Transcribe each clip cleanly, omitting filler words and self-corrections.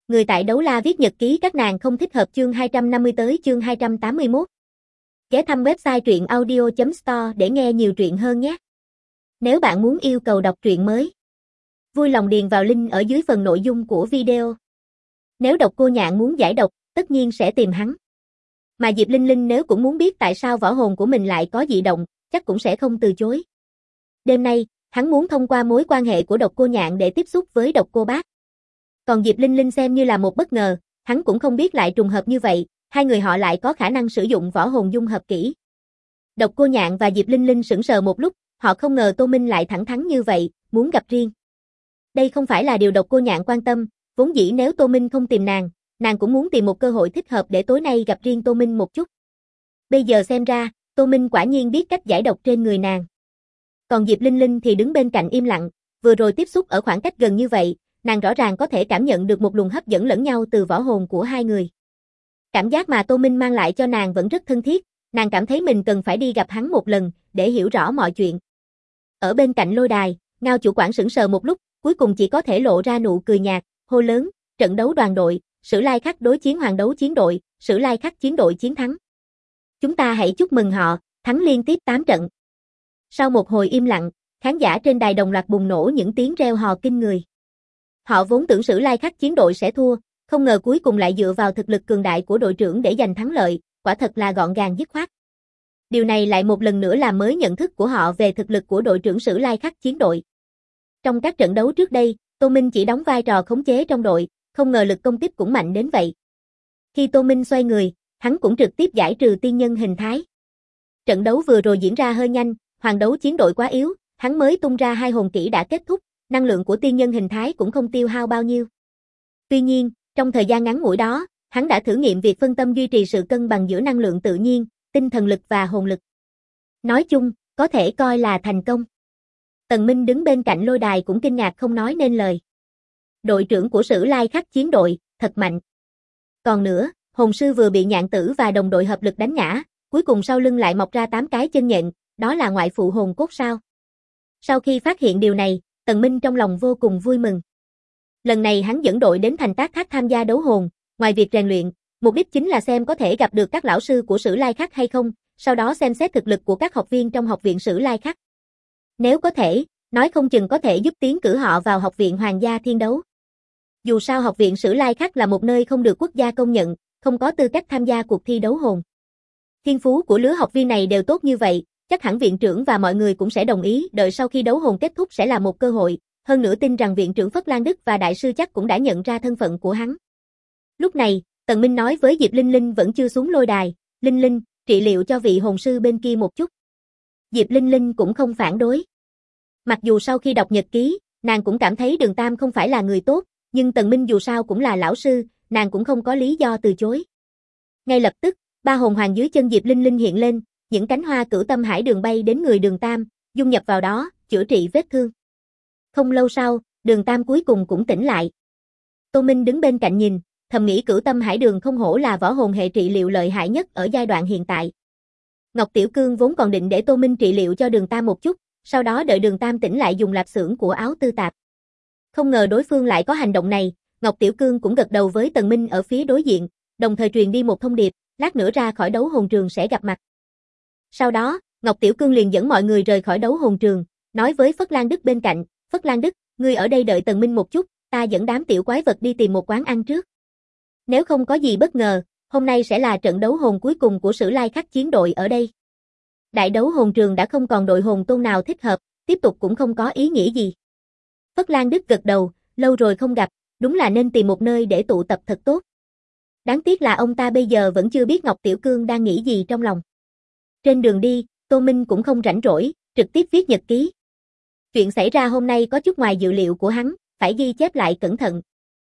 Người tại Đấu La viết nhật ký các nàng không thích hợp chương 250 tới chương 281. Ghé thăm website truyện audio.store để nghe nhiều truyện hơn nhé. Nếu bạn muốn yêu cầu đọc truyện mới, vui lòng điền vào link ở dưới phần nội dung của video. Nếu Độc Cô Nhạn muốn giải độc, tất nhiên sẽ tìm hắn. Mà Diệp Linh Linh nếu cũng muốn biết tại sao võ hồn của mình lại có dị động, chắc cũng sẽ không từ chối. Đêm nay, hắn muốn thông qua mối quan hệ của Độc Cô Nhạn để tiếp xúc với Độc Cô Bác. Còn Diệp Linh Linh xem như là một bất ngờ, hắn cũng không biết lại trùng hợp như vậy, hai người họ lại có khả năng sử dụng võ hồn dung hợp kỹ. Độc Cô Nhạn và Diệp Linh Linh sững sờ một lúc, họ không ngờ Tô Minh lại thẳng thắn như vậy, muốn gặp riêng. Đây không phải là điều Độc Cô Nhạn quan tâm, vốn dĩ nếu Tô Minh không tìm nàng cũng muốn tìm một cơ hội thích hợp để tối nay gặp riêng Tô Minh một chút. Bây giờ xem ra, Tô Minh quả nhiên biết cách giải độc trên người nàng. Còn Diệp Linh Linh thì đứng bên cạnh im lặng, vừa rồi tiếp xúc ở khoảng cách gần như vậy, nàng rõ ràng có thể cảm nhận được một luồng hấp dẫn lẫn nhau từ võ hồn của hai người. Cảm giác mà Tô Minh mang lại cho nàng vẫn rất thân thiết, nàng cảm thấy mình cần phải đi gặp hắn một lần, để hiểu rõ mọi chuyện. Ở bên cạnh lôi đài, Ngao chủ quản sững sờ một lúc, cuối cùng chỉ có thể lộ ra nụ cười nhạt, hô lớn, trận đấu đoàn đội, Sử Lai Khắc đối chiến Hoàng Đấu chiến đội, Sử Lai Khắc chiến đội chiến thắng. Chúng ta hãy chúc mừng họ, thắng liên tiếp 8 trận. Sau một hồi im lặng, khán giả trên đài đồng loạt bùng nổ những tiếng reo hò kinh người. Họ vốn tưởng Sử Lai Khắc chiến đội sẽ thua, không ngờ cuối cùng lại dựa vào thực lực cường đại của đội trưởng để giành thắng lợi, quả thật là gọn gàng dứt khoát. Điều này lại một lần nữa làm mới nhận thức của họ về thực lực của đội trưởng Sử Lai Khắc chiến đội. Trong các trận đấu trước đây, Tô Minh chỉ đóng vai trò khống chế trong đội, không ngờ lực công kích cũng mạnh đến vậy. Khi Tô Minh xoay người, hắn cũng trực tiếp giải trừ tiên nhân hình thái. Trận đấu vừa rồi diễn ra hơi nhanh, Hoàng Đấu chiến đội quá yếu, hắn mới tung ra 2 hồn kỹ đã kết thúc, năng lượng của tiên nhân hình thái cũng không tiêu hao bao nhiêu. Tuy nhiên, trong thời gian ngắn ngủi đó, hắn đã thử nghiệm việc phân tâm duy trì sự cân bằng giữa năng lượng tự nhiên, tinh thần lực và hồn lực. Nói chung, có thể coi là thành công. Tần Minh đứng bên cạnh lôi đài cũng kinh ngạc không nói nên lời. Đội trưởng của Sử Lai Khắc chiến đội, thật mạnh. Còn nữa, hồn sư vừa bị Nhạn Tử và đồng đội hợp lực đánh ngã, cuối cùng sau lưng lại mọc ra 8 cái chân nhện, đó là ngoại phụ hồn cốt sao? Sau khi phát hiện điều này, Tần Minh trong lòng vô cùng vui mừng. Lần này hắn dẫn đội đến thành Tác Thác tham gia đấu hồn, ngoài việc rèn luyện, mục đích chính là xem có thể gặp được các lão sư của Sử Lai Khắc hay không, sau đó xem xét thực lực của các học viên trong học viện Sử Lai Khắc. Nếu có thể, nói không chừng có thể giúp tiến cử họ vào học viện Hoàng gia Thiên Đấu. Dù sao học viện Sử Lai Khắc là một nơi không được quốc gia công nhận, không có tư cách tham gia cuộc thi đấu hồn. Thiên phú của lứa học viên này đều tốt như vậy, chắc hẳn viện trưởng và mọi người cũng sẽ đồng ý, đợi sau khi đấu hồn kết thúc sẽ là một cơ hội, hơn nữa tin rằng viện trưởng Phất Lan Đức và đại sư chắc cũng đã nhận ra thân phận của hắn. Lúc này, Tần Minh nói với Diệp Linh Linh vẫn chưa xuống lôi đài, Linh Linh, trị liệu cho vị hồn sư bên kia một chút. Diệp Linh Linh cũng không phản đối. Mặc dù sau khi đọc nhật ký, nàng cũng cảm thấy Đường Tam không phải là người tốt, nhưng Tần Minh dù sao cũng là lão sư, nàng cũng không có lý do từ chối. Ngay lập tức, 3 hồn hoàng dưới chân Diệp Linh Linh hiện lên, những cánh hoa cửu tâm hải đường bay đến người Đường Tam, dung nhập vào đó, chữa trị vết thương. Không lâu sau, Đường Tam cuối cùng cũng tỉnh lại. Tô Minh đứng bên cạnh nhìn, thầm nghĩ cửu tâm hải đường không hổ là võ hồn hệ trị liệu lợi hại nhất ở giai đoạn hiện tại. Ngọc Tiểu Cương vốn còn định để Tô Minh trị liệu cho Đường Tam một chút, sau đó đợi Đường Tam tỉnh lại dùng lạp xưởng của áo tư tạp. Không ngờ đối phương lại có hành động này, Ngọc Tiểu Cương cũng gật đầu với Tần Minh ở phía đối diện, đồng thời truyền đi một thông điệp, lát nữa ra khỏi đấu hồn trường sẽ gặp mặt. Sau đó, Ngọc Tiểu Cương liền dẫn mọi người rời khỏi đấu hồn trường, nói với Phất Lan Đức bên cạnh, Phất Lan Đức, ngươi ở đây đợi Tần Minh một chút, ta dẫn đám tiểu quái vật đi tìm một quán ăn trước. Nếu không có gì bất ngờ, hôm nay sẽ là trận đấu hồn cuối cùng của Sử Lai Khắc chiến đội ở đây. Đại đấu hồn trường đã không còn đội hồn tôn nào thích hợp, tiếp tục cũng không có ý nghĩa gì. Phất Lan Đức gật đầu, lâu rồi không gặp, đúng là nên tìm một nơi để tụ tập thật tốt. Đáng tiếc là ông ta bây giờ vẫn chưa biết Ngọc Tiểu Cương đang nghĩ gì trong lòng. Trên đường đi, Tô Minh cũng không rảnh rỗi, trực tiếp viết nhật ký. Chuyện xảy ra hôm nay có chút ngoài dự liệu của hắn, phải ghi chép lại cẩn thận.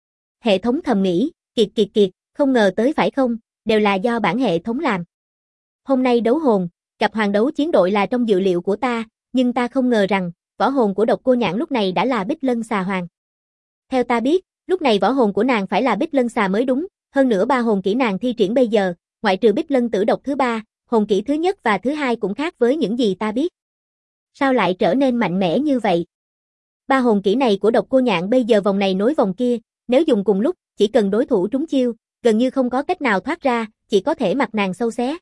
Hệ thống thầm nghĩ, kiệt, không ngờ tới phải không, đều là do bản hệ thống làm. Hôm nay đấu hồn, gặp Hoàng Đấu chiến đội là trong dự liệu của ta, nhưng ta không ngờ rằng, võ hồn của Độc Cô Nhạn lúc này đã là Bích Lân Xà Hoàng. Theo ta biết, lúc này võ hồn của nàng phải là Bích Lân Xà mới đúng, hơn nữa 3 hồn kỹ nàng thi triển bây giờ, ngoại trừ Bích Lân Tử Độc thứ 3, hồn kỹ thứ nhất và thứ 2 cũng khác với những gì ta biết. Sao lại trở nên mạnh mẽ như vậy? 3 hồn kỹ này của Độc Cô Nhạn bây giờ vòng này nối vòng kia, nếu dùng cùng lúc, chỉ cần đối thủ trúng chiêu, gần như không có cách nào thoát ra, chỉ có thể mặc nàng xâu xé.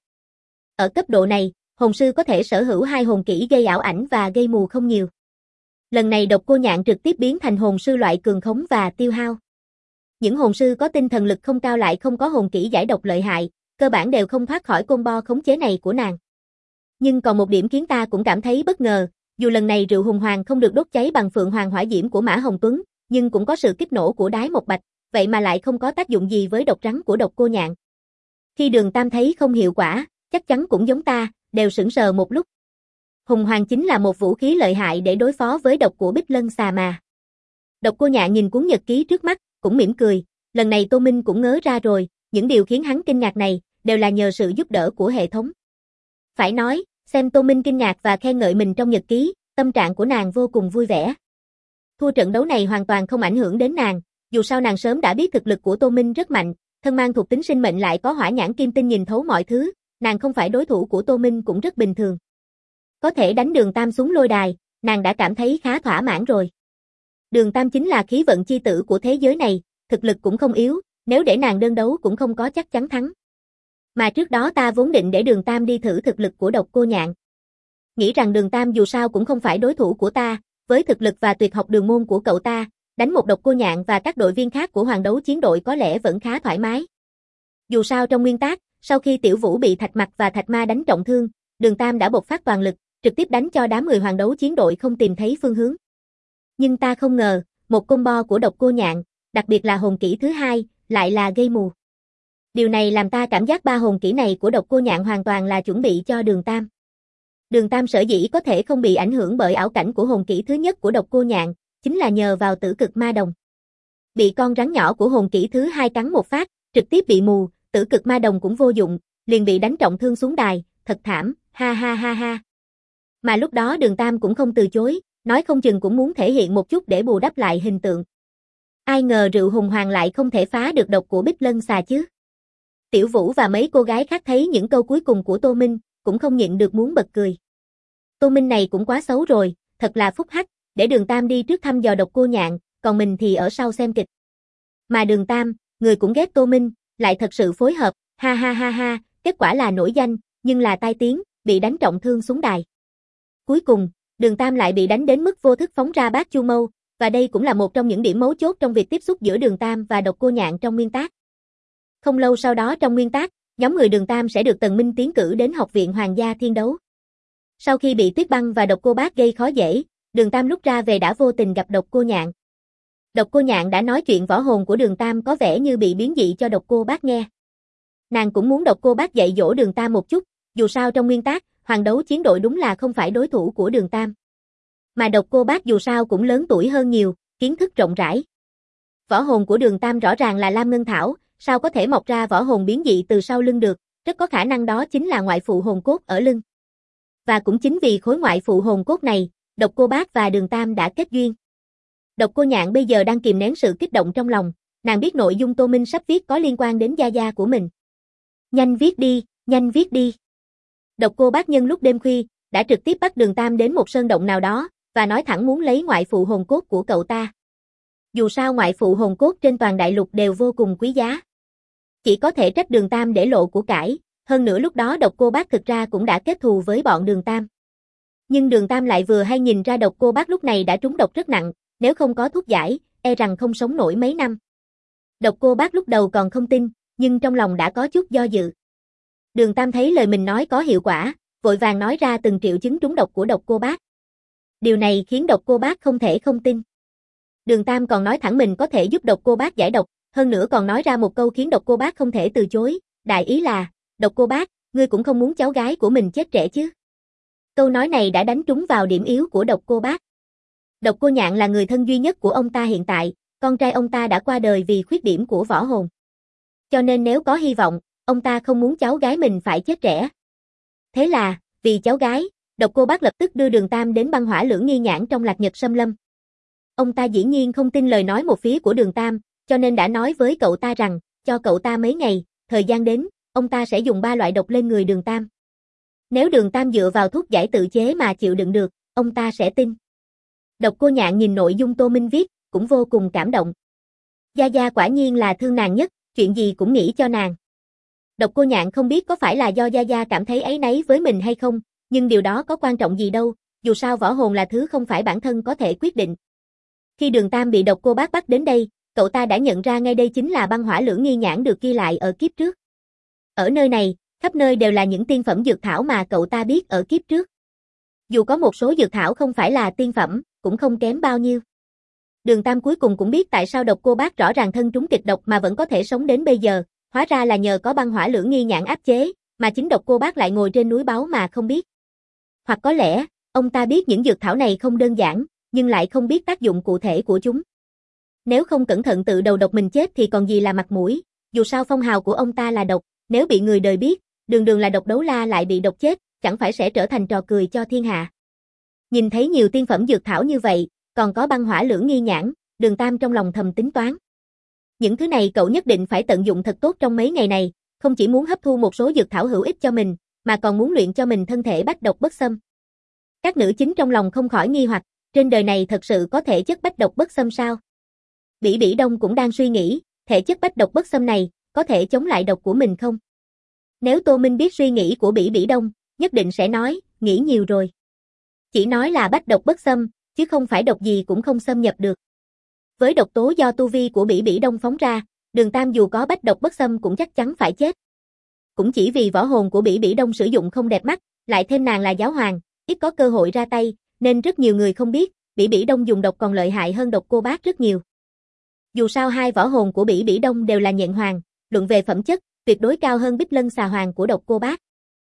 Ở cấp độ này, hồn sư có thể sở hữu 2 hồn kỹ gây ảo ảnh và gây mù không nhiều. Lần này Độc Cô Nhạn trực tiếp biến thành hồn sư loại cường khống và tiêu hao. Những hồn sư có tinh thần lực không cao lại không có hồn kỹ giải độc lợi hại, cơ bản đều không thoát khỏi combo khống chế này của nàng. Nhưng còn một điểm khiến ta cũng cảm thấy bất ngờ, dù lần này rượu hùng hoàng không được đốt cháy bằng phượng hoàng hỏa diễm của Mã Hồng Tuấn, nhưng cũng có sự kích nổ của đái một bạch, vậy mà lại không có tác dụng gì với độc rắn của Độc Cô Nhạn. Khi Đường Tam thấy không hiệu quả, chắc chắn cũng giống ta, đều sững sờ một lúc. Hùng hoàng chính là một vũ khí lợi hại để đối phó với độc của Bích Lân xà mà. Độc Cô Nhạn nhìn cuốn nhật ký trước mắt, cũng mỉm cười, lần này Tô Minh cũng ngớ ra rồi, những điều khiến hắn kinh ngạc này, đều là nhờ sự giúp đỡ của hệ thống. Phải nói, xem Tô Minh kinh ngạc và khen ngợi mình trong nhật ký, tâm trạng của nàng vô cùng vui vẻ. Thua trận đấu này hoàn toàn không ảnh hưởng đến nàng, dù sao nàng sớm đã biết thực lực của Tô Minh rất mạnh, thân mang thuộc tính sinh mệnh lại có hỏa nhãn kim tinh nhìn thấu mọi thứ, nàng không phải đối thủ của Tô Minh cũng rất bình thường. Có thể đánh Đường Tam xuống lôi đài, nàng đã cảm thấy khá thỏa mãn rồi. Đường Tam chính là khí vận chi tử của thế giới này, thực lực cũng không yếu, nếu để nàng đơn đấu cũng không có chắc chắn thắng. Mà trước đó ta vốn định để Đường Tam đi thử thực lực của Độc Cô Nhạn. Nghĩ rằng Đường Tam dù sao cũng không phải đối thủ của ta, với thực lực và tuyệt học đường môn của cậu ta, đánh một Độc Cô Nhạn và các đội viên khác của Hoàng Đấu Chiến đội có lẽ vẫn khá thoải mái. Dù sao trong nguyên tắc, sau khi Tiểu Vũ bị Thạch Mặc và Thạch Ma đánh trọng thương, Đường Tam đã bộc phát toàn lực, trực tiếp đánh cho đám người Hoàng Đấu Chiến đội không tìm thấy phương hướng. Nhưng ta không ngờ, một combo của Độc Cô Nhạn, đặc biệt là hồn kỹ thứ 2, lại là gây mù. Điều này làm ta cảm giác 3 hồn kỹ này của Độc Cô Nhạn hoàn toàn là chuẩn bị cho Đường Tam. Đường Tam sở dĩ có thể không bị ảnh hưởng bởi ảo cảnh của hồn kỹ thứ nhất của Độc Cô Nhạn, chính là nhờ vào Tử Cực Ma Đồng. Bị con rắn nhỏ của hồn kỹ thứ 2 cắn một phát, trực tiếp bị mù, Tử Cực Ma Đồng cũng vô dụng, liền bị đánh trọng thương xuống đài, thật thảm, ha ha ha ha. Mà lúc đó Đường Tam cũng không từ chối, nói không chừng cũng muốn thể hiện một chút để bù đắp lại hình tượng. Ai ngờ rượu hùng hoàng lại không thể phá được độc của Bích Lân xà chứ. Tiểu Vũ và mấy cô gái khác thấy những câu cuối cùng của Tô Minh, cũng không nhịn được muốn bật cười. Tô Minh này cũng quá xấu rồi, thật là phúc hắc, để Đường Tam đi trước thăm dò Độc Cô Nhạn, còn mình thì ở sau xem kịch. Mà Đường Tam, người cũng ghét Tô Minh, lại thật sự phối hợp, ha ha ha ha, kết quả là nổi danh, nhưng là tai tiếng, bị đánh trọng thương xuống đài. Cuối cùng, Đường Tam lại bị đánh đến mức vô thức phóng ra Bát Chu Mâu, và đây cũng là một trong những điểm mấu chốt trong việc tiếp xúc giữa Đường Tam và Độc Cô Nhạn trong nguyên tắc. Không lâu sau đó trong nguyên tắc, nhóm người Đường Tam sẽ được Tần Minh tiến cử đến Học viện Hoàng gia Thiên đấu. Sau khi bị Tuyết Băng và Độc Cô Bác gây khó dễ, Đường Tam lúc ra về đã vô tình gặp Độc Cô Nhạn. Độc Cô Nhạn đã nói chuyện võ hồn của Đường Tam có vẻ như bị biến dị cho Độc Cô Bác nghe. Nàng cũng muốn Độc Cô Bác dạy dỗ Đường Tam một chút, dù sao trong nguyên tắc, Hoàng Đấu Chiến đội đúng là không phải đối thủ của Đường Tam. Mà Độc Cô Bác dù sao cũng lớn tuổi hơn nhiều, kiến thức rộng rãi. Võ hồn của Đường Tam rõ ràng là Lam Ngân Thảo, sao có thể mọc ra võ hồn biến dị từ sau lưng được, rất có khả năng đó chính là ngoại phụ hồn cốt ở lưng. Và cũng chính vì khối ngoại phụ hồn cốt này, Độc Cô Bác và Đường Tam đã kết duyên. Độc Cô Nhạn bây giờ đang kìm nén sự kích động trong lòng, nàng biết nội dung Tô Minh sắp viết có liên quan đến gia gia của mình. Nhanh viết đi, nhanh viết đi. Độc Cô Bác nhân lúc đêm khuya, đã trực tiếp bắt Đường Tam đến một sơn động nào đó, và nói thẳng muốn lấy ngoại phụ hồn cốt của cậu ta. Dù sao ngoại phụ hồn cốt trên toàn đại lục đều vô cùng quý giá. Chỉ có thể trách Đường Tam để lộ của cải, hơn nữa lúc đó Độc Cô Bác thực ra cũng đã kết thù với bọn Đường Tam. Nhưng Đường Tam lại vừa hay nhìn ra Độc Cô Bác lúc này đã trúng độc rất nặng, nếu không có thuốc giải, e rằng không sống nổi mấy năm. Độc Cô Bác lúc đầu còn không tin, nhưng trong lòng đã có chút do dự. Đường Tam thấy lời mình nói có hiệu quả, vội vàng nói ra từng triệu chứng trúng độc của Độc Cô Bác. Điều này khiến Độc Cô Bác không thể không tin. Đường Tam còn nói thẳng mình có thể giúp Độc Cô Bác giải độc, hơn nữa còn nói ra một câu khiến Độc Cô Bác không thể từ chối, đại ý là, Độc Cô Bác, ngươi cũng không muốn cháu gái của mình chết trẻ chứ. Câu nói này đã đánh trúng vào điểm yếu của Độc Cô Bác. Độc Cô Nhạn là người thân duy nhất của ông ta hiện tại, con trai ông ta đã qua đời vì khuyết điểm của võ hồn. Cho nên nếu có hy vọng, ông ta không muốn cháu gái mình phải chết trẻ. Thế là, vì cháu gái, Độc Cô Bác lập tức đưa Đường Tam đến băng hỏa lưỡng nghi nhãn trong Lạc Nhật Xâm Lâm. Ông ta dĩ nhiên không tin lời nói một phía của Đường Tam, cho nên đã nói với cậu ta rằng, cho cậu ta mấy ngày, thời gian đến, ông ta sẽ dùng 3 loại độc lên người Đường Tam. Nếu Đường Tam dựa vào thuốc giải tự chế mà chịu đựng được, ông ta sẽ tin. Độc Cô Nhạn nhìn nội dung Tô Minh viết, cũng vô cùng cảm động. Gia Gia quả nhiên là thương nàng nhất, chuyện gì cũng nghĩ cho nàng. Độc Cô Nhạn không biết có phải là do Gia Gia cảm thấy áy náy với mình hay không, nhưng điều đó có quan trọng gì đâu, dù sao võ hồn là thứ không phải bản thân có thể quyết định. Khi Đường Tam bị Độc Cô Bác bắt đến đây, cậu ta đã nhận ra ngay đây chính là băng hỏa lưỡng nghi nhãn được ghi lại ở kiếp trước. Ở nơi này, khắp nơi đều là những tiên phẩm dược thảo mà cậu ta biết ở kiếp trước. Dù có một số dược thảo không phải là tiên phẩm, cũng không kém bao nhiêu. Đường Tam cuối cùng cũng biết tại sao Độc Cô Bác rõ ràng thân trúng kịch độc mà vẫn có thể sống đến bây giờ, hóa ra là nhờ có băng hỏa lưỡng nghi nhãn áp chế, mà chính Độc Cô Bác lại ngồi trên núi báu mà không biết. Hoặc có lẽ, ông ta biết những dược thảo này không đơn giản, nhưng lại không biết tác dụng cụ thể của chúng. Nếu không cẩn thận tự đầu độc mình chết thì còn gì là mặt mũi, dù sao phong hào của ông ta là độc, nếu bị người đời biết, đường đường là độc đấu la lại bị độc chết, chẳng phải sẽ trở thành trò cười cho thiên hạ. Nhìn thấy nhiều tiên phẩm dược thảo như vậy, còn có băng hỏa lưỡng nghi nhãn, Đường Tam trong lòng thầm tính toán. Những thứ này cậu nhất định phải tận dụng thật tốt trong mấy ngày này, không chỉ muốn hấp thu một số dược thảo hữu ích cho mình, mà còn muốn luyện cho mình thân thể bách độc bất xâm. Các nữ chính trong lòng không khỏi nghi hoặc, trên đời này thật sự có thể chất bách độc bất xâm sao? Bỉ Bỉ Đông cũng đang suy nghĩ, thể chất bách độc bất xâm này, có thể chống lại độc của mình không? Nếu Tô Minh biết suy nghĩ của Bỉ Bỉ Đông, nhất định sẽ nói, nghĩ nhiều rồi. Chỉ nói là bách độc bất xâm, chứ không phải độc gì cũng không xâm nhập được. Với độc tố do tu vi của Bỉ Bỉ Đông phóng ra, Đường Tam dù có bách độc bất xâm cũng chắc chắn phải chết. Cũng chỉ vì võ hồn của Bỉ Bỉ Đông sử dụng không đẹp mắt, lại thêm nàng là giáo hoàng, ít có cơ hội ra tay, nên rất nhiều người không biết, Bỉ Bỉ Đông dùng độc còn lợi hại hơn Độc Cô Bác rất nhiều. Dù sao hai võ hồn của Bỉ Bỉ Đông đều là nhện hoàng, luận về phẩm chất, tuyệt đối cao hơn Bích Lân Xà Hoàng của Độc Cô Bác.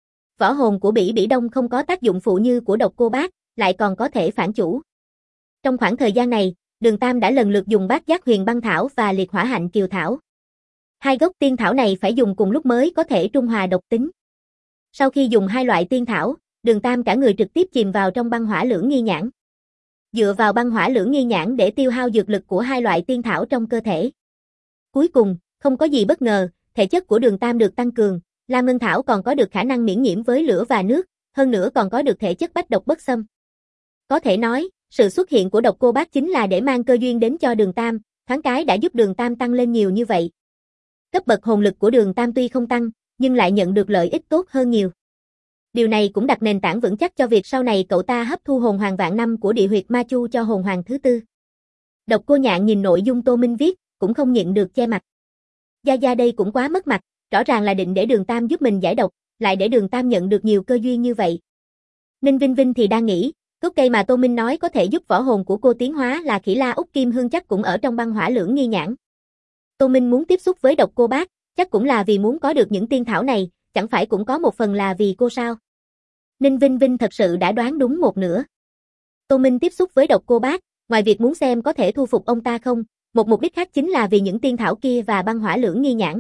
Võ hồn của Bỉ Bỉ Đông không có tác dụng phụ như của Độc Cô Bác, lại còn có thể phản chủ. Trong khoảng thời gian này, Đường Tam đã lần lượt dùng Bát Giác Huyền Băng Thảo và Liệt Hỏa Hạnh Kiều Thảo. Hai gốc tiên thảo này phải dùng cùng lúc mới có thể trung hòa độc tính. Sau khi dùng hai loại tiên thảo, Đường Tam cả người trực tiếp chìm vào trong băng hỏa lưỡng nghi nhãn. Dựa vào băng hỏa lưỡng nghi nhãn để tiêu hao dược lực của hai loại tiên thảo trong cơ thể. Cuối cùng, không có gì bất ngờ, thể chất của Đường Tam được tăng cường, Lam Ngân Thảo còn có được khả năng miễn nhiễm với lửa và nước, hơn nữa còn có được thể chất bách độc bất xâm. Có thể nói, sự xuất hiện của Độc Cô Bác chính là để mang cơ duyên đến cho Đường Tam, thoáng cái đã giúp Đường Tam tăng lên nhiều như vậy. Cấp bậc hồn lực của Đường Tam tuy không tăng, nhưng lại nhận được lợi ích tốt hơn nhiều. Điều này cũng đặt nền tảng vững chắc cho việc sau này cậu ta hấp thu hồn hoàng vạn năm của địa huyệt Ma Chu cho hồn hoàng thứ tư. Độc Cô Nhạn nhìn nội dung Tô Minh viết, cũng không nhịn được che mặt. Gia Gia đây cũng quá mất mặt, rõ ràng là định để Đường Tam giúp mình giải độc, lại để Đường Tam nhận được nhiều cơ duyên như vậy. Ninh Vinh Vinh thì đang nghĩ, gốc cây mà Tô Minh nói có thể giúp võ hồn của cô tiến hóa là Khỉ La Úc Kim Hương chắc cũng ở trong băng hỏa lưỡng nghi nhãn. Tô Minh muốn tiếp xúc với Độc Cô Bác, chắc cũng là vì muốn có được những tiên thảo này, chẳng phải cũng có một phần là vì cô sao? Ninh Vinh Vinh thật sự đã đoán đúng một nửa. Tô Minh tiếp xúc với Độc Cô Bác, ngoài việc muốn xem có thể thu phục ông ta không, một mục đích khác chính là vì những tiên thảo kia và băng hỏa lưỡng nghi nhãn.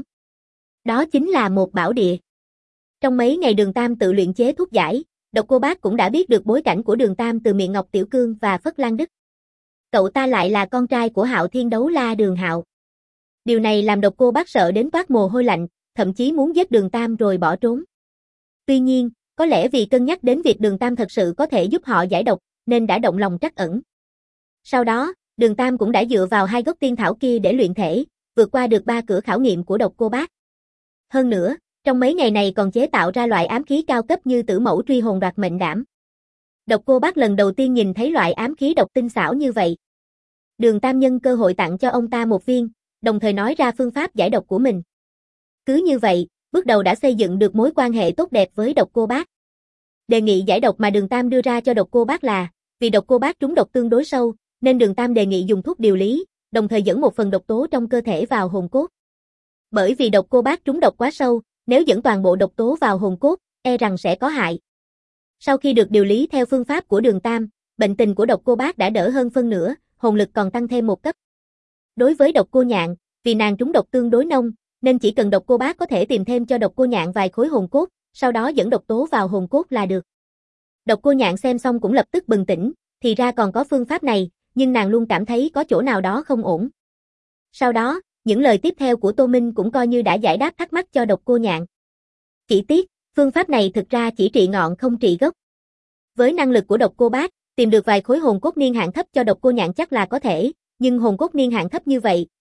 Đó chính là một bảo địa. Trong mấy ngày Đường Tam tự luyện chế thuốc giải, Độc Cô Bác cũng đã biết được bối cảnh của Đường Tam từ miệng Ngọc Tiểu Cương và Phất Lan Đức. Cậu ta lại là con trai của Hạo Thiên Đấu La Đường Hạo. Điều này làm Độc Cô Bác sợ đến toát mồ hôi lạnh, thậm chí muốn giết Đường Tam rồi bỏ trốn. Tuy nhiên, có lẽ vì cân nhắc đến việc Đường Tam thật sự có thể giúp họ giải độc, nên đã động lòng trắc ẩn. Sau đó, Đường Tam cũng đã dựa vào hai gốc tiên thảo kia để luyện thể, vượt qua được 3 cửa khảo nghiệm của Độc Cô Bác. Hơn nữa, trong mấy ngày này còn chế tạo ra loại ám khí cao cấp như Tử Mẫu Truy Hồn Đoạt Mệnh Đảm. Độc Cô Bác lần đầu tiên nhìn thấy loại ám khí độc tinh xảo như vậy. Đường Tam nhân cơ hội tặng cho ông ta một viên, đồng thời nói ra phương pháp giải độc của mình. Cứ như vậy, bước đầu đã xây dựng được mối quan hệ tốt đẹp với Độc Cô Bác. Đề nghị giải độc mà Đường Tam đưa ra cho Độc Cô Bác là, vì Độc Cô Bác trúng độc tương đối sâu, nên Đường Tam đề nghị dùng thuốc điều lý, đồng thời dẫn một phần độc tố trong cơ thể vào hồn cốt. Bởi vì Độc Cô Bác trúng độc quá sâu, nếu dẫn toàn bộ độc tố vào hồn cốt, e rằng sẽ có hại. Sau khi được điều lý theo phương pháp của Đường Tam, bệnh tình của Độc Cô Bác đã đỡ hơn phân nửa, hồn lực còn tăng thêm một cấp. Đối với Độc Cô Nhạn, vì nàng trúng độc tương đối nông, nên chỉ cần Độc Cô Bác có thể tìm thêm cho Độc Cô Nhạn vài khối hồn cốt, sau đó dẫn độc tố vào hồn cốt là được. Độc Cô Nhạn xem xong cũng lập tức bừng tỉnh, thì ra còn có phương pháp này, nhưng nàng luôn cảm thấy có chỗ nào đó không ổn. Sau đó, những lời tiếp theo của Tô Minh cũng coi như đã giải đáp thắc mắc cho Độc Cô Nhạn. Chỉ tiếc, phương pháp này thực ra chỉ trị ngọn không trị gốc. Với năng lực của Độc Cô Bác, tìm được vài khối hồn cốt niên hạn thấp cho Độc Cô Nhạn chắc là có thể, nhưng hồn cốt niên hạn thấp như vậy,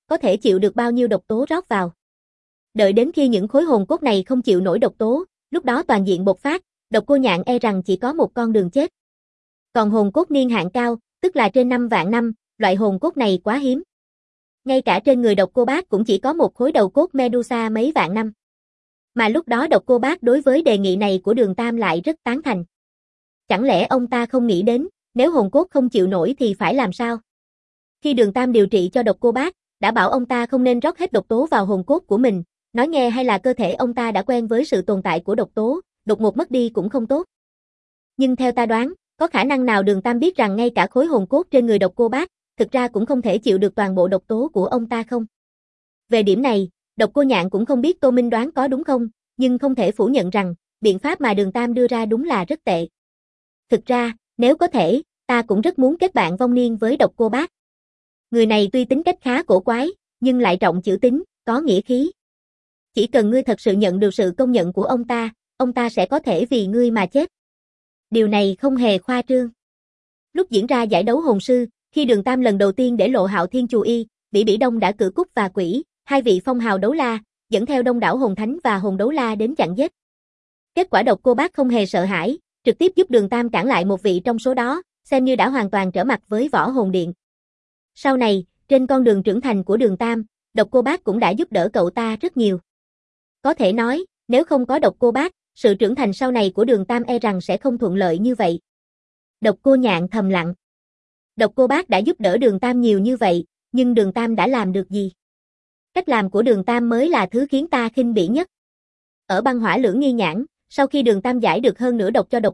có thể chịu được bao nhiêu độc tố rót vào. Đợi đến khi những khối hồn cốt này không chịu nổi độc tố, lúc đó toàn diện bộc phát, Độc Cô Nhạn e rằng chỉ có một con đường chết. Còn hồn cốt niên hạn cao, tức là trên 5 vạn năm, loại hồn cốt này quá hiếm. Ngay cả trên người Độc Cô Bác cũng chỉ có một khối đầu cốt Medusa mấy vạn năm. Mà lúc đó Độc Cô Bác đối với đề nghị này của Đường Tam lại rất tán thành. Chẳng lẽ ông ta không nghĩ đến, nếu hồn cốt không chịu nổi thì phải làm sao? Khi Đường Tam điều trị cho Độc Cô Bác, đã bảo ông ta không nên rót hết độc tố vào hồn cốt của mình, nói nghe hay là cơ thể ông ta đã quen với sự tồn tại của độc tố, đột ngột mất đi cũng không tốt. Nhưng theo ta đoán, có khả năng nào Đường Tam biết rằng ngay cả khối hồn cốt trên người Độc Cô Bác, thực ra cũng không thể chịu được toàn bộ độc tố của ông ta không? Về điểm này, Độc Cô Nhạn cũng không biết Tô Minh đoán có đúng không, nhưng không thể phủ nhận rằng, biện pháp mà Đường Tam đưa ra đúng là rất tệ. Thực ra, nếu có thể, ta cũng rất muốn kết bạn vong niên với Độc Cô Bác. Người này tuy tính cách khá cổ quái, nhưng lại trọng chữ tín, có nghĩa khí. Chỉ cần ngươi thật sự nhận được sự công nhận của ông ta sẽ có thể vì ngươi mà chết. Điều này không hề khoa trương. Lúc diễn ra giải đấu hồn sư, khi Đường Tam lần đầu tiên để lộ Hạo Thiên Chù Y, Bỉ Đông đã cử Cúc và Quỷ, hai vị phong hào đấu la, dẫn theo đông đảo hồn thánh và hồn đấu la đến chặn giết. Kết quả Độc Cô Bác không hề sợ hãi, trực tiếp giúp Đường Tam cản lại một vị trong số đó, xem như đã hoàn toàn trở mặt với Võ Hồn Điện. Sau này, trên con đường trưởng thành của Đường Tam, Độc Cô Bác cũng đã giúp đỡ cậu ta rất nhiều. Có thể nói, nếu không có Độc Cô Bác, sự trưởng thành sau này của Đường Tam e rằng sẽ không thuận lợi như vậy. Độc Cô Nhạn thầm lặng. Độc Cô Bác đã giúp đỡ Đường Tam nhiều như vậy, nhưng Đường Tam đã làm được gì? Cách làm của Đường Tam mới là thứ khiến ta khinh bỉ nhất. Ở Băng Hỏa Lưỡng Nghi Nhãn, sau khi Đường Tam giải được hơn nửa độc cho Độc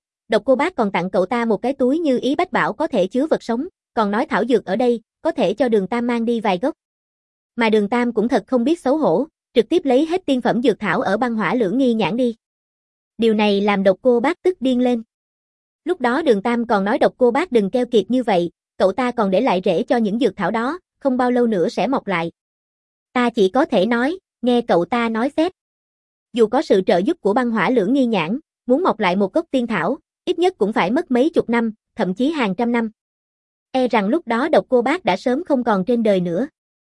Cô Bác còn tặng cậu ta một cái túi như ý bách bảo có thể chứa vật sống, còn nói thảo dược ở đây, có thể cho Đường Tam mang đi vài gốc. Mà Đường Tam cũng thật không biết xấu hổ, trực tiếp lấy hết tiên phẩm dược thảo ở Băng Hỏa Lưỡng Nghi Nhãn đi. Điều này làm Độc Cô Bác tức điên lên. Lúc đó Đường Tam còn nói Độc Cô Bác đừng keo kiệt như vậy, cậu ta còn để lại rễ cho những dược thảo đó, không bao lâu nữa sẽ mọc lại. Ta chỉ có thể nói, nghe cậu ta nói phép. Dù có sự trợ giúp của Băng Hỏa Lưỡng Nghi Nhãn, muốn mọc lại một gốc tiên thảo, ít nhất cũng phải mất mấy chục năm, thậm chí hàng trăm năm. E rằng lúc đó Độc Cô Bác đã sớm không còn trên đời nữa.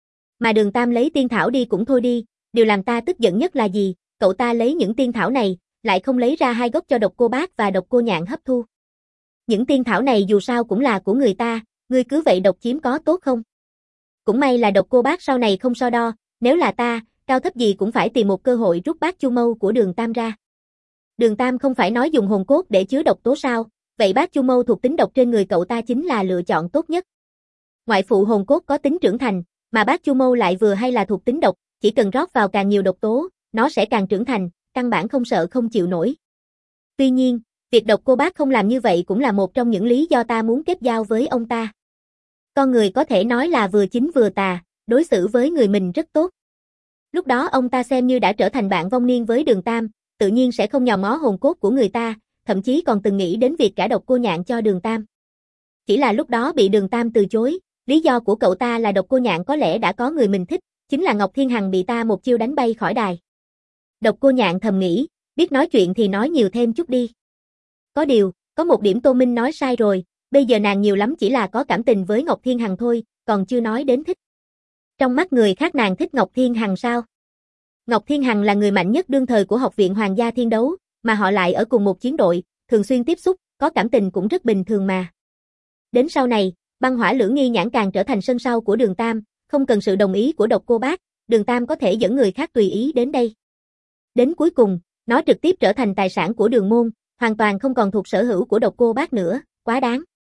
Mà Đường Tam lấy tiên thảo đi cũng thôi đi, điều làm ta tức giận nhất là gì, cậu ta lấy những tiên thảo này, lại không lấy ra hai gốc cho Độc Cô Bác và Độc Cô Nhạn hấp thu. Những tiên thảo này dù sao cũng là của người ta, ngươi cứ vậy độc chiếm có tốt không? Cũng may là Độc Cô Bác sau này không so đo, nếu là ta, cao thấp gì cũng phải tìm một cơ hội rút bát chu mâu của Đường Tam ra. Đường Tam không phải nói dùng hồn cốt để chứa độc tố sao, vậy bát chu mâu thuộc tính độc trên người cậu ta chính là lựa chọn tốt nhất. Ngoại phụ hồn cốt có tính trưởng thành, mà bát chu mâu lại vừa hay là thuộc tính độc, chỉ cần rót vào càng nhiều độc tố, nó sẽ càng trưởng thành, căn bản không sợ không chịu nổi. Tuy nhiên, việc Độc Cô Bác không làm như vậy cũng là một trong những lý do ta muốn kết giao với ông ta. Con người có thể nói là vừa chính vừa tà, đối xử với người mình rất tốt. Lúc đó ông ta xem như đã trở thành bạn vong niên với Đường Tam, tự nhiên sẽ không nhòm ngó hồn cốt của người ta, thậm chí còn từng nghĩ đến việc cả Độc Cô Nhạn cho Đường Tam. Chỉ là lúc đó bị Đường Tam từ chối, lý do của cậu ta là Độc Cô Nhạn có lẽ đã có người mình thích, chính là Ngọc Thiên Hằng bị ta một chiêu đánh bay khỏi đài. Độc Cô Nhạn thầm nghĩ, biết nói chuyện thì nói nhiều thêm chút đi. Có điều, có một điểm Tô Minh nói sai rồi, bây giờ nàng nhiều lắm chỉ là có cảm tình với Ngọc Thiên Hằng thôi, còn chưa nói đến thích. Trong mắt người khác nàng thích Ngọc Thiên Hằng sao? Ngọc Thiên Hằng là người mạnh nhất đương thời của Học viện Hoàng gia Thiên Đấu, mà họ lại ở cùng một chiến đội, thường xuyên tiếp xúc, có cảm tình cũng rất bình thường mà. Đến sau này, Băng Hỏa Lưỡng Nghi Nhãn càng trở thành sân sau của Đường Tam, không cần sự đồng ý của Độc Cô Bác, Đường Tam có thể dẫn người khác tùy ý đến đây. Đến cuối cùng, nó trực tiếp trở thành tài sản của Đường môn, hoàn toàn không còn thuộc sở hữu của Độc Cô Bác nữa, quá đáng.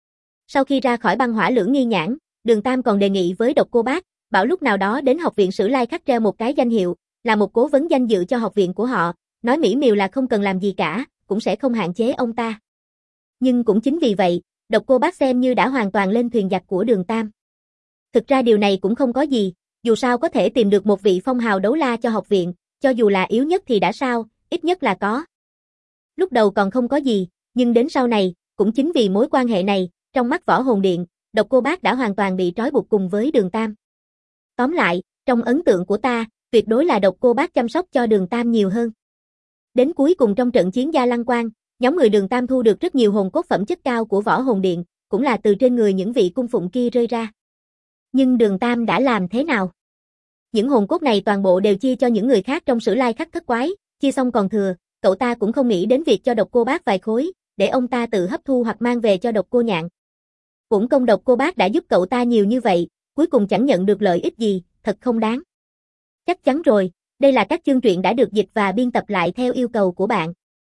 Sau khi ra khỏi Băng Hỏa Lưỡng Nghi Nhãn, Đường Tam còn đề nghị với Độc Cô Bác, bảo lúc nào đó đến Học viện Sử Lai khắc treo một cái danh hiệu, là một cố vấn danh dự cho học viện của họ, nói mỹ miều là không cần làm gì cả, cũng sẽ không hạn chế ông ta. Nhưng cũng chính vì vậy, Độc Cô Bác xem như đã hoàn toàn lên thuyền giặc của Đường Tam. Thực ra điều này cũng không có gì, dù sao có thể tìm được một vị phong hào đấu la cho học viện, cho dù là yếu nhất thì đã sao, ít nhất là có. Lúc đầu còn không có gì, nhưng đến sau này, cũng chính vì mối quan hệ này, trong mắt Võ Hồn Điện, Độc Cô Bác đã hoàn toàn bị trói buộc cùng với Đường Tam. Tóm lại, trong ấn tượng của ta, tuyệt đối là Độc Cô Bác chăm sóc cho Đường Tam nhiều hơn. Đến cuối cùng trong trận chiến Gia Lăng Quang, nhóm người Đường Tam thu được rất nhiều hồn cốt phẩm chất cao của Võ Hồn Điện, cũng là từ trên người những vị cung phụng kia rơi ra. Nhưng Đường Tam đã làm thế nào? Những hồn cốt này toàn bộ đều chia cho những người khác trong Sử Lai Khắc Thất Quái, chia xong còn thừa, cậu ta cũng không nghĩ đến việc cho Độc Cô Bác vài khối, để ông ta tự hấp thu hoặc mang về cho Độc Cô Nhạn. Uổng công Độc Cô Bác đã giúp cậu ta nhiều như vậy, cuối cùng chẳng nhận được lợi ích gì, thật không đáng. Chắc chắn rồi, đây là các chương truyện đã được dịch và biên tập lại theo yêu cầu của bạn.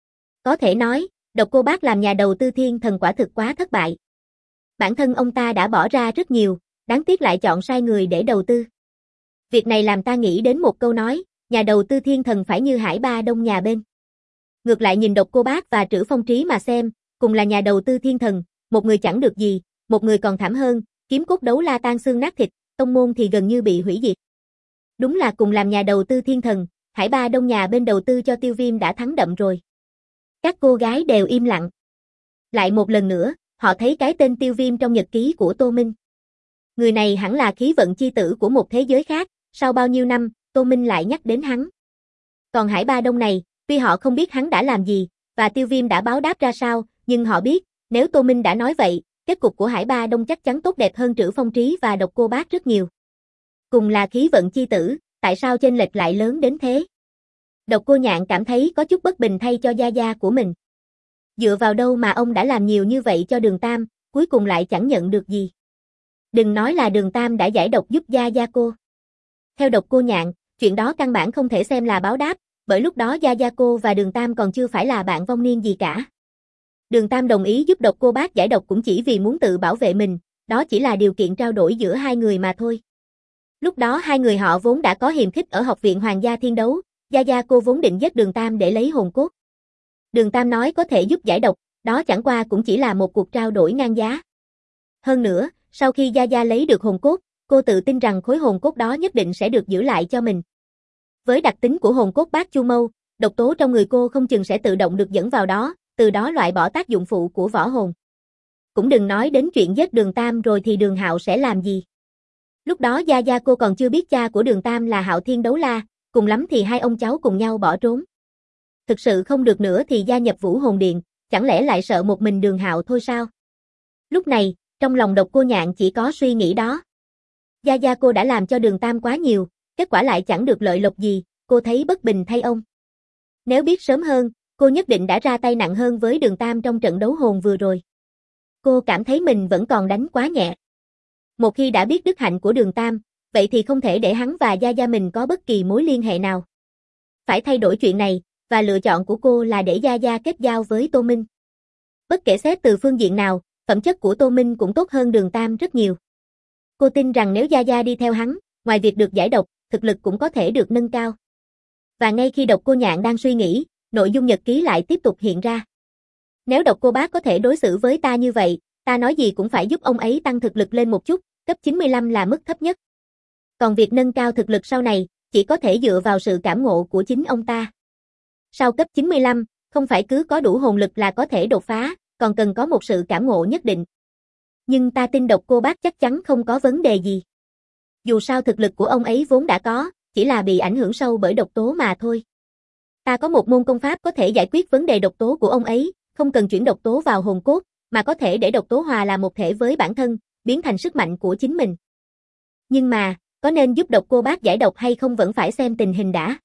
Có thể nói, Độc Cô Bác làm nhà đầu tư thiên thần quả thực quá thất bại. Bản thân ông ta đã bỏ ra rất nhiều, đáng tiếc lại chọn sai người để đầu tư. Việc này làm ta nghĩ đến một câu nói, nhà đầu tư thiên thần phải như Hải Ba Đông nhà bên. Ngược lại nhìn Độc Cô Bác và Trữ Phong Trí mà xem, cùng là nhà đầu tư thiên thần, một người chẳng được gì, một người còn thảm hơn, kiếm cốt đấu la tan xương nát thịt, tông môn thì gần như bị hủy diệt. Đúng là cùng làm nhà đầu tư thiên thần, Hải Ba Đông nhà bên đầu tư cho Tiêu Viêm đã thắng đậm rồi. Các cô gái đều im lặng. Lại một lần nữa, họ thấy cái tên Tiêu Viêm trong nhật ký của Tô Minh. Người này hẳn là khí vận chi tử của một thế giới khác, sau bao nhiêu năm, Tô Minh lại nhắc đến hắn. Còn Hải Ba Đông này, tuy họ không biết hắn đã làm gì, và Tiêu Viêm đã báo đáp ra sao, nhưng họ biết, nếu Tô Minh đã nói vậy, kết cục của Hải Ba Đông chắc chắn tốt đẹp hơn Trữ Phong Trí và Độc Cô Bác rất nhiều. Cùng là khí vận chi tử, tại sao chênh lệch lại lớn đến thế? Độc Cô Nhạn cảm thấy có chút bất bình thay cho gia gia của mình. Dựa vào đâu mà ông đã làm nhiều như vậy cho Đường Tam, cuối cùng lại chẳng nhận được gì. Đừng nói là Đường Tam đã giải độc giúp gia gia cô. Theo Độc Cô Nhạn, chuyện đó căn bản không thể xem là báo đáp, bởi lúc đó gia gia cô và Đường Tam còn chưa phải là bạn vong niên gì cả. Đường Tam đồng ý giúp Độc Cô Bác giải độc cũng chỉ vì muốn tự bảo vệ mình, đó chỉ là điều kiện trao đổi giữa hai người mà thôi. Lúc đó hai người họ vốn đã có hiềm khích ở Học viện Hoàng gia Thiên Đấu, gia gia cô vốn định giết Đường Tam để lấy hồn cốt. Đường Tam nói có thể giúp giải độc, đó chẳng qua cũng chỉ là một cuộc trao đổi ngang giá. Hơn nữa, sau khi gia gia lấy được hồn cốt, cô tự tin rằng khối hồn cốt đó nhất định sẽ được giữ lại cho mình. Với đặc tính của hồn cốt Bát Chu Mâu, độc tố trong người cô không chừng sẽ tự động được dẫn vào đó, từ đó loại bỏ tác dụng phụ của võ hồn. Cũng đừng nói đến chuyện giết Đường Tam rồi thì Đường Hạo sẽ làm gì. Lúc đó gia gia cô còn chưa biết cha của Đường Tam là Hạo Thiên Đấu La, cùng lắm thì hai ông cháu cùng nhau bỏ trốn. Thực sự không được nữa thì gia nhập Vũ Hồn Điện, chẳng lẽ lại sợ một mình Đường Hạo thôi sao? Lúc này, trong lòng Độc Cô Nhạn chỉ có suy nghĩ đó. Gia gia cô đã làm cho Đường Tam quá nhiều, kết quả lại chẳng được lợi lộc gì, cô thấy bất bình thay ông. Nếu biết sớm hơn, cô nhất định đã ra tay nặng hơn với Đường Tam trong trận đấu hồn vừa rồi. Cô cảm thấy mình vẫn còn đánh quá nhẹ. Một khi đã biết đức hạnh của Đường Tam, vậy thì không thể để hắn và gia gia mình có bất kỳ mối liên hệ nào. Phải thay đổi chuyện này, và lựa chọn của cô là để gia gia kết giao với Tô Minh. Bất kể xét từ phương diện nào, phẩm chất của Tô Minh cũng tốt hơn Đường Tam rất nhiều. Cô tin rằng nếu gia gia đi theo hắn, ngoài việc được giải độc, thực lực cũng có thể được nâng cao. Và ngay khi Độc Cô Nhạn đang suy nghĩ, nội dung nhật ký lại tiếp tục hiện ra. Nếu Độc Cô Bác có thể đối xử với ta như vậy, ta nói gì cũng phải giúp ông ấy tăng thực lực lên một chút, cấp 95 là mức thấp nhất. Còn việc nâng cao thực lực sau này, chỉ có thể dựa vào sự cảm ngộ của chính ông ta. Sau cấp 95, không phải cứ có đủ hồn lực là có thể đột phá, còn cần có một sự cảm ngộ nhất định. Nhưng ta tin Độc Cô Bác chắc chắn không có vấn đề gì. Dù sao thực lực của ông ấy vốn đã có, chỉ là bị ảnh hưởng sâu bởi độc tố mà thôi. Ta có một môn công pháp có thể giải quyết vấn đề độc tố của ông ấy, không cần chuyển độc tố vào hồn cốt, mà có thể để độc tố hòa là một thể với bản thân, biến thành sức mạnh của chính mình. Nhưng mà, có nên giúp Độc Cô Bác giải độc hay không vẫn phải xem tình hình đã.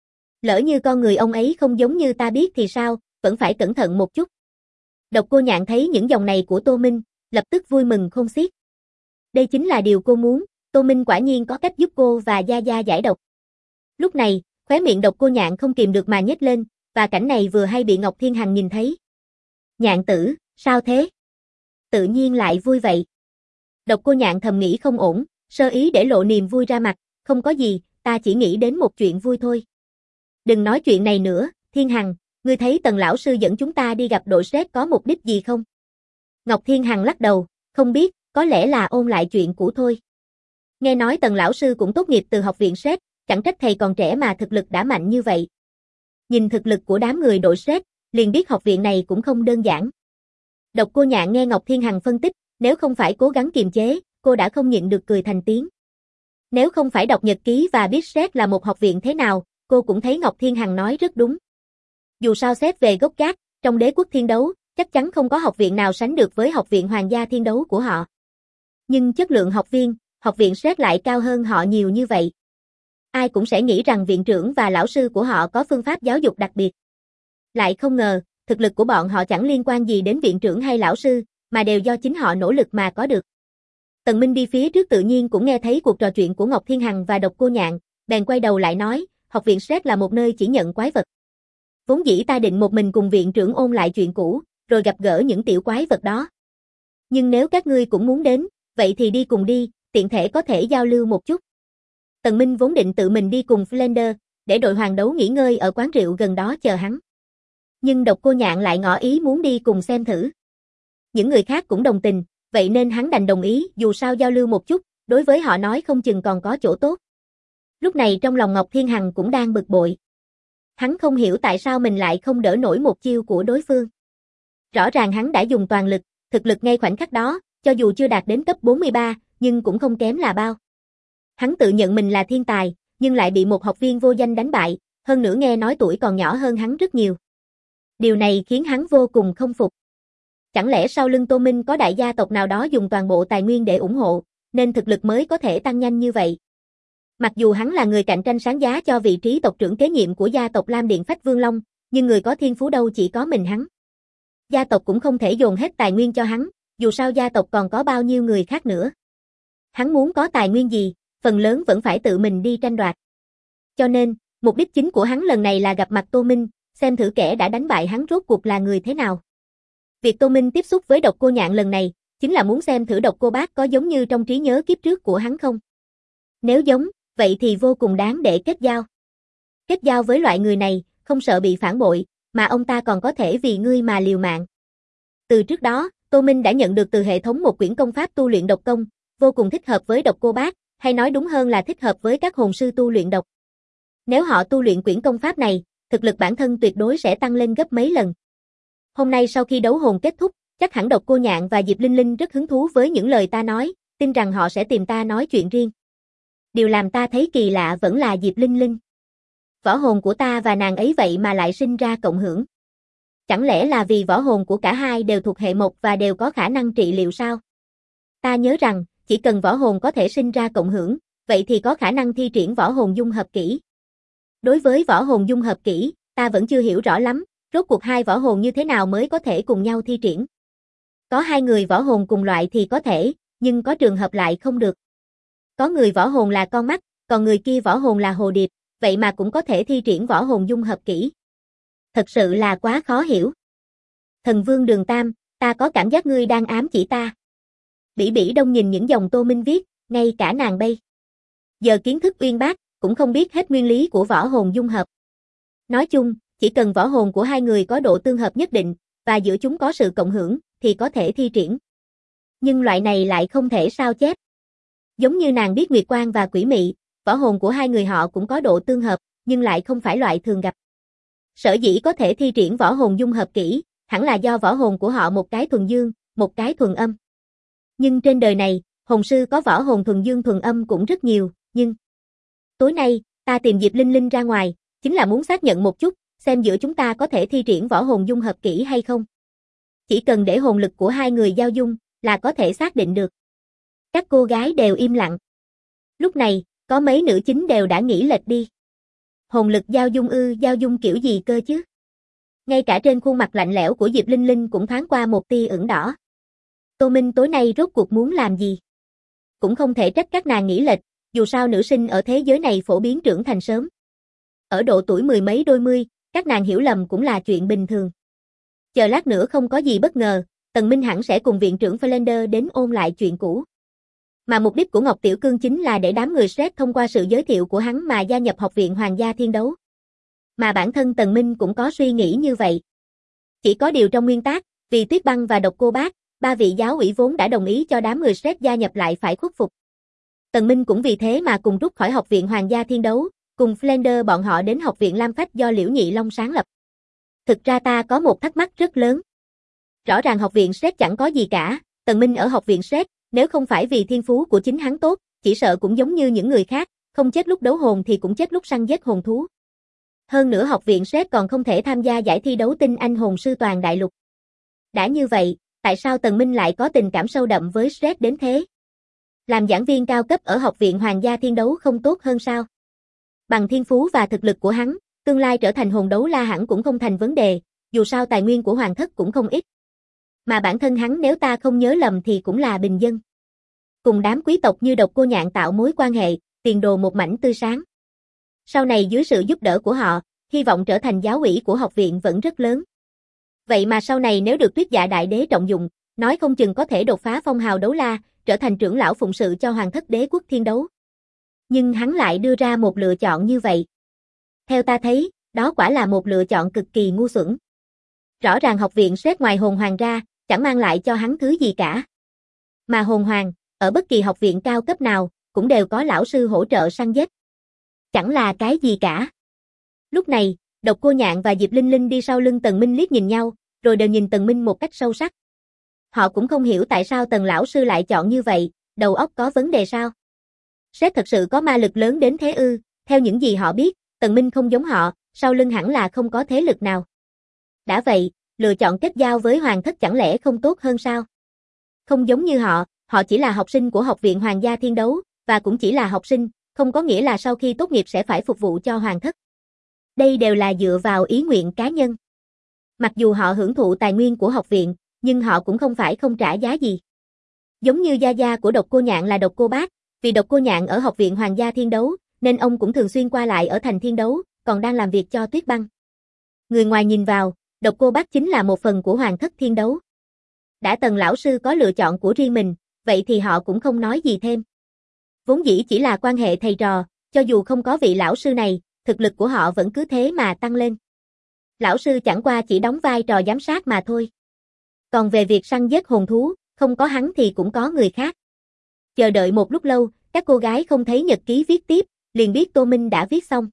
Lỡ như con người ông ấy không giống như ta biết thì sao, vẫn phải cẩn thận một chút. Độc Cô Nhạn thấy những dòng này của Tô Minh, lập tức vui mừng khôn xiết. Đây chính là điều cô muốn, Tô Minh quả nhiên có cách giúp cô và gia gia giải độc. Lúc này, khóe miệng Độc Cô Nhạn không kìm được mà nhếch lên, và cảnh này vừa hay bị Ngọc Thiên Hằng nhìn thấy. Nhạn tử, sao thế? Tự nhiên lại vui vậy. Độc Cô Nhạn thầm nghĩ không ổn, sơ ý để lộ niềm vui ra mặt, không có gì, ta chỉ nghĩ đến một chuyện vui thôi. Đừng nói chuyện này nữa, Thiên Hằng, ngươi thấy Tần lão sư dẫn chúng ta đi gặp đội SET có mục đích gì không? Ngọc Thiên Hằng lắc đầu, không biết, có lẽ là ôn lại chuyện cũ thôi. Nghe nói Tần lão sư cũng tốt nghiệp từ học viện SET, chẳng trách thầy còn trẻ mà thực lực đã mạnh như vậy. Nhìn thực lực của đám người đội SET, liền biết học viện này cũng không đơn giản. Độc Cô Nhạn nghe Ngọc Thiên Hằng phân tích, nếu không phải cố gắng kiềm chế, cô đã không nhịn được cười thành tiếng. Nếu không phải đọc nhật ký và biết SET là một học viện thế nào, cô cũng thấy Ngọc Thiên Hằng nói rất đúng. Dù sao xét về gốc gác, trong đế quốc thiên đấu, chắc chắn không có học viện nào sánh được với học viện Hoàng gia Thiên Đấu của họ. Nhưng chất lượng học viên, học viện Sret lại cao hơn họ nhiều như vậy. Ai cũng sẽ nghĩ rằng viện trưởng và lão sư của họ có phương pháp giáo dục đặc biệt. Lại không ngờ, thực lực của bọn họ chẳng liên quan gì đến viện trưởng hay lão sư, mà đều do chính họ nỗ lực mà có được. Tần Minh đi phía trước tự nhiên cũng nghe thấy cuộc trò chuyện của Ngọc Thiên Hằng và Độc Cô Nhạn, bèn quay đầu lại nói, học viện Sret là một nơi chỉ nhận quái vật. Vốn dĩ ta định một mình cùng viện trưởng ôn lại chuyện cũ, rồi gặp gỡ những tiểu quái vật đó. Nhưng nếu các ngươi cũng muốn đến, vậy thì đi cùng đi, tiện thể có thể giao lưu một chút. Tần Minh vốn định tự mình đi cùng Flander, để đội hoàng đấu nghỉ ngơi ở quán rượu gần đó chờ hắn. Nhưng Độc Cô Nhạn lại ngỏ ý muốn đi cùng xem thử. Những người khác cũng đồng tình, vậy nên hắn đành đồng ý, dù sao giao lưu một chút, đối với họ nói không chừng còn có chỗ tốt. Lúc này trong lòng Ngọc Thiên Hằng cũng đang bực bội. Hắn không hiểu tại sao mình lại không đỡ nổi một chiêu của đối phương. Rõ ràng hắn đã dùng toàn lực, thực lực ngay khoảnh khắc đó, cho dù chưa đạt đến cấp 43, nhưng cũng không kém là bao. Hắn tự nhận mình là thiên tài, nhưng lại bị một học viên vô danh đánh bại, hơn nữa nghe nói tuổi còn nhỏ hơn hắn rất nhiều. Điều này khiến hắn vô cùng không phục. Chẳng lẽ sau lưng Tô Minh có đại gia tộc nào đó dùng toàn bộ tài nguyên để ủng hộ, nên thực lực mới có thể tăng nhanh như vậy? Mặc dù hắn là người cạnh tranh sáng giá cho vị trí tộc trưởng kế nhiệm của gia tộc Lam Điện Phách Vương Long, nhưng người có thiên phú đâu chỉ có mình hắn. Gia tộc cũng không thể dồn hết tài nguyên cho hắn, dù sao gia tộc còn có bao nhiêu người khác nữa. Hắn muốn có tài nguyên gì, phần lớn vẫn phải tự mình đi tranh đoạt. Cho nên, mục đích chính của hắn lần này là gặp mặt Tô Minh, xem thử kẻ đã đánh bại hắn rốt cuộc là người thế nào. Việc Tô Minh tiếp xúc với Độc Cô Nhạn lần này, chính là muốn xem thử Độc Cô Bác có giống như trong trí nhớ kiếp trước của hắn không. Nếu giống, vậy thì vô cùng đáng để kết giao. Kết giao với loại người này, không sợ bị phản bội, mà ông ta còn có thể vì ngươi mà liều mạng. Từ trước đó, Tô Minh đã nhận được từ hệ thống một quyển công pháp tu luyện độc công, vô cùng thích hợp với Độc Cô Bác, hay nói đúng hơn là thích hợp với các hồn sư tu luyện độc. Nếu họ tu luyện quyển công pháp này, thực lực bản thân tuyệt đối sẽ tăng lên gấp mấy lần. Hôm nay sau khi đấu hồn kết thúc, chắc hẳn Độc Cô Nhạn và Diệp Linh Linh rất hứng thú với những lời ta nói, tin rằng họ sẽ tìm ta nói chuyện riêng. Điều làm ta thấy kỳ lạ vẫn là Diệp Linh Linh. Võ hồn của ta và nàng ấy vậy mà lại sinh ra cộng hưởng. Chẳng lẽ là vì võ hồn của cả hai đều thuộc hệ mộc và đều có khả năng trị liệu sao? Ta nhớ rằng, chỉ cần võ hồn có thể sinh ra cộng hưởng, vậy thì có khả năng thi triển võ hồn dung hợp kỹ. Đối với võ hồn dung hợp kỹ, ta vẫn chưa hiểu rõ lắm, rốt cuộc hai võ hồn như thế nào mới có thể cùng nhau thi triển. Có hai người võ hồn cùng loại thì có thể, nhưng có trường hợp lại không được. Có người võ hồn là con mắt, còn người kia võ hồn là hồ điệp, vậy mà cũng có thể thi triển võ hồn dung hợp kỹ. Thật sự là quá khó hiểu. Thần Vương Đường Tam, ta có cảm giác ngươi đang ám chỉ ta. Bỉ Bỉ Đông nhìn những dòng Tô Minh viết, ngay cả nàng bây giờ kiến thức uyên bác, cũng không biết hết nguyên lý của võ hồn dung hợp. Nói chung, chỉ cần võ hồn của hai người có độ tương hợp nhất định, và giữa chúng có sự cộng hưởng, thì có thể thi triển. Nhưng loại này lại không thể sao chép. Giống như nàng biết Nguyệt Quang và Quỷ Mị, võ hồn của hai người họ cũng có độ tương hợp, nhưng lại không phải loại thường gặp. Sở dĩ có thể thi triển võ hồn dung hợp kỹ, hẳn là do võ hồn của họ một cái thuần dương, một cái thuần âm. Nhưng trên đời này, hồn sư có võ hồn thuần dương thuần âm cũng rất nhiều, nhưng tối nay, ta tìm Diệp Linh Linh ra ngoài, chính là muốn xác nhận một chút, xem giữa chúng ta có thể thi triển võ hồn dung hợp kỹ hay không. Chỉ cần để hồn lực của hai người giao dung, là có thể xác định được. Các cô gái đều im lặng. Lúc này, có mấy nữ chính đều đã nghĩ lệch đi. Hồn lực giao dung giao dung kiểu gì cơ chứ? Ngay cả trên khuôn mặt lạnh lẽo của Diệp Linh Linh cũng thoáng qua một tia ửng đỏ. Tô Minh tối nay rốt cuộc muốn làm gì? Cũng không thể trách các nàng nghĩ lệch, dù sao nữ sinh ở thế giới này phổ biến trưởng thành sớm. Ở độ tuổi mười mấy đôi mươi, các nàng hiểu lầm cũng là chuyện bình thường. Chờ lát nữa không có gì bất ngờ, Tần Minh hẳn sẽ cùng viện trưởng Flander đến ôn lại chuyện cũ. Mà mục đích của Ngọc Tiểu Cương chính là để đám người Sret thông qua sự giới thiệu của hắn mà gia nhập Học viện Hoàng gia Thiên Đấu. Mà bản thân Tần Minh cũng có suy nghĩ như vậy. Chỉ có điều trong nguyên tắc, vì Tuyết Băng và Độc Cô Bác, ba vị giáo ủy vốn đã đồng ý cho đám người Sret gia nhập lại phải khuất phục. Tần Minh cũng vì thế mà cùng rút khỏi Học viện Hoàng gia Thiên Đấu, cùng Flander bọn họ đến Học viện Lam Phách do Liễu Nhị Long sáng lập. Thực ra ta có một thắc mắc rất lớn. Rõ ràng Học viện Sret chẳng có gì cả, Tần Minh ở Học viện Sret, nếu không phải vì thiên phú của chính hắn tốt, chỉ sợ cũng giống như những người khác, không chết lúc đấu hồn thì cũng chết lúc săn giết hồn thú. Hơn nữa Học viện Sret còn không thể tham gia giải thi đấu tinh anh hồn sư toàn đại lục. Đã như vậy, tại sao Tần Minh lại có tình cảm sâu đậm với Sret đến thế? Làm giảng viên cao cấp ở Học viện Hoàng gia Thiên Đấu không tốt hơn sao? Bằng thiên phú và thực lực của hắn, tương lai trở thành hồn đấu la hẳn cũng không thành vấn đề, dù sao tài nguyên của Hoàng thất cũng không ít. Mà bản thân hắn nếu ta không nhớ lầm thì cũng là bình dân. Cùng đám quý tộc như Độc Cô Nhạn tạo mối quan hệ, tiền đồ một mảnh tươi sáng. Sau này dưới sự giúp đỡ của họ, hy vọng trở thành giáo ủy của học viện vẫn rất lớn. Vậy mà sau này nếu được Tuyết Dạ Đại Đế trọng dụng, nói không chừng có thể đột phá phong hào đấu la, trở thành trưởng lão phụng sự cho Hoàng thất đế quốc Thiên Đấu. Nhưng hắn lại đưa ra một lựa chọn như vậy. Theo ta thấy, đó quả là một lựa chọn cực kỳ ngu xuẩn. Rõ ràng học viện xét ngoài hồn hoàng ra, chẳng mang lại cho hắn thứ gì cả. Mà hồn hoàng, ở bất kỳ học viện cao cấp nào, cũng đều có lão sư hỗ trợ săn giết. Chẳng là cái gì cả. Lúc này, Độc Cô Nhạn và Diệp Linh Linh đi sau lưng Tần Minh liếc nhìn nhau, rồi đều nhìn Tần Minh một cách sâu sắc. Họ cũng không hiểu tại sao Tần lão sư lại chọn như vậy, đầu óc có vấn đề sao? Sếp thật sự có ma lực lớn đến thế ư? Theo những gì họ biết, Tần Minh không giống họ, sau lưng hẳn là không có thế lực nào. Đã vậy, lựa chọn kết giao với Hoàng thất chẳng lẽ không tốt hơn sao? Không giống như họ chỉ là học sinh của Học viện Hoàng gia Thiên Đấu, và cũng chỉ là học sinh, không có nghĩa là sau khi tốt nghiệp sẽ phải phục vụ cho Hoàng thất. Đây đều là dựa vào ý nguyện cá nhân. Mặc dù họ hưởng thụ tài nguyên của học viện, nhưng họ cũng không phải không trả giá gì. Giống như gia gia của Độc Cô Nhạn là Độc Cô Bác, vì Độc Cô Nhạn ở Học viện Hoàng gia Thiên Đấu, nên ông cũng thường xuyên qua lại ở thành Thiên Đấu, còn đang làm việc cho Tuyết Băng. Người ngoài nhìn vào, Độc Cô Bác chính là một phần của Hoàng thất Thiên Đấu. Đã Tần lão sư có lựa chọn của riêng mình, vậy thì họ cũng không nói gì thêm. Vốn dĩ chỉ là quan hệ thầy trò, cho dù không có vị lão sư này, thực lực của họ vẫn cứ thế mà tăng lên. Lão sư chẳng qua chỉ đóng vai trò giám sát mà thôi. Còn về việc săn giết hồn thú, không có hắn thì cũng có người khác. Chờ đợi một lúc lâu, các cô gái không thấy nhật ký viết tiếp, liền biết Tô Minh đã viết xong.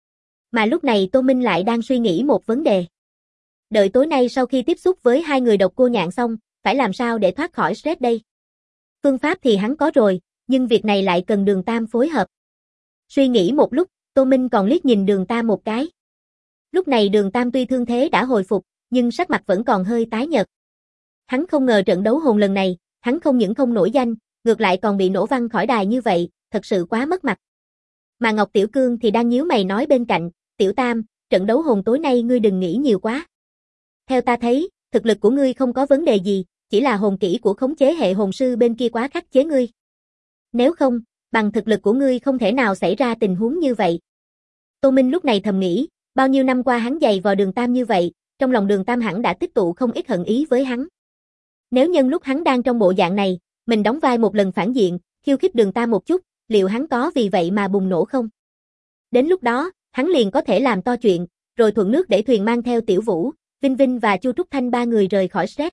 Mà lúc này Tô Minh lại đang suy nghĩ một vấn đề. Đợi tối nay sau khi tiếp xúc với hai người Độc Cô Nhạn xong, phải làm sao để thoát khỏi stress đây? Phương pháp thì hắn có rồi, nhưng việc này lại cần Đường Tam phối hợp. Suy nghĩ một lúc, Tô Minh còn liếc nhìn Đường Tam một cái. Lúc này Đường Tam tuy thương thế đã hồi phục, nhưng sắc mặt vẫn còn hơi tái nhợt. Hắn không ngờ trận đấu hồn lần này, hắn không những không nổi danh, ngược lại còn bị nổ văng khỏi đài như vậy, thật sự quá mất mặt. Mà Ngọc Tiểu Cương thì đang nhíu mày nói bên cạnh, Tiểu Tam, trận đấu hồn tối nay ngươi đừng nghĩ nhiều quá. Theo ta thấy, thực lực của ngươi không có vấn đề gì, chỉ là hồn kỹ của khống chế hệ hồn sư bên kia quá khắc chế ngươi. Nếu không, bằng thực lực của ngươi không thể nào xảy ra tình huống như vậy. Tô Minh lúc này thầm nghĩ, bao nhiêu năm qua hắn dày vò Đường Tam như vậy, trong lòng Đường Tam hẳn đã tích tụ không ít hận ý với hắn. Nếu nhân lúc hắn đang trong bộ dạng này, mình đóng vai một lần phản diện, khiêu khích Đường Tam một chút, liệu hắn có vì vậy mà bùng nổ không? Đến lúc đó, hắn liền có thể làm to chuyện, rồi thuận nước để thuyền mang theo Tiểu Vũ, Vinh Vinh và Chu Trúc Thanh ba người rời khỏi stress.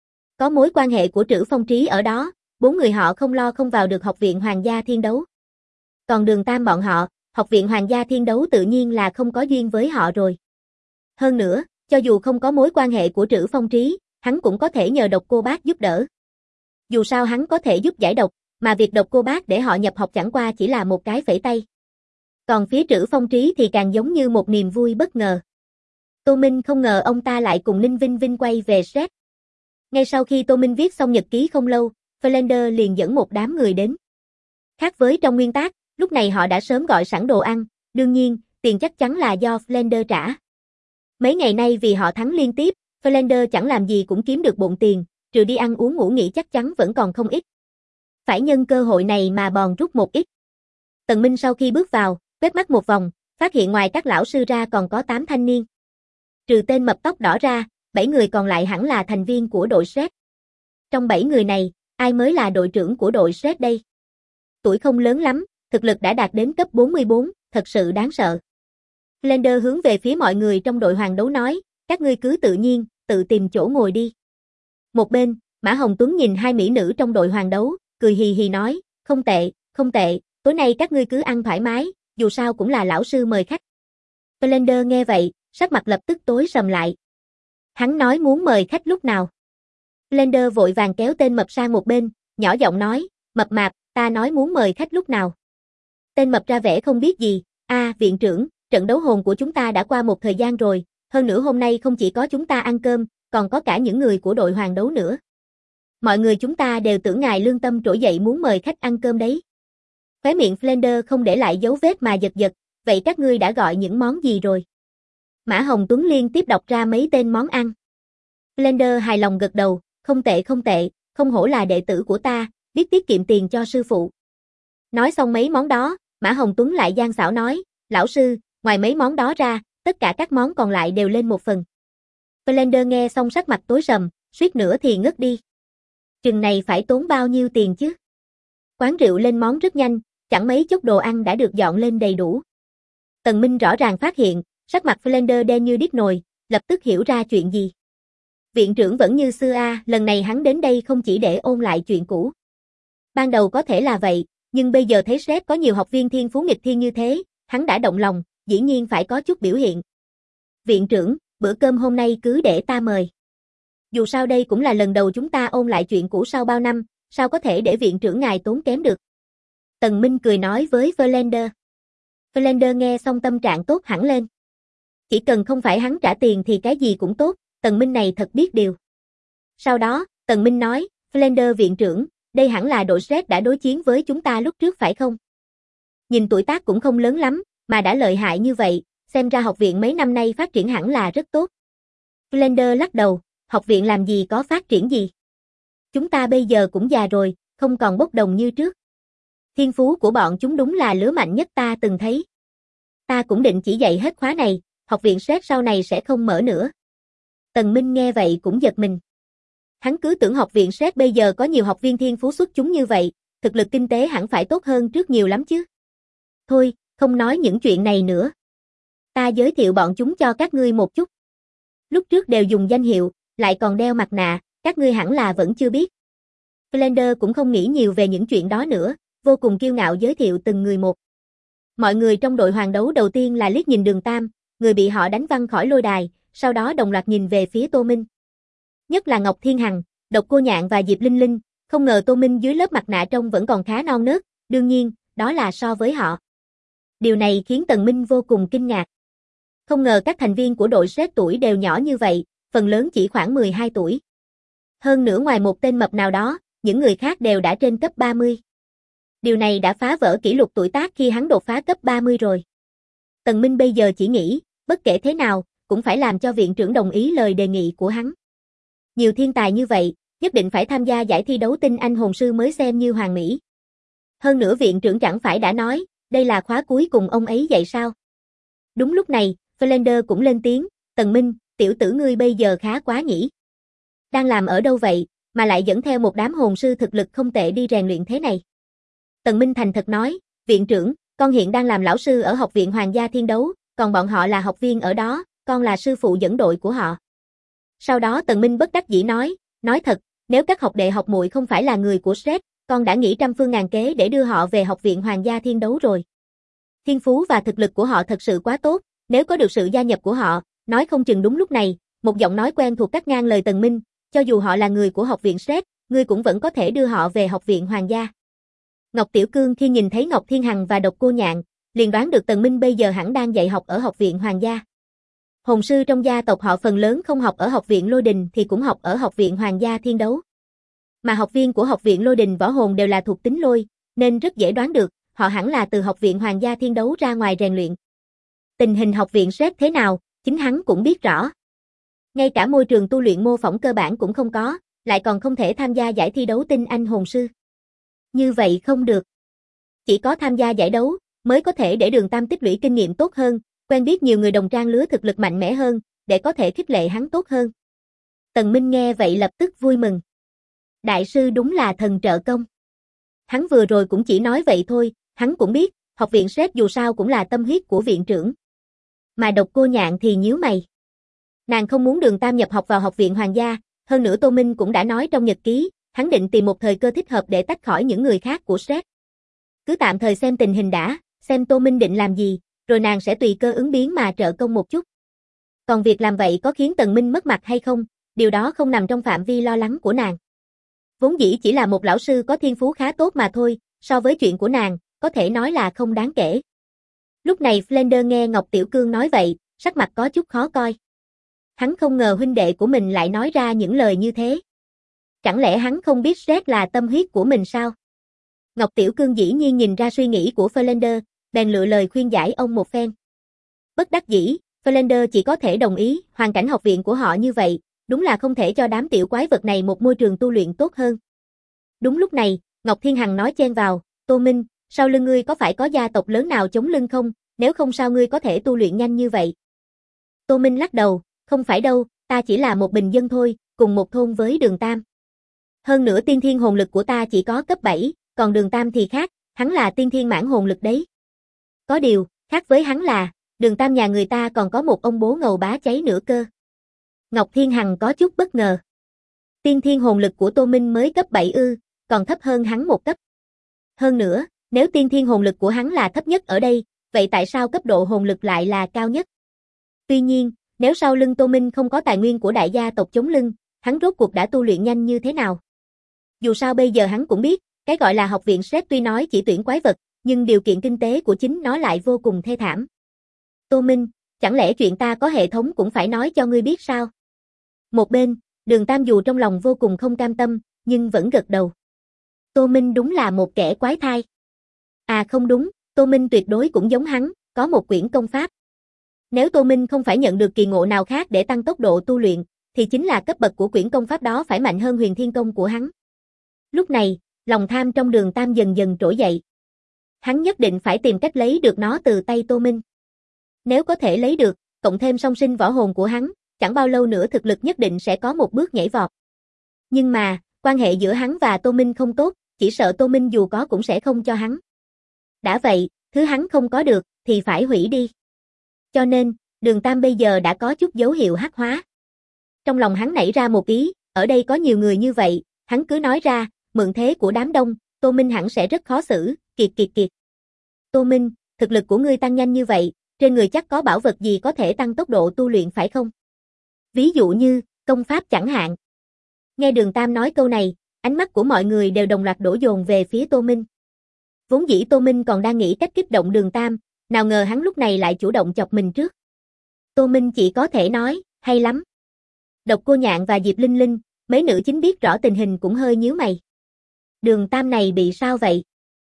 Có mối quan hệ của Trữ Phong Trí ở đó, bốn người họ không lo không vào được Học viện Hoàng gia Thiên Đấu. Còn Đường Tam bọn họ, Học viện Hoàng gia Thiên Đấu tự nhiên là không có duyên với họ rồi. Hơn nữa, cho dù không có mối quan hệ của Trữ Phong Trí, hắn cũng có thể nhờ Độc Cô Bác giúp đỡ. Dù sao hắn có thể giúp giải độc, mà việc Độc Cô Bác để họ nhập học chẳng qua chỉ là một cái phẩy tay. Còn phía Trữ Phong Trí thì càng giống như một niềm vui bất ngờ. Tô Minh không ngờ ông ta lại cùng Ninh Vinh Vinh quay về set. Ngay sau khi Tô Minh viết xong nhật ký không lâu, Flander liền dẫn một đám người đến. Khác với trong nguyên tác, lúc này họ đã sớm gọi sẵn đồ ăn, đương nhiên, tiền chắc chắn là do Flander trả. Mấy ngày nay vì họ thắng liên tiếp, Flander chẳng làm gì cũng kiếm được bộn tiền, trừ đi ăn uống ngủ nghỉ chắc chắn vẫn còn không ít. Phải nhân cơ hội này mà bòn rút một ít. Tần Minh sau khi bước vào, quét mắt một vòng, phát hiện ngoài các lão sư ra còn có 8 thanh niên. Trừ tên mập tóc đỏ ra, 7 người còn lại hẳn là thành viên của đội SET. Trong 7 người này, ai mới là đội trưởng của đội SET đây? Tuổi không lớn lắm, thực lực đã đạt đến cấp 44, thật sự đáng sợ. Blender hướng về phía mọi người trong đội hoàng đấu nói, các ngươi cứ tự nhiên, tự tìm chỗ ngồi đi. Một bên, Mã Hồng Tuấn nhìn hai mỹ nữ trong đội hoàng đấu, cười hì hì nói, không tệ, không tệ, tối nay các ngươi cứ ăn thoải mái, dù sao cũng là lão sư mời khách. Blender nghe vậy, sắc mặt lập tức tối sầm lại. Hắn nói muốn mời khách lúc nào? Blender vội vàng kéo tên mập sang một bên, nhỏ giọng nói, mập mạp, ta nói muốn mời khách lúc nào? Tên mập ra vẻ không biết gì, viện trưởng, trận đấu hồn của chúng ta đã qua một thời gian rồi, hơn nữa hôm nay không chỉ có chúng ta ăn cơm, còn có cả những người của đội hoàng đấu nữa. Mọi người chúng ta đều tưởng ngài lương tâm trỗi dậy muốn mời khách ăn cơm đấy. Khóe miệng Flander không để lại dấu vết mà giật giật, vậy các ngươi đã gọi những món gì rồi? Mã Hồng Tuấn liên tiếp đọc ra mấy tên món ăn. Flander hài lòng gật đầu, không tệ, không hổ là đệ tử của ta, biết tiết kiệm tiền cho sư phụ. Nói xong mấy món đó, Mã Hồng Tuấn lại gian xảo nói, lão sư, ngoài mấy món đó ra, tất cả các món còn lại đều lên một phần. Flander nghe xong sắc mặt tối sầm, suýt nữa thì ngất đi. Chừng này phải tốn bao nhiêu tiền chứ? Quán rượu lên món rất nhanh, chẳng mấy chốc đồ ăn đã được dọn lên đầy đủ. Tần Minh rõ ràng phát hiện, sắc mặt Flander đen như đít nồi, lập tức hiểu ra chuyện gì. Viện trưởng vẫn như xưa lần này hắn đến đây không chỉ để ôn lại chuyện cũ. Ban đầu có thể là vậy, nhưng bây giờ thấy sếp có nhiều học viên thiên phú nghịch thiên như thế, hắn đã động lòng, dĩ nhiên phải có chút biểu hiện. Viện trưởng, bữa cơm hôm nay cứ để ta mời. Dù sao đây cũng là lần đầu chúng ta ôn lại chuyện cũ sau bao năm, sao có thể để viện trưởng ngài tốn kém được. Tần Minh cười nói với Flander. Flander nghe xong tâm trạng tốt hẳn lên. Chỉ cần không phải hắn trả tiền thì cái gì cũng tốt, Tần Minh này thật biết điều. Sau đó, Tần Minh nói, Flander viện trưởng, đây hẳn là đội Shrek đã đối chiến với chúng ta lúc trước phải không? Nhìn tuổi tác cũng không lớn lắm, mà đã lợi hại như vậy, xem ra học viện mấy năm nay phát triển hẳn là rất tốt. Flander lắc đầu, học viện làm gì có phát triển gì. Chúng ta bây giờ cũng già rồi, không còn bốc đồng như trước. Thiên phú của bọn chúng đúng là lứa mạnh nhất ta từng thấy. Ta cũng định chỉ dạy hết khóa này, học viện Shrek sau này sẽ không mở nữa. Tần Minh nghe vậy cũng giật mình. Hắn cứ tưởng học viện Shrek bây giờ có nhiều học viên thiên phú xuất chúng như vậy, thực lực kinh tế hẳn phải tốt hơn trước nhiều lắm chứ. Thôi, không nói những chuyện này nữa. Ta giới thiệu bọn chúng cho các ngươi một chút. Lúc trước đều dùng danh hiệu, lại còn đeo mặt nạ, các ngươi hẳn là vẫn chưa biết. Flander cũng không nghĩ nhiều về những chuyện đó nữa, vô cùng kiêu ngạo giới thiệu từng người một. Mọi người trong đội hoàng đấu đầu tiên là liếc nhìn Đường Tam, người bị họ đánh văng khỏi lôi đài, sau đó đồng loạt nhìn về phía Tô Minh. Nhất là Ngọc Thiên Hằng, Độc Cô Nhạn và Diệp Linh Linh, không ngờ Tô Minh dưới lớp mặt nạ trông vẫn còn khá non nớt, đương nhiên, đó là so với họ. Điều này khiến Tần Minh vô cùng kinh ngạc. Không ngờ các thành viên của đội Shrek tuổi đều nhỏ như vậy, phần lớn chỉ khoảng 12 tuổi. Hơn nữa ngoài một tên mập nào đó, những người khác đều đã trên cấp 30. Điều này đã phá vỡ kỷ lục tuổi tác khi hắn đột phá cấp 30 rồi. Tần Minh bây giờ chỉ nghĩ, bất kể thế nào, cũng phải làm cho viện trưởng đồng ý lời đề nghị của hắn. Nhiều thiên tài như vậy, nhất định phải tham gia giải thi đấu tinh anh hồn sư mới xem như hoàn mỹ. Hơn nữa viện trưởng chẳng phải đã nói, đây là khóa cuối cùng ông ấy dạy sao. Đúng lúc này, Flander cũng lên tiếng, Tần Minh, tiểu tử ngươi bây giờ khá quá nhỉ. Đang làm ở đâu vậy, mà lại dẫn theo một đám hồn sư thực lực không tệ đi rèn luyện thế này. Tần Minh thành thật nói, viện trưởng, con hiện đang làm lão sư ở học viện Hoàng gia Thiên Đấu, còn bọn họ là học viên ở đó, con là sư phụ dẫn đội của họ. Sau đó Tần Minh bất đắc dĩ nói thật, nếu các học đệ học muội không phải là người của Shrek, con đã nghĩ trăm phương ngàn kế để đưa họ về học viện Hoàng gia Thiên Đấu rồi. Thiên phú và thực lực của họ thật sự quá tốt, nếu có được sự gia nhập của họ, nói không chừng đúng lúc này, một giọng nói quen thuộc cắt ngang lời Tần Minh, cho dù họ là người của học viện Shrek, ngươi cũng vẫn có thể đưa họ về học viện Hoàng gia. Ngọc Tiểu Cương khi nhìn thấy Ngọc Thiên Hằng và Độc Cô Nhạn, liền đoán được Tần Minh bây giờ hẳn đang dạy học ở học viện Hoàng gia. Hồn sư trong gia tộc họ phần lớn không học ở học viện Lôi Đình thì cũng học ở học viện Hoàng gia Thiên Đấu. Mà học viên của học viện Lôi Đình võ hồn đều là thuộc tính lôi, nên rất dễ đoán được, họ hẳn là từ học viện Hoàng gia Thiên Đấu ra ngoài rèn luyện. Tình hình học viện Shrek thế nào, chính hắn cũng biết rõ. Ngay cả môi trường tu luyện mô phỏng cơ bản cũng không có, lại còn không thể tham gia giải thi đấu tinh anh hồn sư. Như vậy không được. Chỉ có tham gia giải đấu, mới có thể để Đường Tam tích lũy kinh nghiệm tốt hơn, quen biết nhiều người đồng trang lứa thực lực mạnh mẽ hơn, để có thể khích lệ hắn tốt hơn. Tần Minh nghe vậy lập tức vui mừng. Đại sư đúng là thần trợ công. Hắn vừa rồi cũng chỉ nói vậy thôi, hắn cũng biết, học viện Shrek dù sao cũng là tâm huyết của viện trưởng. Mà Độc Cô Nhạn thì nhíu mày. Nàng không muốn Đường Tam nhập học vào học viện Hoàng gia, hơn nữa Tô Minh cũng đã nói trong nhật ký, hắn định tìm một thời cơ thích hợp để tách khỏi những người khác của Shrek. Cứ tạm thời xem tình hình đã, xem Tô Minh định làm gì, rồi nàng sẽ tùy cơ ứng biến mà trợ công một chút. Còn việc làm vậy có khiến Tần Minh mất mặt hay không, điều đó không nằm trong phạm vi lo lắng của nàng. Vốn dĩ chỉ là một lão sư có thiên phú khá tốt mà thôi, so với chuyện của nàng, có thể nói là không đáng kể. Lúc này Flander nghe Ngọc Tiểu Cương nói vậy, sắc mặt có chút khó coi. Hắn không ngờ huynh đệ của mình lại nói ra những lời như thế. Chẳng lẽ hắn không biết Red là tâm huyết của mình sao? Ngọc Tiểu Cương dĩ nhiên nhìn ra suy nghĩ của Flander, bèn lựa lời khuyên giải ông một phen. Bất đắc dĩ, Flander chỉ có thể đồng ý, hoàn cảnh học viện của họ như vậy, đúng là không thể cho đám tiểu quái vật này một môi trường tu luyện tốt hơn. Đúng lúc này, Ngọc Thiên Hằng nói chen vào, Tô Minh, sau lưng ngươi có phải có gia tộc lớn nào chống lưng không, nếu không sao ngươi có thể tu luyện nhanh như vậy? Tô Minh lắc đầu, không phải đâu, ta chỉ là một bình dân thôi, cùng một thôn với Đường Tam. Hơn nữa tiên thiên hồn lực của ta chỉ có cấp 7, còn Đường Tam thì khác, hắn là tiên thiên mãn hồn lực đấy. Có điều, khác với hắn là, Đường Tam nhà người ta còn có một ông bố ngầu bá cháy nữa cơ. Ngọc Thiên Hằng có chút bất ngờ. Tiên thiên hồn lực của Tô Minh mới cấp 7 ư, còn thấp hơn hắn một cấp. Hơn nữa, nếu tiên thiên hồn lực của hắn là thấp nhất ở đây, vậy tại sao cấp độ hồn lực lại là cao nhất? Tuy nhiên, nếu sau lưng Tô Minh không có tài nguyên của đại gia tộc chống lưng, hắn rốt cuộc đã tu luyện nhanh như thế nào? Dù sao bây giờ hắn cũng biết, cái gọi là học viện Sret tuy nói chỉ tuyển quái vật, nhưng điều kiện kinh tế của chính nó lại vô cùng thê thảm. Tô Minh, chẳng lẽ chuyện ta có hệ thống cũng phải nói cho ngươi biết sao? Một bên, Đường Tam dù trong lòng vô cùng không cam tâm, nhưng vẫn gật đầu. Tô Minh đúng là một kẻ quái thai. À không đúng, Tô Minh tuyệt đối cũng giống hắn, có một quyển công pháp. Nếu Tô Minh không phải nhận được kỳ ngộ nào khác để tăng tốc độ tu luyện, thì chính là cấp bậc của quyển công pháp đó phải mạnh hơn Huyền Thiên Công của hắn. Lúc này, lòng tham trong Đường Tam dần dần trỗi dậy. Hắn nhất định phải tìm cách lấy được nó từ tay Tô Minh. Nếu có thể lấy được, cộng thêm song sinh võ hồn của hắn, chẳng bao lâu nữa thực lực nhất định sẽ có một bước nhảy vọt. Nhưng mà, quan hệ giữa hắn và Tô Minh không tốt, chỉ sợ Tô Minh dù có cũng sẽ không cho hắn. Đã vậy, thứ hắn không có được, thì phải hủy đi. Cho nên, Đường Tam bây giờ đã có chút dấu hiệu hắc hóa. Trong lòng hắn nảy ra một ý, ở đây có nhiều người như vậy, hắn cứ nói ra, mượn thế của đám đông, Tô Minh hẳn sẽ rất khó xử, kiệt. Tô Minh, thực lực của ngươi tăng nhanh như vậy, trên người chắc có bảo vật gì có thể tăng tốc độ tu luyện phải không? Ví dụ như, công pháp chẳng hạn. Nghe Đường Tam nói câu này, ánh mắt của mọi người đều đồng loạt đổ dồn về phía Tô Minh. Vốn dĩ Tô Minh còn đang nghĩ cách kích động Đường Tam, nào ngờ hắn lúc này lại chủ động chọc mình trước. Tô Minh chỉ có thể nói, hay lắm. Độc Cô Nhạn và Diệp Linh Linh, mấy nữ chính biết rõ tình hình cũng hơi nhíu mày. Đường Tam này bị sao vậy?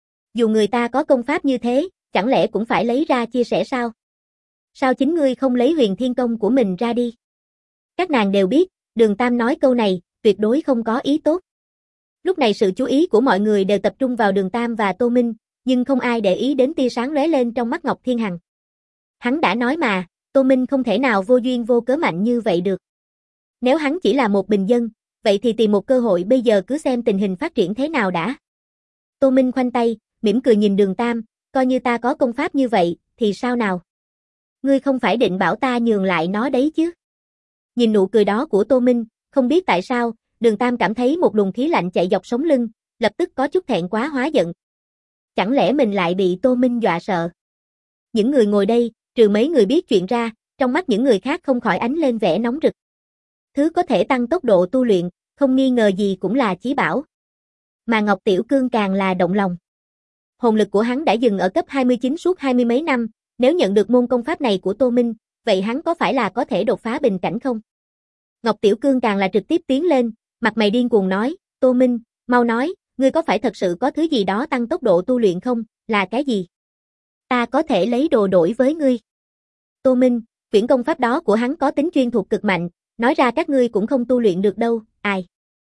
Dù người ta có công pháp như thế, chẳng lẽ cũng phải lấy ra chia sẻ sao? Sao chính ngươi không lấy Huyền Thiên Công của mình ra đi? Các nàng đều biết, Đường Tam nói câu này, tuyệt đối không có ý tốt. Lúc này sự chú ý của mọi người đều tập trung vào Đường Tam và Tô Minh, nhưng không ai để ý đến tia sáng lóe lên trong mắt Ngọc Thiên Hằng. Hắn đã nói mà, Tô Minh không thể nào vô duyên vô cớ mạnh như vậy được. Nếu hắn chỉ là một bình dân, vậy thì tìm một cơ hội bây giờ cứ xem tình hình phát triển thế nào đã. Tô Minh khoanh tay, mỉm cười nhìn Đường Tam, coi như ta có công pháp như vậy, thì sao nào? Ngươi không phải định bảo ta nhường lại nó đấy chứ? Nhìn nụ cười đó của Tô Minh, không biết tại sao, Đường Tam cảm thấy một luồng khí lạnh chạy dọc sống lưng, lập tức có chút thẹn quá hóa giận. Chẳng lẽ mình lại bị Tô Minh dọa sợ? Những người ngồi đây, trừ mấy người biết chuyện ra, trong mắt những người khác không khỏi ánh lên vẻ nóng rực. Thứ có thể tăng tốc độ tu luyện, không nghi ngờ gì cũng là chí bảo. Mà Ngọc Tiểu Cương càng là động lòng. Hồn lực của hắn đã dừng ở cấp 29 suốt 20 mấy năm, nếu nhận được môn công pháp này của Tô Minh, vậy hắn có phải là có thể đột phá bình cảnh không? Ngọc Tiểu Cương càng là trực tiếp tiến lên, mặt mày điên cuồng nói, Tô Minh, mau nói, ngươi có phải thật sự có thứ gì đó tăng tốc độ tu luyện không, là cái gì? Ta có thể lấy đồ đổi với ngươi. Tô Minh, quyển công pháp đó của hắn có tính chuyên thuộc cực mạnh, nói ra các ngươi cũng không tu luyện được đâu, ai?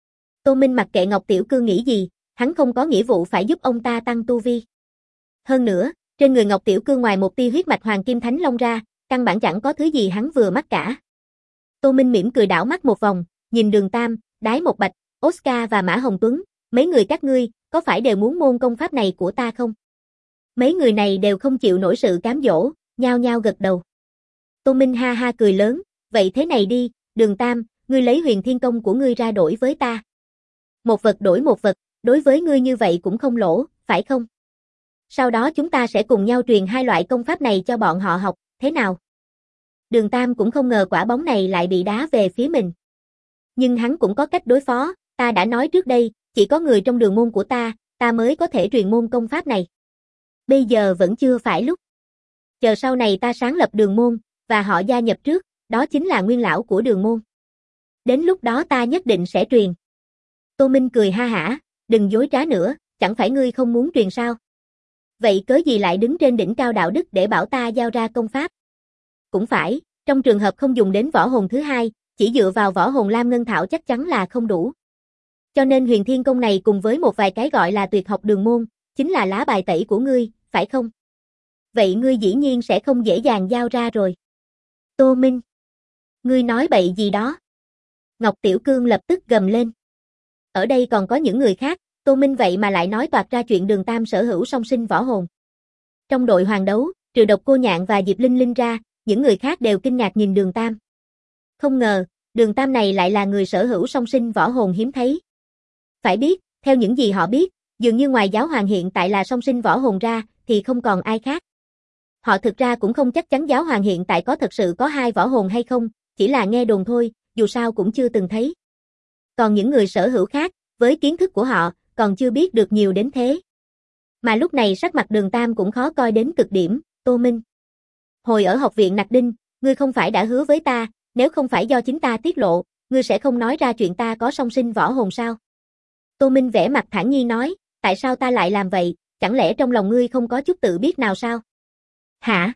Tô Minh mặc kệ Ngọc Tiểu Cương nghĩ gì, hắn không có nghĩa vụ phải giúp ông ta tăng tu vi. Hơn nữa, trên người Ngọc Tiểu Cương ngoài một tia huyết mạch Hoàng Kim Thánh Long ra, căn bản chẳng có thứ gì hắn vừa mắt cả. Tô Minh mỉm cười đảo mắt một vòng, nhìn Đường Tam, Đái Một Bạch, Oscar và Mã Hồng Tuấn, mấy người các ngươi, có phải đều muốn môn công pháp này của ta không? Mấy người này đều không chịu nổi sự cám dỗ, nhao nhao gật đầu. Tô Minh ha ha cười lớn, vậy thế này đi, Đường Tam, ngươi lấy Huyền Thiên Công của ngươi ra đổi với ta. Một vật đổi một vật, đối với ngươi như vậy cũng không lỗ, phải không? Sau đó chúng ta sẽ cùng nhau truyền hai loại công pháp này cho bọn họ học, thế nào? Đường Tam cũng không ngờ quả bóng này lại bị đá về phía mình. Nhưng hắn cũng có cách đối phó, ta đã nói trước đây, chỉ có người trong đường môn của ta mới có thể truyền môn công pháp này. Bây giờ vẫn chưa phải lúc. Chờ sau này ta sáng lập đường môn, và họ gia nhập trước, đó chính là nguyên lão của đường môn. Đến lúc đó ta nhất định sẽ truyền. Tô Minh cười ha hả, đừng dối trá nữa, chẳng phải ngươi không muốn truyền sao? Vậy cớ gì lại đứng trên đỉnh cao đạo đức để bảo ta giao ra công pháp? Cũng phải, trong trường hợp không dùng đến võ hồn thứ hai, chỉ dựa vào võ hồn Lam Ngân Thảo chắc chắn là không đủ. Cho nên Huyền Thiên Công này cùng với một vài cái gọi là tuyệt học đường môn, chính là lá bài tẩy của ngươi, phải không? Vậy ngươi dĩ nhiên sẽ không dễ dàng giao ra rồi. Tô Minh, ngươi nói bậy gì đó? Ngọc Tiểu Cương lập tức gầm lên. Ở đây còn có những người khác, Tô Minh vậy mà lại nói toạc ra chuyện Đường Tam sở hữu song sinh võ hồn. Trong đội hoàng đấu, trừ Độc Cô Nhạn và Diệp Linh Linh ra, những người khác đều kinh ngạc nhìn Đường Tam. Không ngờ, Đường Tam này lại là người sở hữu song sinh võ hồn hiếm thấy. Phải biết, theo những gì họ biết, dường như ngoài giáo hoàng hiện tại là song sinh võ hồn ra, thì không còn ai khác. Họ thực ra cũng không chắc chắn giáo hoàng hiện tại có thật sự có hai võ hồn hay không, chỉ là nghe đồn thôi, dù sao cũng chưa từng thấy. Còn những người sở hữu khác, với kiến thức của họ, còn chưa biết được nhiều đến thế. Mà lúc này sắc mặt Đường Tam cũng khó coi đến cực điểm, Tô Minh. Hồi ở học viện Nặc Đinh, ngươi không phải đã hứa với ta, nếu không phải do chính ta tiết lộ, ngươi sẽ không nói ra chuyện ta có song sinh võ hồn sao? Tô Minh vẻ mặt thản nhiên nói, tại sao ta lại làm vậy, chẳng lẽ trong lòng ngươi không có chút tự biết nào sao? Hả?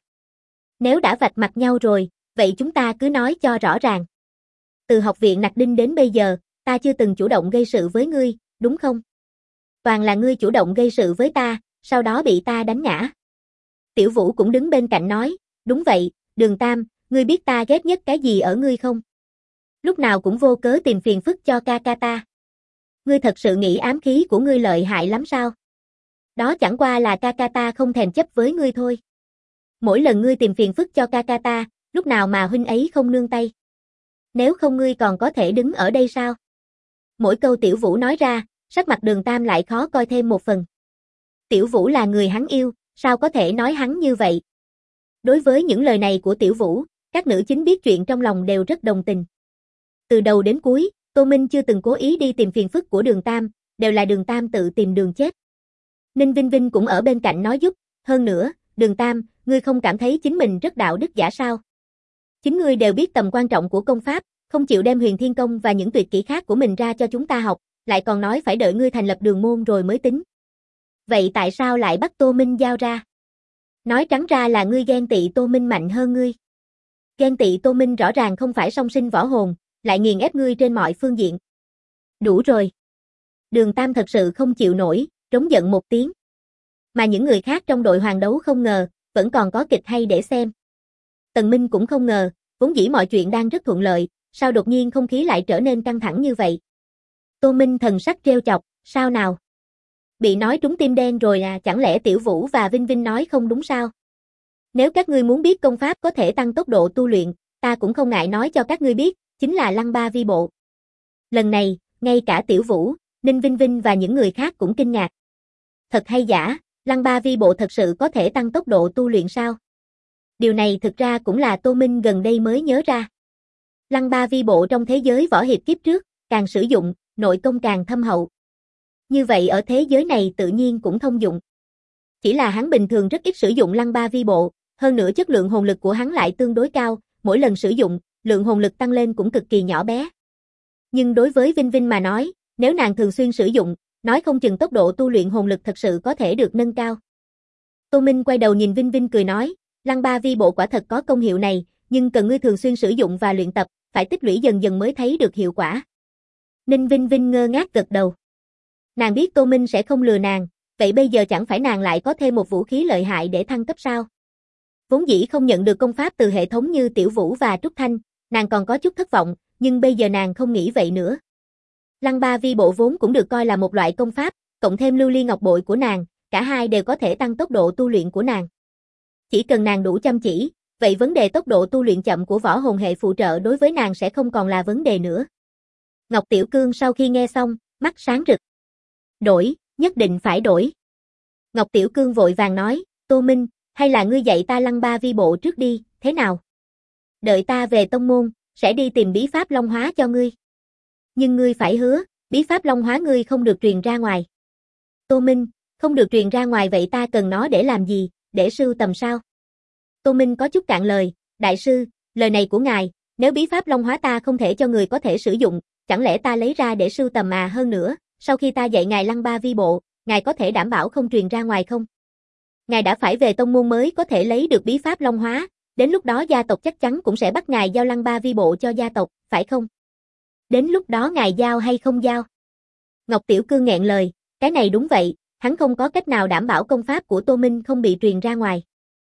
Nếu đã vạch mặt nhau rồi, vậy chúng ta cứ nói cho rõ ràng. Từ học viện Nặc Đinh đến bây giờ, ta chưa từng chủ động gây sự với ngươi, đúng không? Toàn là ngươi chủ động gây sự với ta, sau đó bị ta đánh ngã. Tiểu Vũ cũng đứng bên cạnh nói, đúng vậy, Đường Tam, ngươi biết ta ghét nhất cái gì ở ngươi không? Lúc nào cũng vô cớ tìm phiền phức cho ca ca ta. Ngươi thật sự nghĩ ám khí của ngươi lợi hại lắm sao? Đó chẳng qua là ca ca ta không thèm chấp với ngươi thôi. Mỗi lần ngươi tìm phiền phức cho ca ca ta, lúc nào mà huynh ấy không nương tay. Nếu không ngươi còn có thể đứng ở đây sao? Mỗi câu Tiểu Vũ nói ra, sắc mặt Đường Tam lại khó coi thêm một phần. Tiểu Vũ là người hắn yêu, sao có thể nói hắn như vậy? Đối với những lời này của Tiểu Vũ, các nữ chính biết chuyện trong lòng đều rất đồng tình. Từ đầu đến cuối, Tô Minh chưa từng cố ý đi tìm phiền phức của Đường Tam, đều là Đường Tam tự tìm đường chết. Ninh Vinh Vinh cũng ở bên cạnh nói giúp, hơn nữa, Đường Tam, ngươi không cảm thấy chính mình rất đạo đức giả sao? Chính ngươi đều biết tầm quan trọng của công pháp, không chịu đem Huyền Thiên Công và những tuyệt kỹ khác của mình ra cho chúng ta học, lại còn nói phải đợi ngươi thành lập đường môn rồi mới tính. Vậy tại sao lại bắt Tô Minh giao ra? Nói trắng ra là ngươi ghen tị Tô Minh mạnh hơn ngươi. Ghen tị Tô Minh rõ ràng không phải song sinh võ hồn, lại nghiền ép ngươi trên mọi phương diện. Đủ rồi. Đường Tam thật sự không chịu nổi, trống giận một tiếng. Mà những người khác trong đội hoàng đấu không ngờ, vẫn còn có kịch hay để xem. Tần Minh cũng không ngờ, vốn dĩ mọi chuyện đang rất thuận lợi, sao đột nhiên không khí lại trở nên căng thẳng như vậy. Tô Minh thần sắc trêu chọc, sao nào? Bị nói trúng tim đen rồi à, chẳng lẽ Tiểu Vũ và Vinh Vinh nói không đúng sao? Nếu các ngươi muốn biết công pháp có thể tăng tốc độ tu luyện, ta cũng không ngại nói cho các ngươi biết, chính là Lăng Ba Vi Bộ. Lần này, ngay cả Tiểu Vũ, Ninh Vinh Vinh và những người khác cũng kinh ngạc. Thật hay giả, Lăng Ba Vi Bộ thật sự có thể tăng tốc độ tu luyện sao? Điều này thực ra cũng là Tô Minh gần đây mới nhớ ra. Lăng Ba Vi Bộ trong thế giới võ hiệp kiếp trước, càng sử dụng, nội công càng thâm hậu. Như vậy ở thế giới này tự nhiên cũng thông dụng. Chỉ là hắn bình thường rất ít sử dụng Lăng Ba Vi Bộ, hơn nữa chất lượng hồn lực của hắn lại tương đối cao, mỗi lần sử dụng, lượng hồn lực tăng lên cũng cực kỳ nhỏ bé. Nhưng đối với Vinh Vinh mà nói, nếu nàng thường xuyên sử dụng, nói không chừng tốc độ tu luyện hồn lực thật sự có thể được nâng cao. Tô Minh quay đầu nhìn Vinh Vinh cười nói, Lăng Ba Vi Bộ quả thật có công hiệu này, nhưng cần ngươi thường xuyên sử dụng và luyện tập, phải tích lũy dần dần mới thấy được hiệu quả. Ninh Vinh Vinh ngơ ngác gật đầu. Nàng biết Tô Minh sẽ không lừa nàng, vậy bây giờ chẳng phải nàng lại có thêm một vũ khí lợi hại để thăng cấp sao? Vốn dĩ không nhận được công pháp từ hệ thống như Tiểu Vũ và Trúc Thanh, nàng còn có chút thất vọng, nhưng bây giờ nàng không nghĩ vậy nữa. Lăng Ba Vi Bộ vốn cũng được coi là một loại công pháp, cộng thêm lưu ly ngọc bội của nàng, cả hai đều có thể tăng tốc độ tu luyện của nàng. Chỉ cần nàng đủ chăm chỉ, vậy vấn đề tốc độ tu luyện chậm của võ hồn hệ phụ trợ đối với nàng sẽ không còn là vấn đề nữa. Ngọc Tiểu Cương sau khi nghe xong, mắt sáng rực. Đổi, nhất định phải đổi. Ngọc Tiểu Cương vội vàng nói, Tô Minh, hay là ngươi dạy ta Lăng Ba Vi Bộ trước đi, thế nào? Đợi ta về tông môn, sẽ đi tìm bí pháp Long Hóa cho ngươi. Nhưng ngươi phải hứa, bí pháp Long Hóa ngươi không được truyền ra ngoài. Tô Minh, không được truyền ra ngoài vậy ta cần nó để làm gì, để sưu tầm sao? Tô Minh có chút cạn lời, đại sư, lời này của ngài, nếu bí pháp Long Hóa ta không thể cho người có thể sử dụng, chẳng lẽ ta lấy ra để sưu tầm à? Hơn nữa, sau khi ta dạy ngài Lăng Ba Vi Bộ, ngài có thể đảm bảo không truyền ra ngoài không? Ngài đã phải về tông môn mới có thể lấy được bí pháp Long Hóa, đến lúc đó gia tộc chắc chắn cũng sẽ bắt ngài giao Lăng Ba Vi Bộ cho gia tộc, phải không? Đến lúc đó ngài giao hay không giao? Ngọc Tiểu Cương nghẹn lời, cái này đúng vậy, hắn không có cách nào đảm bảo công pháp của Tô Minh không bị truyền ra ngoài.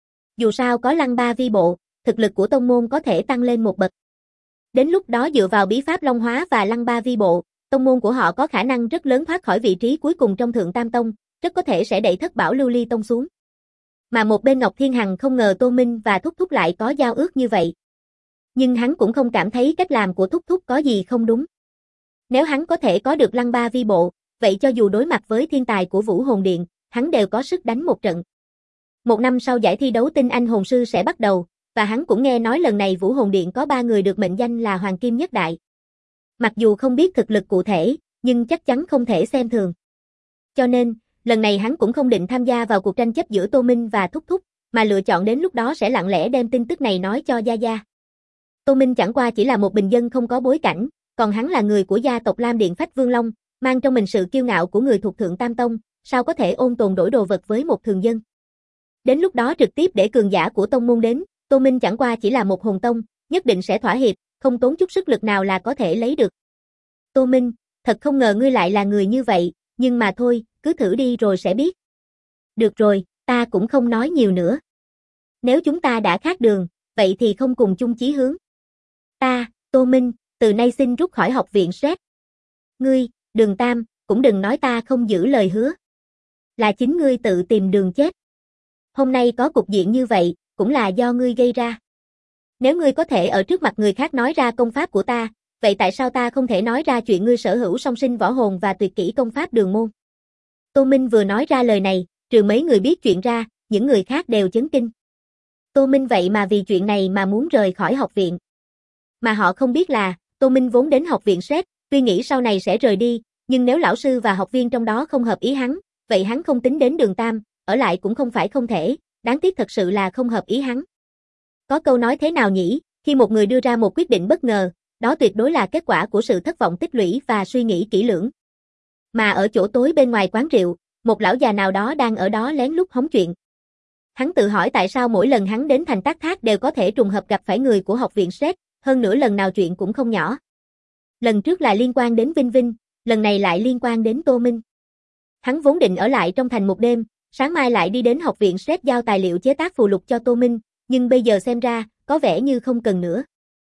Dù sao có Lăng Ba Vi Bộ, thực lực của tông môn có thể tăng lên một bậc. Đến lúc đó dựa vào bí pháp Long Hóa và Lăng Ba Vi Bộ, tông môn của họ có khả năng rất lớn thoát khỏi vị trí cuối cùng trong Thượng Tam Tông, rất có thể sẽ đẩy Thất Bảo Lưu Ly Tông xuống. Mà một bên Ngọc Thiên Hằng không ngờ Tô Minh và Thúc Thúc lại có giao ước như vậy. Nhưng hắn cũng không cảm thấy cách làm của Thúc Thúc có gì không đúng. Nếu hắn có thể có được Lăng Ba Vi Bộ, vậy cho dù đối mặt với thiên tài của Vũ Hồn Điện, hắn đều có sức đánh một trận. Một năm sau giải thi đấu tinh anh hồn sư sẽ bắt đầu, và hắn cũng nghe nói lần này Vũ Hồn Điện có 3 người được mệnh danh là Hoàng Kim Nhất Đại. Mặc dù không biết thực lực cụ thể, nhưng chắc chắn không thể xem thường. Cho nên, lần này hắn cũng không định tham gia vào cuộc tranh chấp giữa Tô Minh và Thúc Thúc, mà lựa chọn đến lúc đó sẽ lặng lẽ đem tin tức này nói cho Gia Gia. Tô Minh chẳng qua chỉ là một bình dân không có bối cảnh, còn hắn là người của gia tộc Lam Điện Phách Vương Long, mang trong mình sự kiêu ngạo của người thuộc Thượng Tam Tông, sao có thể ôn tồn đổi đồ vật với một thường dân. Đến lúc đó trực tiếp để cường giả của tông môn đến, Tô Minh chẳng qua chỉ là một hồn tông, nhất định sẽ thỏa hiệp, không tốn chút sức lực nào là có thể lấy được. Tô Minh, thật không ngờ ngươi lại là người như vậy, nhưng mà thôi, cứ thử đi rồi sẽ biết. Được rồi, ta cũng không nói nhiều nữa. Nếu chúng ta đã khác đường, vậy thì không cùng chung chí hướng. Ta, Tô Minh, từ nay xin rút khỏi học viện SRED. Ngươi, Đường Tam, cũng đừng nói ta không giữ lời hứa. Là chính ngươi tự tìm đường chết. Hôm nay có cục diện như vậy, cũng là do ngươi gây ra. Nếu ngươi có thể ở trước mặt người khác nói ra công pháp của ta, vậy tại sao ta không thể nói ra chuyện ngươi sở hữu song sinh võ hồn và tuyệt kỹ công pháp Đường môn? Tô Minh vừa nói ra lời này, trừ mấy người biết chuyện ra, những người khác đều chấn kinh. Tô Minh vậy mà vì chuyện này mà muốn rời khỏi học viện. Mà họ không biết là, Tô Minh vốn đến học viện SRED, tuy nghĩ sau này sẽ rời đi, nhưng nếu lão sư và học viên trong đó không hợp ý hắn, vậy hắn không tính đến Đường Tam, ở lại cũng không phải không thể, đáng tiếc thật sự là không hợp ý hắn. Có câu nói thế nào nhỉ, khi một người đưa ra một quyết định bất ngờ, đó tuyệt đối là kết quả của sự thất vọng tích lũy và suy nghĩ kỹ lưỡng. Mà ở chỗ tối bên ngoài quán rượu, một lão già nào đó đang ở đó lén lút hóng chuyện. Hắn tự hỏi tại sao mỗi lần hắn đến thành Tác Thác đều có thể trùng hợp gặp phải người của học viện SRED, hơn nữa lần nào chuyện cũng không nhỏ. Lần trước là liên quan đến Vinh Vinh, lần này lại liên quan đến Tô Minh. Hắn vốn định ở lại trong thành một đêm, sáng mai lại đi đến học viện SRED giao tài liệu chế tác phù lục cho Tô Minh, nhưng bây giờ xem ra, có vẻ như không cần nữa.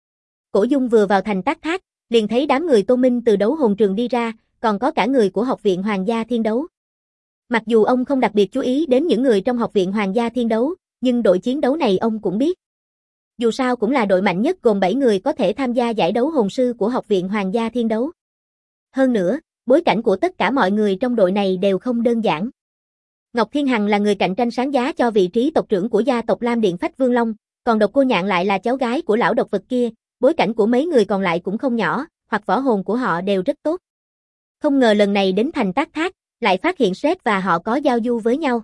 Cổ Dung vừa vào thành Tác Thác, liền thấy đám người Tô Minh từ đấu hồn trường đi ra, còn có cả người của học viện Hoàng gia Thiên Đấu. Mặc dù ông không đặc biệt chú ý đến những người trong học viện Hoàng gia Thiên Đấu, nhưng đội chiến đấu này ông cũng biết. Dù sao cũng là đội mạnh nhất gồm 7 người có thể tham gia giải đấu hồn sư của học viện Hoàng gia Thiên Đấu. Hơn nữa, bối cảnh của tất cả mọi người trong đội này đều không đơn giản. Ngọc Thiên Hằng là người cạnh tranh sáng giá cho vị trí tộc trưởng của gia tộc Lam Điện Phách Vương Long, còn Độc Cô Nhạn lại là cháu gái của lão độc vật kia, bối cảnh của mấy người còn lại cũng không nhỏ, hoặc võ hồn của họ đều rất tốt. Không ngờ lần này đến thành Tác Thác, lại phát hiện SRED và họ có giao du với nhau.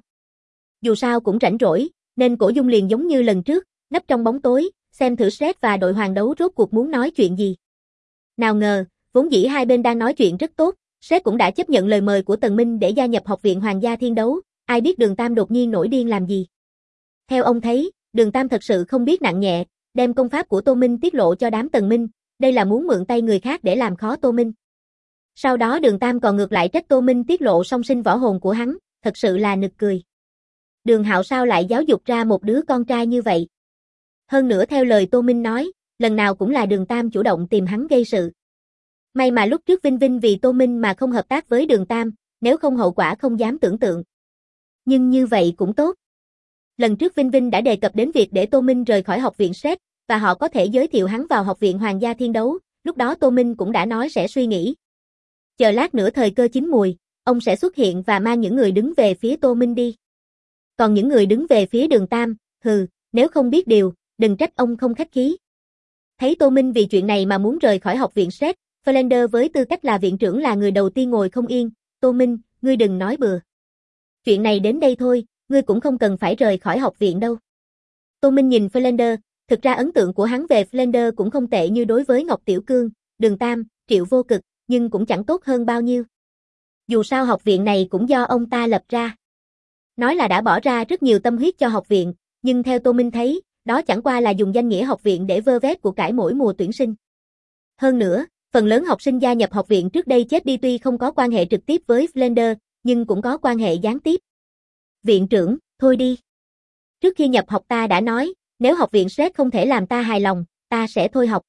Dù sao cũng rảnh rỗi, nên Cổ Dung liền giống như lần trước, nấp trong bóng tối, xem thử SRED và đội hoàng đấu rốt cuộc muốn nói chuyện gì. Nào ngờ, vốn dĩ hai bên đang nói chuyện rất tốt, SRED cũng đã chấp nhận lời mời của Tần Minh để gia nhập học viện Hoàng gia Thiên Đấu, ai biết Đường Tam đột nhiên nổi điên làm gì. Theo ông thấy, Đường Tam thật sự không biết nặng nhẹ, đem công pháp của Tô Minh tiết lộ cho đám Tần Minh, đây là muốn mượn tay người khác để làm khó Tô Minh. Sau đó Đường Tam còn ngược lại trách Tô Minh tiết lộ song sinh võ hồn của hắn, thật sự là nực cười. Đường Hạo sao lại giáo dục ra một đứa con trai như vậy? Hơn nữa theo lời Tô Minh nói, lần nào cũng là Đường Tam chủ động tìm hắn gây sự. May mà lúc trước Vinh Vinh vì Tô Minh mà không hợp tác với Đường Tam, nếu không hậu quả không dám tưởng tượng. Nhưng như vậy cũng tốt. Lần trước Vinh Vinh đã đề cập đến việc để Tô Minh rời khỏi học viện SRED, và họ có thể giới thiệu hắn vào học viện Hoàng gia Thiên Đấu, lúc đó Tô Minh cũng đã nói sẽ suy nghĩ. Chờ lát nữa thời cơ chín mùi, ông sẽ xuất hiện và mang những người đứng về phía Tô Minh đi. Còn những người đứng về phía Đường Tam, nếu không biết điều, đừng trách ông không khách khí. Thấy Tô Minh vì chuyện này mà muốn rời khỏi học viện SRED, Flander với tư cách là viện trưởng là người đầu tiên ngồi không yên, Tô Minh, ngươi đừng nói bừa. Chuyện này đến đây thôi, ngươi cũng không cần phải rời khỏi học viện đâu. Tô Minh nhìn Flander, thực ra ấn tượng của hắn về Flander cũng không tệ như đối với Ngọc Tiểu Cương, Đường Tam, Triệu Vô Cực, nhưng cũng chẳng tốt hơn bao nhiêu. Dù sao học viện này cũng do ông ta lập ra. Nói là đã bỏ ra rất nhiều tâm huyết cho học viện, nhưng theo Tô Minh thấy, đó chẳng qua là dùng danh nghĩa học viện để vơ vét của cải mỗi mùa tuyển sinh. Hơn nữa, phần lớn học sinh gia nhập học viện trước đây chết đi tuy không có quan hệ trực tiếp với Flanders, nhưng cũng có quan hệ gián tiếp. Viện trưởng, thôi đi. Trước khi nhập học ta đã nói, nếu học viện Sret không thể làm ta hài lòng, ta sẽ thôi học.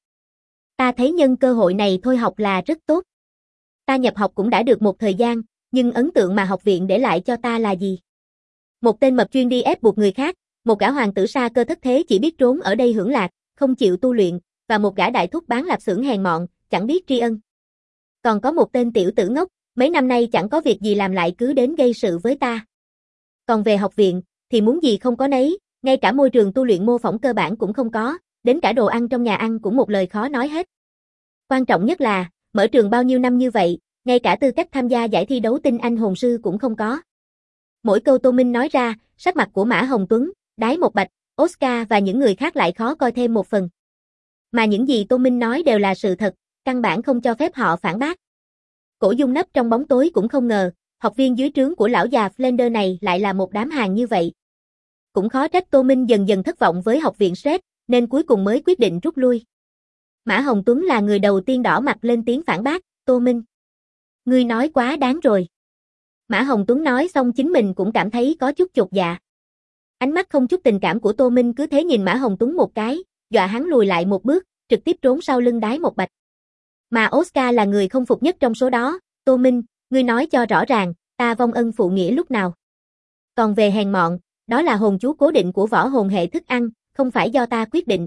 Ta thấy nhân cơ hội này thôi học là rất tốt. Ta nhập học cũng đã được một thời gian, nhưng ấn tượng mà học viện để lại cho ta là gì? Một tên mập chuyên đi ép buộc người khác, một gã hoàng tử sa cơ thất thế chỉ biết trốn ở đây hưởng lạc, không chịu tu luyện, và một gã đại thúc bán lạp xưởng hèn mọn, chẳng biết tri ân. Còn có một tên tiểu tử ngốc, mấy năm nay chẳng có việc gì làm lại cứ đến gây sự với ta. Còn về học viện, thì muốn gì không có nấy, ngay cả môi trường tu luyện mô phỏng cơ bản cũng không có, đến cả đồ ăn trong nhà ăn cũng một lời khó nói hết. Quan trọng nhất là, mở trường bao nhiêu năm như vậy, ngay cả tư cách tham gia giải thi đấu tinh anh hồn sư cũng không có. Mỗi câu Tô Minh nói ra, sắc mặt của Mã Hồng Tuấn, Đái Một Bạch, Oscar và những người khác lại khó coi thêm một phần. Mà những gì Tô Minh nói đều là sự thật, căn bản không cho phép họ phản bác. Cổ Dung nấp trong bóng tối cũng không ngờ, học viên dưới trướng của lão già Flanders này lại là một đám hàng như vậy. Cũng khó trách Tô Minh dần dần thất vọng với học viện Sret, nên cuối cùng mới quyết định rút lui. Mã Hồng Tuấn là người đầu tiên đỏ mặt lên tiếng phản bác, Tô Minh. Ngươi nói quá đáng rồi. Mã Hồng Tuấn nói xong chính mình cũng cảm thấy có chút chột dạ. Ánh mắt không chút tình cảm của Tô Minh cứ thế nhìn Mã Hồng Tuấn một cái, dọa hắn lùi lại một bước, trực tiếp trốn sau lưng Đái Một Bạch. Mà Oscar là người không phục nhất trong số đó, Tô Minh, ngươi nói cho rõ ràng, ta vong ân phụ nghĩa lúc nào. Còn về hèn mọn, đó là hồn chú cố định của võ hồn hệ thức ăn, không phải do ta quyết định.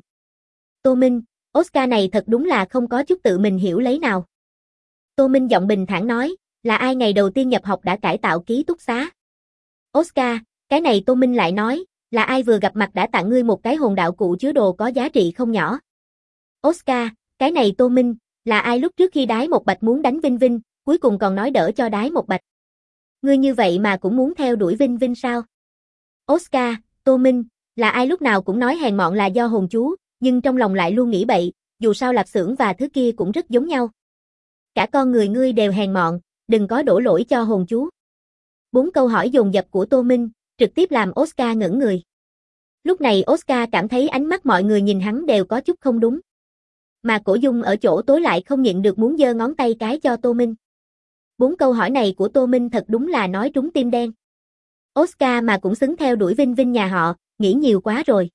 Tô Minh, Oscar này thật đúng là không có chút tự mình hiểu lấy nào. Tô Minh giọng bình thản nói, là ai ngày đầu tiên nhập học đã cải tạo ký túc xá? Oscar, cái này Tô Minh lại nói, là ai vừa gặp mặt đã tặng ngươi một cái hồn đạo cụ chứa đồ có giá trị không nhỏ? Oscar, cái này Tô Minh, là ai lúc trước khi Đái Một Bạch muốn đánh Vinh Vinh, cuối cùng còn nói đỡ cho Đái Một Bạch? Ngươi như vậy mà cũng muốn theo đuổi Vinh Vinh sao? Oscar, Tô Minh, là ai lúc nào cũng nói hèn mọn là do hồn chú, nhưng trong lòng lại luôn nghĩ bậy, dù sao lạp xưởng và thứ kia cũng rất giống nhau. Cả con người ngươi đều hèn mọn, đừng có đổ lỗi cho hồn chú. 4 câu hỏi dồn dập của Tô Minh, trực tiếp làm Oscar ngẩn người. Lúc này Oscar cảm thấy ánh mắt mọi người nhìn hắn đều có chút không đúng. Mà Cổ Dung ở chỗ tối lại không nhịn được muốn giơ ngón tay cái cho Tô Minh. 4 câu hỏi này của Tô Minh thật đúng là nói trúng tim đen. Oscar mà cũng xứng theo đuổi Vinh Vinh nhà họ, nghĩ nhiều quá rồi.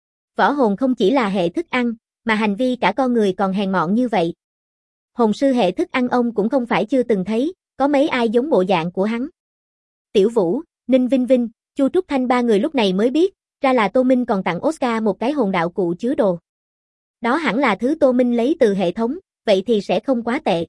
Võ hồn không chỉ là hệ thức ăn, mà hành vi cả con người còn hèn mọn như vậy. Hồn sư hệ thức ăn ông cũng không phải chưa từng thấy, có mấy ai giống bộ dạng của hắn. Tiểu Vũ, Ninh Vinh Vinh, Chu Trúc Thanh ba người lúc này mới biết, ra là Tô Minh còn tặng Oscar một cái hồn đạo cụ chứa đồ. Đó hẳn là thứ Tô Minh lấy từ hệ thống, vậy thì sẽ không quá tệ.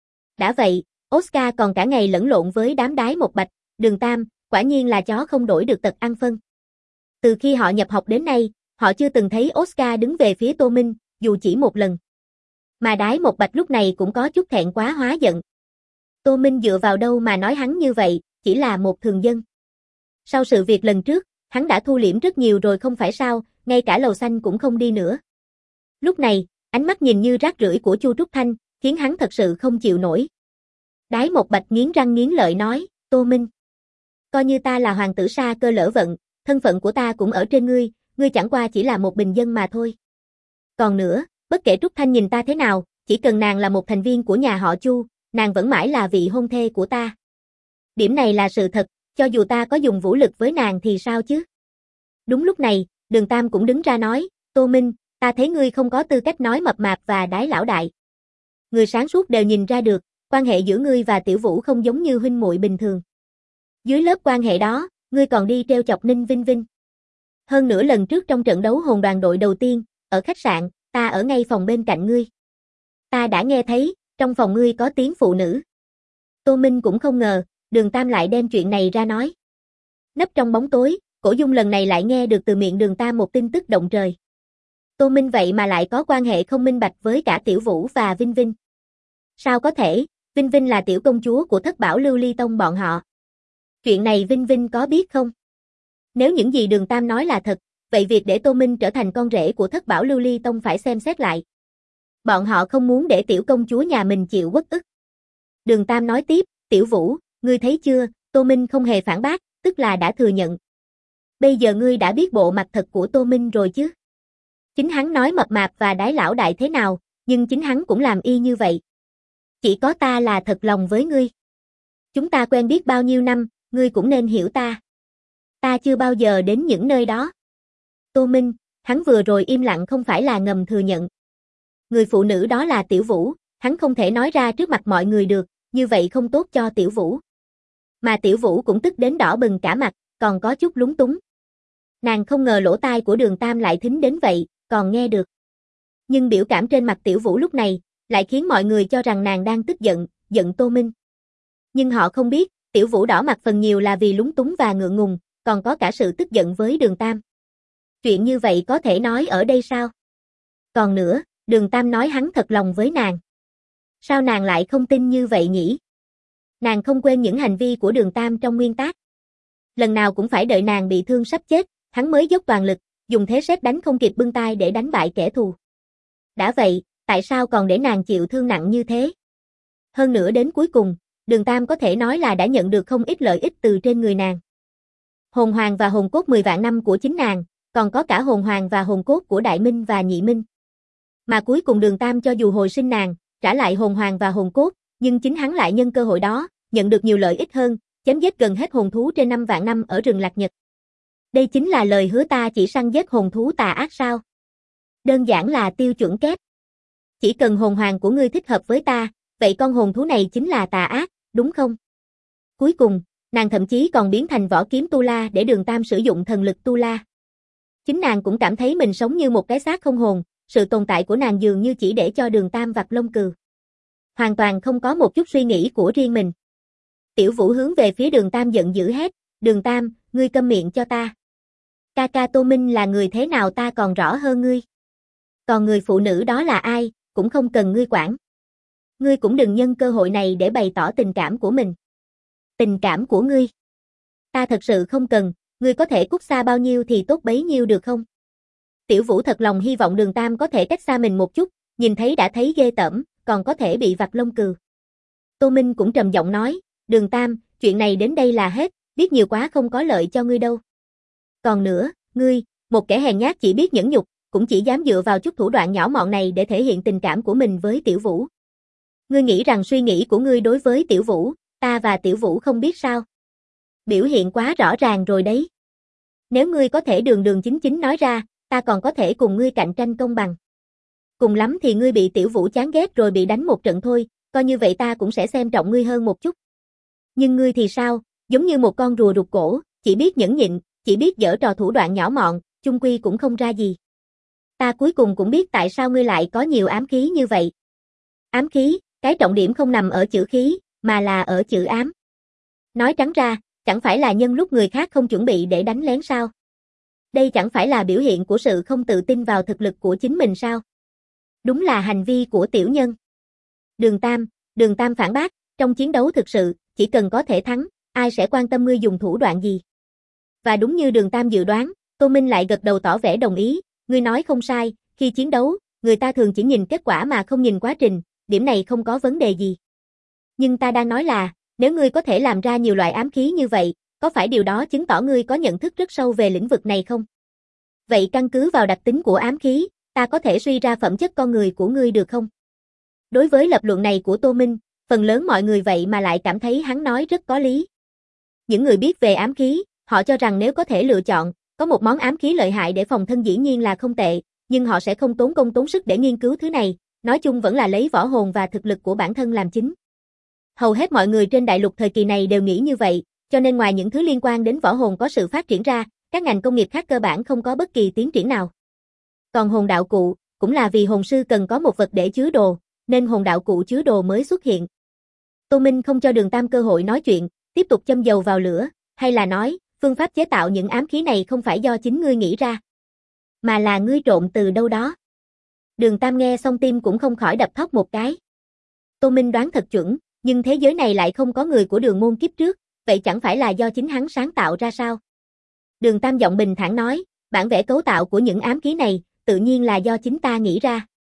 Đã vậy, Oscar còn cả ngày lẫn lộn với đám Đái Một Bạch, Đường Tam, quả nhiên là chó không đổi được tật ăn phân. Từ khi họ nhập học đến nay, họ chưa từng thấy Oscar đứng về phía Tô Minh, dù chỉ một lần. Mà Đái Một Bạch lúc này cũng có chút thẹn quá hóa giận. Tô Minh dựa vào đâu mà nói hắn như vậy, chỉ là một thường dân. Sau sự việc lần trước, hắn đã thu liễm rất nhiều rồi không phải sao, ngay cả lầu xanh cũng không đi nữa. Lúc này, ánh mắt nhìn như rác rưởi của Chu Trúc Thanh, khiến hắn thật sự không chịu nổi. Đái Một Bạch nghiến răng nghiến lợi nói, Tô Minh. Coi như ta là hoàng tử sa cơ lỡ vận, thân phận của ta cũng ở trên ngươi, ngươi chẳng qua chỉ là một bình dân mà thôi. Còn nữa, bất kể Trúc Thanh nhìn ta thế nào, chỉ cần nàng là một thành viên của nhà họ Chu, nàng vẫn mãi là vị hôn thê của ta. Điểm này là sự thật, cho dù ta có dùng vũ lực với nàng thì sao chứ? Đúng lúc này, Đường Tam cũng đứng ra nói, Tô Minh, ta thấy ngươi không có tư cách nói mập mạp và Đái lão đại. Người sáng suốt đều nhìn ra được, quan hệ giữa ngươi và Tiểu Vũ không giống như huynh muội bình thường. Dưới lớp quan hệ đó, ngươi còn đi treo chọc Ninh Vinh Vinh. Hơn nữa lần trước trong trận đấu hồn đoàn đội đầu tiên, ở khách sạn, ta ở ngay phòng bên cạnh ngươi. Ta đã nghe thấy, trong phòng ngươi có tiếng phụ nữ. Tô Minh cũng không ngờ, Đường Tam lại đem chuyện này ra nói. Nấp trong bóng tối, Cổ Dung lần này lại nghe được từ miệng Đường Tam một tin tức động trời. Tô Minh vậy mà lại có quan hệ không minh bạch với cả Tiểu Vũ và Vinh Vinh. Sao có thể, Vinh Vinh là tiểu công chúa của Thất Bảo Lưu Ly Tông bọn họ. Chuyện này Vinh Vinh có biết không? Nếu những gì Đường Tam nói là thật, vậy việc để Tô Minh trở thành con rể của Thất Bảo Lưu Ly Tông phải xem xét lại. Bọn họ không muốn để tiểu công chúa nhà mình chịu uất ức. Đường Tam nói tiếp, Tiểu Vũ, ngươi thấy chưa, Tô Minh không hề phản bác, tức là đã thừa nhận. Bây giờ ngươi đã biết bộ mặt thật của Tô Minh rồi chứ? Chính hắn nói mập mạp và đái lão đại thế nào, nhưng chính hắn cũng làm y như vậy. Chỉ có ta là thật lòng với ngươi. Chúng ta quen biết bao nhiêu năm, ngươi cũng nên hiểu ta. Ta chưa bao giờ đến những nơi đó. Tô Minh, hắn vừa rồi im lặng không phải là ngầm thừa nhận. Người phụ nữ đó là Tiểu Vũ, hắn không thể nói ra trước mặt mọi người được, như vậy không tốt cho Tiểu Vũ. Mà Tiểu Vũ cũng tức đến đỏ bừng cả mặt, còn có chút lúng túng. Nàng không ngờ lỗ tai của Đường Tam lại thính đến vậy, còn nghe được. Nhưng biểu cảm trên mặt Tiểu Vũ lúc này, lại khiến mọi người cho rằng nàng đang tức giận, giận Tô Minh. Nhưng họ không biết, Tiểu Vũ đỏ mặt phần nhiều là vì lúng túng và ngượng ngùng, còn có cả sự tức giận với Đường Tam. Chuyện như vậy có thể nói ở đây sao? Còn nữa, Đường Tam nói hắn thật lòng với nàng. Sao nàng lại không tin như vậy nhỉ? Nàng không quên những hành vi của Đường Tam trong nguyên tác. Lần nào cũng phải đợi nàng bị thương sắp chết, hắn mới dốc toàn lực, dùng thế sét đánh không kịp bưng tay để đánh bại kẻ thù. Đã vậy, tại sao còn để nàng chịu thương nặng như thế? Hơn nữa đến cuối cùng, Đường Tam có thể nói là đã nhận được không ít lợi ích từ trên người nàng. Hồn hoàng và hồn cốt 10 vạn năm của chính nàng, còn có cả hồn hoàng và hồn cốt của Đại Minh và Nhị Minh. Mà cuối cùng Đường Tam cho dù hồi sinh nàng, trả lại hồn hoàng và hồn cốt, nhưng chính hắn lại nhân cơ hội đó, nhận được nhiều lợi ích hơn, chém giết gần hết hồn thú trên 5 vạn năm ở rừng Lạc Nhật. Đây chính là lời hứa ta chỉ săn giết hồn thú tà ác sao? Đơn giản là tiêu chuẩn kép. Chỉ cần hồn hoàng của ngươi thích hợp với ta, vậy con hồn thú này chính là tà ác, đúng không? Cuối cùng, nàng thậm chí còn biến thành vỏ kiếm tu la để Đường Tam sử dụng thần lực tu la. Chính nàng cũng cảm thấy mình sống như một cái xác không hồn, sự tồn tại của nàng dường như chỉ để cho Đường Tam vặt lông cừu. Hoàn toàn không có một chút suy nghĩ của riêng mình. Tiểu Vũ hướng về phía Đường Tam giận dữ hét, Đường Tam, ngươi câm miệng cho ta. Ca ca Tô Minh là người thế nào ta còn rõ hơn ngươi. Còn người phụ nữ đó là ai, cũng không cần ngươi quản. Ngươi cũng đừng nhân cơ hội này để bày tỏ tình cảm của mình. Tình cảm của ngươi. Ta thật sự không cần, ngươi có thể cút xa bao nhiêu thì tốt bấy nhiêu được không? Tiểu Vũ thật lòng hy vọng Đường Tam có thể cách xa mình một chút, nhìn thấy đã thấy ghê tởm, còn có thể bị vặt lông cừu. Tô Minh cũng trầm giọng nói, Đường Tam, chuyện này đến đây là hết, biết nhiều quá không có lợi cho ngươi đâu. Còn nữa, ngươi, một kẻ hèn nhát chỉ biết nhẫn nhục, cũng chỉ dám dựa vào chút thủ đoạn nhỏ mọn này để thể hiện tình cảm của mình với Tiểu Vũ. Ngươi nghĩ rằng suy nghĩ của ngươi đối với Tiểu Vũ, ta và Tiểu Vũ không biết sao? Biểu hiện quá rõ ràng rồi đấy. Nếu ngươi có thể đường đường chính chính nói ra, ta còn có thể cùng ngươi cạnh tranh công bằng. Cùng lắm thì ngươi bị Tiểu Vũ chán ghét rồi bị đánh một trận thôi, coi như vậy ta cũng sẽ xem trọng ngươi hơn một chút. Nhưng ngươi thì sao, giống như một con rùa rụt cổ, chỉ biết nhẫn nhịn, chỉ biết giở trò thủ đoạn nhỏ mọn, chung quy cũng không ra gì. Ta cuối cùng cũng biết tại sao ngươi lại có nhiều ám khí như vậy. Ám khí, cái trọng điểm không nằm ở chữ khí, mà là ở chữ ám. Nói trắng ra, chẳng phải là nhân lúc người khác không chuẩn bị để đánh lén sao? Đây chẳng phải là biểu hiện của sự không tự tin vào thực lực của chính mình sao? Đúng là hành vi của tiểu nhân. Đường Tam phản bác, trong chiến đấu thực sự, chỉ cần có thể thắng, ai sẽ quan tâm ngươi dùng thủ đoạn gì? Và đúng như Đường Tam dự đoán, Tô Minh lại gật đầu tỏ vẻ đồng ý, ngươi nói không sai, khi chiến đấu, người ta thường chỉ nhìn kết quả mà không nhìn quá trình, điểm này không có vấn đề gì. Nhưng ta đang nói là, nếu ngươi có thể làm ra nhiều loại ám khí như vậy, có phải điều đó chứng tỏ ngươi có nhận thức rất sâu về lĩnh vực này không? Vậy căn cứ vào đặc tính của ám khí, ta có thể suy ra phẩm chất con người của ngươi được không? Đối với lập luận này của Tô Minh, phần lớn mọi người vậy mà lại cảm thấy hắn nói rất có lý. Những người biết về ám khí, họ cho rằng nếu có thể lựa chọn, có một món ám khí lợi hại để phòng thân dĩ nhiên là không tệ, nhưng họ sẽ không tốn công tốn sức để nghiên cứu thứ này, nói chung vẫn là lấy võ hồn và thực lực của bản thân làm chính. Hầu hết mọi người trên đại lục thời kỳ này đều nghĩ như vậy, cho nên ngoài những thứ liên quan đến võ hồn có sự phát triển ra, các ngành công nghiệp khác cơ bản không có bất kỳ tiến triển nào. Còn hồn đạo cụ, cũng là vì hồn sư cần có một vật để chứa đồ, nên hồn đạo cụ chứa đồ mới xuất hiện. Tô Minh không cho Đường Tam cơ hội nói chuyện, tiếp tục châm dầu vào lửa, hay là nói, phương pháp chế tạo những ám khí này không phải do chính ngươi nghĩ ra, mà là ngươi trộn từ đâu đó. Đường Tam nghe xong tim cũng không khỏi đập thót một cái. Tô Minh đoán thật chuẩn, nhưng thế giới này lại không có người của Đường môn kiếp trước, vậy chẳng phải là do chính hắn sáng tạo ra sao? Đường Tam giọng bình thản nói, bản vẽ cấu tạo của những ám khí này, tự nhiên là do chính ta nghĩ ra.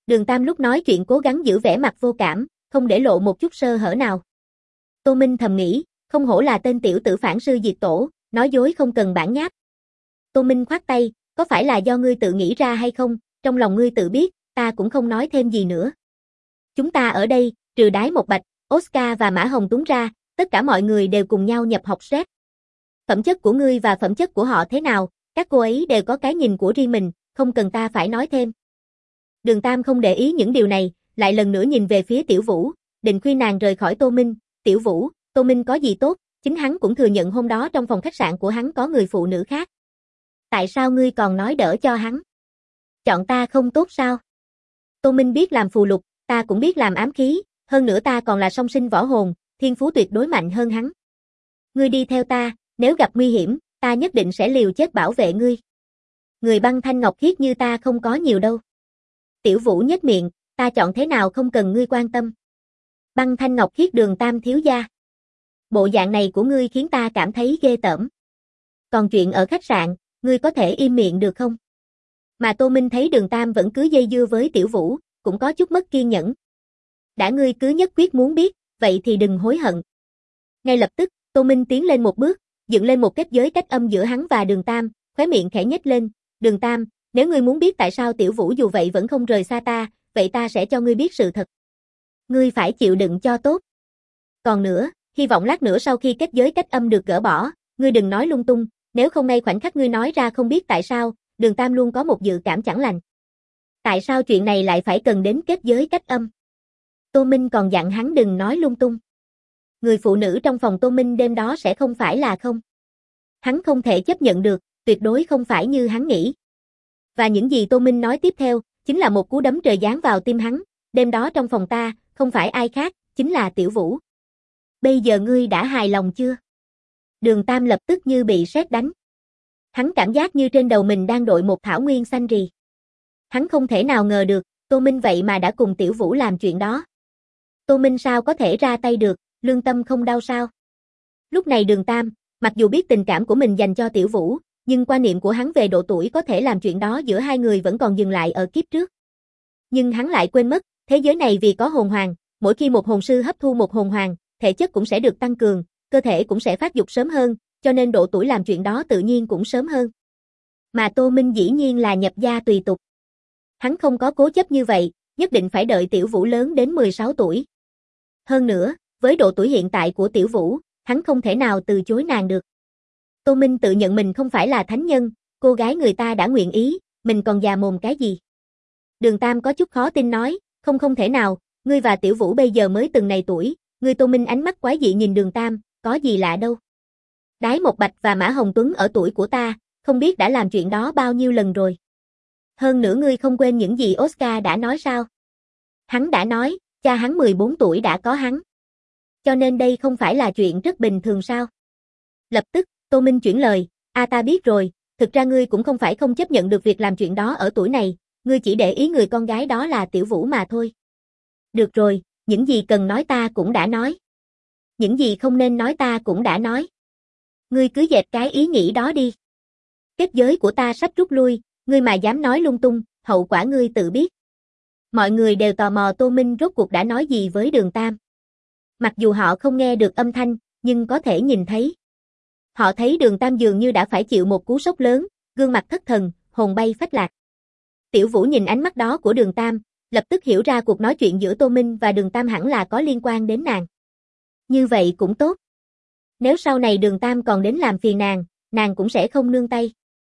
Đường Tam lúc nói chuyện cố gắng giữ vẻ mặt vô cảm, không để lộ một chút sơ hở nào. Tô Minh thầm nghĩ, không hổ là tên tiểu tử phản sư diệt tổ, nói dối không cần bản nháp. Tô Minh khoát tay, có phải là do ngươi tự nghĩ ra hay không, trong lòng ngươi tự biết, ta cũng không nói thêm gì nữa. Chúng ta ở đây, trừ Đái Một Bạch, Oscar và Mã Hồng Tuấn ra, tất cả mọi người đều cùng nhau nhập học SRED. Phẩm chất của ngươi và phẩm chất của họ thế nào, các cô ấy đều có cái nhìn của riêng mình, không cần ta phải nói thêm. Đường Tam không để ý những điều này, lại lần nữa nhìn về phía Tiểu Vũ, định khuyên nàng rời khỏi Tô Minh. Tiểu Vũ, Tô Minh có gì tốt, chính hắn cũng thừa nhận hôm đó trong phòng khách sạn của hắn có người phụ nữ khác. Tại sao ngươi còn nói đỡ cho hắn? Chọn ta không tốt sao? Tô Minh biết làm phù lục, ta cũng biết làm ám khí, hơn nữa ta còn là song sinh võ hồn, thiên phú tuyệt đối mạnh hơn hắn. Ngươi đi theo ta, nếu gặp nguy hiểm, ta nhất định sẽ liều chết bảo vệ ngươi. Người băng thanh ngọc khiết như ta không có nhiều đâu. Tiểu Vũ nhếch miệng, ta chọn thế nào không cần ngươi quan tâm. Băng thanh ngọc khiết Đường Tam thiếu gia. Bộ dạng này của ngươi khiến ta cảm thấy ghê tởm. Còn chuyện ở khách sạn, ngươi có thể im miệng được không? Mà Tô Minh thấy Đường Tam vẫn cứ dây dưa với Tiểu Vũ, cũng có chút mất kiên nhẫn. Đã ngươi cứ nhất quyết muốn biết, vậy thì đừng hối hận. Ngay lập tức, Tô Minh tiến lên một bước, dựng lên một kết giới cách âm giữa hắn và Đường Tam, khóe miệng khẽ nhếch lên. Đường Tam, nếu ngươi muốn biết tại sao Tiểu Vũ dù vậy vẫn không rời xa ta, vậy ta sẽ cho ngươi biết sự thật. Ngươi phải chịu đựng cho tốt. Còn nữa, hy vọng lát nữa sau khi kết giới cách âm được gỡ bỏ, ngươi đừng nói lung tung, nếu không ngay khoảnh khắc ngươi nói ra không biết tại sao, Đường Tam luôn có một dự cảm chẳng lành. Tại sao chuyện này lại phải cần đến kết giới cách âm? Tô Minh còn dặn hắn đừng nói lung tung. Người phụ nữ trong phòng Tô Minh đêm đó sẽ không phải là không. Hắn không thể chấp nhận được, tuyệt đối không phải như hắn nghĩ. Và những gì Tô Minh nói tiếp theo, chính là một cú đấm trời giáng vào tim hắn. Đêm đó trong phòng ta, không phải ai khác, chính là Tiểu Vũ. Bây giờ ngươi đã hài lòng chưa? Đường Tam lập tức như bị sét đánh. Hắn cảm giác như trên đầu mình đang đội một thảo nguyên xanh rì. Hắn không thể nào ngờ được, Tô Minh vậy mà đã cùng Tiểu Vũ làm chuyện đó. Tô Minh sao có thể ra tay được, lương tâm không đau sao? Lúc này Đường Tam, mặc dù biết tình cảm của mình dành cho Tiểu Vũ, nhưng quan niệm của hắn về độ tuổi có thể làm chuyện đó giữa hai người vẫn còn dừng lại ở kiếp trước. Nhưng hắn lại quên mất, thế giới này vì có hồn hoàng, mỗi khi một hồn sư hấp thu một hồn hoàng, thể chất cũng sẽ được tăng cường, cơ thể cũng sẽ phát dục sớm hơn, cho nên độ tuổi làm chuyện đó tự nhiên cũng sớm hơn. Mà Tô Minh dĩ nhiên là nhập gia tùy tục. Hắn không có cố chấp như vậy, nhất định phải đợi Tiểu Vũ lớn đến 16 tuổi. Hơn nữa, với độ tuổi hiện tại của Tiểu Vũ, hắn không thể nào từ chối nàng được. Tô Minh tự nhận mình không phải là thánh nhân, cô gái người ta đã nguyện ý, mình còn già mồm cái gì. Đường Tam có chút khó tin nói, không thể nào, ngươi và Tiểu Vũ bây giờ mới từng này tuổi, ngươi. Tô Minh ánh mắt quái dị nhìn Đường Tam, có gì lạ đâu. Đái Một Bạch và Mã Hồng Tuấn ở tuổi của ta, không biết đã làm chuyện đó bao nhiêu lần rồi. Hơn nữa ngươi không quên những gì Oscar đã nói sao? Hắn đã nói, cha hắn 14 tuổi đã có hắn. Cho nên đây không phải là chuyện rất bình thường sao? Lập tức, Tô Minh chuyển lời, ta biết rồi, thực ra ngươi cũng không phải không chấp nhận được việc làm chuyện đó ở tuổi này, ngươi chỉ để ý người con gái đó là Tiểu Vũ mà thôi. Được rồi, những gì cần nói ta cũng đã nói. Những gì không nên nói ta cũng đã nói. Ngươi cứ dẹp cái ý nghĩ đó đi. Kết giới của ta sắp rút lui, ngươi mà dám nói lung tung, hậu quả ngươi tự biết. Mọi người đều tò mò Tô Minh rốt cuộc đã nói gì với Đường Tam. Mặc dù họ không nghe được âm thanh, nhưng có thể nhìn thấy. Họ thấy Đường Tam dường như đã phải chịu một cú sốc lớn, gương mặt thất thần, hồn bay phách lạc. Tiểu Vũ nhìn ánh mắt đó của Đường Tam, lập tức hiểu ra cuộc nói chuyện giữa Tô Minh và Đường Tam hẳn là có liên quan đến nàng. Như vậy cũng tốt. Nếu sau này Đường Tam còn đến làm phiền nàng cũng sẽ không nương tay.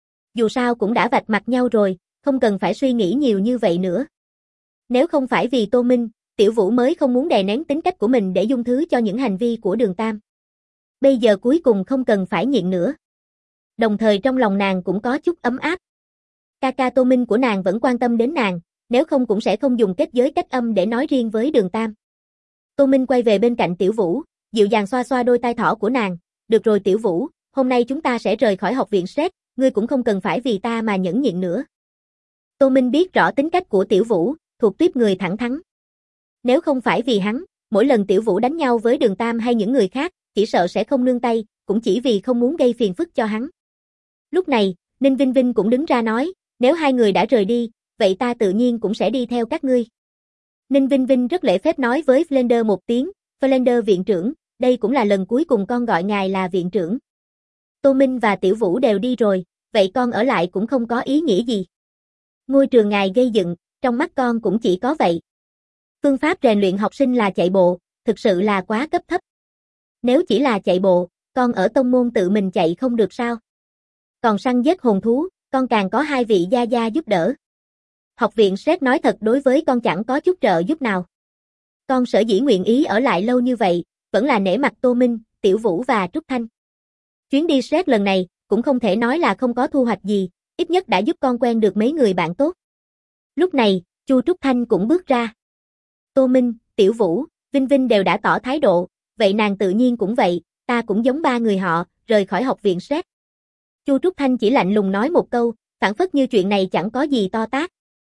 Dù sao cũng đã vạch mặt nhau rồi, không cần phải suy nghĩ nhiều như vậy nữa. Nếu không phải vì Tô Minh, Tiểu Vũ mới không muốn đè nén tính cách của mình để dung thứ cho những hành vi của Đường Tam. Bây giờ cuối cùng không cần phải nhịn nữa. Đồng thời trong lòng nàng cũng có chút ấm áp. Ca Tô Minh của nàng vẫn quan tâm đến nàng, nếu không cũng sẽ không dùng kết giới cách âm để nói riêng với Đường Tam. Tô Minh quay về bên cạnh Tiểu Vũ, dịu dàng xoa xoa đôi tai thỏ của nàng. Được rồi Tiểu Vũ, hôm nay chúng ta sẽ rời khỏi học viện SRED, ngươi cũng không cần phải vì ta mà nhẫn nhịn nữa. Tô Minh biết rõ tính cách của Tiểu Vũ, thuộc tuýp người thẳng thắn. Nếu không phải vì hắn, mỗi lần Tiểu Vũ đánh nhau với Đường Tam hay những người khác, chỉ sợ sẽ không nương tay, cũng chỉ vì không muốn gây phiền phức cho hắn. Lúc này, Ninh Vinh Vinh cũng đứng ra nói, nếu hai người đã rời đi, vậy ta tự nhiên cũng sẽ đi theo các ngươi. Ninh Vinh Vinh rất lễ phép nói với Flander một tiếng, Flander viện trưởng, đây cũng là lần cuối cùng con gọi ngài là viện trưởng. Tô Minh và Tiểu Vũ đều đi rồi, vậy con ở lại cũng không có ý nghĩa gì. Ngôi trường ngài gây dựng, trong mắt con cũng chỉ có vậy. Phương pháp rèn luyện học sinh là chạy bộ, thực sự là quá cấp thấp. Nếu chỉ là chạy bộ, con ở tông môn tự mình chạy không được sao? Còn săn giết hồn thú, con càng có 2 vị gia gia giúp đỡ. Học viện Sret nói thật đối với con chẳng có chút trợ giúp nào. Con sở dĩ nguyện ý ở lại lâu như vậy, vẫn là nể mặt Tô Minh, Tiểu Vũ và Trúc Thanh. Chuyến đi Sret lần này, cũng không thể nói là không có thu hoạch gì, ít nhất đã giúp con quen được mấy người bạn tốt. Lúc này, Chu Trúc Thanh cũng bước ra. Tô Minh, Tiểu Vũ, Vinh Vinh đều đã tỏ thái độ, vậy nàng tự nhiên cũng vậy, ta cũng giống 3 người họ, rời khỏi học viện Sret. Chu Trúc Thanh chỉ lạnh lùng nói một câu, phảng phất như chuyện này chẳng có gì to tát.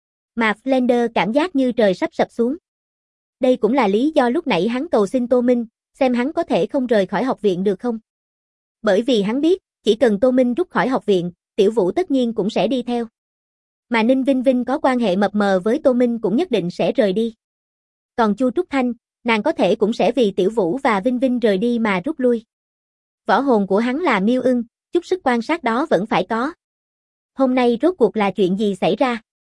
Mà Flander cảm giác như trời sắp sập xuống. Đây cũng là lý do lúc nãy hắn cầu xin Tô Minh, xem hắn có thể không rời khỏi học viện được không. Bởi vì hắn biết, chỉ cần Tô Minh rút khỏi học viện, Tiểu Vũ tất nhiên cũng sẽ đi theo. Mà Ninh Vinh Vinh có quan hệ mập mờ với Tô Minh cũng nhất định sẽ rời đi. Còn Chu Trúc Thanh, nàng có thể cũng sẽ vì Tiểu Vũ và Vinh Vinh rời đi mà rút lui. Võ hồn của hắn là Miêu Ưng, chút sức quan sát đó vẫn phải có. Hôm nay rốt cuộc là chuyện gì xảy ra?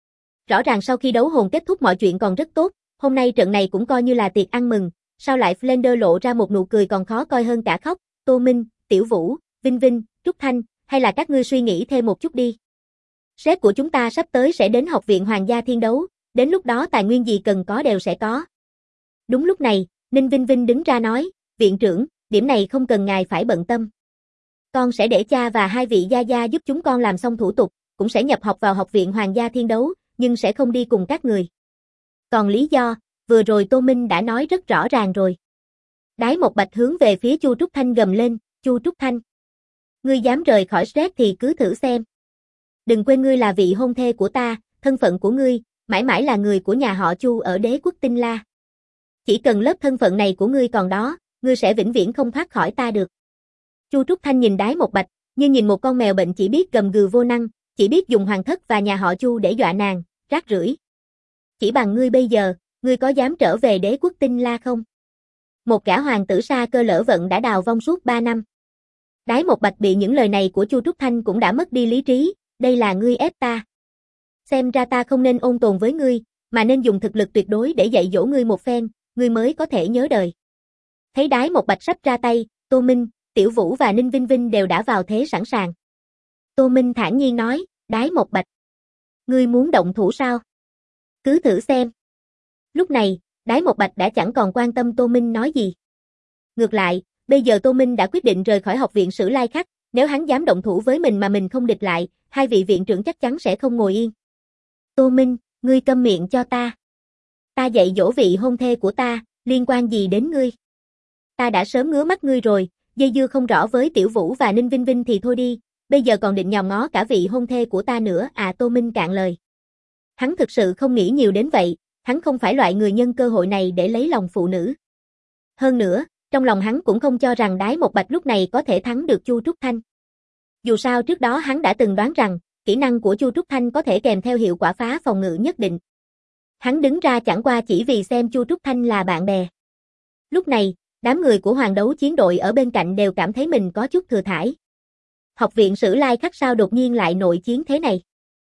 Rõ ràng sau khi đấu hồn kết thúc mọi chuyện còn rất tốt, hôm nay trận này cũng coi như là tiệc ăn mừng, sao lại Flander lộ ra một nụ cười còn khó coi hơn cả khóc, Tô Minh, Tiểu Vũ, Vinh Vinh, Trúc Thanh, hay là các ngươi suy nghĩ thêm một chút đi. Sếp của chúng ta sắp tới sẽ đến học viện Hoàng gia Thiên Đấu, đến lúc đó tài nguyên gì cần có đều sẽ có. Đúng lúc này, Ninh Vinh Vinh đứng ra nói, viện trưởng, điểm này không cần ngài phải bận tâm. Con sẽ để cha và 2 vị gia gia giúp chúng con làm xong thủ tục, cũng sẽ nhập học vào học viện Hoàng gia Thiên Đấu, nhưng sẽ không đi cùng các người. Còn lý do, vừa rồi Tô Minh đã nói rất rõ ràng rồi. Đái Một Bạch hướng về phía Chu Trúc Thanh gầm lên, Chu Trúc Thanh. Ngươi dám rời khỏi Sret thì cứ thử xem. Đừng quên ngươi là vị hôn thê của ta, thân phận của ngươi, mãi mãi là người của nhà họ Chu ở đế quốc Tinh La. Chỉ cần lớp thân phận này của ngươi còn đó, ngươi sẽ vĩnh viễn không thoát khỏi ta được. Chu Trúc Thanh nhìn Đái Một Bạch, như nhìn một con mèo bệnh chỉ biết gầm gừ vô năng, chỉ biết dùng hoàng thất và nhà họ Chu để dọa nàng, rác rưởi. Chỉ bằng ngươi bây giờ, ngươi có dám trở về đế quốc Tinh La không? Một gã hoàng tử sa cơ lỡ vận đã đào vong suốt 3 năm. Đái Một Bạch bị những lời này của Chu Trúc Thanh cũng đã mất đi lý trí, đây là ngươi ép ta. Xem ra ta không nên ôn tồn với ngươi, mà nên dùng thực lực tuyệt đối để dạy dỗ ngươi một phen, ngươi mới có thể nhớ đời. Thấy Đái Một Bạch sắp ra tay, Tô Minh, Tiểu Vũ và Ninh Vinh Vinh đều đã vào thế sẵn sàng. Tô Minh thản nhiên nói, Đái Một Bạch. Ngươi muốn động thủ sao? Cứ thử xem. Lúc này, Đái Một Bạch đã chẳng còn quan tâm Tô Minh nói gì. Ngược lại, bây giờ Tô Minh đã quyết định rời khỏi học viện Sử Lai Khắc, nếu hắn dám động thủ với mình mà mình không địch lại, 2 vị viện trưởng chắc chắn sẽ không ngồi yên. Tô Minh, ngươi câm miệng cho ta. Ta dạy dỗ vị hôn thê của ta, liên quan gì đến ngươi? Ta đã sớm ngứa mắt ngươi rồi, dây dưa không rõ với Tiểu Vũ và Ninh Vinh Vinh thì thôi đi, bây giờ còn định nhòm ngó cả vị hôn thê của ta nữa à? Tô Minh cạn lời. Hắn thực sự không nghĩ nhiều đến vậy, hắn không phải loại người nhân cơ hội này để lấy lòng phụ nữ. Hơn nữa, trong lòng hắn cũng không cho rằng Đái Một Bạch lúc này có thể thắng được Chu Trúc Thanh. Dù sao trước đó hắn đã từng đoán rằng, kỹ năng của Chu Trúc Thanh có thể kèm theo hiệu quả phá phòng ngự nhất định. Hắn đứng ra chẳng qua chỉ vì xem Chu Trúc Thanh là bạn bè. Lúc này, đám người của Hoàng Đấu Chiến đội ở bên cạnh đều cảm thấy mình có chút thừa thãi. Học viện Sử Lai Khắc sao đột nhiên lại nội chiến thế này?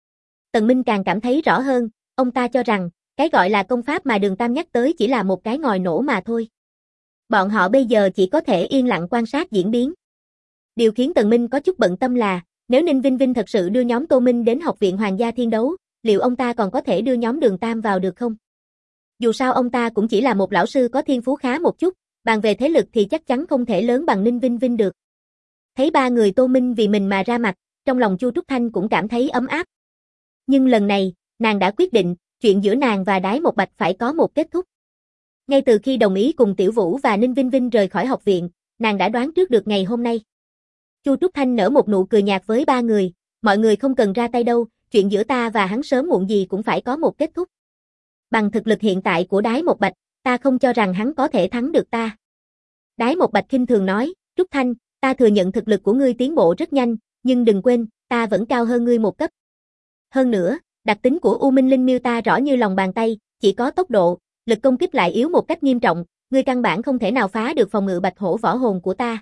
Tần Minh càng cảm thấy rõ hơn, ông ta cho rằng, cái gọi là công pháp mà Đường Tam nhắc tới chỉ là một cái ngòi nổ mà thôi. Bọn họ bây giờ chỉ có thể yên lặng quan sát diễn biến. Điều khiến Tần Minh có chút bận tâm là, nếu Ninh Vinh Vinh thật sự đưa nhóm Tô Minh đến học viện Hoàng gia Thiên Đấu, liệu ông ta còn có thể đưa nhóm Đường Tam vào được không? Dù sao ông ta cũng chỉ là một lão sư có thiên phú khá một chút, bàn về thế lực thì chắc chắn không thể lớn bằng Ninh Vinh Vinh được. Thấy 3 người Tô Minh vì mình mà ra mặt, trong lòng Chu Trúc Thanh cũng cảm thấy ấm áp. Nhưng lần này, nàng đã quyết định, chuyện giữa nàng và Đái Một Bạch phải có một kết thúc. Ngay từ khi đồng ý cùng Tiểu Vũ và Ninh Vinh Vinh rời khỏi học viện, nàng đã đoán trước được ngày hôm nay. Chu Trúc Thanh nở một nụ cười nhạt với 3 người, mọi người không cần ra tay đâu, chuyện giữa ta và hắn sớm muộn gì cũng phải có một kết thúc. Bằng thực lực hiện tại của Đái Một Bạch, ta không cho rằng hắn có thể thắng được ta. Đái Một Bạch khinh thường nói, Trúc Thanh, ta thừa nhận thực lực của ngươi tiến bộ rất nhanh, nhưng đừng quên, ta vẫn cao hơn ngươi một cấp. Hơn nữa, Đặc tính của U Minh Linh miêu ta rõ như lòng bàn tay, chỉ có tốc độ, lực công kích lại yếu một cách nghiêm trọng, ngươi căn bản không thể nào phá được phòng ngự bạch hổ võ hồn của ta.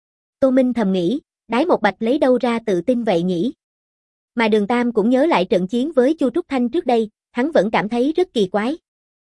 Tô Minh thầm nghĩ, Đái Một Bạch lấy đâu ra tự tin vậy nhỉ? Mà Đường Tam cũng nhớ lại trận chiến với Chu Trúc Thanh trước đây, hắn vẫn cảm thấy rất kỳ quái.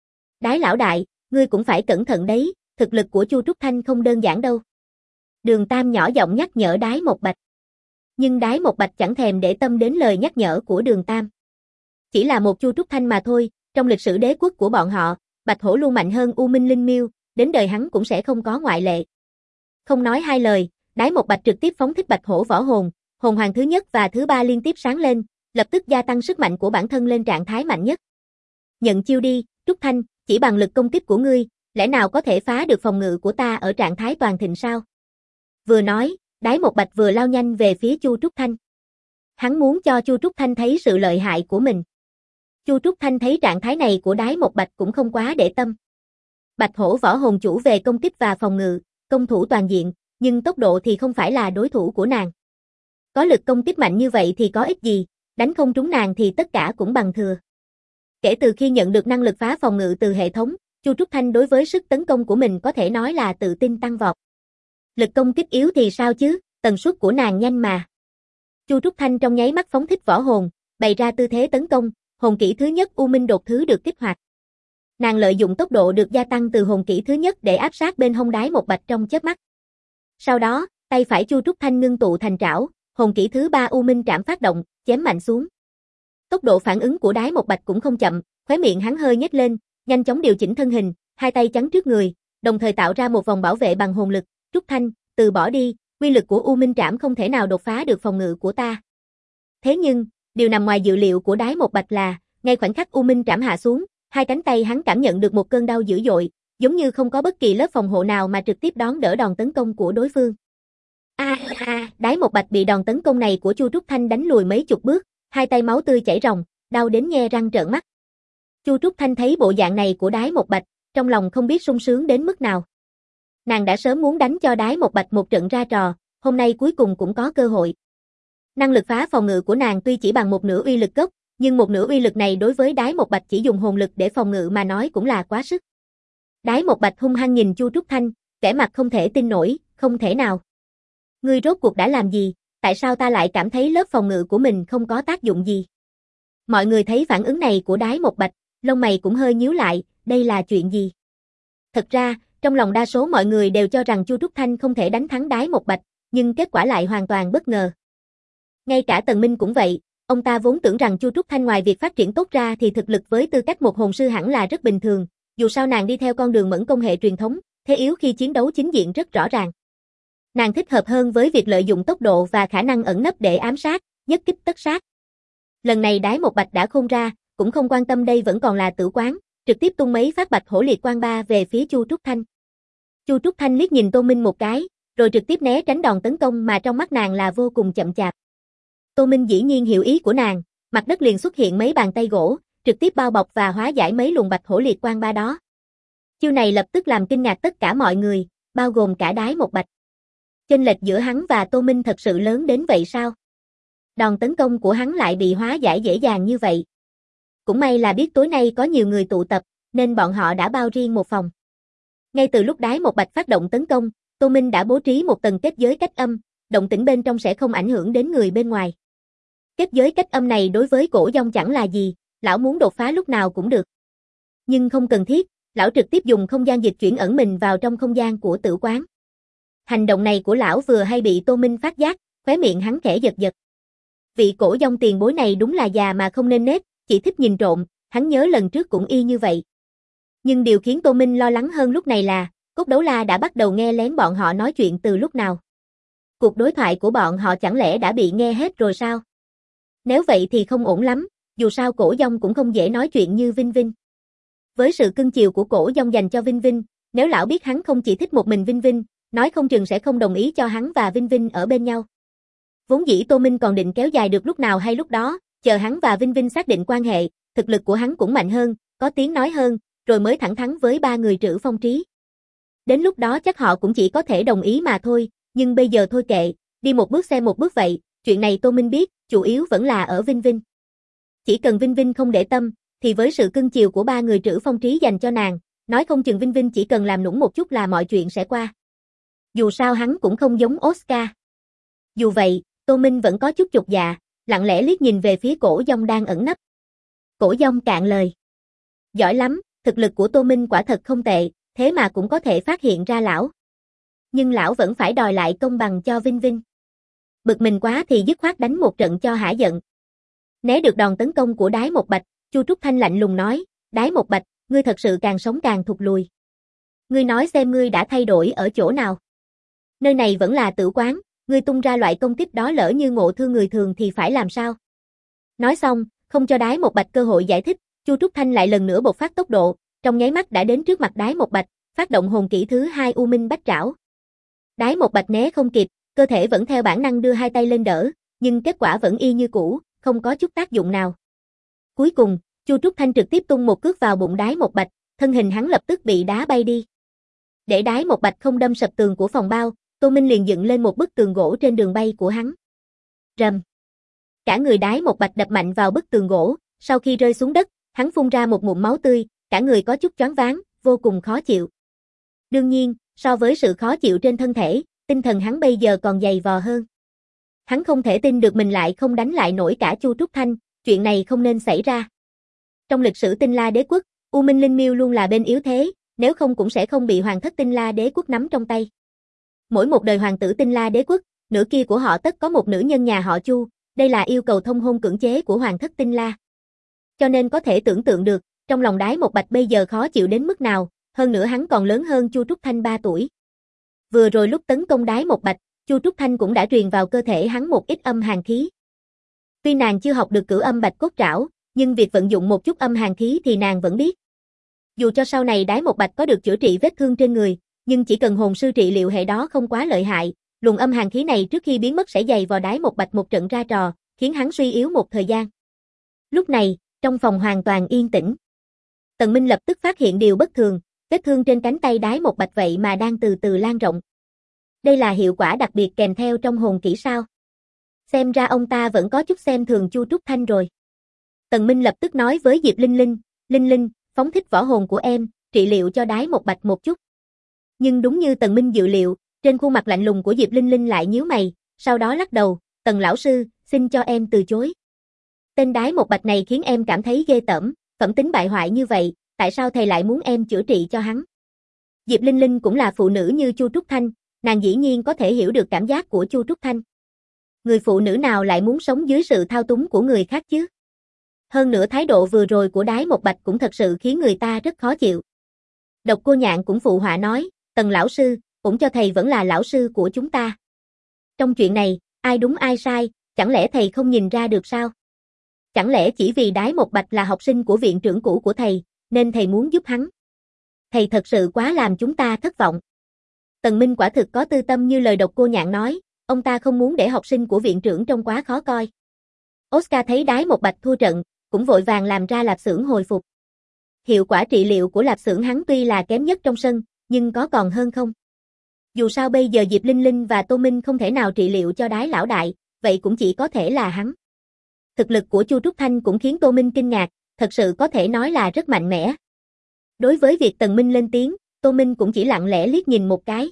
Đái lão đại, ngươi cũng phải cẩn thận đấy, thực lực của Chu Trúc Thanh không đơn giản đâu. Đường Tam nhỏ giọng nhắc nhở Đái Một Bạch. Nhưng Đái Một Bạch chẳng thèm để tâm đến lời nhắc nhở của Đường Tam. Chỉ là một Chu Trúc Thanh mà thôi, trong lịch sử đế quốc của bọn họ, Bạch Hổ luôn mạnh hơn U Minh Linh Miêu, đến đời hắn cũng sẽ không có ngoại lệ. Không nói hai lời, Đái Một Bạch trực tiếp phóng thích Bạch Hổ võ hồn, hồn hoàng thứ nhất và thứ ba liên tiếp sáng lên, lập tức gia tăng sức mạnh của bản thân lên trạng thái mạnh nhất. Nhận chiêu đi, Trúc Thanh, chỉ bằng lực công kích của ngươi, lẽ nào có thể phá được phòng ngự của ta ở trạng thái toàn thịnh sao? Vừa nói, Đái Một Bạch vừa lao nhanh về phía Chu Trúc Thanh. Hắn muốn cho Chu Trúc Thanh thấy sự lợi hại của mình. Chu Trúc Thanh thấy trạng thái này của Đái Một Bạch cũng không quá để tâm. Bạch Hổ võ hồn chủ về công kích và phòng ngự, công thủ toàn diện, nhưng tốc độ thì không phải là đối thủ của nàng. Có lực công kích mạnh như vậy thì có ích gì, đánh không trúng nàng thì tất cả cũng bằng thừa. Kể từ khi nhận được năng lực phá phòng ngự từ hệ thống, Chu Trúc Thanh đối với sức tấn công của mình có thể nói là tự tin tăng vọt. Lực công kích yếu thì sao chứ, tần suất của nàng nhanh mà. Chu Trúc Thanh trong nháy mắt phóng thích võ hồn, bày ra tư thế tấn công, hồn kỹ thứ nhất U Minh đột thứ được kích hoạt. Nàng lợi dụng tốc độ được gia tăng từ hồn kỹ thứ nhất để áp sát bên hông Đái Một Bạch trong chớp mắt. Sau đó, tay phải Chu Trúc Thanh ngưng tụ thành trảo, hồn kỹ thứ ba U Minh trảm phát động, chém mạnh xuống. Tốc độ phản ứng của Đái Một Bạch cũng không chậm, khóe miệng hắn hơi nhếch lên, nhanh chóng điều chỉnh thân hình, hai tay chắn trước người, đồng thời tạo ra một vòng bảo vệ bằng hồn lực. Trúc Thanh, từ bỏ đi, uy lực của U Minh trảm không thể nào đột phá được phòng ngự của ta. Thế nhưng, điều nằm ngoài dự liệu của Đái Một Bạch là, ngay khoảnh khắc U Minh trảm hạ xuống, hai cánh tay hắn cảm nhận được một cơn đau dữ dội, giống như không có bất kỳ lớp phòng hộ nào mà trực tiếp đón đỡ đòn tấn công của đối phương. Đái Một Bạch bị đòn tấn công này của Chu Trúc Thanh đánh lùi mấy chục bước, hai tay máu tươi chảy ròng, đau đến nhe răng trợn mắt. Chu Trúc Thanh thấy bộ dạng này của Đái Một Bạch, trong lòng không biết sung sướng đến mức nào. Nàng đã sớm muốn đánh cho Đái Một Bạch một trận ra trò, hôm nay cuối cùng cũng có cơ hội. Năng lực phá phòng ngự của nàng tuy chỉ bằng một nửa uy lực gốc, nhưng một nửa uy lực này đối với Đái Một Bạch chỉ dùng hồn lực để phòng ngự mà nói cũng là quá sức. Đái Một Bạch hung hăng nhìn Chu Trúc Thanh, vẻ mặt không thể tin nổi, không thể nào. Ngươi rốt cuộc đã làm gì, tại sao ta lại cảm thấy lớp phòng ngự của mình không có tác dụng gì? Mọi người thấy phản ứng này của Đái Một Bạch, lông mày cũng hơi nhíu lại, đây là chuyện gì? Thật ra, trong lòng đa số mọi người đều cho rằng Chu Trúc Thanh không thể đánh thắng Đái Một Bạch, nhưng kết quả lại hoàn toàn bất ngờ. Ngay cả Tần Minh cũng vậy, ông ta vốn tưởng rằng Chu Trúc Thanh ngoài việc phát triển tốt ra thì thực lực với tư cách một hồn sư hẳn là rất bình thường, dù sao nàng đi theo con đường mẫn công hệ truyền thống, thế yếu khi chiến đấu chính diện rất rõ ràng. Nàng thích hợp hơn với việc lợi dụng tốc độ và khả năng ẩn nấp để ám sát, nhất kích tất sát. Lần này Đái Một Bạch đã khôn ra, cũng không quan tâm đây vẫn còn là tử quán, trực tiếp tung mấy phát Bạch Hổ Liệt Quang ba về phía Chu Trúc Thanh. Chu Trúc Thanh liếc nhìn Tô Minh một cái, rồi trực tiếp né tránh đòn tấn công mà trong mắt nàng là vô cùng chậm chạp. Tô Minh dĩ nhiên hiểu ý của nàng, mặt đất liền xuất hiện mấy bàn tay gỗ, trực tiếp bao bọc và hóa giải mấy luồng Bạch Hổ Liệt Quang ba đó. Chiêu này lập tức làm kinh ngạc tất cả mọi người, bao gồm cả Đái Một Bạch. Chênh lệch giữa hắn và Tô Minh thật sự lớn đến vậy sao? Đòn tấn công của hắn lại bị hóa giải dễ dàng như vậy. Cũng may là biết tối nay có nhiều người tụ tập, nên bọn họ đã bao riêng một phòng. Ngay từ lúc Đái Một Bạch phát động tấn công, Tô Minh đã bố trí một tầng kết giới cách âm, động tĩnh bên trong sẽ không ảnh hưởng đến người bên ngoài. Kết giới cách âm này đối với Cổ Dông chẳng là gì, lão muốn đột phá lúc nào cũng được. Nhưng không cần thiết, lão trực tiếp dùng không gian dịch chuyển ẩn mình vào trong không gian của tử quán. Hành động này của lão vừa hay bị Tô Minh phát giác, khóe miệng hắn khẽ giật giật. Vị Cổ Dông tiền bối này đúng là già mà không nên nết, chỉ thích nhìn trộm, hắn nhớ lần trước cũng y như vậy. Nhưng điều khiến Tô Minh lo lắng hơn lúc này là, Cốt Đấu La đã bắt đầu nghe lén bọn họ nói chuyện từ lúc nào. Cuộc đối thoại của bọn họ chẳng lẽ đã bị nghe hết rồi sao? Nếu vậy thì không ổn lắm, dù sao Cổ Dông cũng không dễ nói chuyện như Vinh Vinh. Với sự cưng chiều của Cổ Dông dành cho Vinh Vinh, nếu lão biết hắn không chỉ thích một mình Vinh Vinh, nói không chừng sẽ không đồng ý cho hắn và Vinh Vinh ở bên nhau. Vốn dĩ Tô Minh còn định kéo dài được lúc nào hay lúc đó, chờ hắn và Vinh Vinh xác định quan hệ, thực lực của hắn cũng mạnh hơn, có tiếng nói hơn, rồi mới thẳng thắn với ba người Trữ Phong Trí. Đến lúc đó chắc họ cũng chỉ có thể đồng ý mà thôi, nhưng bây giờ thôi kệ, đi một bước xem một bước vậy, chuyện này Tô Minh biết, chủ yếu vẫn là ở Vinh Vinh. Chỉ cần Vinh Vinh không để tâm, thì với sự cưng chiều của ba người Trữ Phong Trí dành cho nàng, nói không chừng Vinh Vinh chỉ cần làm nũng một chút là mọi chuyện sẽ qua. Dù sao hắn cũng không giống Oscar. Dù vậy, Tô Minh vẫn có chút chột dạ, lặng lẽ liếc nhìn về phía Cổ Dông đang ẩn nấp. Cổ Dông cạn lời. Giỏi lắm, thực lực của Tô Minh quả thật không tệ, thế mà cũng có thể phát hiện ra lão. Nhưng lão vẫn phải đòi lại công bằng cho Vinh Vinh. Bực mình quá thì dứt khoát đánh một trận cho hả giận. Né được đòn tấn công của Đái Một Bạch, Chu Trúc Thanh lạnh lùng nói, Đái Một Bạch, ngươi thật sự càng sống càng thụt lùi. Ngươi nói xem ngươi đã thay đổi ở chỗ nào. Nơi này vẫn là tử quán, ngươi tung ra loại công kích đó lỡ như ngộ thương người thường thì phải làm sao? Nói xong, không cho Đái Một Bạch cơ hội giải thích, Chu Trúc Thanh lại lần nữa bộc phát tốc độ, trong nháy mắt đã đến trước mặt Đái Một Bạch, phát động hồn kỹ thứ 2 U Minh Bách Trảo. Đái Một Bạch né không kịp, cơ thể vẫn theo bản năng đưa hai tay lên đỡ, nhưng kết quả vẫn y như cũ, không có chút tác dụng nào. Cuối cùng, Chu Trúc Thanh trực tiếp tung một cước vào bụng Đái Một Bạch, thân hình hắn lập tức bị đá bay đi. Để Đái Một Bạch không đâm sập tường của phòng bao, Tô Minh liền dựng lên một bức tường gỗ trên đường bay của hắn. Rầm. Cả người Đái Một Bạch đập mạnh vào bức tường gỗ, sau khi rơi xuống đất, hắn phun ra một ngụm máu tươi, cả người có chút choáng váng, vô cùng khó chịu. Đương nhiên, so với sự khó chịu trên thân thể, tinh thần hắn bây giờ còn dày vò hơn. Hắn không thể tin được mình lại không đánh lại nổi cả Chu Trúc Thanh, chuyện này không nên xảy ra. Trong lịch sử Tinh La Đế quốc, U Minh Linh Miêu luôn là bên yếu thế, nếu không cũng sẽ không bị hoàng thất Tinh La Đế quốc nắm trong tay. Mỗi một đời hoàng tử Tinh La Đế quốc, nửa kia của họ tất có một nữ nhân nhà họ Chu, đây là yêu cầu thông hôn cưỡng chế của hoàng thất Tinh La. Cho nên có thể tưởng tượng được, trong lòng Đái Một Bạch bây giờ khó chịu đến mức nào, hơn nữa hắn còn lớn hơn Chu Trúc Thanh 3 tuổi. Vừa rồi lúc tấn công Đái Một Bạch, Chu Trúc Thanh cũng đã truyền vào cơ thể hắn một ít âm hàn khí. Tuy nàng chưa học được cửu âm bạch cốt trảo, nhưng việc vận dụng một chút âm hàn khí thì nàng vẫn biết. Dù cho sau này Đái Một Bạch có được chữa trị vết thương trên người, nhưng chỉ cần hồn sư trị liệu hệ đó không quá lợi hại, luồng âm hàn khí này trước khi biến mất sẽ dày vào Đái Một Bạch một trận ra trò, khiến hắn suy yếu một thời gian. Lúc này, trong phòng hoàn toàn yên tĩnh. Tần Minh lập tức phát hiện điều bất thường, vết thương trên cánh tay Đái Một Bạch vậy mà đang từ từ lan rộng. Đây là hiệu quả đặc biệt kèm theo trong hồn kỹ sao? Xem ra ông ta vẫn có chút xem thường Chu Trúc Thanh rồi. Tần Minh lập tức nói với Diệp Linh Linh, Linh Linh, phóng thích võ hồn của em, trị liệu cho Đái Một Bạch một chút. Nhưng đúng như Tần Minh dự liệu, trên khuôn mặt lạnh lùng của Diệp Linh Linh lại nhíu mày, sau đó lắc đầu, Tần lão sư, xin cho em từ chối. Tên Đái Một Bạch này khiến em cảm thấy ghê tởm, phẩm tính bại hoại như vậy, tại sao thầy lại muốn em chữa trị cho hắn? Diệp Linh Linh cũng là phụ nữ như Chu Trúc Thanh, nàng dĩ nhiên có thể hiểu được cảm giác của Chu Trúc Thanh. Người phụ nữ nào lại muốn sống dưới sự thao túng của người khác chứ? Hơn nữa thái độ vừa rồi của Đái Một Bạch cũng thật sự khiến người ta rất khó chịu. Độc Cô Nhạn cũng phụ họa nói, Tần lão sư, cũng cho thầy vẫn là lão sư của chúng ta. Trong chuyện này, ai đúng ai sai, chẳng lẽ thầy không nhìn ra được sao? Chẳng lẽ chỉ vì Đái Một Bạch là học sinh của viện trưởng cũ của thầy, nên thầy muốn giúp hắn? Thầy thật sự quá làm chúng ta thất vọng. Tần Minh quả thực có tư tâm như lời Độc Cô Nhạn nói, ông ta không muốn để học sinh của viện trưởng trông quá khó coi. Oscar thấy Đái Một Bạch thua trận, cũng vội vàng làm ra lạp xưởng hồi phục. Hiệu quả trị liệu của lạp xưởng hắn tuy là kém nhất trong sân, nhưng có còn hơn không? Dù sao bây giờ Diệp Linh Linh và Tô Minh không thể nào trị liệu cho Đái lão đại, vậy cũng chỉ có thể là hắn. Thực lực của Chu Trúc Thanh cũng khiến Tô Minh kinh ngạc, thật sự có thể nói là rất mạnh mẽ. Đối với việc Tần Minh lên tiếng, Tô Minh cũng chỉ lặng lẽ liếc nhìn một cái.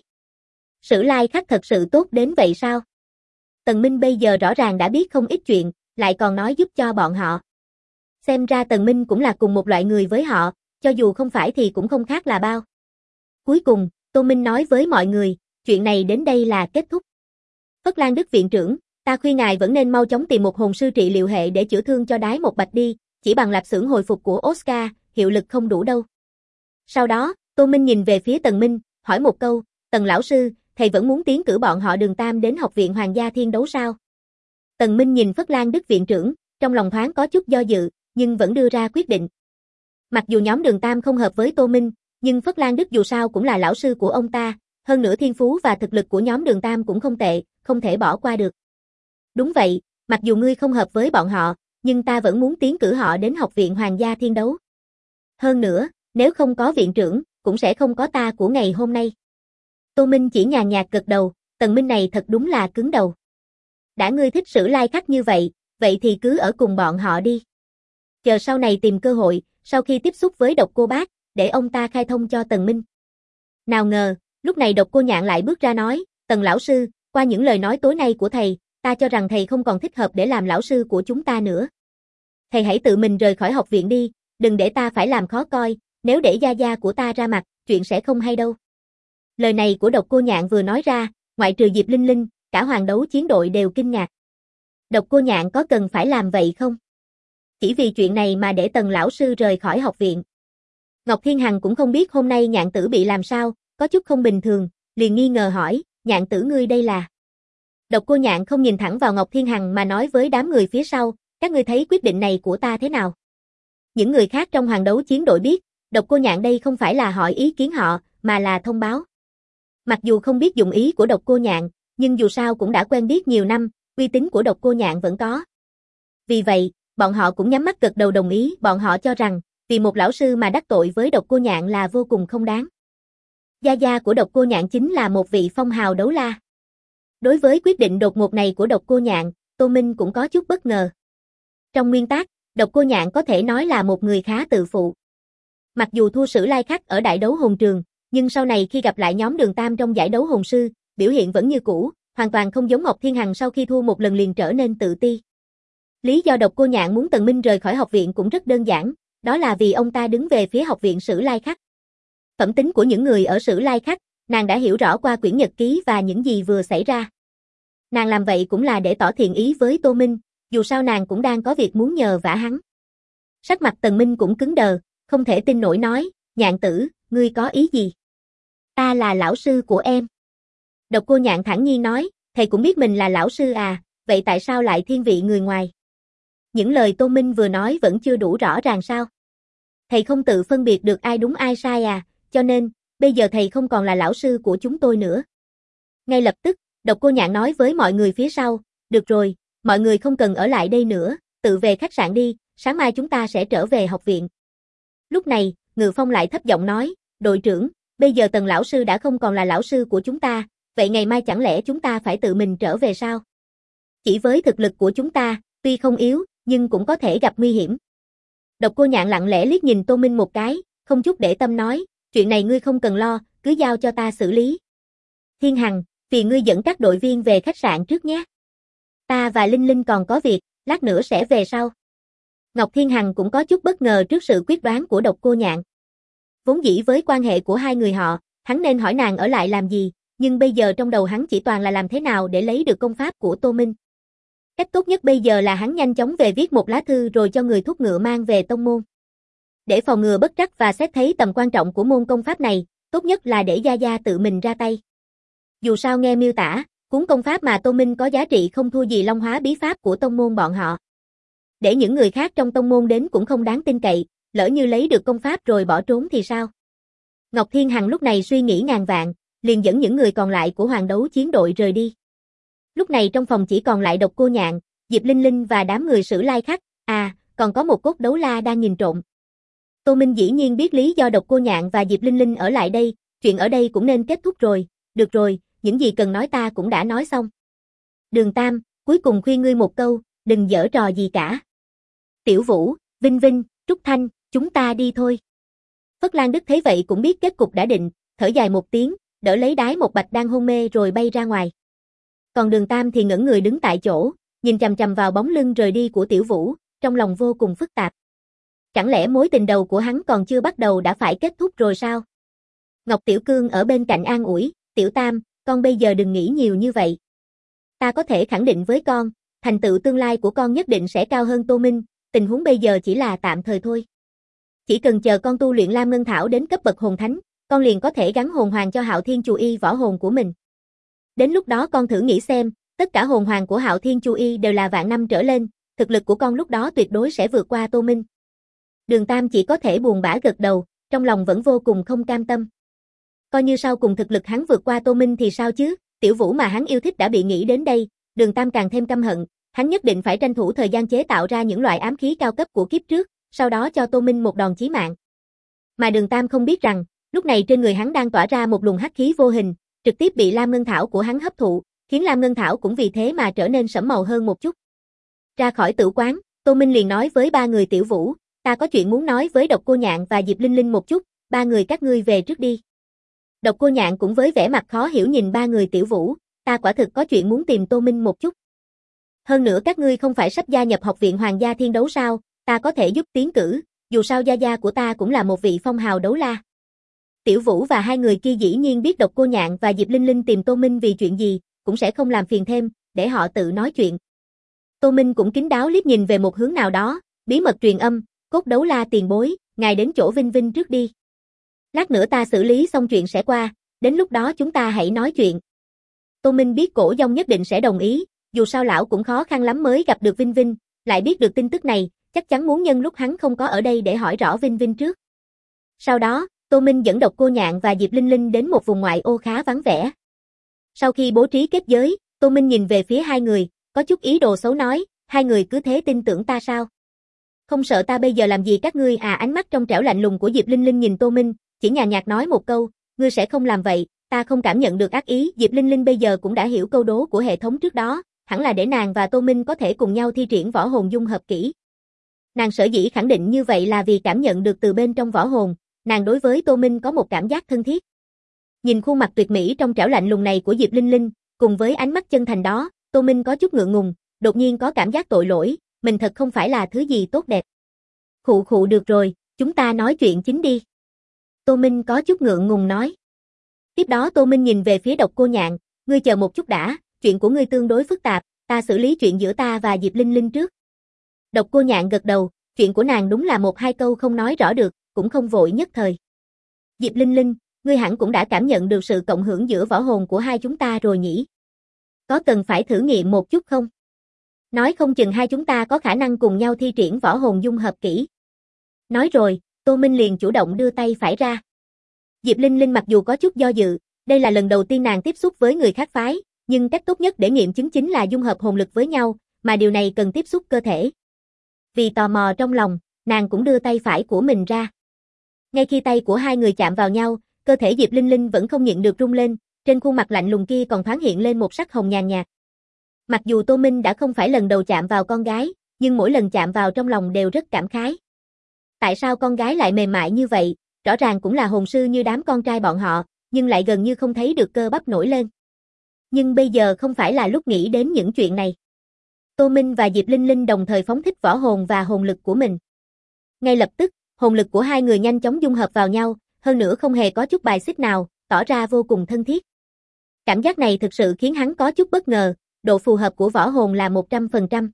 Sử lai khắc thật sự tốt đến vậy sao? Tần Minh bây giờ rõ ràng đã biết không ít chuyện, lại còn nói giúp cho bọn họ. Xem ra Tần Minh cũng là cùng một loại người với họ, cho dù không phải thì cũng không khác là bao. Cuối cùng, Tô Minh nói với mọi người, chuyện này đến đây là kết thúc. Phất Lan Đức viện trưởng, ta khuyên ngài vẫn nên mau chóng tìm một hồn sư trị liệu hệ để chữa thương cho Đái Một Bạch đi, chỉ bằng lạp xưởng hồi phục của Oscar, hiệu lực không đủ đâu. Sau đó, Tô Minh nhìn về phía Tần Minh, hỏi một câu, Tần lão sư, thầy vẫn muốn tiến cử bọn họ Đường Tam đến học viện Hoàng gia Thiên Đấu sao? Tần Minh nhìn Phất Lan Đức viện trưởng, trong lòng thoáng có chút do dự, nhưng vẫn đưa ra quyết định. Mặc dù nhóm Đường Tam không hợp với Tô Minh, nhưng Phất Lan Đức dù sao cũng là lão sư của ông ta, hơn nữa thiên phú và thực lực của nhóm Đường Tam cũng không tệ, không thể bỏ qua được. Đúng vậy, mặc dù ngươi không hợp với bọn họ, nhưng ta vẫn muốn tiến cử họ đến học viện Hoàng gia Thiên Đấu. Hơn nữa, nếu không có viện trưởng, cũng sẽ không có ta của ngày hôm nay. Tô Minh chỉ nhàn nhạt gật đầu, Tần Minh này thật đúng là cứng đầu. Đã ngươi thích Sử lai khắc như vậy, vậy thì cứ ở cùng bọn họ đi. chờ sau này tìm cơ hội, sau khi tiếp xúc với Độc Cô Bác, để ông ta khai thông cho Tần Minh. Nào ngờ, lúc này Độc Cô Nhạn lại bước ra nói, Tần lão sư, qua những lời nói tối nay của thầy, ta cho rằng thầy không còn thích hợp để làm lão sư của chúng ta nữa. Thầy hãy tự mình rời khỏi học viện đi, đừng để ta phải làm khó coi, nếu để gia gia của ta ra mặt, chuyện sẽ không hay đâu. Lời này của Độc Cô Nhạn vừa nói ra, ngoại trừ Diệp Linh Linh, cả Hoàng Đấu Chiến đội đều kinh ngạc. Độc Cô Nhạn có cần phải làm vậy không? Chỉ vì chuyện này mà để Tần lão sư rời khỏi học viện. Ngọc Thiên Hằng cũng không biết hôm nay Nhạn tử bị làm sao, có chút không bình thường, liền nghi ngờ hỏi, Nhạn tử ngươi đây là? Độc Cô Nhạn không nhìn thẳng vào Ngọc Thiên Hằng mà nói với đám người phía sau, các ngươi thấy quyết định này của ta thế nào? Những người khác trong Hoàng Đấu Chiến đội biết, Độc Cô Nhạn đây không phải là hỏi ý kiến họ, mà là thông báo. Mặc dù không biết dụng ý của Độc Cô Nhạn, nhưng dù sao cũng đã quen biết nhiều năm, uy tín của Độc Cô Nhạn vẫn có. Vì vậy, bọn họ cũng nhắm mắt gật đầu đồng ý, bọn họ cho rằng, vì một lão sư mà đắc tội với Độc Cô Nhạn là vô cùng không đáng. Gia gia của Độc Cô Nhạn chính là một vị phong hào đấu la. Đối với quyết định đột ngột này của Độc Cô Nhạn, Tô Minh cũng có chút bất ngờ. Trong nguyên tắc, Độc Cô Nhạn có thể nói là một người khá tự phụ. Mặc dù thua Sử Lai Khắc ở đại đấu hồn trường, nhưng sau này khi gặp lại nhóm Đường Tam trong giải đấu hồn sư, biểu hiện vẫn như cũ, hoàn toàn không giống Ngọc Thiên Hằng sau khi thua một lần liền trở nên tự ti. Lý do Độc Cô Nhạn muốn Tần Minh rời khỏi học viện cũng rất đơn giản, đó là vì ông ta đứng về phía học viện Sử Lai Khắc. Phẩm tính của những người ở Sử Lai Khắc, nàng đã hiểu rõ qua quyển nhật ký và những gì vừa xảy ra. Nàng làm vậy cũng là để tỏ thiện ý với Tô Minh, dù sao nàng cũng đang có việc muốn nhờ vả hắn. Sắc mặt Tần Minh cũng cứng đờ, không thể tin nổi nói, Nhạn tử, ngươi có ý gì? Ta là lão sư của em. Độc Cô Nhạn thản nhiên nói, thầy cũng biết mình là lão sư à, vậy tại sao lại thiên vị người ngoài? Những lời Tô Minh vừa nói vẫn chưa đủ rõ ràng sao? Thầy không tự phân biệt được ai đúng ai sai à, cho nên, bây giờ thầy không còn là lão sư của chúng tôi nữa. Ngay lập tức, Độc Cô Nhạn nói với mọi người phía sau, được rồi, mọi người không cần ở lại đây nữa, tự về khách sạn đi, sáng mai chúng ta sẽ trở về học viện. Lúc này, Ngự Phong lại thấp giọng nói, đội trưởng, bây giờ Tần lão sư đã không còn là lão sư của chúng ta, vậy ngày mai chẳng lẽ chúng ta phải tự mình trở về sao? Chỉ với thực lực của chúng ta, tuy không yếu, nhưng cũng có thể gặp nguy hiểm. Độc Cô Nhạn lặng lẽ liếc nhìn Tô Minh một cái, không chút để tâm nói, chuyện này ngươi không cần lo, cứ giao cho ta xử lý. Thiên Hằng, phiền ngươi dẫn các đội viên về khách sạn trước nhé. Ta và Linh Linh còn có việc, lát nữa sẽ về sau. Ngọc Thiên Hằng cũng có chút bất ngờ trước sự quyết đoán của Độc Cô Nhạn. Vốn dĩ với quan hệ của hai người họ, hắn nên hỏi nàng ở lại làm gì, nhưng bây giờ trong đầu hắn chỉ toàn là làm thế nào để lấy được công pháp của Tô Minh. Cách tốt nhất bây giờ là hắn nhanh chóng về viết một lá thư rồi cho người thúc ngựa mang về tông môn. Để phòng ngừa bất trắc và xét thấy tầm quan trọng của môn công pháp này, tốt nhất là để Gia Gia tự mình ra tay. Dù sao nghe miêu tả, cuốn công pháp mà Tô Minh có giá trị không thua gì Long Hóa bí pháp của tông môn bọn họ. Để những người khác trong tông môn đến cũng không đáng tin cậy, lỡ như lấy được công pháp rồi bỏ trốn thì sao? Ngọc Thiên Hằng lúc này suy nghĩ ngàn vạn, liền dẫn những người còn lại của Hoàng Đấu Chiến đội rời đi. Lúc này trong phòng chỉ còn lại Độc Cô Nhạn, Diệp Linh Linh và đám người Sử Lai Khắc, còn có một cốt đấu la đang nhìn trộm. Tô Minh dĩ nhiên biết lý do Độc Cô Nhạn và Diệp Linh Linh ở lại đây, chuyện ở đây cũng nên kết thúc rồi, được rồi, những gì cần nói ta cũng đã nói xong. Đường Tam, cuối cùng khuyên ngươi một câu, đừng giở trò gì cả. Tiểu Vũ, Vinh Vinh, Trúc Thanh, chúng ta đi thôi. Phất Lan Đức thấy vậy cũng biết kết cục đã định, thở dài một tiếng, đỡ lấy Đái Một Bạch đang hôn mê rồi bay ra ngoài. Còn Đường Tam thì ngẩn người đứng tại chỗ, nhìn chằm chằm vào bóng lưng rời đi của Tiểu Vũ, trong lòng vô cùng phức tạp. Chẳng lẽ mối tình đầu của hắn còn chưa bắt đầu đã phải kết thúc rồi sao? Ngọc Tiểu Cương ở bên cạnh an ủi, Tiểu Tam, con bây giờ đừng nghĩ nhiều như vậy. Ta có thể khẳng định với con, thành tựu tương lai của con nhất định sẽ cao hơn Tô Minh, tình huống bây giờ chỉ là tạm thời thôi. Chỉ cần chờ con tu luyện Lam Ngân Thảo đến cấp bậc hồn thánh, con liền có thể gắn hồn hoàng cho Hạo Thiên Chu Y võ hồn của mình. Đến lúc đó con thử nghĩ xem, tất cả hồn hoàng của Hạo Thiên Chu Y đều là vạn năm trở lên, thực lực của con lúc đó tuyệt đối sẽ vượt qua Tô Minh. Đường Tam chỉ có thể buồn bã gật đầu, trong lòng vẫn vô cùng không cam tâm. Coi như sau cùng thực lực hắn vượt qua Tô Minh thì sao chứ, Tiểu Vũ mà hắn yêu thích đã bị nghĩ đến đây, Đường Tam càng thêm căm hận, hắn nhất định phải tranh thủ thời gian chế tạo ra những loại ám khí cao cấp của kiếp trước, sau đó cho Tô Minh một đòn chí mạng. Mà Đường Tam không biết rằng, lúc này trên người hắn đang tỏa ra một luồng hắc khí vô hình, trực tiếp bị Lam Ngân Thảo của hắn hấp thụ, khiến Lam Ngân Thảo cũng vì thế mà trở nên sẫm màu hơn một chút. Ra khỏi tử quán, Tô Minh liền nói với ba người Tiểu Vũ, ta có chuyện muốn nói với Độc Cô Nhạn và Diệp Linh Linh một chút, ba người các ngươi về trước đi. Độc Cô Nhạn cũng với vẻ mặt khó hiểu nhìn ba người Tiểu Vũ, ta quả thực có chuyện muốn tìm Tô Minh một chút. Hơn nữa các ngươi không phải sắp gia nhập học viện Hoàng gia Thiên Đấu sao, ta có thể giúp tiến cử, dù sao gia gia của ta cũng là một vị phong hào đấu la. Tiểu Vũ và hai người kia dĩ nhiên biết Độc Cô Nhạn và Diệp Linh Linh tìm Tô Minh vì chuyện gì, cũng sẽ không làm phiền thêm, để họ tự nói chuyện. Tô Minh cũng kín đáo liếc nhìn về một hướng nào đó, bí mật truyền âm, Cốt Đấu La tiền bối, ngài đến chỗ Vinh Vinh trước đi. Lát nữa ta xử lý xong chuyện sẽ qua, đến lúc đó chúng ta hãy nói chuyện. Tô Minh biết Cổ Dông nhất định sẽ đồng ý, dù sao lão cũng khó khăn lắm mới gặp được Vinh Vinh, lại biết được tin tức này, chắc chắn muốn nhân lúc hắn không có ở đây để hỏi rõ Vinh Vinh trước. Sau đó, Tô Minh dẫn Độc Cô Nhạn và Diệp Linh Linh đến một vùng ngoại ô khá vắng vẻ. Sau khi bố trí kết giới, Tô Minh nhìn về phía hai người, có chút ý đồ xấu nói, hai người cứ thế tin tưởng ta sao? Không sợ ta bây giờ làm gì các ngươi à? Ánh mắt trong trẻo lạnh lùng của Diệp Linh Linh nhìn Tô Minh, chỉ nhàn nhạt nói một câu, ngươi sẽ không làm vậy, ta không cảm nhận được ác ý. Diệp Linh Linh bây giờ cũng đã hiểu câu đố của hệ thống trước đó, hẳn là để nàng và Tô Minh có thể cùng nhau thi triển võ hồn dung hợp kỹ. Nàng sở dĩ khẳng định như vậy là vì cảm nhận được từ bên trong võ hồn, nàng đối với Tô Minh có một cảm giác thân thiết. Nhìn khuôn mặt tuyệt mỹ trong trẻo lạnh lùng này của Diệp Linh Linh, cùng với ánh mắt chân thành đó, Tô Minh có chút ngượng ngùng, đột nhiên có cảm giác tội lỗi, mình thật không phải là thứ gì tốt đẹp. Khụ khụ được rồi, chúng ta nói chuyện chính đi. Tô Minh có chút ngượng ngùng nói. Tiếp đó Tô Minh nhìn về phía Độc Cô Nhạn, ngươi chờ một chút đã, chuyện của ngươi tương đối phức tạp, ta xử lý chuyện giữa ta và Diệp Linh Linh trước. Độc Cô Nhạn gật đầu, chuyện của nàng đúng là một hai câu không nói rõ được, cũng không vội nhất thời. Diệp Linh Linh, ngươi hẳn cũng đã cảm nhận được sự cộng hưởng giữa võ hồn của hai chúng ta rồi nhỉ? Có cần phải thử nghiệm một chút không? Nói không chừng hai chúng ta có khả năng cùng nhau thi triển võ hồn dung hợp kỹ. Nói rồi, Tô Minh liền chủ động đưa tay phải ra. Diệp Linh Linh mặc dù có chút do dự, đây là lần đầu tiên nàng tiếp xúc với người khác phái, nhưng cách tốt nhất để nghiệm chứng chính là dung hợp hồn lực với nhau, mà điều này cần tiếp xúc cơ thể. Vì tò mò trong lòng, nàng cũng đưa tay phải của mình ra. Ngay khi tay của hai người chạm vào nhau, cơ thể Diệp Linh Linh vẫn không nhịn được rung lên, trên khuôn mặt lạnh lùng kia còn thoáng hiện lên một sắc hồng nhàn nhạt. Mặc dù Tô Minh đã không phải lần đầu chạm vào con gái, nhưng mỗi lần chạm vào trong lòng đều rất cảm khái. Tại sao con gái lại mềm mại như vậy, rõ ràng cũng là hồn sư như đám con trai bọn họ, nhưng lại gần như không thấy được cơ bắp nổi lên. Nhưng bây giờ không phải là lúc nghĩ đến những chuyện này. Tô Minh và Diệp Linh Linh đồng thời phóng thích võ hồn và hồn lực của mình. Ngay lập tức, hồn lực của hai người nhanh chóng dung hợp vào nhau, hơn nữa không hề có chút bài xích nào, tỏ ra vô cùng thân thiết. Cảm giác này thực sự khiến hắn có chút bất ngờ, độ phù hợp của võ hồn là 100%.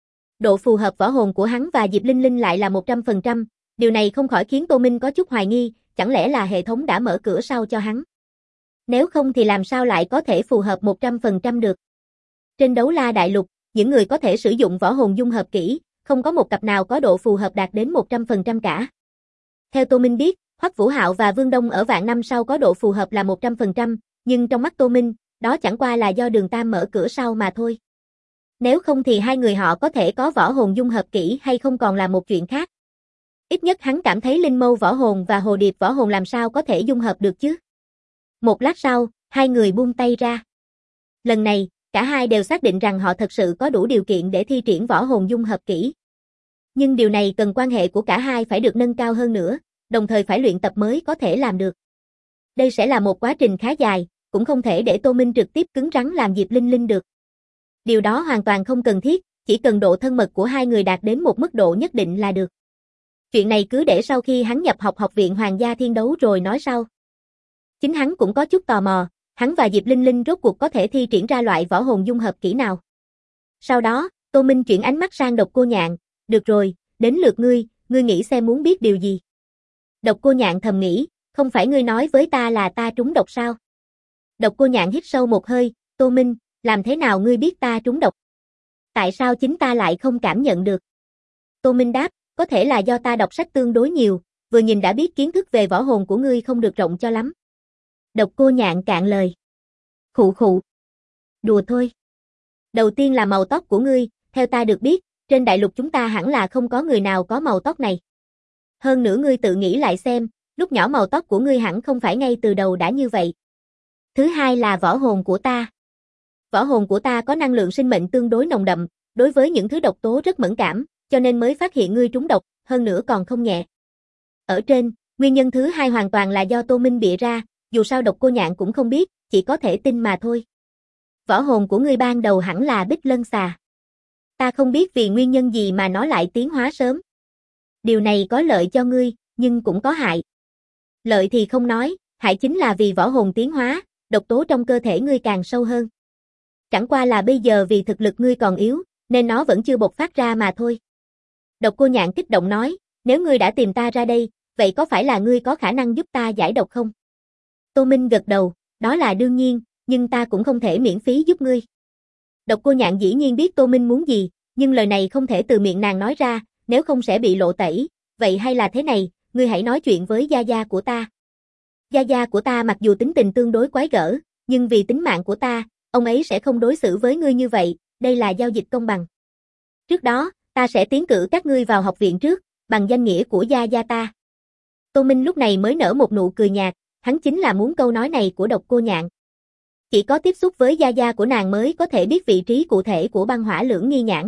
Độ phù hợp võ hồn của hắn và Diệp Linh Linh lại là 100%, điều này không khỏi khiến Tô Minh có chút hoài nghi, chẳng lẽ là hệ thống đã mở cửa sau cho hắn. Nếu không thì làm sao lại có thể phù hợp 100% được. Trên Đấu La Đại Lục, những người có thể sử dụng võ hồn dung hợp kỹ, không có một cặp nào có độ phù hợp đạt đến 100% cả. Theo Tô Minh biết, Hoắc Vũ Hạo và Vương Đông ở vạn năm sau có độ phù hợp là 100%, nhưng trong mắt Tô Minh, đó chẳng qua là do Đường Tam mở cửa sau mà thôi. Nếu không thì hai người họ có thể có võ hồn dung hợp kỹ hay không còn là một chuyện khác. Ít nhất hắn cảm thấy Linh Mâu võ hồn và Hồ Điệp võ hồn làm sao có thể dung hợp được chứ. Một lát sau, hai người buông tay ra. Lần này, cả hai đều xác định rằng họ thật sự có đủ điều kiện để thi triển võ hồn dung hợp kỹ. Nhưng điều này cần quan hệ của cả hai phải được nâng cao hơn nữa, đồng thời phải luyện tập mới có thể làm được. Đây sẽ là một quá trình khá dài, cũng không thể để Tô Minh trực tiếp cứng rắn làm Diệp Linh Linh được. Điều đó hoàn toàn không cần thiết, chỉ cần độ thân mật của hai người đạt đến một mức độ nhất định là được. Chuyện này cứ để sau khi hắn nhập học học viện Hoàng gia Thiên Đấu rồi nói sau. Chính hắn cũng có chút tò mò, hắn và Diệp Linh Linh rốt cuộc có thể thi triển ra loại võ hồn dung hợp kỹ nào. Sau đó, Tô Minh chuyển ánh mắt sang Độc Cô Nhạn, được rồi, đến lượt ngươi nghĩ xem muốn biết điều gì. Độc Cô Nhạn thầm nghĩ, không phải ngươi nói với ta là ta trúng độc sao? Độc Cô Nhạn hít sâu một hơi, Tô Minh, làm thế nào ngươi biết ta trúng độc? Tại sao chính ta lại không cảm nhận được? Tô Minh đáp, có thể là do ta đọc sách tương đối nhiều, vừa nhìn đã biết kiến thức về võ hồn của ngươi không được rộng cho lắm. Độc Cô Nhạn cạn lời. Khụ khụ. Đùa thôi. Đầu tiên là màu tóc của ngươi, theo ta được biết, trên đại lục chúng ta hẳn là không có người nào có màu tóc này. Hơn nữa ngươi tự nghĩ lại xem, lúc nhỏ màu tóc của ngươi hẳn không phải ngay từ đầu đã như vậy. Thứ hai là võ hồn của ta. Võ hồn của ta có năng lượng sinh mệnh tương đối nồng đậm, đối với những thứ độc tố rất mẫn cảm, cho nên mới phát hiện ngươi trúng độc, hơn nữa còn không nhẹ. Ở trên, nguyên nhân thứ hai hoàn toàn là do Tô Minh bịa ra, dù sao Độc Cô Nhạn cũng không biết, chỉ có thể tin mà thôi. Võ hồn của ngươi ban đầu hẳn là Bích Lân Xà. Ta không biết vì nguyên nhân gì mà nó lại tiến hóa sớm. Điều này có lợi cho ngươi, nhưng cũng có hại. Lợi thì không nói, hại chính là vì võ hồn tiến hóa, độc tố trong cơ thể ngươi càng sâu hơn. Chẳng qua là bây giờ vì thực lực ngươi còn yếu, nên nó vẫn chưa bộc phát ra mà thôi. Độc Cô Nhạn kích động nói, nếu ngươi đã tìm ta ra đây, vậy có phải là ngươi có khả năng giúp ta giải độc không? Tô Minh gật đầu, đó là đương nhiên, nhưng ta cũng không thể miễn phí giúp ngươi. Độc Cô Nhạn dĩ nhiên biết Tô Minh muốn gì, nhưng lời này không thể từ miệng nàng nói ra, nếu không sẽ bị lộ tẩy, vậy hay là thế này, ngươi hãy nói chuyện với gia gia của ta. Gia gia của ta mặc dù tính tình tương đối quái gở, nhưng vì tính mạng của ta, ông ấy sẽ không đối xử với ngươi như vậy, đây là giao dịch công bằng. Trước đó, ta sẽ tiến cử các ngươi vào học viện trước, bằng danh nghĩa của gia gia ta. Tô Minh lúc này mới nở một nụ cười nhạt, hắn chính là muốn câu nói này của Độc Cô Nhạn. Chỉ có tiếp xúc với gia gia của nàng mới có thể biết vị trí cụ thể của băng hỏa lưỡng nghi nhãn.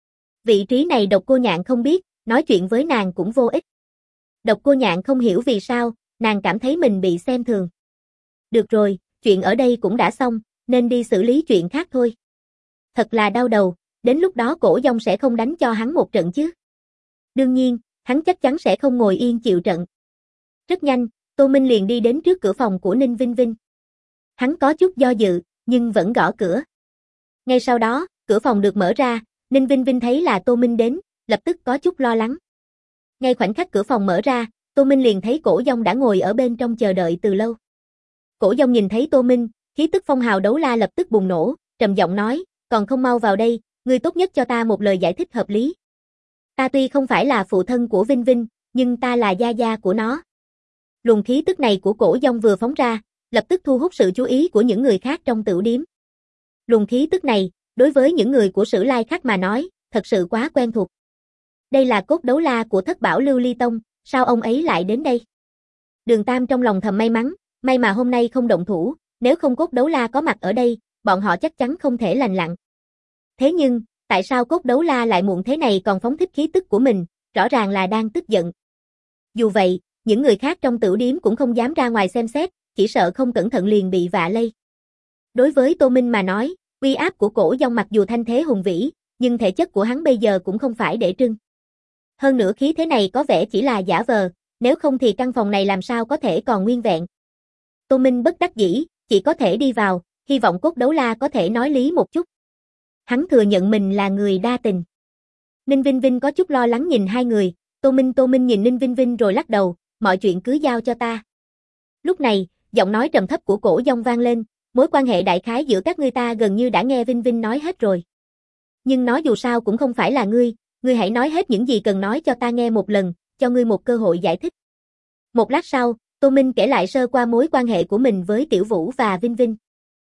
Vị trí này Độc Cô Nhạn không biết, nói chuyện với nàng cũng vô ích. Độc Cô Nhạn không hiểu vì sao, nàng cảm thấy mình bị xem thường. Được rồi, chuyện ở đây cũng đã xong, nên đi xử lý chuyện khác thôi. Thật là đau đầu, đến lúc đó Cổ Dông sẽ không đánh cho hắn một trận chứ. Đương nhiên, hắn chắc chắn sẽ không ngồi yên chịu trận. Rất nhanh, Tô Minh liền đi đến trước cửa phòng của Ninh Vinh Vinh. Hắn có chút do dự, nhưng vẫn gõ cửa. Ngay sau đó, cửa phòng được mở ra, Ninh Vinh Vinh thấy là Tô Minh đến, lập tức có chút lo lắng. Ngay khoảnh khắc cửa phòng mở ra, Tô Minh liền thấy Cổ Dông đã ngồi ở bên trong chờ đợi từ lâu. Cổ Dông nhìn thấy Tô Minh, khí tức phong hào đấu la lập tức bùng nổ, trầm giọng nói, còn không mau vào đây, ngươi tốt nhất cho ta một lời giải thích hợp lý. Ta tuy không phải là phụ thân của Vinh Vinh, nhưng ta là gia gia của nó. Luồng khí tức này của Cổ Dông vừa phóng ra, lập tức thu hút sự chú ý của những người khác trong tửu điếm. Luồng khí tức này, đối với những người của Sử Lai Khắc mà nói, thật sự quá quen thuộc. Đây là cốt đấu la của Thất Bảo Lưu Ly Tông, sao ông ấy lại đến đây? Đường Tam trong lòng thầm may mắn, may mà hôm nay không động thủ, nếu không cốt đấu la có mặt ở đây, bọn họ chắc chắn không thể lành lặn. Thế nhưng, tại sao cốt đấu la lại muộn thế này còn phóng thích khí tức của mình, rõ ràng là đang tức giận. Dù vậy, những người khác trong tửu điếm cũng không dám ra ngoài xem xét, chỉ sợ không cẩn thận liền bị vạ lây. Đối với Tô Minh mà nói, uy áp của Cổ Dông mặc dù thanh thế hùng vĩ, nhưng thể chất của hắn bây giờ cũng không phải để trưng. Hơn nữa khí thế này có vẻ chỉ là giả vờ, nếu không thì căn phòng này làm sao có thể còn nguyên vẹn. Tô Minh bất đắc dĩ, chỉ có thể đi vào, hy vọng cốt đấu la có thể nói lý một chút. Hắn thừa nhận mình là người đa tình. Ninh Vinh Vinh có chút lo lắng nhìn hai người, Tô Minh nhìn Ninh Vinh Vinh rồi lắc đầu, mọi chuyện cứ giao cho ta. Lúc này, giọng nói trầm thấp của Cổ Dông vang lên, mối quan hệ đại khái giữa các ngươi ta gần như đã nghe Vinh Vinh nói hết rồi. Nhưng nó dù sao cũng không phải là ngươi hãy nói hết những gì cần nói cho ta nghe một lần, cho ngươi một cơ hội giải thích. Một lát sau, Tô Minh kể lại sơ qua mối quan hệ của mình với Tiểu Vũ và Vinh Vinh.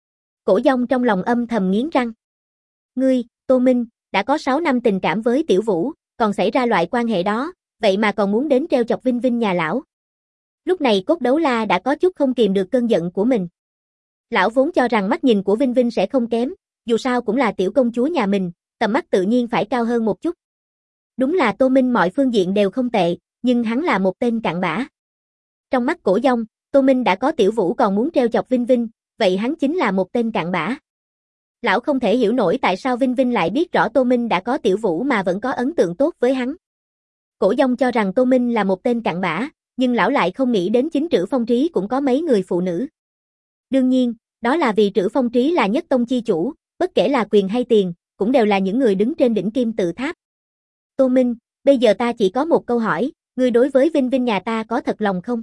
Cổ Dông trong lòng âm thầm nghiến răng. Ngươi, Tô Minh, đã có 6 năm tình cảm với Tiểu Vũ, còn xảy ra loại quan hệ đó, vậy mà còn muốn đến treo chọc Vinh Vinh nhà lão. Lúc này cốt đấu la đã có chút không kìm được cơn giận của mình. Lão vốn cho rằng mắt nhìn của Vinh Vinh sẽ không kém, dù sao cũng là tiểu công chúa nhà mình, tầm mắt tự nhiên phải cao hơn một chút. Đúng là Tô Minh mọi phương diện đều không tệ, nhưng hắn là một tên cặn bã. Trong mắt Cổ Dông, Tô Minh đã có Tiểu Vũ còn muốn treo chọc Vinh Vinh, vậy hắn chính là một tên cặn bã. Lão không thể hiểu nổi tại sao Vinh Vinh lại biết rõ Tô Minh đã có Tiểu Vũ mà vẫn có ấn tượng tốt với hắn. Cổ Dông cho rằng Tô Minh là một tên cặn bã, nhưng lão lại không nghĩ đến chính Trữ Phong Trí cũng có mấy người phụ nữ. Đương nhiên, đó là vì Trữ Phong Trí là nhất tông chi chủ, bất kể là quyền hay tiền, cũng đều là những người đứng trên đỉnh kim tự tháp. Tô Minh, bây giờ ta chỉ có một câu hỏi, ngươi đối với Vinh Vinh nhà ta có thật lòng không?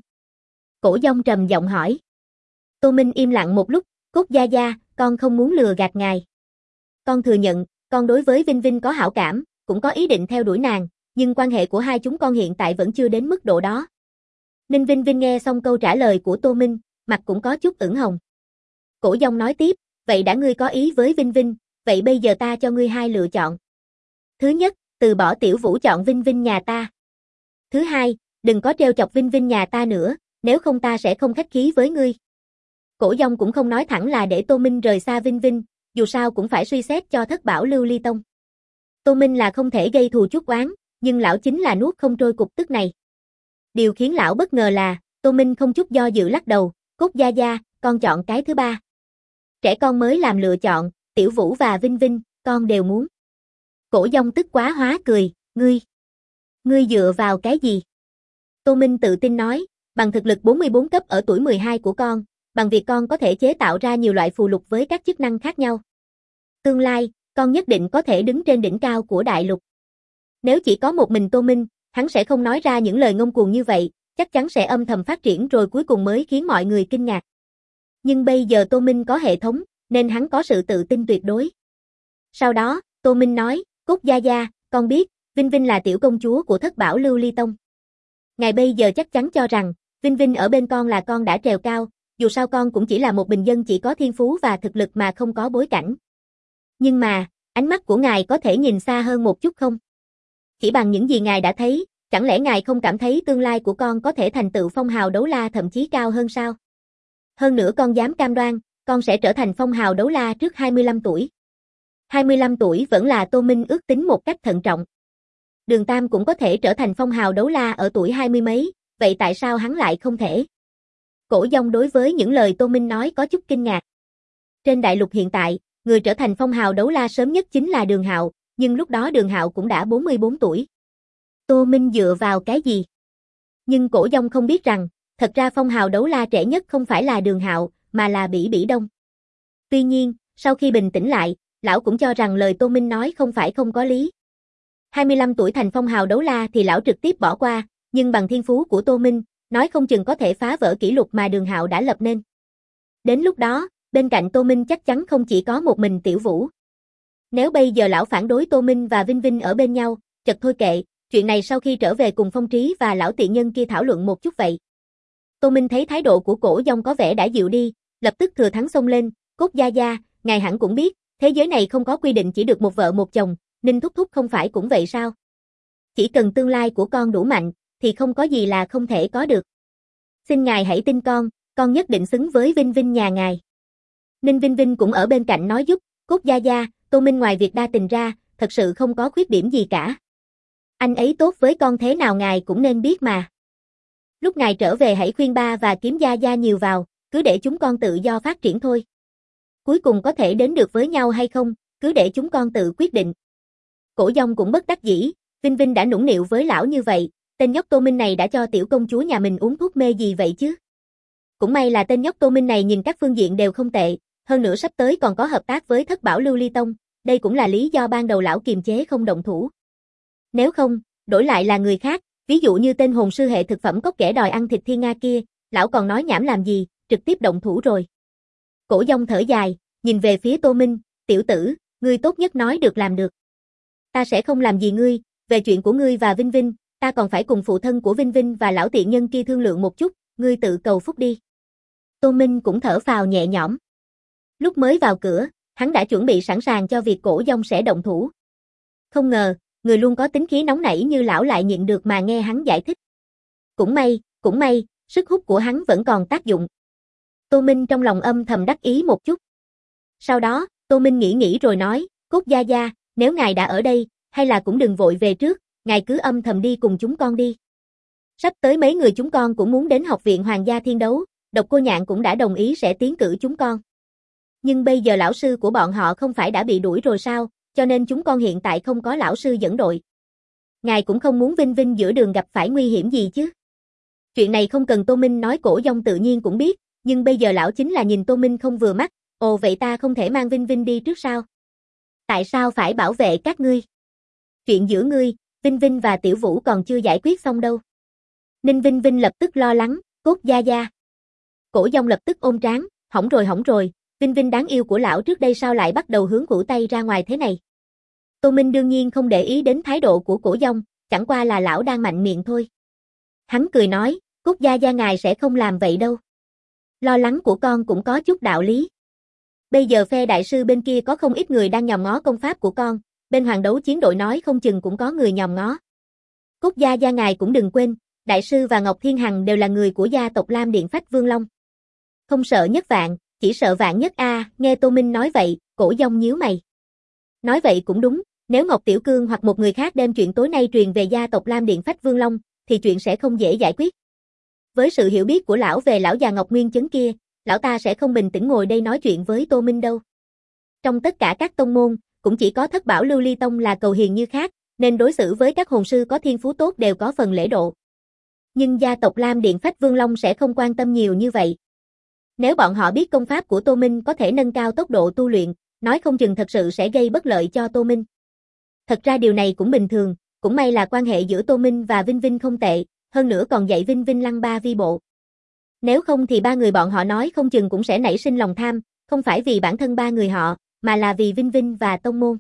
Cổ Dông trầm giọng hỏi. Tô Minh im lặng một lúc, Cốt gia gia, con không muốn lừa gạt ngài. Con thừa nhận, con đối với Vinh Vinh có hảo cảm, cũng có ý định theo đuổi nàng, nhưng quan hệ của hai chúng con hiện tại vẫn chưa đến mức độ đó. Ninh Vinh Vinh nghe xong câu trả lời của Tô Minh, mặt cũng có chút ửng hồng. Cổ Dông nói tiếp, vậy đã ngươi có ý với Vinh Vinh, vậy bây giờ ta cho ngươi hai lựa chọn. Thứ nhất, từ bỏ Tiểu Vũ chọn Vinh Vinh nhà ta. Thứ hai, đừng có treo chọc Vinh Vinh nhà ta nữa, nếu không ta sẽ không khách khí với ngươi. Cổ Dông cũng không nói thẳng là để Tô Minh rời xa Vinh Vinh, dù sao cũng phải suy xét cho Thất Bảo Lưu Ly Tông. Tô Minh là không thể gây thù chuốc oán, nhưng lão chính là nuốt không trôi cục tức này. Điều khiến lão bất ngờ là, Tô Minh không chút do dự lắc đầu, Cốt gia gia, con chọn cái thứ ba. Trẻ con mới làm lựa chọn, Tiểu Vũ và Vinh Vinh, con đều muốn. Cổ Dông tức quá hóa cười, ngươi dựa vào cái gì? Tô Minh tự tin nói, bằng thực lực 44 cấp ở tuổi 12 của con, bằng việc con có thể chế tạo ra nhiều loại phù lục với các chức năng khác nhau. Tương lai, con nhất định có thể đứng trên đỉnh cao của đại lục. Nếu chỉ có một mình Tô Minh, hắn sẽ không nói ra những lời ngông cuồng như vậy, chắc chắn sẽ âm thầm phát triển rồi cuối cùng mới khiến mọi người kinh ngạc. Nhưng bây giờ Tô Minh có hệ thống, nên hắn có sự tự tin tuyệt đối. Sau đó, Tô Minh nói, Cốt gia gia, con biết, Vinh Vinh là tiểu công chúa của Thất Bảo Lưu Ly Tông. Ngài bây giờ chắc chắn cho rằng, Vinh Vinh ở bên con là con đã trèo cao, dù sao con cũng chỉ là một bình dân chỉ có thiên phú và thực lực mà không có bối cảnh. Nhưng mà, ánh mắt của ngài có thể nhìn xa hơn một chút không? Chỉ bằng những gì ngài đã thấy, chẳng lẽ ngài không cảm thấy tương lai của con có thể thành tựu phong hào đấu la thậm chí cao hơn sao? Hơn nữa con dám cam đoan, con sẽ trở thành phong hào đấu la trước 25 tuổi. 25 tuổi vẫn là Tô Minh ước tính một cách thận trọng. Đường Tam cũng có thể trở thành phong hào đấu la ở tuổi 20 mấy, vậy tại sao hắn lại không thể? Cổ Dông đối với những lời Tô Minh nói có chút kinh ngạc. Trên đại lục hiện tại, người trở thành phong hào đấu la sớm nhất chính là Đường Hạo, nhưng lúc đó Đường Hạo cũng đã 44 tuổi. Tô Minh dựa vào cái gì? Nhưng Cổ Dông không biết rằng, thật ra phong hào đấu la trẻ nhất không phải là Đường Hạo, mà là Bỉ Bỉ Đông. Tuy nhiên, sau khi bình tĩnh lại, lão cũng cho rằng lời Tô Minh nói không phải không có lý. 25 tuổi thành phong hào đấu la thì lão trực tiếp bỏ qua, nhưng bằng thiên phú của Tô Minh, nói không chừng có thể phá vỡ kỷ lục mà Đường Hạo đã lập nên. Đến lúc đó, bên cạnh Tô Minh chắc chắn không chỉ có một mình Tiểu Vũ. Nếu bây giờ lão phản đối Tô Minh và Vinh Vinh ở bên nhau, chật thôi kệ, chuyện này sau khi trở về cùng Phong Trí và lão tiện nhân kia thảo luận một chút vậy. Tô Minh thấy thái độ của Cổ Dông có vẻ đã dịu đi, lập tức thừa thắng xông lên, Cốt gia gia, ngài hẳn cũng biết, thế giới này không có quy định chỉ được một vợ một chồng, Ninh thúc thúc không phải cũng vậy sao? Chỉ cần tương lai của con đủ mạnh, thì không có gì là không thể có được. Xin ngài hãy tin con nhất định xứng với Vinh Vinh nhà ngài. Ninh Vinh Vinh cũng ở bên cạnh nói giúp, Cốt gia gia, Tô Minh ngoài việc đa tình ra, thật sự không có khuyết điểm gì cả. Anh ấy tốt với con thế nào ngài cũng nên biết mà. Lúc ngài trở về hãy khuyên ba và Kiếm gia gia nhiều vào, cứ để chúng con tự do phát triển thôi. Cuối cùng có thể đến được với nhau hay không, cứ để chúng con tự quyết định. Cổ Dông cũng bất đắc dĩ, Vinh Vinh đã nũng nịu với lão như vậy, tên nhóc Tô Minh này đã cho tiểu công chúa nhà mình uống thuốc mê gì vậy chứ? Cũng may là tên nhóc Tô Minh này nhìn các phương diện đều không tệ, hơn nữa sắp tới còn có hợp tác với Thất Bảo Lưu Ly Tông, đây cũng là lý do ban đầu lão kiềm chế không động thủ. Nếu không, đổi lại là người khác, ví dụ như tên hồn sư hệ thực phẩm cóc kẻ đòi ăn thịt thiên nga kia, lão còn nói nhảm làm gì, trực tiếp động thủ rồi. Cổ Dông thở dài, nhìn về phía Tô Minh, tiểu tử, ngươi tốt nhất nói được làm được. Ta sẽ không làm gì ngươi, về chuyện của ngươi và Vinh Vinh, ta còn phải cùng phụ thân của Vinh Vinh và lão tiện nhân kia thương lượng một chút, ngươi tự cầu phúc đi. Tô Minh cũng thở phào nhẹ nhõm. Lúc mới vào cửa, hắn đã chuẩn bị sẵn sàng cho việc Cổ Dông sẽ động thủ. Không ngờ, người luôn có tính khí nóng nảy như lão lại nhịn được mà nghe hắn giải thích. Cũng may, sức hút của hắn vẫn còn tác dụng. Tô Minh trong lòng âm thầm đắc ý một chút. Sau đó, Tô Minh nghĩ rồi nói, Cốt gia gia, nếu ngài đã ở đây, hay là cũng đừng vội về trước, ngài cứ âm thầm đi cùng chúng con đi. Sắp tới mấy người chúng con cũng muốn đến học viện Hoàng gia Thiên Đấu, Độc Cô Nhạn cũng đã đồng ý sẽ tiến cử chúng con. Nhưng bây giờ lão sư của bọn họ không phải đã bị đuổi rồi sao, cho nên chúng con hiện tại không có lão sư dẫn đội. Ngài cũng không muốn Vinh Vinh giữa đường gặp phải nguy hiểm gì chứ. Chuyện này không cần Tô Minh nói, Cổ Dông tự nhiên cũng biết, nhưng bây giờ lão chính là nhìn Tô Minh không vừa mắt, ồ vậy ta không thể mang Vinh Vinh đi trước sao? Tại sao phải bảo vệ các ngươi? Chuyện giữa ngươi, Vinh Vinh và Tiểu Vũ còn chưa giải quyết xong đâu. Ninh Vinh Vinh lập tức lo lắng, Cốt gia gia. Cổ Dông lập tức ôm trán, hỏng rồi, Vinh Vinh đáng yêu của lão trước đây sao lại bắt đầu hướng củ tay ra ngoài thế này? Tô Minh đương nhiên không để ý đến thái độ của Cổ Dông, chẳng qua là lão đang mạnh miệng thôi. Hắn cười nói, Cốt gia gia ngài sẽ không làm vậy đâu. Lo lắng của con cũng có chút đạo lý. Bây giờ phe đại sư bên kia có không ít người đang nhòm ngó công pháp của con, bên hoàng đấu chiến đội nói không chừng cũng có người nhòm ngó. Cốt gia gia ngài cũng đừng quên, đại sư và Ngọc Thiên Hằng đều là người của gia tộc Lam Điện Phách Vương Long. Không sợ nhất vạn, chỉ sợ vạn nhất a. Nghe Tô Minh nói vậy, Cổ Dông nhíu mày. Nói vậy cũng đúng, Nếu Ngọc Tiểu Cương hoặc một người khác đem chuyện tối nay truyền về gia tộc Lam Điện Phách Vương Long, thì chuyện sẽ không dễ giải quyết. Với sự hiểu biết của lão về lão già Ngọc Nguyên Chấn kia, lão ta sẽ không bình tĩnh ngồi đây nói chuyện với Tô Minh đâu. Trong tất cả các tông môn, cũng chỉ có Thất Bảo Lưu Ly Tông là cầu hiền như khác, nên đối xử với các hồn sư có thiên phú tốt đều có phần lễ độ. Nhưng gia tộc Lam Điện Phách Vương Long sẽ không quan tâm nhiều như vậy. Nếu bọn họ biết công pháp của Tô Minh có thể nâng cao tốc độ tu luyện, nói không chừng thật sự sẽ gây bất lợi cho Tô Minh. Thật ra điều này cũng bình thường, cũng may là quan hệ giữa Tô Minh và Vinh Vinh không tệ, hơn nữa còn dạy Vinh Vinh lăng ba vi bộ. Nếu không thì ba người bọn họ nói không chừng cũng sẽ nảy sinh lòng tham, không phải vì bản thân ba người họ, mà là vì Vinh Vinh và tông môn.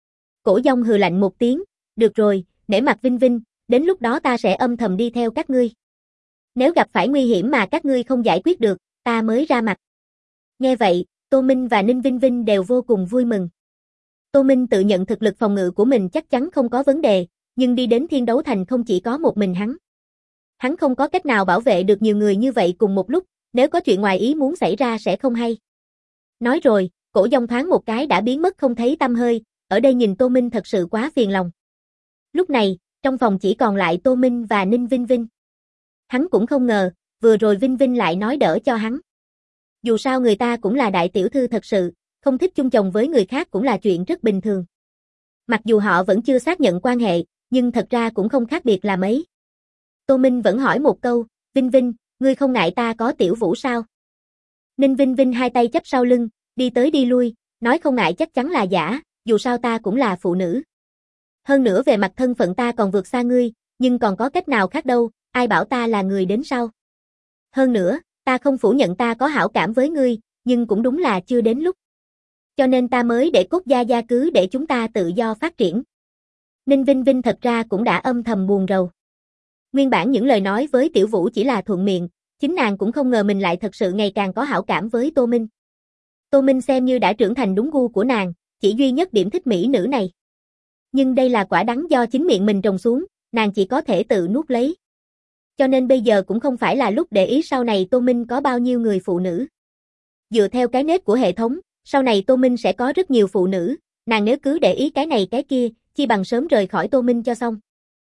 Cổ Dông hừ lạnh một tiếng, được rồi, nể mặt Vinh Vinh, đến lúc đó ta sẽ âm thầm đi theo các ngươi. Nếu gặp phải nguy hiểm mà các ngươi không giải quyết được, ta mới ra mặt. Nghe vậy, Tô Minh và Ninh Vinh Vinh đều vô cùng vui mừng. Tô Minh tự nhận thực lực phòng ngự của mình chắc chắn không có vấn đề, nhưng đi đến Thiên Đấu Thành không chỉ có một mình hắn. Hắn không có cách nào bảo vệ được nhiều người như vậy cùng một lúc, nếu có chuyện ngoài ý muốn xảy ra sẽ không hay. Nói rồi, Cổ Dông thoáng một cái đã biến mất không thấy tăm hơi, ở đây nhìn Tô Minh thật sự quá phiền lòng. Lúc này, trong phòng chỉ còn lại Tô Minh và Ninh Vinh Vinh. Hắn cũng không ngờ, vừa rồi Vinh Vinh lại nói đỡ cho hắn. Dù sao người ta cũng là đại tiểu thư thật sự, không thích chung chồng với người khác cũng là chuyện rất bình thường. Mặc dù họ vẫn chưa xác nhận quan hệ, nhưng thật ra cũng không khác biệt là mấy. Tô Minh vẫn hỏi một câu, Vinh Vinh, ngươi không ngại ta có tiểu vũ sao? Ninh Vinh Vinh hai tay chắp sau lưng, đi tới đi lui, nói không ngại chắc chắn là giả, dù sao ta cũng là phụ nữ. Hơn nữa về mặt thân phận ta còn vượt xa ngươi, nhưng còn có cách nào khác đâu, ai bảo ta là người đến sau. Hơn nữa, ta không phủ nhận ta có hảo cảm với ngươi, nhưng cũng đúng là chưa đến lúc. Cho nên ta mới để Cốt Gia Gia cứ để chúng ta tự do phát triển. Ninh Vinh Vinh thật ra cũng đã âm thầm buồn rầu. Nguyên bản những lời nói với Tiểu Vũ chỉ là thuận miệng, chính nàng cũng không ngờ mình lại thật sự ngày càng có hảo cảm với Tô Minh. Tô Minh xem như đã trưởng thành đúng gu của nàng, chỉ duy nhất điểm thích mỹ nữ này. Nhưng đây là quả đắng do chính miệng mình trồng xuống, nàng chỉ có thể tự nuốt lấy. Cho nên bây giờ cũng không phải là lúc để ý sau này Tô Minh có bao nhiêu người phụ nữ. Dựa theo cái nết của hệ thống, sau này Tô Minh sẽ có rất nhiều phụ nữ, nàng nếu cứ để ý cái này cái kia, chi bằng sớm rời khỏi Tô Minh cho xong.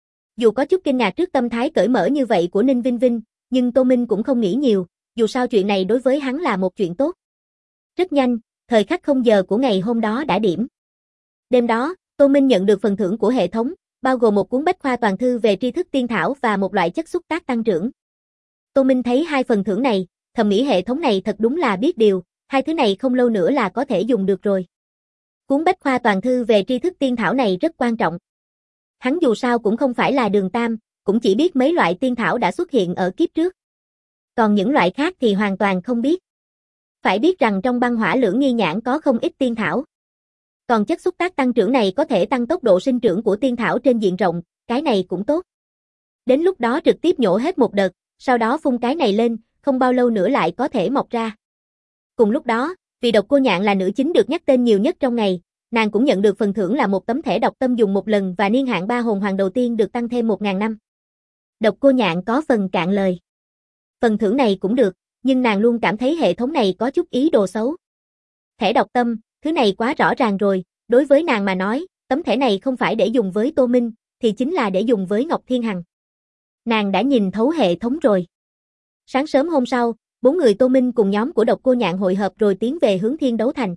Dù có chút kinh ngạc trước tâm thái cởi mở như vậy của Ninh Vinh Vinh, nhưng Tô Minh cũng không nghĩ nhiều, dù sao chuyện này đối với hắn là một chuyện tốt. Rất nhanh, thời khắc 0 giờ của ngày hôm đó đã điểm. Đêm đó, Tô Minh nhận được phần thưởng của hệ thống, bao gồm một cuốn bách khoa toàn thư về tri thức tiên thảo và một loại chất xúc tác tăng trưởng. Tô Minh thấy hai phần thưởng này, thầm nghĩ hệ thống này thật đúng là biết điều, hai thứ này không lâu nữa là có thể dùng được rồi. Cuốn bách khoa toàn thư về tri thức tiên thảo này rất quan trọng. Hắn dù sao cũng không phải là Đường Tam, cũng chỉ biết mấy loại tiên thảo đã xuất hiện ở kiếp trước. Còn những loại khác thì hoàn toàn không biết. Phải biết rằng trong băng hỏa lưỡng nghi nhãn có không ít tiên thảo. Còn chất xúc tác tăng trưởng này có thể tăng tốc độ sinh trưởng của tiên thảo trên diện rộng, cái này cũng tốt. Đến lúc đó trực tiếp nhổ hết một đợt, sau đó phun cái này lên, không bao lâu nữa lại có thể mọc ra. Cùng lúc đó, vì Độc Cô Nhạn là nữ chính được nhắc tên nhiều nhất trong ngày, nàng cũng nhận được phần thưởng là một tấm thẻ độc tâm dùng một lần và niên hạn 3 hồn hoàng đầu tiên được tăng thêm 1000 năm. Độc Cô Nhạn có phần cạn lời. Phần thưởng này cũng được, nhưng nàng luôn cảm thấy hệ thống này có chút ý đồ xấu. Thẻ độc tâm, thứ này quá rõ ràng rồi, đối với nàng mà nói, tấm thẻ này không phải để dùng với Tô Minh, thì chính là để dùng với Ngọc Thiên Hằng. Nàng đã nhìn thấu hệ thống rồi. Sáng sớm hôm sau, 4 người Tô Minh cùng nhóm của Độc Cô Nhạn hội hợp rồi tiến về hướng Thiên Đấu Thành.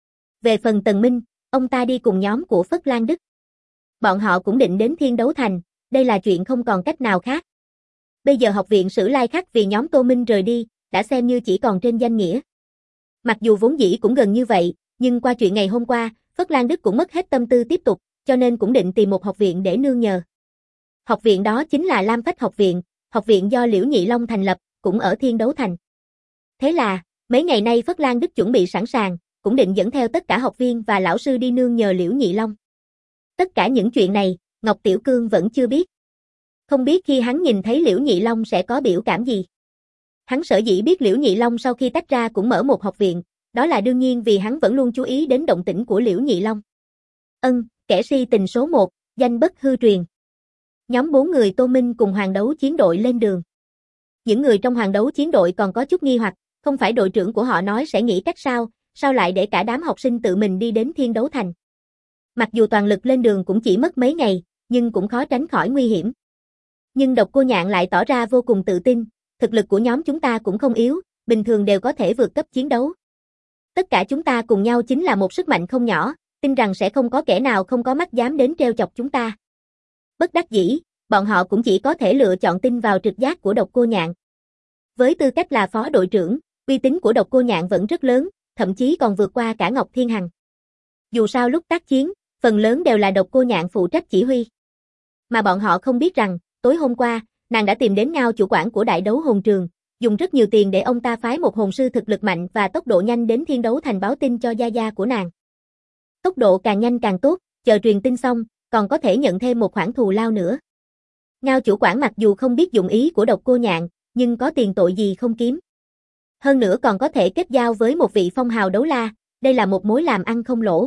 Về phần Tần Minh, ông ta đi cùng nhóm của Phất Lan Đức. Bọn họ cũng định đến Thiên Đấu Thành, đây là chuyện không còn cách nào khác. Bây giờ học viện Sử Lai Khắc vì nhóm Tô Minh rời đi, đã xem như chỉ còn trên danh nghĩa. Mặc dù vốn dĩ cũng gần như vậy, nhưng qua chuyện ngày hôm qua, Phất Lan Đức cũng mất hết tâm tư tiếp tục, cho nên cũng định tìm một học viện để nương nhờ. Học viện đó chính là Lam Phách học viện do Liễu Nhị Long thành lập, cũng ở Thiên Đấu Thành. Thế là, mấy ngày nay Phất Lan Đức chuẩn bị sẵn sàng, cũng định dẫn theo tất cả học viên và lão sư đi nương nhờ Liễu Nhị Long. Tất cả những chuyện này, Ngọc Tiểu Cương vẫn chưa biết. Không biết khi hắn nhìn thấy Liễu Nhị Long sẽ có biểu cảm gì. Hắn sở dĩ biết Liễu Nhị Long sau khi tách ra cũng mở một học viện, đó là đương nhiên vì hắn vẫn luôn chú ý đến động tĩnh của Liễu Nhị Long. Kẻ si tình số 1, danh bất hư truyền. Nhóm 4 người Tô Minh cùng Hoàng Đấu Chiến đội lên đường. Những người trong Hoàng Đấu Chiến đội còn có chút nghi hoặc, không phải đội trưởng của họ nói sẽ nghĩ cách sao lại để cả đám học sinh tự mình đi đến Thiên Đấu Thành. Mặc dù toàn lực lên đường cũng chỉ mất mấy ngày, nhưng cũng khó tránh khỏi nguy hiểm. Nhưng Độc Cô Nhạn lại tỏ ra vô cùng tự tin, thực lực của nhóm chúng ta cũng không yếu, bình thường đều có thể vượt cấp chiến đấu. Tất cả chúng ta cùng nhau chính là một sức mạnh không nhỏ, tin rằng sẽ không có kẻ nào không có mắt dám đến trêu chọc chúng ta. Bất đắc dĩ, bọn họ cũng chỉ có thể lựa chọn tin vào trực giác của Độc Cô Nhạn. Với tư cách là phó đội trưởng, uy tín của Độc Cô Nhạn vẫn rất lớn, thậm chí còn vượt qua cả Ngọc Thiên Hằng. Dù sao lúc tác chiến, phần lớn đều là Độc Cô Nhạn phụ trách chỉ huy. Mà bọn họ không biết rằng, tối hôm qua, nàng đã tìm đến Ngao chủ quản của Đại Đấu Hồn Trường, dùng rất nhiều tiền để ông ta phái một hồn sư thực lực mạnh và tốc độ nhanh đến Thiên Đấu Thành báo tin cho gia gia của nàng. Tốc độ càng nhanh càng tốt, chờ truyền tin xong, còn có thể nhận thêm một khoản thù lao nữa. Ngao chủ quản mặc dù không biết dụng ý của Độc Cô Nhạn, nhưng có tiền tội gì không kiếm. Hơn nữa còn có thể kết giao với một vị phong hào đấu la, đây là một mối làm ăn không lỗ.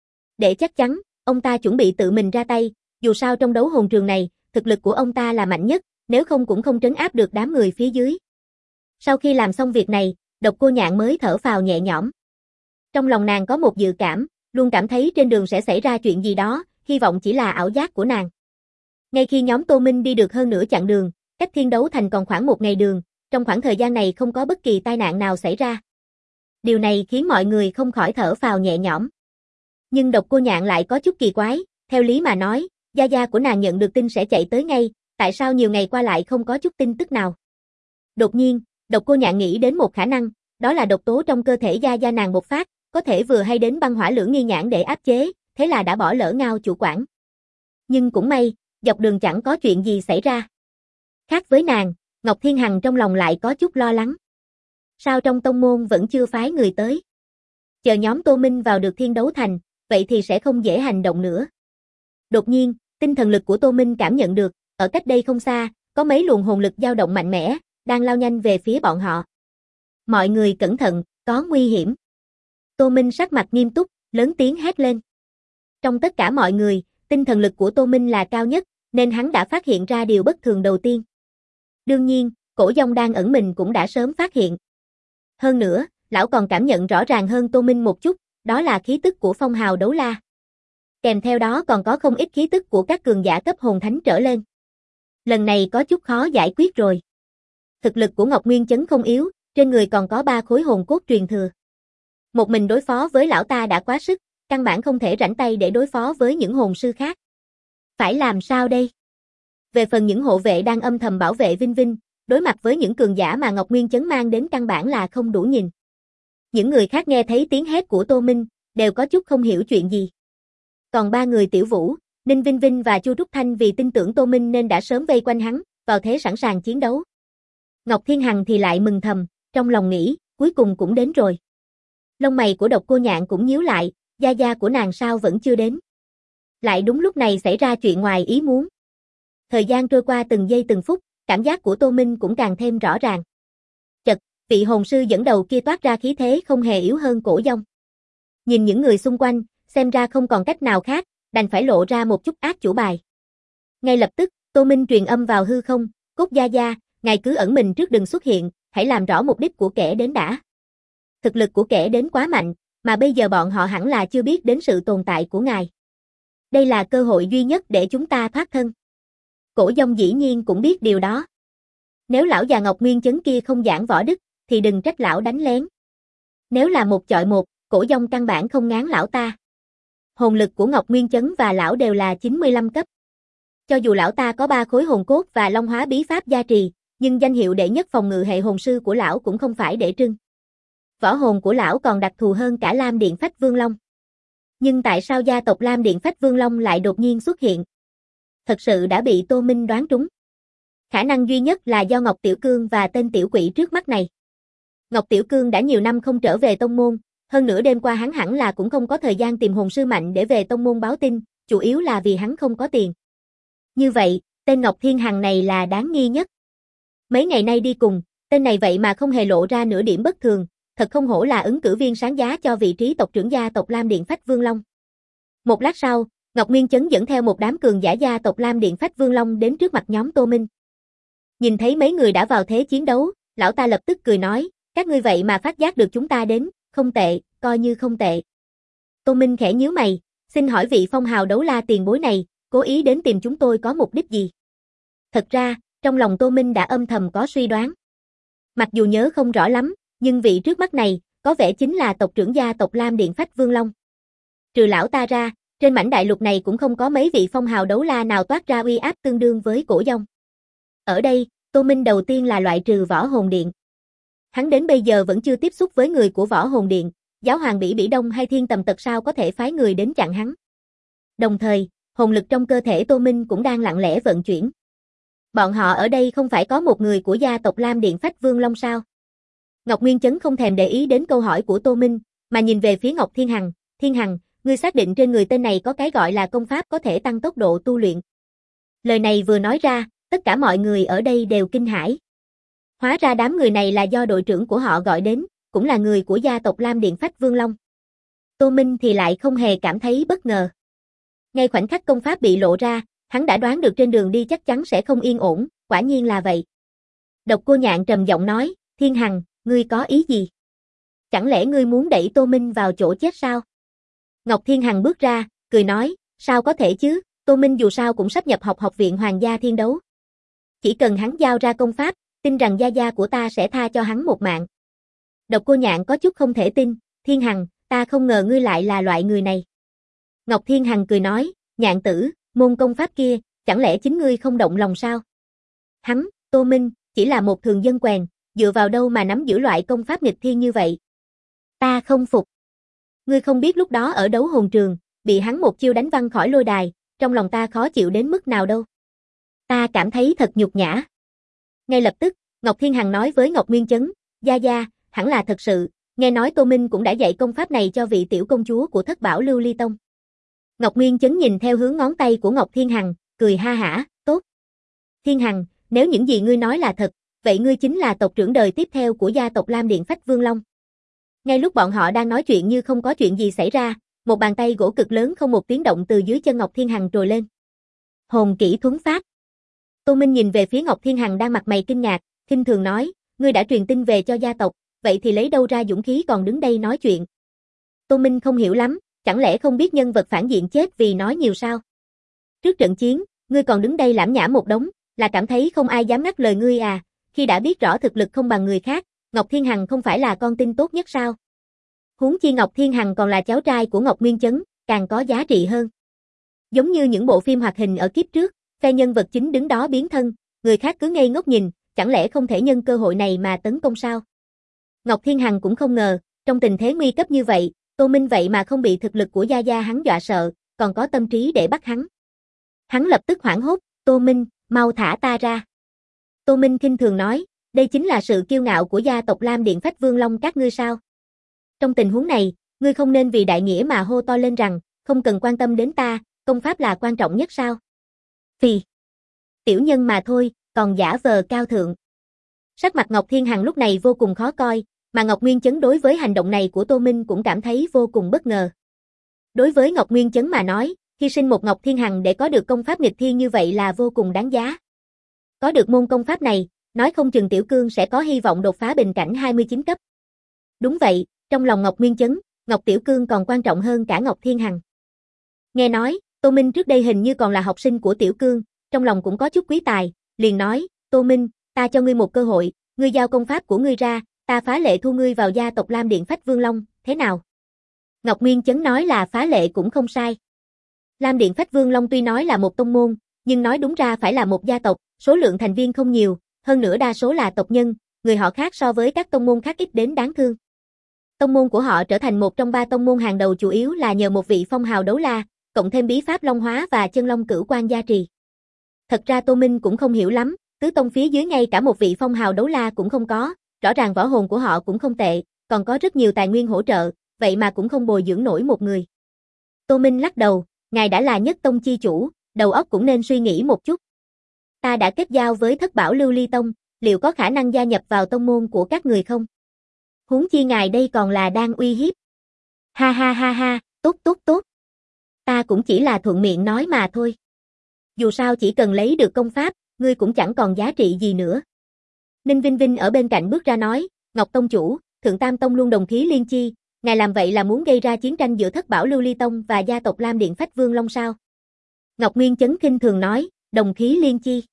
Để chắc chắn, ông ta chuẩn bị tự mình ra tay, dù sao trong đấu hồn trường này, thực lực của ông ta là mạnh nhất, nếu không cũng không trấn áp được đám người phía dưới. Sau khi làm xong việc này, Độc Cô Nhạn mới thở phào nhẹ nhõm. Trong lòng nàng có một dự cảm, luôn cảm thấy trên đường sẽ xảy ra chuyện gì đó, hy vọng chỉ là ảo giác của nàng. Ngay khi nhóm Tô Minh đi được hơn nửa chặng đường, cách Thiên Đấu Thành còn khoảng 1 ngày đường, trong khoảng thời gian này không có bất kỳ tai nạn nào xảy ra. Điều này khiến mọi người không khỏi thở phào nhẹ nhõm. Nhưng Độc Cô Nhạn lại có chút kỳ quái, theo lý mà nói, gia gia của nàng nhận được tin sẽ chạy tới ngay, tại sao nhiều ngày qua lại không có chút tin tức nào. Đột nhiên, Độc Cô Nhạn nghĩ đến một khả năng, đó là độc tố trong cơ thể gia gia nàng bộc phát, có thể vừa hay đến băng hỏa lưỡng nghi nhãn để áp chế, thế là đã bỏ lỡ Ngao chủ quản. Nhưng cũng may, dọc đường chẳng có chuyện gì xảy ra. Khác với nàng, Ngọc Thiên Hằng trong lòng lại có chút lo lắng. Sao trong tông môn vẫn chưa phái người tới? Chờ nhóm Tô Minh vào được Thiên Đấu Thành, vậy thì sẽ không dễ hành động nữa. Đột nhiên, tinh thần lực của Tô Minh cảm nhận được, ở cách đây không xa, có mấy luồng hồn lực dao động mạnh mẽ, đang lao nhanh về phía bọn họ. Mọi người cẩn thận, có nguy hiểm. Tô Minh sắc mặt nghiêm túc, lớn tiếng hét lên. Trong tất cả mọi người, tinh thần lực của Tô Minh là cao nhất, nên hắn đã phát hiện ra điều bất thường đầu tiên. Đương nhiên, Cổ Dông đang ẩn mình cũng đã sớm phát hiện. Hơn nữa, lão còn cảm nhận rõ ràng hơn Tô Minh một chút, đó là khí tức của phong hào đấu la. Kèm theo đó còn có không ít khí tức của các cường giả cấp hồn thánh trở lên. Lần này có chút khó giải quyết rồi. Thực lực của Ngọc Nguyên Chấn không yếu, trên người còn có 3 khối hồn cốt truyền thừa. Một mình đối phó với lão ta đã quá sức, căn bản không thể rảnh tay để đối phó với những hồn sư khác. Phải làm sao đây? Về phần những hộ vệ đang âm thầm bảo vệ Vinh Vinh, đối mặt với những cường giả mà Ngọc Nguyên Chấn mang đến căn bản là không đủ nhìn. Những người khác nghe thấy tiếng hét của Tô Minh, đều có chút không hiểu chuyện gì. Còn 3 người Tiểu Vũ, Ninh Vinh Vinh và Chu Trúc Thanh vì tin tưởng Tô Minh nên đã sớm vây quanh hắn, vào thế sẵn sàng chiến đấu. Ngọc Thiên Hằng thì lại mừng thầm, trong lòng nghĩ, cuối cùng cũng đến rồi. Lông mày của Độc Cô Nhạn cũng nhíu lại, gia gia của nàng sao vẫn chưa đến. Lại đúng lúc này xảy ra chuyện ngoài ý muốn. Thời gian trôi qua từng giây từng phút, cảm giác của Tô Minh cũng càng thêm rõ ràng. Chật, vị hồn sư dẫn đầu kia toát ra khí thế không hề yếu hơn Cổ Dông. Nhìn những người xung quanh, xem ra không còn cách nào khác, đành phải lộ ra một chút ác chủ bài. Ngay lập tức, Tô Minh truyền âm vào hư không, Cốt gia gia, ngài cứ ẩn mình trước đừng xuất hiện, hãy làm rõ mục đích của kẻ đến đã. Thực lực của kẻ đến quá mạnh, mà bây giờ bọn họ hẳn là chưa biết đến sự tồn tại của ngài. Đây là cơ hội duy nhất để chúng ta thoát thân. Cổ Dông dĩ nhiên cũng biết điều đó. Nếu lão già Ngọc Nguyên Chấn kia không giảng võ đức, thì đừng trách lão đánh lén. Nếu là 1 chọi 1, Cổ Dông căn bản không ngán lão ta. Hồn lực của Ngọc Nguyên Chấn và lão đều là 95 cấp. Cho dù lão ta có 3 khối hồn cốt và long hóa bí pháp gia trì, nhưng danh hiệu đệ nhất phòng ngự hệ hồn sư của lão cũng không phải để trưng. Võ hồn của lão còn đặc thù hơn cả Lam Điện Phách Vương Long. Nhưng tại sao gia tộc Lam Điện Phách Vương Long lại đột nhiên xuất hiện? Thật sự đã bị Tô Minh đoán trúng. Khả năng duy nhất là do Ngọc Tiểu Cương và tên tiểu quỷ trước mắt này. Ngọc Tiểu Cương đã nhiều năm không trở về tông môn, hơn nữa đêm qua hắn hẳn là cũng không có thời gian tìm hồn sư mạnh để về tông môn báo tin, chủ yếu là vì hắn không có tiền. Như vậy, tên Ngọc Thiên Hằng này là đáng nghi nhất. Mấy ngày nay đi cùng, tên này vậy mà không hề lộ ra nửa điểm bất thường, thật không hổ là ứng cử viên sáng giá cho vị trí tộc trưởng gia tộc Lam Điện Phách Vương Long. Một lát sau, Ngọc Nguyên Chấn dẫn theo một đám cường giả gia tộc Lam Điện Phách Vương Long đến trước mặt nhóm Tô Minh. Nhìn thấy mấy người đã vào thế chiến đấu, lão ta lập tức cười nói, các ngươi vậy mà phát giác được chúng ta đến, không tệ, coi như không tệ. Tô Minh khẽ nhíu mày, Xin hỏi vị phong hào đấu la tiền bối này, cố ý đến tìm chúng tôi có mục đích gì? Thật ra, trong lòng Tô Minh đã âm thầm có suy đoán. Mặc dù nhớ không rõ lắm, nhưng vị trước mắt này, có vẻ chính là tộc trưởng gia tộc Lam Điện Phách Vương Long. Trừ lão ta ra, trên mảnh đại lục này cũng không có mấy vị phong hào đấu la nào toát ra uy áp tương đương với Cổ Dông. Ở đây, Tô Minh đầu tiên là loại trừ Võ Hồn Điện. Hắn đến bây giờ vẫn chưa tiếp xúc với người của Võ Hồn Điện, Giáo hoàng Bỉ Bỉ Đông hay Thiên Tầm Tật sao có thể phái người đến chặn hắn. Đồng thời, hồn lực trong cơ thể Tô Minh cũng đang lặng lẽ vận chuyển. Bọn họ ở đây không phải có một người của gia tộc Lam Điện Phách Vương Long sao? Ngọc Nguyên Chấn không thèm để ý đến câu hỏi của Tô Minh, mà nhìn về phía Ngọc Thiên Hằng. Thiên Hằng, ngươi xác định trên người tên này có cái gọi là công pháp có thể tăng tốc độ tu luyện. Lời này vừa nói ra, tất cả mọi người ở đây đều kinh hãi. Hóa ra đám người này là do đội trưởng của họ gọi đến, cũng là người của gia tộc Lam Điện Phách Vương Long. Tô Minh thì lại không hề cảm thấy bất ngờ. Ngay khoảnh khắc công pháp bị lộ ra, hắn đã đoán được trên đường đi chắc chắn sẽ không yên ổn, quả nhiên là vậy. Độc Cô Nhạn trầm giọng nói, Thiên Hằng, ngươi có ý gì? Chẳng lẽ ngươi muốn đẩy Tô Minh vào chỗ chết sao? Ngọc Thiên Hằng bước ra, cười nói, sao có thể chứ, Tô Minh dù sao cũng sắp nhập học học viện Hoàng gia Thiên Đấu. Chỉ cần hắn giao ra công pháp, tin rằng gia gia của ta sẽ tha cho hắn một mạng. Độc Cô Nhạn có chút không thể tin, Thiên Hằng, ta không ngờ ngươi lại là loại người này. Ngọc Thiên Hằng cười nói, Nhạn tử, môn công pháp kia, chẳng lẽ chính ngươi không động lòng sao? Hắn, Tô Minh, chỉ là một thường dân quèn, dựa vào đâu mà nắm giữ loại công pháp nghịch thiên như vậy? Ta không phục. Ngươi không biết lúc đó ở đấu hồn trường, bị hắn một chiêu đánh văng khỏi lôi đài, trong lòng ta khó chịu đến mức nào đâu. Ta cảm thấy thật nhục nhã. Ngay lập tức, Ngọc Thiên Hằng nói với Ngọc Nguyên Chấn, gia gia, hẳn là thật sự, nghe nói Tô Minh cũng đã dạy công pháp này cho vị tiểu công chúa của Thất Bảo Lưu Ly Tông. Ngọc Nguyên Chấn nhìn theo hướng ngón tay của Ngọc Thiên Hằng, cười ha hả, tốt. Thiên Hằng, nếu những gì ngươi nói là thật, vậy ngươi chính là tộc trưởng đời tiếp theo của gia tộc Lam Điện Phách Vương Long. Ngay lúc bọn họ đang nói chuyện như không có chuyện gì xảy ra, một bàn tay gỗ cực lớn không một tiếng động từ dưới chân Ngọc Thiên Hằng trồi lên. Hồn kỹ thuấn phát. Tô Minh nhìn về phía Ngọc Thiên Hằng đang mặt mày kinh ngạc, khinh thường nói, ngươi đã truyền tin về cho gia tộc, vậy thì lấy đâu ra dũng khí còn đứng đây nói chuyện. Tô Minh không hiểu lắm, chẳng lẽ không biết nhân vật phản diện chết vì nói nhiều sao? Trước trận chiến, ngươi còn đứng đây lảm nhảm một đống, là cảm thấy không ai dám ngắt lời ngươi à, khi đã biết rõ thực lực không bằng người khác, Ngọc Thiên Hằng không phải là con tin tốt nhất sao? Huống chi Ngọc Thiên Hằng còn là cháu trai của Ngọc Nguyên Chấn, càng có giá trị hơn. Giống như những bộ phim hoạt hình ở kiếp trước, phe nhân vật chính đứng đó biến thân, người khác cứ ngây ngốc nhìn, chẳng lẽ không thể nhân cơ hội này mà tấn công sao? Ngọc Thiên Hằng cũng không ngờ, trong tình thế nguy cấp như vậy, Tô Minh vậy mà không bị thực lực của gia gia hắn dọa sợ, còn có tâm trí để bắt hắn. Hắn lập tức hoảng hốt, Tô Minh, mau thả ta ra. Tô Minh khinh thường nói, đây chính là sự kiêu ngạo của gia tộc Lam Điện Phách Vương Long các ngươi sao? Trong tình huống này, ngươi không nên vì đại nghĩa mà hô to lên rằng, không cần quan tâm đến ta, công pháp là quan trọng nhất sao? Phì. Tiểu nhân mà thôi, còn giả vờ cao thượng. Sắc mặt Ngọc Thiên Hằng lúc này vô cùng khó coi, mà Ngọc Nguyên Chấn đối với hành động này của Tô Minh cũng cảm thấy vô cùng bất ngờ. Đối với Ngọc Nguyên Chấn mà nói, hy sinh một Ngọc Thiên Hằng để có được công pháp nghịch thiên như vậy là vô cùng đáng giá. Có được môn công pháp này, nói không chừng Tiểu Cương sẽ có hy vọng đột phá bình cảnh 29 cấp. Đúng vậy, trong lòng Ngọc Nguyên Chấn, Ngọc Tiểu Cương còn quan trọng hơn cả Ngọc Thiên Hằng. Nghe nói, Tô Minh trước đây hình như còn là học sinh của Tiểu Cương, trong lòng cũng có chút quý tài, liền nói, Tô Minh, ta cho ngươi một cơ hội, ngươi giao công pháp của ngươi ra, ta phá lệ thu ngươi vào gia tộc Lam Điện Phách Vương Long, thế nào? Ngọc Nguyên Chấn nói là phá lệ cũng không sai. Lam Điện Phách Vương Long tuy nói là một tông môn, nhưng nói đúng ra phải là một gia tộc, số lượng thành viên không nhiều, hơn nữa đa số là tộc nhân, người họ khác so với các tông môn khác ít đến đáng thương. Tông môn của họ trở thành một trong 3 tông môn hàng đầu chủ yếu là nhờ một vị phong hào đấu la, cộng thêm bí pháp Long Hóa và Chân Long Cửu Quan gia trì. Thật ra Tô Minh cũng không hiểu lắm, tứ tông phía dưới ngay cả một vị phong hào đấu la cũng không có, rõ ràng võ hồn của họ cũng không tệ, còn có rất nhiều tài nguyên hỗ trợ, vậy mà cũng không bồi dưỡng nổi một người. Tô Minh lắc đầu, ngài đã là nhất tông chi chủ, đầu óc cũng nên suy nghĩ một chút. Ta đã kết giao với Thất Bảo Lưu Ly Tông, liệu có khả năng gia nhập vào tông môn của các người không? Huống chi ngài đây còn là đang uy hiếp. Ha ha ha ha, tốt tốt tốt. Ta cũng chỉ là thuận miệng nói mà thôi. Dù sao chỉ cần lấy được công pháp, ngươi cũng chẳng còn giá trị gì nữa. Ninh Vinh Vinh ở bên cạnh bước ra nói, Ngọc Tông chủ, Thượng Tam Tông luôn đồng khí liên chi, Ngài làm vậy là muốn gây ra chiến tranh giữa Thất Bảo Lưu Ly Tông và gia tộc Lam Điện Phách Vương Long sao? Ngọc Nguyên Chấn khinh thường nói, đồng khí liên chi.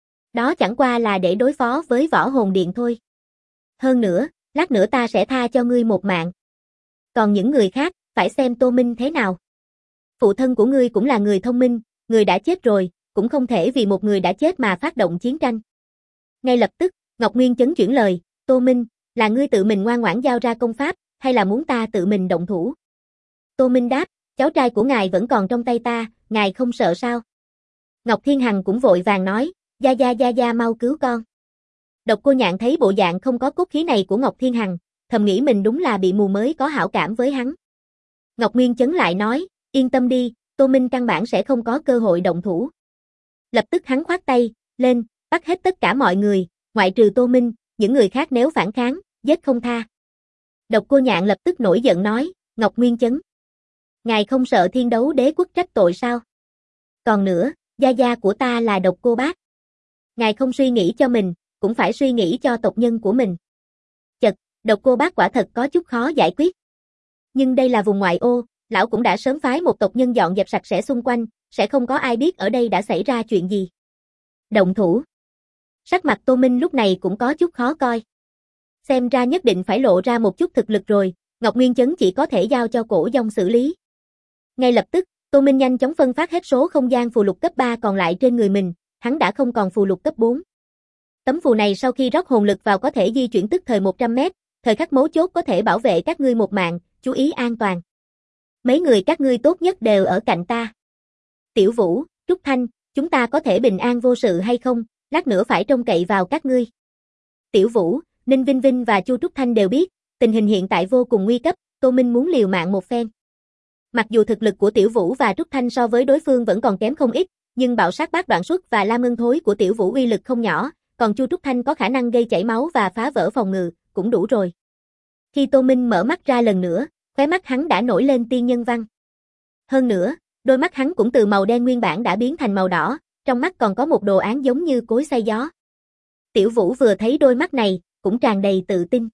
Đó chẳng qua là để đối phó với Võ Hồn Điện thôi. Hơn nữa, lát nữa ta sẽ tha cho ngươi một mạng. Còn những người khác, phải xem Tô Minh thế nào. Phụ thân của ngươi cũng là người thông minh, người đã chết rồi, cũng không thể vì một người đã chết mà phát động chiến tranh. Ngay lập tức, Ngọc Nguyên Chấn chuyển lời, Tô Minh, là ngươi tự mình ngoan ngoãn giao ra công pháp, hay là muốn ta tự mình động thủ? Tô Minh đáp, cháu trai của ngài vẫn còn trong tay ta, ngài không sợ sao? Ngọc Thiên Hằng cũng vội vàng nói, gia mau cứu con. Độc Cô Nhạn thấy bộ dạng không có cốt khí này của Ngọc Thiên Hằng, thầm nghĩ mình đúng là bị mù mới có hảo cảm với hắn. Ngọc Nguyên Chấn lại nói, yên tâm đi, Tô Minh căn bản sẽ không có cơ hội động thủ. Lập tức hắn khoát tay, lên, bắt hết tất cả mọi người, ngoại trừ Tô Minh, những người khác nếu phản kháng, giết không tha. Độc Cô Nhạn lập tức nổi giận nói, Ngọc Nguyên Chấn, ngài không sợ Thiên Đấu Đế quốc trách tội sao? Còn nữa, gia của ta là Độc Cô Bác. Ngài không suy nghĩ cho mình, cũng phải suy nghĩ cho tộc nhân của mình. Chật, Độc Cô Bác quả thật có chút khó giải quyết. Nhưng đây là vùng ngoại ô, lão cũng đã sớm phái một tộc nhân dọn dẹp sạch sẽ xung quanh, sẽ không có ai biết ở đây đã xảy ra chuyện gì. Động thủ. Sắc mặt Tô Minh lúc này cũng có chút khó coi. Xem ra nhất định phải lộ ra một chút thực lực rồi, Ngọc Nguyên Chấn chỉ có thể giao cho Cổ Dông xử lý. Ngay lập tức, Tô Minh nhanh chóng phân phát hết số không gian phù lục cấp 3 còn lại trên người mình, hắn đã không còn phù lục cấp 4. Tấm phù này sau khi rót hồn lực vào có thể di chuyển tức thời 100 mét, thời khắc mấu chốt có thể bảo vệ các ngươi một mạng, chú ý an toàn. Mấy người các ngươi tốt nhất đều ở cạnh ta. Tiểu Vũ, Trúc Thanh, chúng ta có thể bình an vô sự hay không, lát nữa phải trông cậy vào các ngươi. Tiểu Vũ, Ninh Vinh Vinh và Chu Trúc Thanh đều biết, tình hình hiện tại vô cùng nguy cấp, Tô Minh muốn liều mạng một phen. Mặc dù thực lực của Tiểu Vũ và Trúc Thanh so với đối phương vẫn còn kém không ít, nhưng bạo sát bát đoạn xuất và lam ngân thối của Tiểu Vũ uy lực không nhỏ, còn Chu Trúc Thanh có khả năng gây chảy máu và phá vỡ phòng ngự, cũng đủ rồi. Khi Tô Minh mở mắt ra lần nữa, khóe mắt hắn đã nổi lên tiên nhân văn. Hơn nữa, đôi mắt hắn cũng từ màu đen nguyên bản đã biến thành màu đỏ, trong mắt còn có một đồ án giống như cối xay gió. Tiểu Vũ vừa thấy đôi mắt này, cũng tràn đầy tự tin.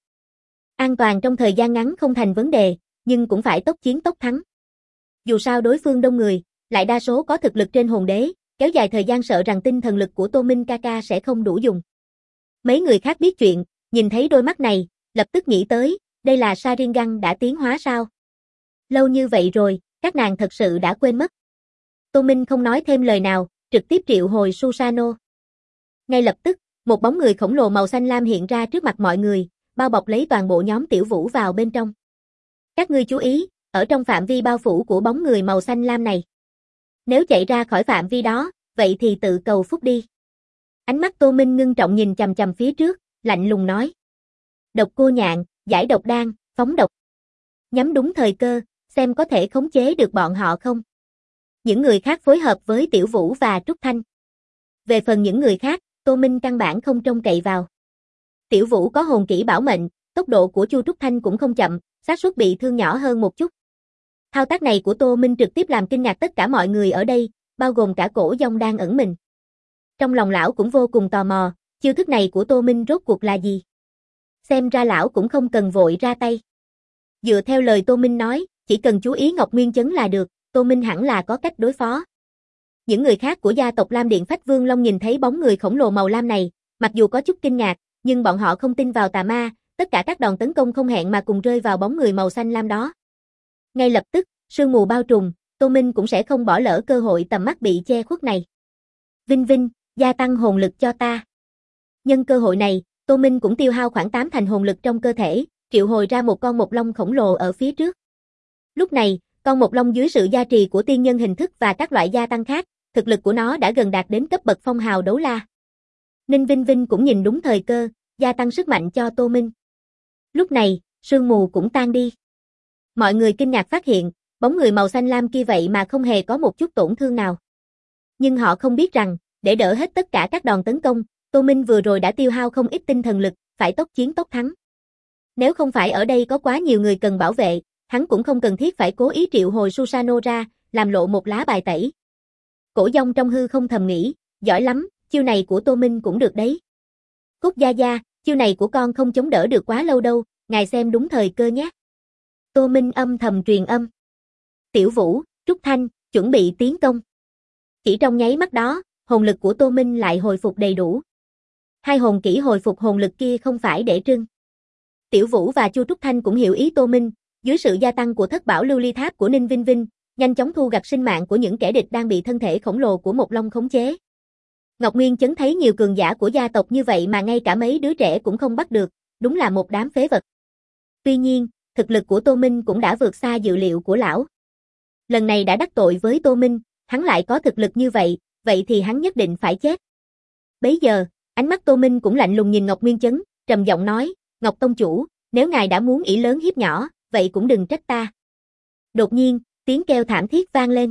An toàn trong thời gian ngắn không thành vấn đề, nhưng cũng phải tốc chiến tốc thắng. Dù sao đối phương đông người, lại đa số có thực lực trên hồn đế, kéo dài thời gian sợ rằng tinh thần lực của Tô Minh ca ca sẽ không đủ dùng. Mấy người khác biết chuyện, nhìn thấy đôi mắt này, lập tức nghĩ tới, đây là Sharingan đã tiến hóa sao? Lâu như vậy rồi, các nàng thật sự đã quên mất. Tô Minh không nói thêm lời nào, trực tiếp triệu hồi Susano. Ngay lập tức, một bóng người khổng lồ màu xanh lam hiện ra trước mặt mọi người, bao bọc lấy toàn bộ nhóm Tiểu Vũ vào bên trong. Các ngươi chú ý, ở trong phạm vi bao phủ của bóng người màu xanh lam này. Nếu chạy ra khỏi phạm vi đó, vậy thì tự cầu phúc đi. Ánh mắt Tô Minh ngưng trọng nhìn chằm chằm phía trước, lạnh lùng nói. Độc Cô Nhạn, giải độc đan, phóng độc. Nhắm đúng thời cơ, xem có thể khống chế được bọn họ không. Những người khác phối hợp với Tiểu Vũ và Trúc Thanh. Về phần những người khác, Tô Minh căn bản không trông cậy vào. Tiểu Vũ có hồn kỹ bảo mệnh, tốc độ của Chu Trúc Thanh cũng không chậm, xác suất bị thương nhỏ hơn một chút. Thao tác này của Tô Minh trực tiếp làm kinh ngạc tất cả mọi người ở đây, bao gồm cả Cổ Dông đang ẩn mình. Trong lòng lão cũng vô cùng tò mò, chiêu thức này của Tô Minh rốt cuộc là gì? Xem ra lão cũng không cần vội ra tay. Dựa theo lời Tô Minh nói, chỉ cần chú ý Ngọc Nguyên Chấn là được, Tô Minh hẳn là có cách đối phó. Những người khác của gia tộc Lam Điện Phách Vương Long nhìn thấy bóng người khổng lồ màu lam này, mặc dù có chút kinh ngạc, nhưng bọn họ không tin vào tà ma, tất cả các đòn tấn công không hẹn mà cùng rơi vào bóng người màu xanh lam đó. Ngay lập tức, sương mù bao trùm, Tô Minh cũng sẽ không bỏ lỡ cơ hội tầm mắt bị che khuất này. Vinh Vinh, gia tăng hồn lực cho ta. Nhân cơ hội này, Tô Minh cũng tiêu hao khoảng 8 thành hồn lực trong cơ thể, triệu hồi ra một con mộc long khổng lồ ở phía trước. Lúc này, con mộc long dưới sự gia trì của tiên nhân hình thức và các loại gia tăng khác, thực lực của nó đã gần đạt đến cấp bậc phong hào đấu la. Ninh Vinh Vinh cũng nhìn đúng thời cơ, gia tăng sức mạnh cho Tô Minh. Lúc này, sương mù cũng tan đi. Mọi người kinh ngạc phát hiện, bóng người màu xanh lam kia vậy mà không hề có một chút tổn thương nào. Nhưng họ không biết rằng, để đỡ hết tất cả các đòn tấn công, Tô Minh vừa rồi đã tiêu hao không ít tinh thần lực, phải tốc chiến tốc thắng. Nếu không phải ở đây có quá nhiều người cần bảo vệ, hắn cũng không cần thiết phải cố ý triệu hồi Susano ra, làm lộ một lá bài tẩy. Cổ Dông trong hư không thầm nghĩ, giỏi lắm, chiêu này của Tô Minh cũng được đấy. Cốt gia gia, chiêu này của con không chống đỡ được quá lâu đâu, ngài xem đúng thời cơ nhé. Tô Minh âm thầm truyền âm. Tiểu Vũ, Trúc Thanh, chuẩn bị tiến công. Chỉ trong nháy mắt đó, hồn lực của Tô Minh lại hồi phục đầy đủ. Hai hồn kỹ hồi phục hồn lực kia không phải để trưng. Tiểu Vũ và Chu Trúc Thanh cũng hiểu ý Tô Minh, dưới sự gia tăng của thất bảo lưu ly tháp của Ninh Vinh Vinh, nhanh chóng thu gặt sinh mạng của những kẻ địch đang bị thân thể khổng lồ của một long khống chế. Ngọc Nguyên Chấn thấy nhiều cường giả của gia tộc như vậy mà ngay cả mấy đứa trẻ cũng không bắt được, đúng là một đám phế vật. Tuy nhiên, thực lực của Tô Minh cũng đã vượt xa dự liệu của lão. Lần này đã đắc tội với Tô Minh, hắn lại có thực lực như vậy thì hắn nhất định phải chết. Bấy giờ, ánh mắt Tô Minh cũng lạnh lùng nhìn Ngọc Nguyên Chấn, trầm giọng nói, Ngọc Tông Chủ, nếu ngài đã muốn ỷ lớn hiếp nhỏ, vậy cũng đừng trách ta. Đột nhiên, tiếng kêu thảm thiết vang lên.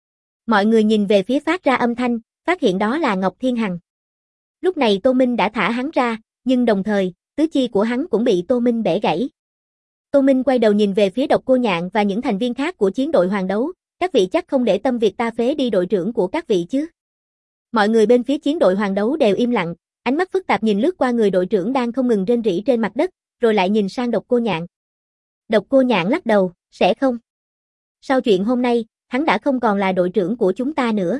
Mọi người nhìn về phía phát ra âm thanh, phát hiện đó là Ngọc Thiên Hằng. Lúc này Tô Minh đã thả hắn ra, nhưng đồng thời, tứ chi của hắn cũng bị Tô Minh bẻ gãy. Tô Minh quay đầu nhìn về phía Độc Cô Nhạn và những thành viên khác của chiến đội hoàng đấu, các vị chắc không để tâm việc ta phế đi đội trưởng của các vị chứ. Mọi người bên phía chiến đội hoàng đấu đều im lặng, ánh mắt phức tạp nhìn lướt qua người đội trưởng đang không ngừng rên rỉ trên mặt đất, rồi lại nhìn sang Độc Cô Nhạn. Độc Cô Nhạn lắc đầu, sẽ không. Sau chuyện hôm nay, hắn đã không còn là đội trưởng của chúng ta nữa.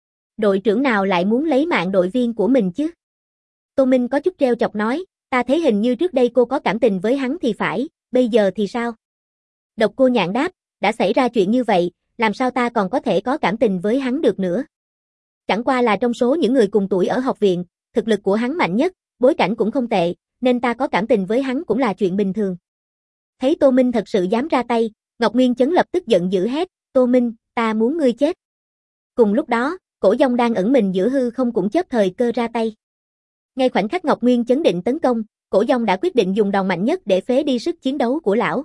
Đội trưởng nào lại muốn lấy mạng đội viên của mình chứ? Tô Minh có chút trêu chọc nói, ta thấy hình như trước đây cô có cảm tình với hắn thì phải, bây giờ thì sao? Độc Cô Nhạn đáp, đã xảy ra chuyện như vậy, làm sao ta còn có thể có cảm tình với hắn được nữa? Chẳng qua là trong số những người cùng tuổi ở học viện, thực lực của hắn mạnh nhất, bối cảnh cũng không tệ, nên ta có cảm tình với hắn cũng là chuyện bình thường. Thấy Tô Minh thật sự dám ra tay, Ngọc Nguyên Chấn lập tức giận dữ hét, Tô Minh, ta muốn ngươi chết. Cùng lúc đó, Cổ Dông đang ẩn mình giữa hư không cũng chớp thời cơ ra tay. Ngay khoảnh khắc Ngọc Nguyên Chấn định tấn công, Cổ Dông đã quyết định dùng đòn mạnh nhất để phế đi sức chiến đấu của lão.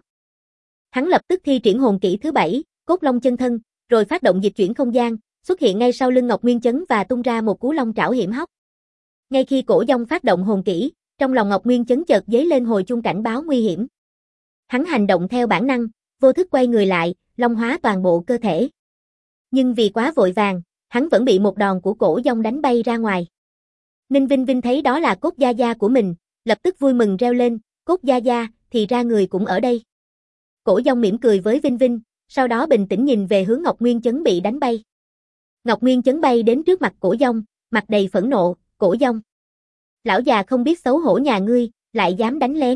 Hắn lập tức thi triển hồn kỹ thứ 7, Cốt Long Chân Thân, rồi phát động dịch chuyển không gian, xuất hiện ngay sau lưng Ngọc Nguyên Chấn và tung ra một cú long trảo hiểm hóc. Ngay khi Cổ Dông phát động hồn kỹ, trong lòng Ngọc Nguyên Chấn chợt giấy lên hồi chuông cảnh báo nguy hiểm. Hắn hành động theo bản năng, vô thức quay người lại, long hóa toàn bộ cơ thể. Nhưng vì quá vội vàng, hắn vẫn bị một đòn của Cổ Dông đánh bay ra ngoài. Ninh Vinh Vinh thấy đó là Cốt Gia Gia của mình, lập tức vui mừng reo lên, Cốt Gia Gia, thì ra người cũng ở đây. Cổ Dông mỉm cười với Vinh Vinh, sau đó bình tĩnh nhìn về hướng Ngọc Nguyên Chấn bị đánh bay. Ngọc Nguyên Chấn bay đến trước mặt Cổ Dông, mặt đầy phẫn nộ, Cổ Dông. Lão già không biết xấu hổ nhà ngươi, lại dám đánh lén.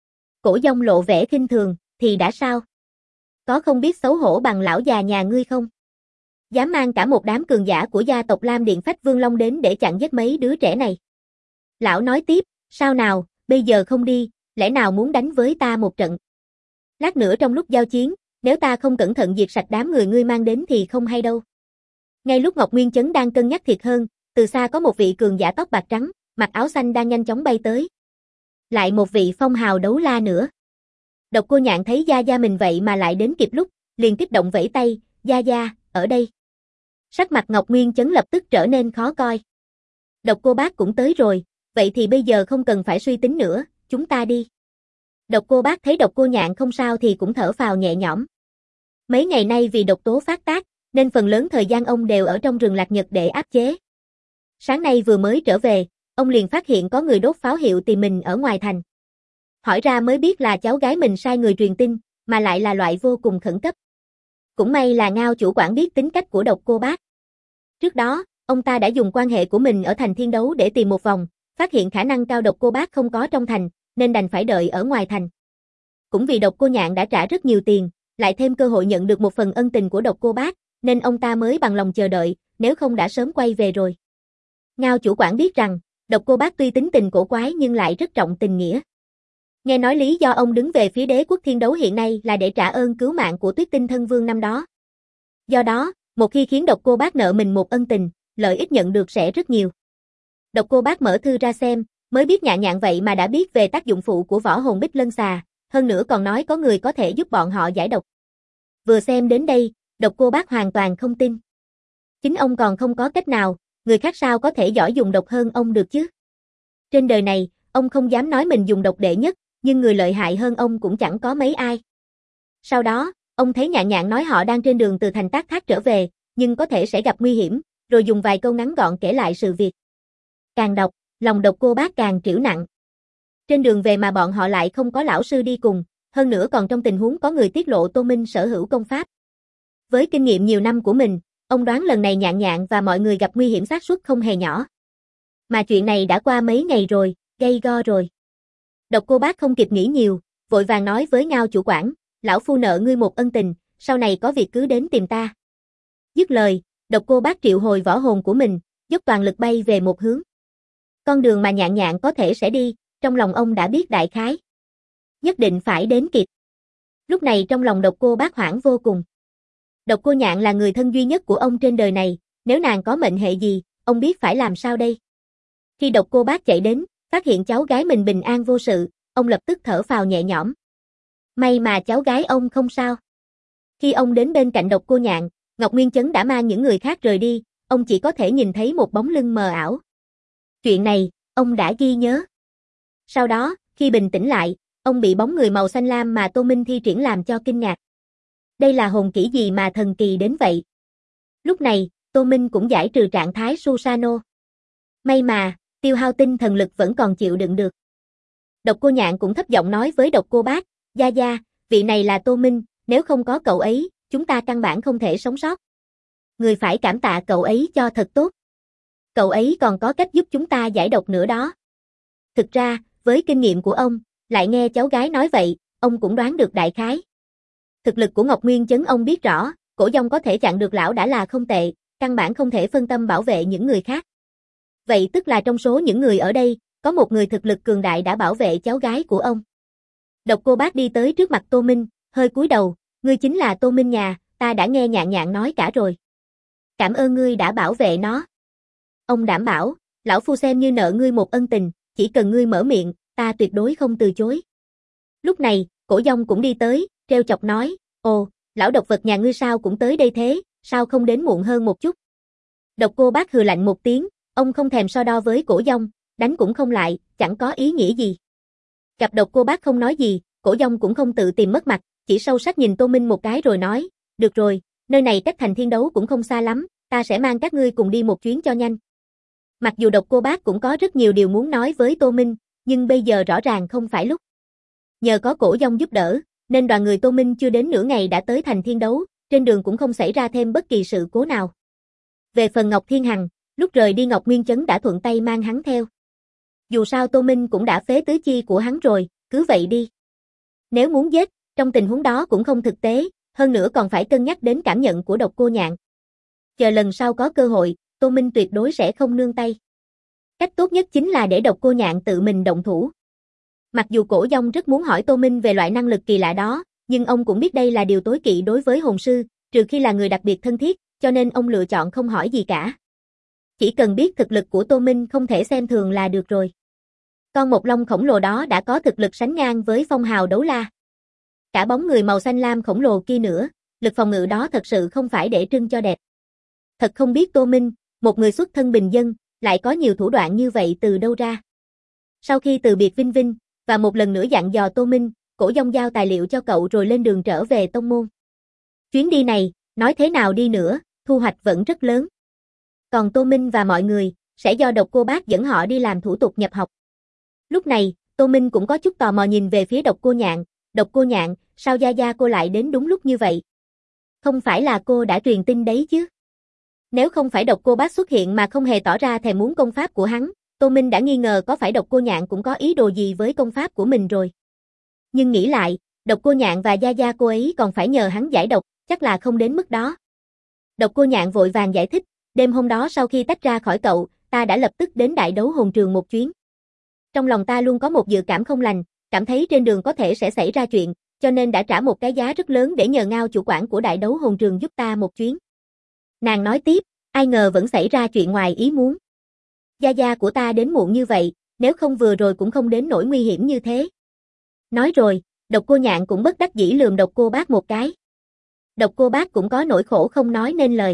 Cổ Dông lộ vẻ khinh thường, thì đã sao? Có không biết xấu hổ bằng lão già nhà ngươi không? Dám mang cả một đám cường giả của gia tộc Lam Điện Phách Vương Long đến để chặn giết mấy đứa trẻ này. Lão nói tiếp, sao nào, bây giờ không đi, lẽ nào muốn đánh với ta một trận? Lát nữa trong lúc giao chiến, nếu ta không cẩn thận diệt sạch đám người ngươi mang đến thì không hay đâu. Ngay lúc Ngọc Nguyên Chấn đang cân nhắc thiệt hơn, từ xa có một vị cường giả tóc bạc trắng, mặc áo xanh đang nhanh chóng bay tới. Lại một vị phong hào đấu la nữa. Độc Cô Nhạn thấy Gia Gia mình vậy mà lại đến kịp lúc, liền kích động vẫy tay, Gia Gia, ở đây. Sắc mặt Ngọc Nguyên Chấn lập tức trở nên khó coi. Độc Cô Bác cũng tới rồi, vậy thì bây giờ không cần phải suy tính nữa, chúng ta đi. Độc Cô Bác thấy Độc Cô Nhạn không sao thì cũng thở phào nhẹ nhõm. Mấy ngày nay vì độc tố phát tác, nên phần lớn thời gian ông đều ở trong rừng Lạc Nhật để áp chế. Sáng nay vừa mới trở về, ông liền phát hiện có người đốt pháo hiệu tìm mình ở ngoài thành. Hỏi ra mới biết là cháu gái mình sai người truyền tin, mà lại là loại vô cùng khẩn cấp. Cũng may là Ngao chủ quản biết tính cách của Độc Cô Bác. Trước đó, ông ta đã dùng quan hệ của mình ở thành Thiên Đấu để tìm một vòng, phát hiện khả năng cao Độc Cô Bác không có trong thành, nên đành phải đợi ở ngoài thành. Cũng vì Độc Cô Nhạn đã trả rất nhiều tiền, lại thêm cơ hội nhận được một phần ân tình của Độc Cô Bác, nên ông ta mới bằng lòng chờ đợi, nếu không đã sớm quay về rồi. Ngao chủ quản biết rằng, Độc Cô Bác tuy tính tình cổ quái nhưng lại rất trọng tình nghĩa. Nghe nói lý do ông đứng về phía đế quốc Thiên Đấu hiện nay là để trả ơn cứu mạng của Tuyết Tinh Thân Vương năm đó. Do đó, một khi khiến Độc Cô Bác nợ mình một ân tình, lợi ích nhận được sẽ rất nhiều. Độc Cô Bác mở thư ra xem, mới biết Nhạn Nhạn vậy mà đã biết về tác dụng phụ của võ hồn Bích Lân Xà, hơn nữa còn nói có người có thể giúp bọn họ giải độc. Vừa xem đến đây, Độc Cô Bác hoàn toàn không tin. Chính ông còn không có cách nào, người khác sao có thể giỏi dùng độc hơn ông được chứ? Trên đời này, ông không dám nói mình dùng độc đệ nhất, nhưng người lợi hại hơn ông cũng chẳng có mấy ai. Sau đó, ông thấy Nhạn Nhạn nói họ đang trên đường từ thành Tác Thác trở về, nhưng có thể sẽ gặp nguy hiểm, rồi dùng vài câu ngắn gọn kể lại sự việc. Càng đọc, lòng Độc Cô Bác càng trĩu nặng. Trên đường về mà bọn họ lại không có lão sư đi cùng, hơn nữa còn trong tình huống có người tiết lộ Tô Minh sở hữu công pháp. Với kinh nghiệm nhiều năm của mình, ông đoán lần này Nhạn Nhạn và mọi người gặp nguy hiểm xác suất không hề nhỏ. Mà chuyện này đã qua mấy ngày rồi, gay go rồi. Độc Cô Bác không kịp nghĩ nhiều, vội vàng nói với Ngao chủ quản, lão phu nợ ngươi một ân tình, sau này có việc cứ đến tìm ta. Dứt lời, Độc Cô Bác triệu hồi võ hồn của mình, dốc toàn lực bay về một hướng. Con đường mà Nhạn Nhạn có thể sẽ đi, trong lòng ông đã biết đại khái. Nhất định phải đến kịp. Lúc này trong lòng Độc Cô Bác hoảng vô cùng. Độc Cô Nhạn là người thân duy nhất của ông trên đời này, nếu nàng có mệnh hệ gì, ông biết phải làm sao đây. Khi Độc Cô Bác chạy đến, phát hiện cháu gái mình bình an vô sự, ông lập tức thở phào nhẹ nhõm. May mà cháu gái ông không sao. Khi ông đến bên cạnh Độc Cô Nhạn, Ngọc Nguyên Chấn đã mang những người khác rời đi, ông chỉ có thể nhìn thấy một bóng lưng mờ ảo. Chuyện này, ông đã ghi nhớ. Sau đó, khi bình tĩnh lại, ông bị bóng người màu xanh lam mà Tô Minh thi triển làm cho kinh ngạc. Đây là hồn kỹ gì mà thần kỳ đến vậy? Lúc này, Tô Minh cũng giải trừ trạng thái Susano. May mà, tiêu hao tinh thần lực vẫn còn chịu đựng được. Độc Cô Nhạn cũng thấp giọng nói với Độc Cô Bác, Gia Gia, vị này là Tô Minh, nếu không có cậu ấy, chúng ta căn bản không thể sống sót. Người phải cảm tạ cậu ấy cho thật tốt. Cậu ấy còn có cách giúp chúng ta giải độc nữa đó. Thực ra, với kinh nghiệm của ông, lại nghe cháu gái nói vậy, ông cũng đoán được đại khái. Thực lực của Ngọc Nguyên Chấn ông biết rõ, Cổ Dông có thể chặn được lão đã là không tệ, căn bản không thể phân tâm bảo vệ những người khác. Vậy tức là trong số những người ở đây, có một người thực lực cường đại đã bảo vệ cháu gái của ông. Độc Cô Bác đi tới trước mặt Tô Minh, hơi cúi đầu, ngươi chính là Tô Minh nhà, ta đã nghe Nhạn Nhạn nói cả rồi. Cảm ơn ngươi đã bảo vệ nó. Ông đảm bảo, lão phu xem như nợ ngươi một ân tình, chỉ cần ngươi mở miệng, ta tuyệt đối không từ chối. Lúc này, Cổ Dông cũng đi tới, treo chọc nói, ồ, lão độc vật nhà ngươi sao cũng tới đây thế, sao không đến muộn hơn một chút. Độc Cô Bác hừ lạnh một tiếng, ông không thèm so đo với Cổ Dông, đánh cũng không lại, chẳng có ý nghĩa gì. Gặp Độc Cô Bác không nói gì, Cổ Dông cũng không tự tìm mất mặt, chỉ sâu sắc nhìn Tô Minh một cái rồi nói, được rồi, nơi này cách thành thiên đấu cũng không xa lắm, ta sẽ mang các ngươi cùng đi một chuyến cho nhanh. Mặc dù Độc Cô Bác cũng có rất nhiều điều muốn nói với Tô Minh, nhưng bây giờ rõ ràng không phải lúc. Nhờ có Cổ Dông giúp đỡ, nên đoàn người Tô Minh chưa đến nửa ngày đã tới thành thiên đấu, trên đường cũng không xảy ra thêm bất kỳ sự cố nào. Về phần Ngọc Thiên Hằng, lúc rời đi Ngọc Nguyên Chấn đã thuận tay mang hắn theo. Dù sao Tô Minh cũng đã phế tứ chi của hắn rồi, cứ vậy đi. Nếu muốn giết, trong tình huống đó cũng không thực tế, hơn nữa còn phải cân nhắc đến cảm nhận của Độc Cô Nhạn. Chờ lần sau có cơ hội, Tô Minh tuyệt đối sẽ không nương tay. Cách tốt nhất chính là để Độc Cô Nhạn tự mình động thủ. Mặc dù Cổ Dông rất muốn hỏi Tô Minh về loại năng lực kỳ lạ đó, nhưng ông cũng biết đây là điều tối kỵ đối với hồn sư, trừ khi là người đặc biệt thân thiết, cho nên ông lựa chọn không hỏi gì cả. Chỉ cần biết thực lực của Tô Minh không thể xem thường là được rồi. Con mộc long khổng lồ đó đã có thực lực sánh ngang với phong hào đấu la. Cả bóng người màu xanh lam khổng lồ kia nữa, lực phòng ngự đó thật sự không phải để trưng cho đẹp. Thật không biết Tô Minh, một người xuất thân bình dân, lại có nhiều thủ đoạn như vậy từ đâu ra. Sau khi từ biệt Vinh Vinh, và một lần nữa dặn dò Tô Minh, Cổ Dông giao tài liệu cho cậu rồi lên đường trở về tông môn. Chuyến đi này, nói thế nào đi nữa, thu hoạch vẫn rất lớn. Còn Tô Minh và mọi người, sẽ do Độc Cô Bác dẫn họ đi làm thủ tục nhập học. Lúc này, Tô Minh cũng có chút tò mò nhìn về phía Độc Cô Nhạn. Độc Cô Nhạn, sao Gia Gia cô lại đến đúng lúc như vậy? Không phải là cô đã truyền tin đấy chứ? Nếu không phải Độc Cô Bác xuất hiện mà không hề tỏ ra thèm muốn công pháp của hắn, Tô Minh đã nghi ngờ có phải Độc Cô Nhạn cũng có ý đồ gì với công pháp của mình rồi. Nhưng nghĩ lại, Độc Cô Nhạn và Gia Gia cô ấy còn phải nhờ hắn giải độc, chắc là không đến mức đó. Độc Cô Nhạn vội vàng giải thích, đêm hôm đó sau khi tách ra khỏi cậu, ta đã lập tức đến Đại Đấu Hồn Trường một chuyến. Trong lòng ta luôn có một dự cảm không lành, cảm thấy trên đường có thể sẽ xảy ra chuyện, cho nên đã trả một cái giá rất lớn để nhờ Ngao chủ quản của Đại Đấu Hồn Trường giúp ta một chuyến. Nàng nói tiếp, ai ngờ vẫn xảy ra chuyện ngoài ý muốn. Gia Gia của ta đến muộn như vậy, nếu không vừa rồi cũng không đến nỗi nguy hiểm như thế. Nói rồi, Độc Cô Nhạn cũng bất đắc dĩ lườm Độc Cô Bác một cái. Độc Cô Bác cũng có nỗi khổ không nói nên lời.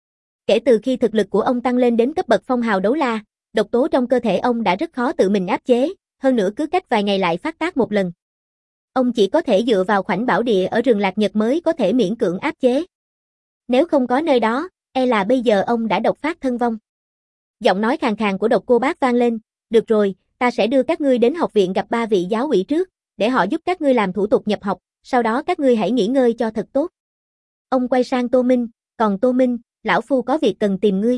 Kể từ khi thực lực của ông tăng lên đến cấp bậc phong hào đấu la, độc tố trong cơ thể ông đã rất khó tự mình áp chế, hơn nữa cứ cách vài ngày lại phát tác một lần. Ông chỉ có thể dựa vào khoảnh bảo địa ở rừng Lạc Nhật mới có thể miễn cưỡng áp chế. Nếu không có nơi đó, e là bây giờ ông đã độc phát thân vong. Giọng nói khàn khàn của Độc Cô Bác vang lên, được rồi, ta sẽ đưa các ngươi đến học viện gặp ba vị giáo ủy trước, để họ giúp các ngươi làm thủ tục nhập học, sau đó các ngươi hãy nghỉ ngơi cho thật tốt. Ông quay sang Tô Minh, còn Tô Minh, lão phu có việc cần tìm ngươi.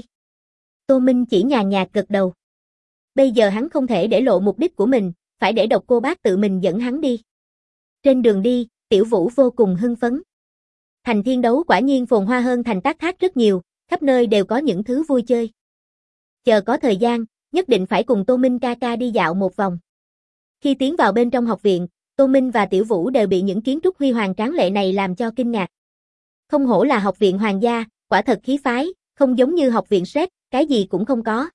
Tô Minh chỉ nhàn nhạt gật đầu. Bây giờ hắn không thể để lộ mục đích của mình, phải để Độc Cô Bác tự mình dẫn hắn đi. Trên đường đi, Tiểu Vũ vô cùng hưng phấn. Thành Thiên Đấu quả nhiên phồn hoa hơn thành Tác Thác rất nhiều, khắp nơi đều có những thứ vui chơi. Chờ có thời gian, nhất định phải cùng Tô Minh ca ca đi dạo một vòng. Khi tiến vào bên trong học viện, Tô Minh và Tiểu Vũ đều bị những kiến trúc huy hoàng tráng lệ này làm cho kinh ngạc. Không hổ là học viện hoàng gia, quả thật khí phái, không giống như học viện Sret, cái gì cũng không có.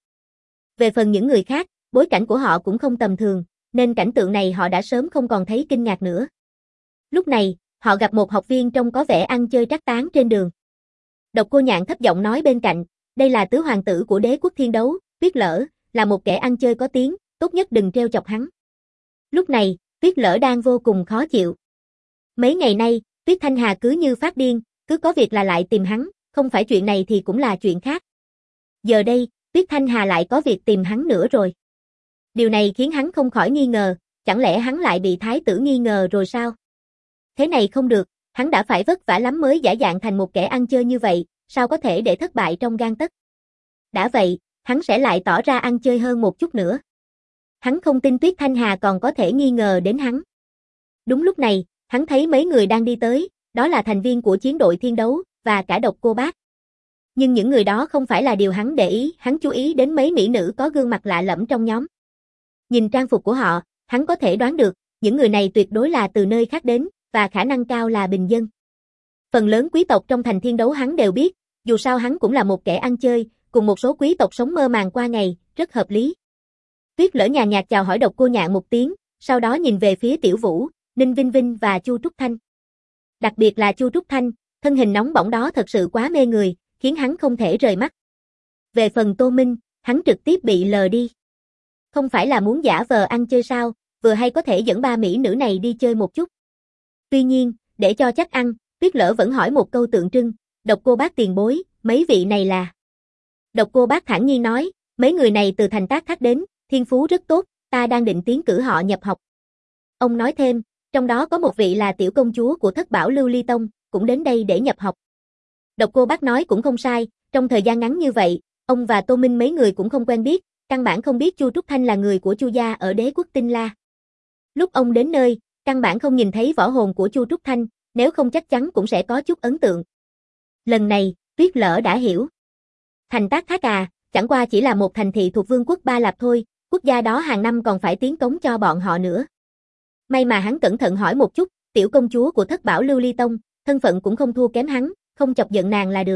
Về phần những người khác, bối cảnh của họ cũng không tầm thường, nên cảnh tượng này họ đã sớm không còn thấy kinh ngạc nữa. Lúc này, họ gặp một học viên trông có vẻ ăn chơi trác tán trên đường. Độc Cô Nhạn thấp giọng nói bên cạnh, đây là tứ hoàng tử của Đế quốc Thiên Đấu, Tuyết Lở, là một kẻ ăn chơi có tiếng, tốt nhất đừng trêu chọc hắn. Lúc này, Tuyết Lở đang vô cùng khó chịu. Mấy ngày nay, Tuyết Thanh Hà cứ như phát điên, cứ có việc là lại tìm hắn, không phải chuyện này thì cũng là chuyện khác. Giờ đây, Tuyết Thanh Hà lại có việc tìm hắn nữa rồi. Điều này khiến hắn không khỏi nghi ngờ, chẳng lẽ hắn lại bị thái tử nghi ngờ rồi sao? Thế này không được, hắn đã phải vất vả lắm mới giả dạng thành một kẻ ăn chơi như vậy, sao có thể để thất bại trong gang tấc? Đã vậy, hắn sẽ lại tỏ ra ăn chơi hơn một chút nữa. Hắn không tin Tuyết Thanh Hà còn có thể nghi ngờ đến hắn. Đúng lúc này, hắn thấy mấy người đang đi tới, đó là thành viên của chiến đội Thiên Đấu, và cả Độc Cô Bác. Nhưng những người đó không phải là điều hắn để ý, hắn chú ý đến mấy mỹ nữ có gương mặt lạ lẫm trong nhóm. Nhìn trang phục của họ, hắn có thể đoán được, những người này tuyệt đối là từ nơi khác đến, và khả năng cao là bình dân. Phần lớn quý tộc trong thành Thiên Đấu hắn đều biết, dù sao hắn cũng là một kẻ ăn chơi, cùng một số quý tộc sống mơ màng qua ngày, rất hợp lý. Tuyết Lở nhàn nhạt chào hỏi Độc Cô Nhạn một tiếng, sau đó nhìn về phía Tiểu Vũ, Ninh Vinh Vinh và Chu Trúc Thanh. Đặc biệt là Chu Trúc Thanh, thân hình nóng bỏng đó thật sự quá mê người, khiến hắn không thể rời mắt. Về phần Tô Minh, hắn trực tiếp bị lờ đi. Không phải là muốn giả vờ ăn chơi sao, vừa hay có thể dẫn ba mỹ nữ này đi chơi một chút. Tuy nhiên, để cho chắc ăn, Tuyết Lở vẫn hỏi một câu tượng trưng, Độc Cô Bác tiền bối, mấy vị này là? Độc Cô Bác thản nhiên nói, mấy người này từ thành Tác Thác đến, thiên phú rất tốt, ta đang định tiến cử họ nhập học. Ông nói thêm, trong đó có một vị là tiểu công chúa của Thất Bảo Lưu Ly Tông, cũng đến đây để nhập học. Độc Cô Bác nói cũng không sai, trong thời gian ngắn như vậy, ông và Tô Minh mấy người cũng không quen biết, căn bản không biết Chu Trúc Thanh là người của Chu gia ở Đế quốc Tinh La. Lúc ông đến nơi, căn bản không nhìn thấy võ hồn của Chu Trúc Thanh, nếu không chắc chắn cũng sẽ có chút ấn tượng. Lần này, Tuyết Lở đã hiểu. Thành Tác Thác à, chẳng qua chỉ là một thành thị thuộc Vương quốc Ba Lạp thôi, quốc gia đó hàng năm còn phải tiến cống cho bọn họ nữa. May mà hắn cẩn thận hỏi một chút, tiểu công chúa của Thất Bảo Lưu Ly Tông, thân phận cũng không thua kém hắn, không chọc giận nàng là được.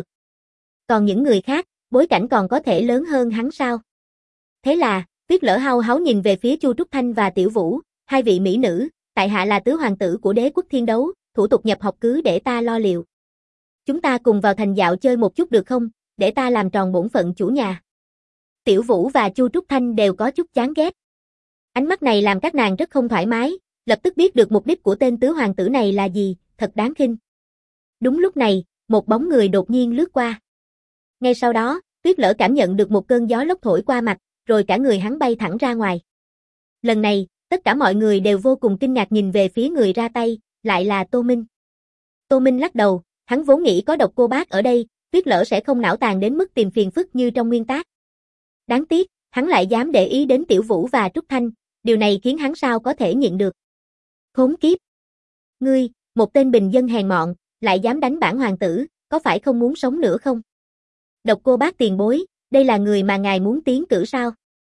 Còn những người khác, bối cảnh còn có thể lớn hơn hắn sao? Thế là, Tuyết Lở hau háu nhìn về phía Chu Trúc Thanh và Tiểu Vũ, hai vị mỹ nữ, tại hạ là tứ hoàng tử của Đế quốc Thiên Đấu, thủ tục nhập học cứ để ta lo liệu. Chúng ta cùng vào thành dạo chơi một chút được không, để ta làm tròn bổn phận chủ nhà. Tiểu Vũ và Chu Trúc Thanh đều có chút chán ghét. Ánh mắt này làm các nàng rất không thoải mái, lập tức biết được mục đích của tên tứ hoàng tử này là gì, thật đáng khinh. Đúng lúc này, một bóng người đột nhiên lướt qua. Ngay sau đó, Tuyết Lở cảm nhận được một cơn gió lốc thổi qua mặt, rồi cả người hắn bay thẳng ra ngoài. Lần này, tất cả mọi người đều vô cùng kinh ngạc nhìn về phía người ra tay, lại là Tô Minh. Tô Minh lắc đầu, hắn vốn nghĩ có Độc Cô Bác ở đây, Tuyết Lở sẽ không não tàn đến mức tìm phiền phức như trong nguyên tác. Đáng tiếc, hắn lại dám để ý đến Tiểu Vũ và Trúc Thanh, điều này khiến hắn sao có thể nhịn được. Khốn kiếp! Ngươi, một tên bình dân hèn mọn, lại dám đánh bản hoàng tử, có phải không muốn sống nữa không? Độc Cô Bác tiền bối, đây là người mà ngài muốn tiến cử sao?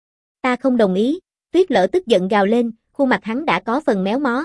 Ta không đồng ý, Tuyết Lở tức giận gào lên, khuôn mặt hắn đã có phần méo mó.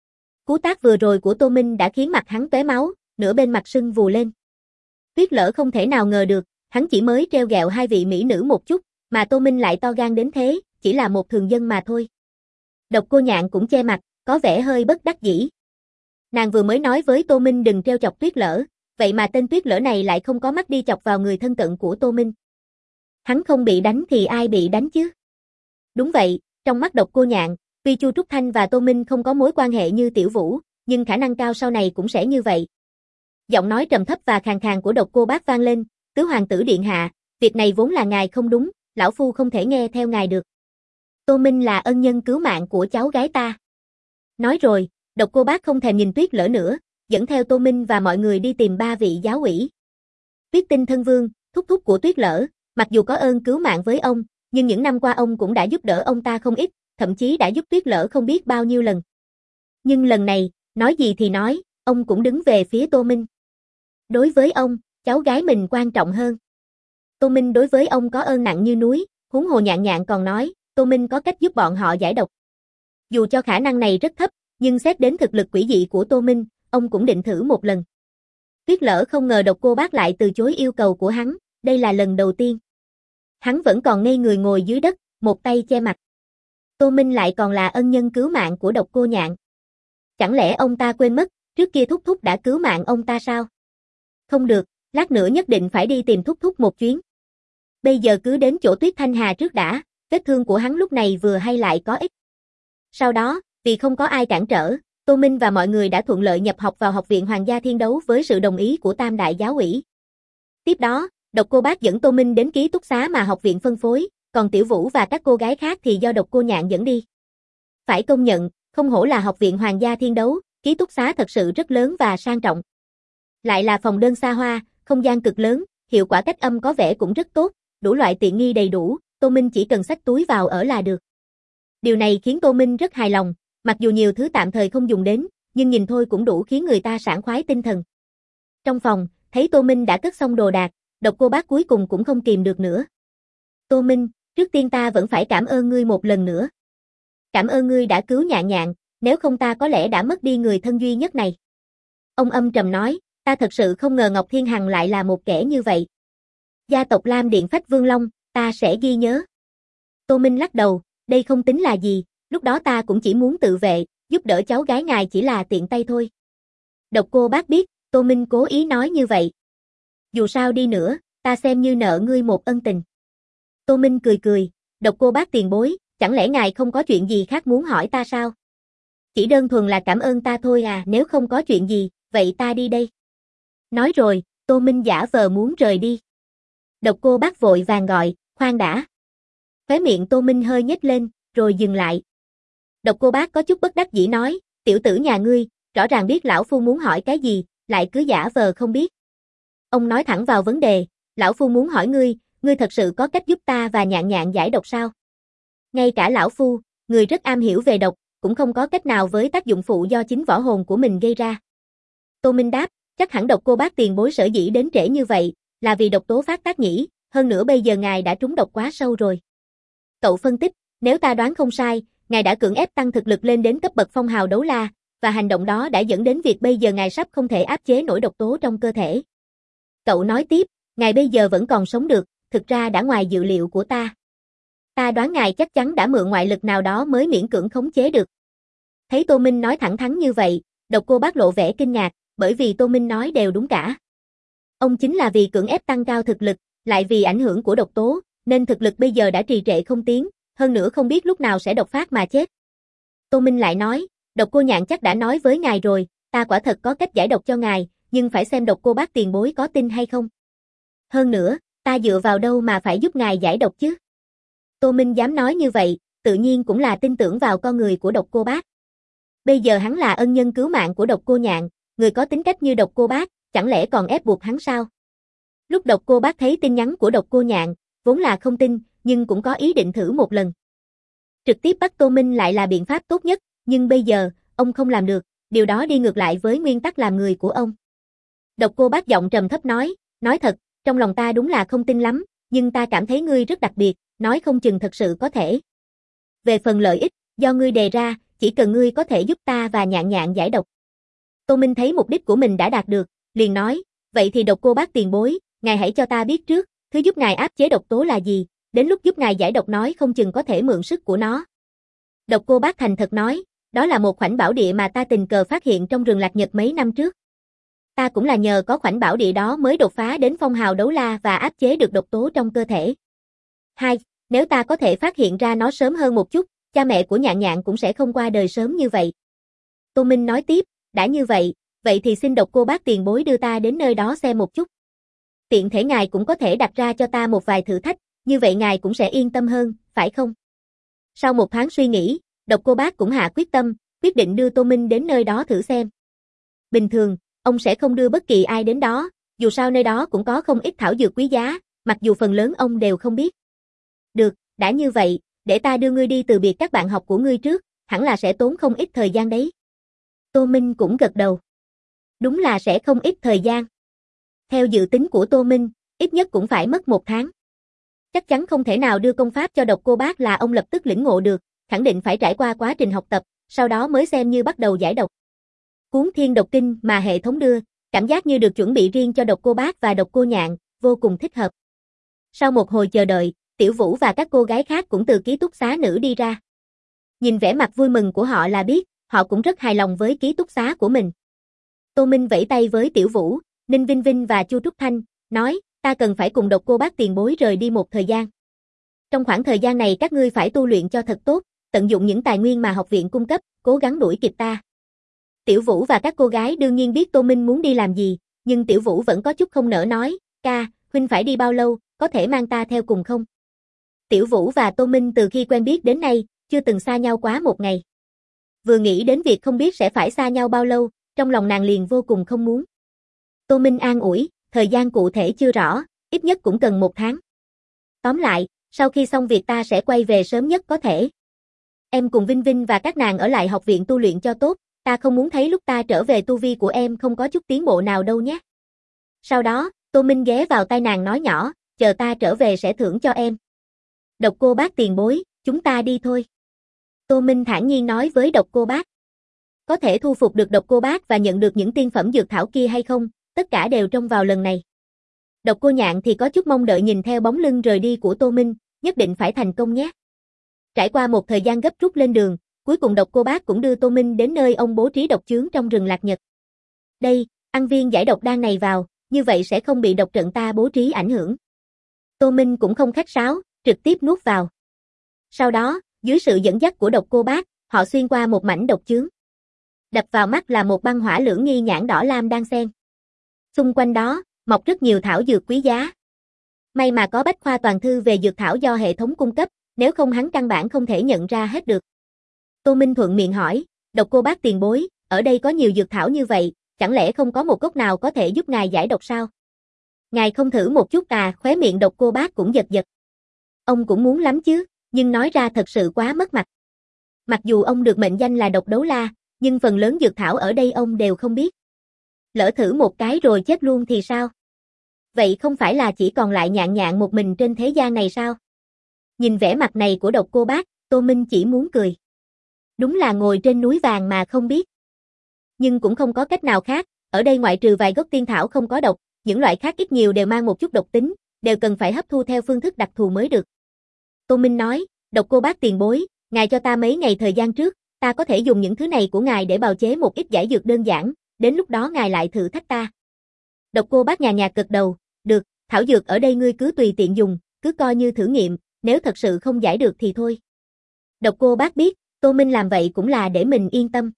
Cú tác vừa rồi của Tô Minh đã khiến mặt hắn tóe máu, nửa bên mặt sưng vù lên. Tuyết Lở không thể nào ngờ được, hắn chỉ mới trêu ghẹo hai vị mỹ nữ một chút, mà Tô Minh lại to gan đến thế, chỉ là một thường dân mà thôi. Độc Cô Nhạn cũng che mặt, có vẻ hơi bất đắc dĩ. Nàng vừa mới nói với Tô Minh đừng trêu chọc Tuyết Lở, vậy mà tên Tuyết Lở này lại không có mắt đi chọc vào người thân cận của Tô Minh. Hắn không bị đánh thì ai bị đánh chứ? Đúng vậy, trong mắt Độc Cô Nhạn, tuy Chu Trúc Thanh và Tô Minh không có mối quan hệ như Tiểu Vũ, nhưng khả năng cao sau này cũng sẽ như vậy. Giọng nói trầm thấp và khàn khàn của Độc Cô Bác vang lên, tứ hoàng tử điện hạ, việc này vốn là ngài không đúng, lão phu không thể nghe theo ngài được. Tô Minh là ân nhân cứu mạng của cháu gái ta. Nói rồi, Độc Cô Bác không thèm nhìn Tuyết Lở nữa, dẫn theo Tô Minh và mọi người đi tìm 3 vị giáo ủy. Tuyết Tinh Thân Vương, thúc thúc của Tuyết Lở, mặc dù có ơn cứu mạng với ông, nhưng những năm qua ông cũng đã giúp đỡ ông ta không ít, thậm chí đã giúp Tuyết Lở không biết bao nhiêu lần. Nhưng lần này, nói gì thì nói, ông cũng đứng về phía Tô Minh. Đối với ông, cháu gái mình quan trọng hơn. Tô Minh đối với ông có ơn nặng như núi, huống hồ Nhạn Nhạn còn nói, Tô Minh có cách giúp bọn họ giải độc. Dù cho khả năng này rất thấp, nhưng xét đến thực lực quỷ dị của Tô Minh, ông cũng định thử một lần. Tuyết Lở không ngờ Độc Cô Bác lại từ chối yêu cầu của hắn, đây là lần đầu tiên. Hắn vẫn còn ngây người ngồi dưới đất, một tay che mặt. Tô Minh lại còn là ân nhân cứu mạng của Độc Cô Nhạn. Chẳng lẽ ông ta quên mất, trước kia thúc thúc đã cứu mạng ông ta sao? Không được, lát nữa nhất định phải đi tìm thúc thúc một chuyến. Bây giờ cứ đến chỗ Tuyết Thanh Hà trước đã, vết thương của hắn lúc này vừa hay lại có ích. Sau đó, vì không có ai cản trở, Tô Minh và mọi người đã thuận lợi nhập học vào Học viện Hoàng gia Thiên Đấu với sự đồng ý của Tam đại giáo ủy. Tiếp đó, Độc Cô Bác dẫn Tô Minh đến ký túc xá mà học viện phân phối, còn Tiểu Vũ và các cô gái khác thì do Độc Cô Nhạn dẫn đi. Phải công nhận, không hổ là Học viện Hoàng gia Thiên Đấu, ký túc xá thật sự rất lớn và sang trọng. Lại là phòng đơn xa hoa, không gian cực lớn, hiệu quả cách âm có vẻ cũng rất tốt, đủ loại tiện nghi đầy đủ, Tô Minh chỉ cần xách túi vào ở là được. Điều này khiến Tô Minh rất hài lòng, mặc dù nhiều thứ tạm thời không dùng đến, nhưng nhìn thôi cũng đủ khiến người ta sảng khoái tinh thần. Trong phòng, thấy Tô Minh đã cất xong đồ đạc, Độc Cô Bác cuối cùng cũng không kìm được nữa. Tô Minh, trước tiên ta vẫn phải cảm ơn ngươi một lần nữa. Cảm ơn ngươi đã cứu Nhạn Nhạn, nếu không ta có lẽ đã mất đi người thân duy nhất này. Ông âm trầm nói, ta thật sự không ngờ Ngọc Thiên Hằng lại là một kẻ như vậy. Gia tộc Lam Điện Phách Vương Long, ta sẽ ghi nhớ. Tô Minh lắc đầu, đây không tính là gì, lúc đó ta cũng chỉ muốn tự vệ, giúp đỡ cháu gái ngài chỉ là tiện tay thôi. Độc Cô Bác biết, Tô Minh cố ý nói như vậy. Dù sao đi nữa, ta xem như nợ ngươi một ân tình. Tô Minh cười cười, Độc Cô Bác tiền bối, chẳng lẽ ngài không có chuyện gì khác muốn hỏi ta sao? Chỉ đơn thuần là cảm ơn ta thôi à, nếu không có chuyện gì, vậy ta đi đây. Nói rồi, Tô Minh giả vờ muốn rời đi. Độc Cô Bác vội vàng gọi, khoan đã. Khóe miệng Tô Minh hơi nhếch lên, rồi dừng lại. Độc Cô Bác có chút bất đắc dĩ nói, tiểu tử nhà ngươi, rõ ràng biết lão phu muốn hỏi cái gì, lại cứ giả vờ không biết. Ông nói thẳng vào vấn đề, lão phu muốn hỏi ngươi thật sự có cách giúp ta và Nhạn Nhạn giải độc sao? Ngay cả lão phu, người rất am hiểu về độc, cũng không có cách nào với tác dụng phụ do chính võ hồn của mình gây ra. Tô Minh đáp, chắc hẳn Độc Cô Bác tiền bối sở dĩ đến trễ như vậy, là vì độc tố phát tác nhỉ, hơn nữa bây giờ ngài đã trúng độc quá sâu rồi. Cậu phân tích, nếu ta đoán không sai, ngài đã cưỡng ép tăng thực lực lên đến cấp bậc phong hào đấu la, và hành động đó đã dẫn đến việc bây giờ ngài sắp không thể áp chế nổi độc tố trong cơ thể. Cậu nói tiếp, ngài bây giờ vẫn còn sống được, thực ra đã ngoài dự liệu của ta. Ta đoán ngài chắc chắn đã mượn ngoại lực nào đó mới miễn cưỡng khống chế được. Thấy Tô Minh nói thẳng thắn như vậy, Độc Cô Bác lộ vẻ kinh ngạc, bởi vì Tô Minh nói đều đúng cả. Ông chính là vì cưỡng ép tăng cao thực lực, lại vì ảnh hưởng của độc tố, nên thực lực bây giờ đã trì trệ không tiến, hơn nữa không biết lúc nào sẽ độc phát mà chết. Tô Minh lại nói, Độc Cô Nhạn chắc đã nói với ngài rồi, ta quả thật có cách giải độc cho ngài, nhưng phải xem Độc Cô Bác tiền bối có tin hay không. Hơn nữa, ta dựa vào đâu mà phải giúp ngài giải độc chứ? Tô Minh dám nói như vậy, tự nhiên cũng là tin tưởng vào con người của Độc Cô Bác. Bây giờ hắn là ân nhân cứu mạng của Độc Cô Nhạn, người có tính cách như Độc Cô Bác, chẳng lẽ còn ép buộc hắn sao? Lúc Độc Cô Bác thấy tin nhắn của Độc Cô Nhạn, vốn là không tin, nhưng cũng có ý định thử một lần. Trực tiếp bắt Tô Minh lại là biện pháp tốt nhất, nhưng bây giờ, ông không làm được, điều đó đi ngược lại với nguyên tắc làm người của ông. Độc Cô Bác giọng trầm thấp nói thật, trong lòng ta đúng là không tin lắm, nhưng ta cảm thấy ngươi rất đặc biệt, nói không chừng thật sự có thể. Về phần lợi ích, do ngươi đề ra, chỉ cần ngươi có thể giúp ta và Nhạn Nhạn giải độc. Tô Minh thấy mục đích của mình đã đạt được, liền nói, vậy thì Độc Cô Bác tiền bối, ngài hãy cho ta biết trước, thứ giúp ngài áp chế độc tố là gì, đến lúc giúp ngài giải độc nói không chừng có thể mượn sức của nó. Độc Cô Bác thành thật nói, đó là một khoảnh bảo địa mà ta tình cờ phát hiện trong rừng Lạc Nhật mấy năm trước. Ta cũng là nhờ có khoảnh bảo địa đó mới đột phá đến phong hào đấu la và áp chế được độc tố trong cơ thể. 2. Nếu ta có thể phát hiện ra nó sớm hơn một chút, cha mẹ của Nhạn Nhạn cũng sẽ không qua đời sớm như vậy. Tô Minh nói tiếp, đã như vậy thì xin Độc Cô Bác tiền bối đưa ta đến nơi đó xem một chút. Tiện thể ngài cũng có thể đặt ra cho ta một vài thử thách, như vậy ngài cũng sẽ yên tâm hơn, phải không? Sau một tháng suy nghĩ, Độc Cô Bác cũng hạ quyết quyết định đưa Tô Minh đến nơi đó thử xem. Bình thường, ông sẽ không đưa bất kỳ ai đến đó, dù sao nơi đó cũng có không ít thảo dược quý giá, mặc dù phần lớn ông đều không biết. Được, đã như vậy, để ta đưa ngươi đi từ biệt các bạn học của ngươi trước, hẳn là sẽ tốn không ít thời gian đấy. Tô Minh cũng gật đầu. Đúng là sẽ không ít thời gian. Theo dự tính của Tô Minh, ít nhất cũng phải mất 1 tháng. Chắc chắn không thể nào đưa công pháp cho Độc Cô Bác là ông lập tức lĩnh ngộ được, khẳng định phải trải qua quá trình học tập, sau đó mới xem như bắt đầu giải độc. Cuốn Thiên Độc Kinh mà hệ thống đưa, cảm giác như được chuẩn bị riêng cho Độc Cô Bác và Độc Cô Nhạn, vô cùng thích hợp. Sau một hồi chờ đợi, Tiểu Vũ và các cô gái khác cũng từ ký túc xá nữ đi ra. Nhìn vẻ mặt vui mừng của họ là biết, họ cũng rất hài lòng với ký túc xá của mình. Tô Minh vẫy tay với Tiểu Vũ, Ninh Vinh Vinh và Chu Trúc Thanh, nói, ta cần phải cùng Độc Cô Bác tiền bối rời đi một thời gian. Trong khoảng thời gian này các ngươi phải tu luyện cho thật tốt, tận dụng những tài nguyên mà học viện cung cấp, cố gắng đuổi kịp ta. Tiểu Vũ và các cô gái đương nhiên biết Tô Minh muốn đi làm gì, nhưng Tiểu Vũ vẫn có chút không nỡ nói, ca, huynh phải đi bao lâu, có thể mang ta theo cùng không? Tiểu Vũ và Tô Minh từ khi quen biết đến nay, chưa từng xa nhau quá một ngày. Vừa nghĩ đến việc không biết sẽ phải xa nhau bao lâu, trong lòng nàng liền vô cùng không muốn. Tô Minh an ủi, thời gian cụ thể chưa rõ, ít nhất cũng cần 1 tháng. Tóm lại, sau khi xong việc ta sẽ quay về sớm nhất có thể. Em cùng Vinh Vinh và các nàng ở lại học viện tu luyện cho tốt, ta không muốn thấy lúc ta trở về tu vi của em không có chút tiến bộ nào đâu nhé. Sau đó, Tô Minh ghé vào tai nàng nói nhỏ, chờ ta trở về sẽ thưởng cho em. Độc Cô Bác tiền bối, chúng ta đi thôi. Tô Minh thản nhiên nói với Độc Cô Bác. Có thể thu phục được Độc Cô Bác và nhận được những tiên phẩm dược thảo kia hay không, tất cả đều trông vào lần này. Độc Cô Nhạn thì có chút mong đợi nhìn theo bóng lưng rời đi của Tô Minh, nhất định phải thành công nhé. Trải qua một thời gian gấp rút lên đường, cuối cùng Độc Cô Bác cũng đưa Tô Minh đến nơi ông bố trí độc chướng trong rừng Lạc Nhật. Đây, ăn viên giải độc đan này vào, như vậy sẽ không bị độc trận ta bố trí ảnh hưởng. Tô Minh cũng không khách sáo, trực tiếp nuốt vào. Sau đó, dưới sự dẫn dắt của Độc Cô Bác, họ xuyên qua một mảnh độc chướng. Đập vào mắt là một băng hỏa lưỡng nghi nhãn đỏ lam đang xen. Xung quanh đó, mọc rất nhiều thảo dược quý giá. May mà có bách khoa toàn thư về dược thảo do hệ thống cung cấp, nếu không hắn căn bản không thể nhận ra hết được. Tô Minh thuận miệng hỏi, Độc Cô Bác tiền bối, ở đây có nhiều dược thảo như vậy, chẳng lẽ không có một gốc nào có thể giúp ngài giải độc sao? Ngài không thử một chút à? Khóe miệng Độc Cô Bác cũng giật giật. Ông cũng muốn lắm chứ, nhưng nói ra thật sự quá mất mặt. Mặc dù ông được mệnh danh là Độc Đấu La, nhưng phần lớn dược thảo ở đây ông đều không biết. Lỡ thử một cái rồi chết luôn thì sao? Vậy không phải là chỉ còn lại Nhạn Nhạn một mình trên thế gian này sao? Nhìn vẻ mặt này của Độc Cô Bác, Tô Minh chỉ muốn cười. Đúng là ngồi trên núi vàng mà không biết. Nhưng cũng không có cách nào khác, ở đây ngoại trừ vài gốc tiên thảo không có độc, những loại khác ít nhiều đều mang một chút độc tính, đều cần phải hấp thu theo phương thức đặc thù mới được. Tô Minh nói, Độc Cô Bác tiền bối, ngài cho ta mấy ngày thời gian trước, ta có thể dùng những thứ này của ngài để bào chế một ít giải dược đơn giản, đến lúc đó ngài lại thử thách ta. Độc Cô Bác nhàn nhạt gật đầu, được, thảo dược ở đây ngươi cứ tùy tiện dùng, cứ coi như thử nghiệm, nếu thật sự không giải được thì thôi. Độc Cô Bác biết, Tô Minh làm vậy cũng là để mình yên tâm.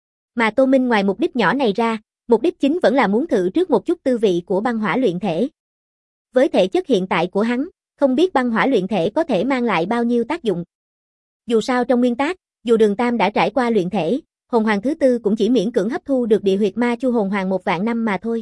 Mà Tô Minh ngoài mục đích nhỏ này ra, mục đích chính vẫn là muốn thử trước một chút tư vị của băng hỏa luyện thể. Với thể chất hiện tại của hắn, không biết băng hỏa luyện thể có thể mang lại bao nhiêu tác dụng. Dù sao trong nguyên tắc, dù Đường Tam đã trải qua luyện thể, hồn hoàng thứ tư cũng chỉ miễn cưỡng hấp thu được địa huyệt ma chu hồn hoàng 1 vạn năm mà thôi.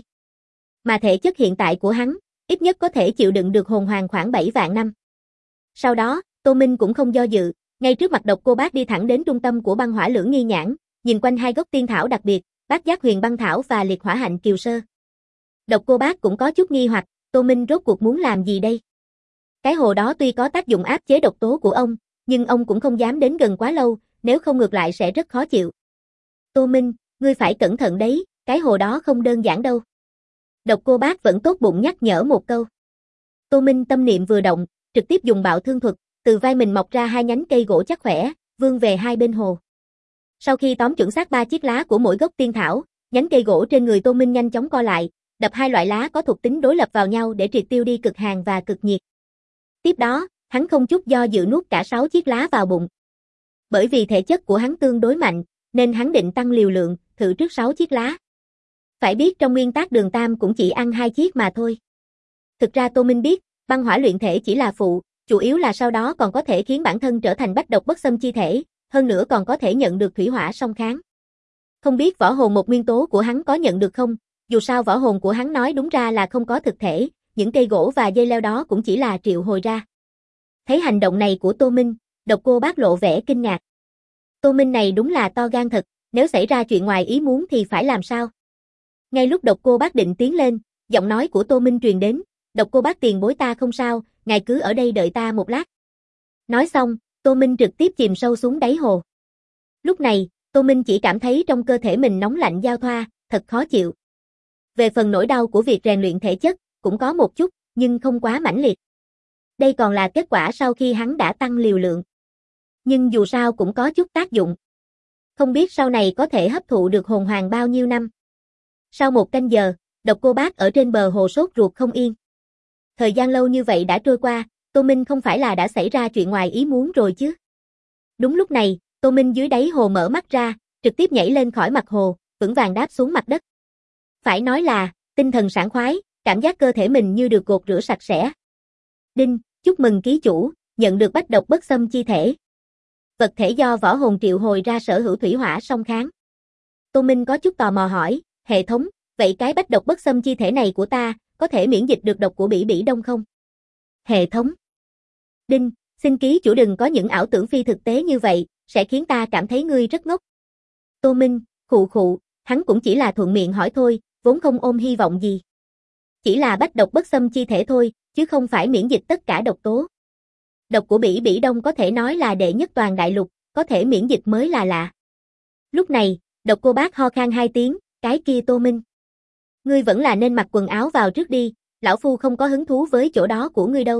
Mà thể chất hiện tại của hắn, ít nhất có thể chịu đựng được hồn hoàng khoảng 7 vạn năm. Sau đó, Tô Minh cũng không do dự, ngay trước mặt Độc Cô Bác đi thẳng đến trung tâm của băng hỏa lưỡng nghi nhãn, nhìn quanh 2 gốc tiên thảo đặc biệt, Bát Giác Huyền Băng Thảo và Liệt Hỏa Hạnh Kiều Sơ. Độc Cô Bác cũng có chút nghi hoặc, Tô Minh rốt cuộc muốn làm gì đây? Cái hồ đó tuy có tác dụng áp chế độc tố của ông, nhưng ông cũng không dám đến gần quá lâu, nếu không ngược lại sẽ rất khó chịu. Tô Minh, ngươi phải cẩn thận đấy, cái hồ đó không đơn giản đâu. Độc Cô Bác vẫn tốt bụng nhắc nhở một câu. Tô Minh tâm niệm vừa động, trực tiếp dùng bạo thương thuật, từ vai mình mọc ra 2 nhánh cây gỗ chắc khỏe, vươn về hai bên hồ. Sau khi tóm chuẩn xác 3 chiếc lá của mỗi gốc tiên thảo, nhánh cây gỗ trên người Tô Minh nhanh chóng co lại, đập 2 loại lá có thuộc tính đối lập vào nhau để triệt tiêu đi cực hàn và cực nhiệt. Tiếp đó, hắn không chút do dự nuốt cả 6 chiếc lá vào bụng. Bởi vì thể chất của hắn tương đối mạnh, nên hắn định tăng liều lượng, thử trước 6 chiếc lá. Phải biết trong nguyên tắc Đường Tam cũng chỉ ăn 2 chiếc mà thôi. Thực ra Tô Minh biết, băng hỏa luyện thể chỉ là phụ, chủ yếu là sau đó còn có thể khiến bản thân trở thành bách độc bất xâm chi thể, hơn nữa còn có thể nhận được thủy hỏa song kháng. Không biết võ hồn một nguyên tố của hắn có nhận được không, dù sao võ hồn của hắn nói đúng ra là không có thực thể, những cây gỗ và dây leo đó cũng chỉ là triệu hồi ra. Thấy hành động này của Tô Minh, Độc Cô Bác lộ vẻ kinh ngạc. Tô Minh này đúng là to gan thật, nếu xảy ra chuyện ngoài ý muốn thì phải làm sao? Ngay lúc Độc Cô Bác định tiến lên, giọng nói của Tô Minh truyền đến, Độc Cô Bác tiền bối ta không sao, ngài cứ ở đây đợi ta một lát. Nói xong, Tô Minh trực tiếp chìm sâu xuống đáy hồ. Lúc này, Tô Minh chỉ cảm thấy trong cơ thể mình nóng lạnh giao thoa, thật khó chịu. Về phần nỗi đau của việc rèn luyện thể chất, cũng có một chút, nhưng không quá mãnh liệt. Đây còn là kết quả sau khi hắn đã tăng liều lượng. Nhưng dù sao cũng có chút tác dụng. Không biết sau này có thể hấp thụ được hồn hoàng bao nhiêu năm. Sau 1 canh giờ, Độc Cô Bác ở trên bờ hồ sốt ruột không yên. Thời gian lâu như vậy đã trôi qua, Tô Minh không phải là đã xảy ra chuyện ngoài ý muốn rồi chứ. Đúng lúc này, Tô Minh dưới đáy hồ mở mắt ra, trực tiếp nhảy lên khỏi mặt hồ, vững vàng đáp xuống mặt đất. Phải nói là, tinh thần sảng khoái, cảm giác cơ thể mình như được gột rửa sạch sẽ. Đinh, chúc mừng ký chủ, nhận được bách độc bất xâm chi thể. Vật thể do võ hồn triệu hồi ra sở hữu thủy hỏa song kháng. Tô Minh có chút tò mò hỏi, hệ thống, vậy cái bách độc bất xâm chi thể này của ta, có thể miễn dịch được độc của Bỉ Bỉ Đông không? Hệ thống. Đinh, xin ký chủ đừng có những ảo tưởng phi thực tế như vậy, sẽ khiến ta cảm thấy ngươi rất ngốc. Tô Minh, khụ khụ, hắn cũng chỉ là thuận miệng hỏi thôi, vốn không ôm hy vọng gì. Chỉ là bách độc bất xâm chi thể thôi, chứ không phải miễn dịch tất cả độc tố. Độc của Bỉ Bỉ Đông có thể nói là đệ nhất toàn đại lục, có thể miễn dịch mới là lạ. Lúc này, Độc Cô Bác ho khan 2 tiếng, cái kia Tô Minh. Ngươi vẫn là nên mặc quần áo vào trước đi, lão phu không có hứng thú với chỗ đó của ngươi đâu.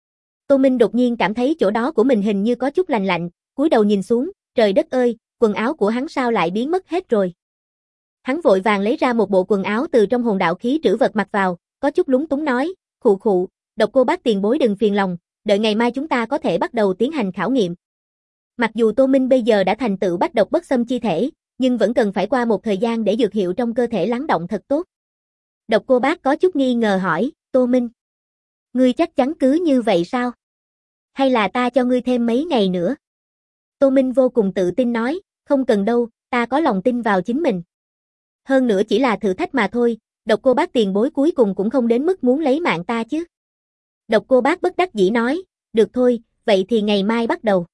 Tô Minh đột nhiên cảm thấy chỗ đó của mình hình như có chút lạnh lạnh, cúi đầu nhìn xuống, trời đất ơi, quần áo của hắn sao lại biến mất hết rồi. Hắn vội vàng lấy ra một bộ quần áo từ trong hồn đạo khí trữ vật mặc vào, có chút lúng túng nói, khụ khụ, Độc Cô Bác tiền bối đừng phiền lòng, đợi ngày mai chúng ta có thể bắt đầu tiến hành khảo nghiệm. Mặc dù Tô Minh bây giờ đã thành tựu bách độc bất xâm chi thể, nhưng vẫn cần phải qua một thời gian để dược hiệu trong cơ thể lắng động thật tốt. Độc Cô Bác có chút nghi ngờ hỏi, Tô Minh, ngươi chắc chắn cứ như vậy sao? Hay là ta cho ngươi thêm mấy ngày nữa? Tô Minh vô cùng tự tin nói, không cần đâu, ta có lòng tin vào chính mình. Hơn nữa chỉ là thử thách mà thôi, Độc Cô Bác tiền bối cuối cùng cũng không đến mức muốn lấy mạng ta chứ. Độc Cô Bác bất đắc dĩ nói, được thôi, vậy thì ngày mai bắt đầu.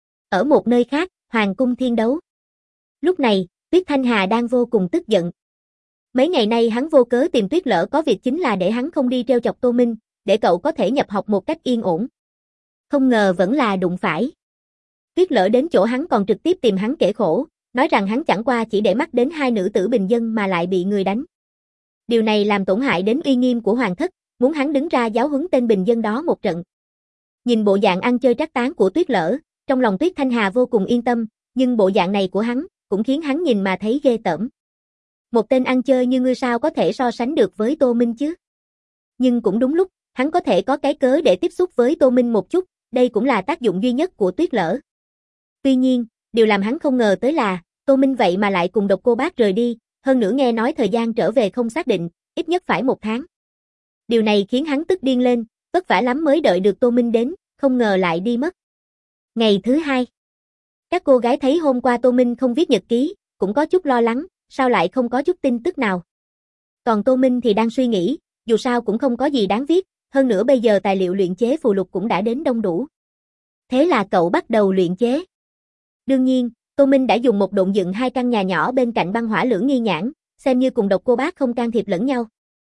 Ở một nơi khác, Hoàng cung thiên đấu. Lúc này, Tuyết Thanh Hà đang vô cùng tức giận. Mấy ngày nay hắn vô cớ tìm Tuyết Lỡ có việc chính là để hắn không đi trêu chọc Tô Minh, để cậu có thể nhập học một cách yên ổn. Không ngờ vẫn là đụng phải. Tuyết Lỡ đến chỗ hắn còn trực tiếp tìm hắn kể khổ, nói rằng hắn chẳng qua chỉ để mắt đến 2 nữ tử bình dân mà lại bị người đánh. Điều này làm tổn hại đến uy nghiêm của hoàng thất, muốn hắn đứng ra giáo huấn tên bình dân đó một trận. Nhìn bộ dạng ăn chơi trác tán của Tuyết Lỡ, trong lòng Tuyết Thanh Hà vô cùng yên tâm, nhưng bộ dạng này của hắn, cũng khiến hắn nhìn mà thấy ghê tởm. Một tên ăn chơi như ngươi sao có thể so sánh được với Tô Minh chứ? Nhưng cũng đúng lúc, hắn có thể có cái cớ để tiếp xúc với Tô Minh một chút, đây cũng là tác dụng duy nhất của Tuyết Lỡ. Tuy nhiên, điều làm hắn không ngờ tới là, Tô Minh vậy mà lại cùng Độc Cô Bác rời đi, hơn nữa nghe nói thời gian trở về không xác định, ít nhất phải 1 tháng. Điều này khiến hắn tức điên lên, vất vả lắm mới đợi được Tô Minh đến, không ngờ lại đi mất. Ngày thứ 2. Các cô gái thấy hôm qua Tô Minh không viết nhật ký, cũng có chút lo lắng, sao lại không có chút tin tức nào. Còn Tô Minh thì đang suy nghĩ, dù sao cũng không có gì đáng viết, hơn nữa bây giờ tài liệu luyện chế phù lục cũng đã đến đông đủ. Thế là cậu bắt đầu luyện chế. Đương nhiên, Tô Minh đã dùng một độn dựng 2 căn nhà nhỏ bên cạnh băng hỏa lưỡng nghi nhãn, xem như cùng Độc Cô Bác không can thiệp lẫn nhau.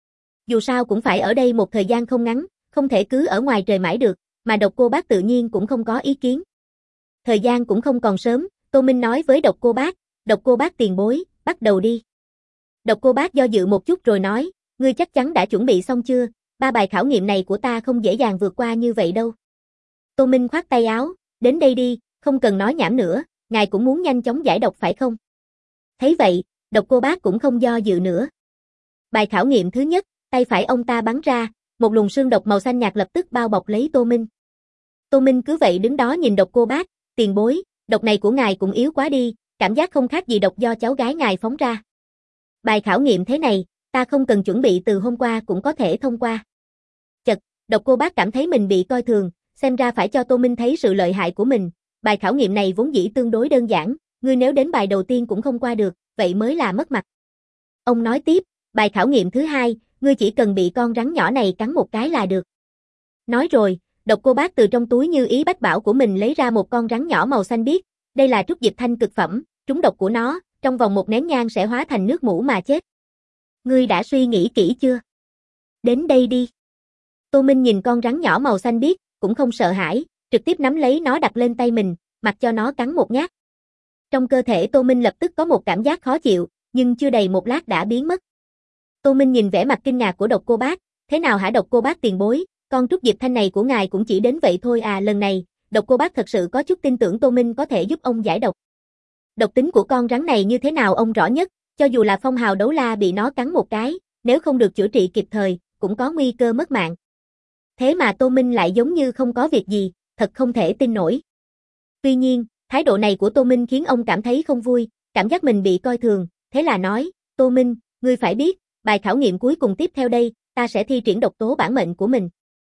Dù sao cũng phải ở đây một thời gian không ngắn, không thể cứ ở ngoài trời mãi được, mà Độc Cô Bác tự nhiên cũng không có ý kiến. Thời gian cũng không còn sớm, Tô Minh nói với Độc Cô Bác tiền bối, bắt đầu đi. Độc Cô Bác do dự một chút rồi nói, ngươi chắc chắn đã chuẩn bị xong chưa, 3 bài khảo nghiệm này của ta không dễ dàng vượt qua như vậy đâu. Tô Minh khoát tay áo, đến đây đi, không cần nói nhảm nữa, ngài cũng muốn nhanh chóng giải độc phải không? Thấy vậy, Độc Cô Bác cũng không do dự nữa. Bài khảo nghiệm thứ nhất, tay phải ông ta bắn ra, một luồng sương độc màu xanh nhạt lập tức bao bọc lấy Tô Minh. Tô Minh cứ vậy đứng đó nhìn Độc Cô Bác, tiền bối, độc này của ngài cũng yếu quá đi, cảm giác không khác gì độc do cháu gái ngài phóng ra. Bài khảo nghiệm thế này, ta không cần chuẩn bị từ hôm qua cũng có thể thông qua. Chật, Độc Cô Bác cảm thấy mình bị coi thường, xem ra phải cho Tô Minh thấy sự lợi hại của mình, bài khảo nghiệm này vốn dĩ tương đối đơn giản, ngươi nếu đến bài đầu tiên cũng không qua được, vậy mới là mất mặt. Ông nói tiếp, bài khảo nghiệm thứ hai, ngươi chỉ cần bị con rắn nhỏ này cắn một cái là được. Nói rồi, Độc Cô Bác từ trong túi như ý bách bảo của mình lấy ra một con rắn nhỏ màu xanh biếc, đây là trúc dịch thanh cực phẩm, trúng độc của nó, trong vòng một nén nhang sẽ hóa thành nước mũ mà chết. Ngươi đã suy nghĩ kỹ chưa? Đến đây đi. Tô Minh nhìn con rắn nhỏ màu xanh biếc, cũng không sợ hãi, trực tiếp nắm lấy nó đặt lên tay mình, mặc cho nó cắn một nhát. Trong cơ thể Tô Minh lập tức có một cảm giác khó chịu, nhưng chưa đầy một lát đã biến mất. Tô Minh nhìn vẻ mặt kinh ngạc của Độc Cô Bác, thế nào hả Độc Cô Bác tiền bối, con trúc dịch thanh này của ngài cũng chỉ đến vậy thôi à. Lần này, Độc Cô Bác thật sự có chút tin tưởng Tô Minh có thể giúp ông giải độc. Độc tính của con rắn này như thế nào ông rõ nhất, cho dù là phong hào đấu la bị nó cắn một cái, nếu không được chữa trị kịp thời, cũng có nguy cơ mất mạng. Thế mà Tô Minh lại giống như không có việc gì, thật không thể tin nổi. Tuy nhiên, thái độ này của Tô Minh khiến ông cảm thấy không vui, cảm giác mình bị coi thường, thế là nói, Tô Minh, ngươi phải biết, bài khảo nghiệm cuối cùng tiếp theo đây, ta sẽ thi triển độc tố bản mệnh của mình.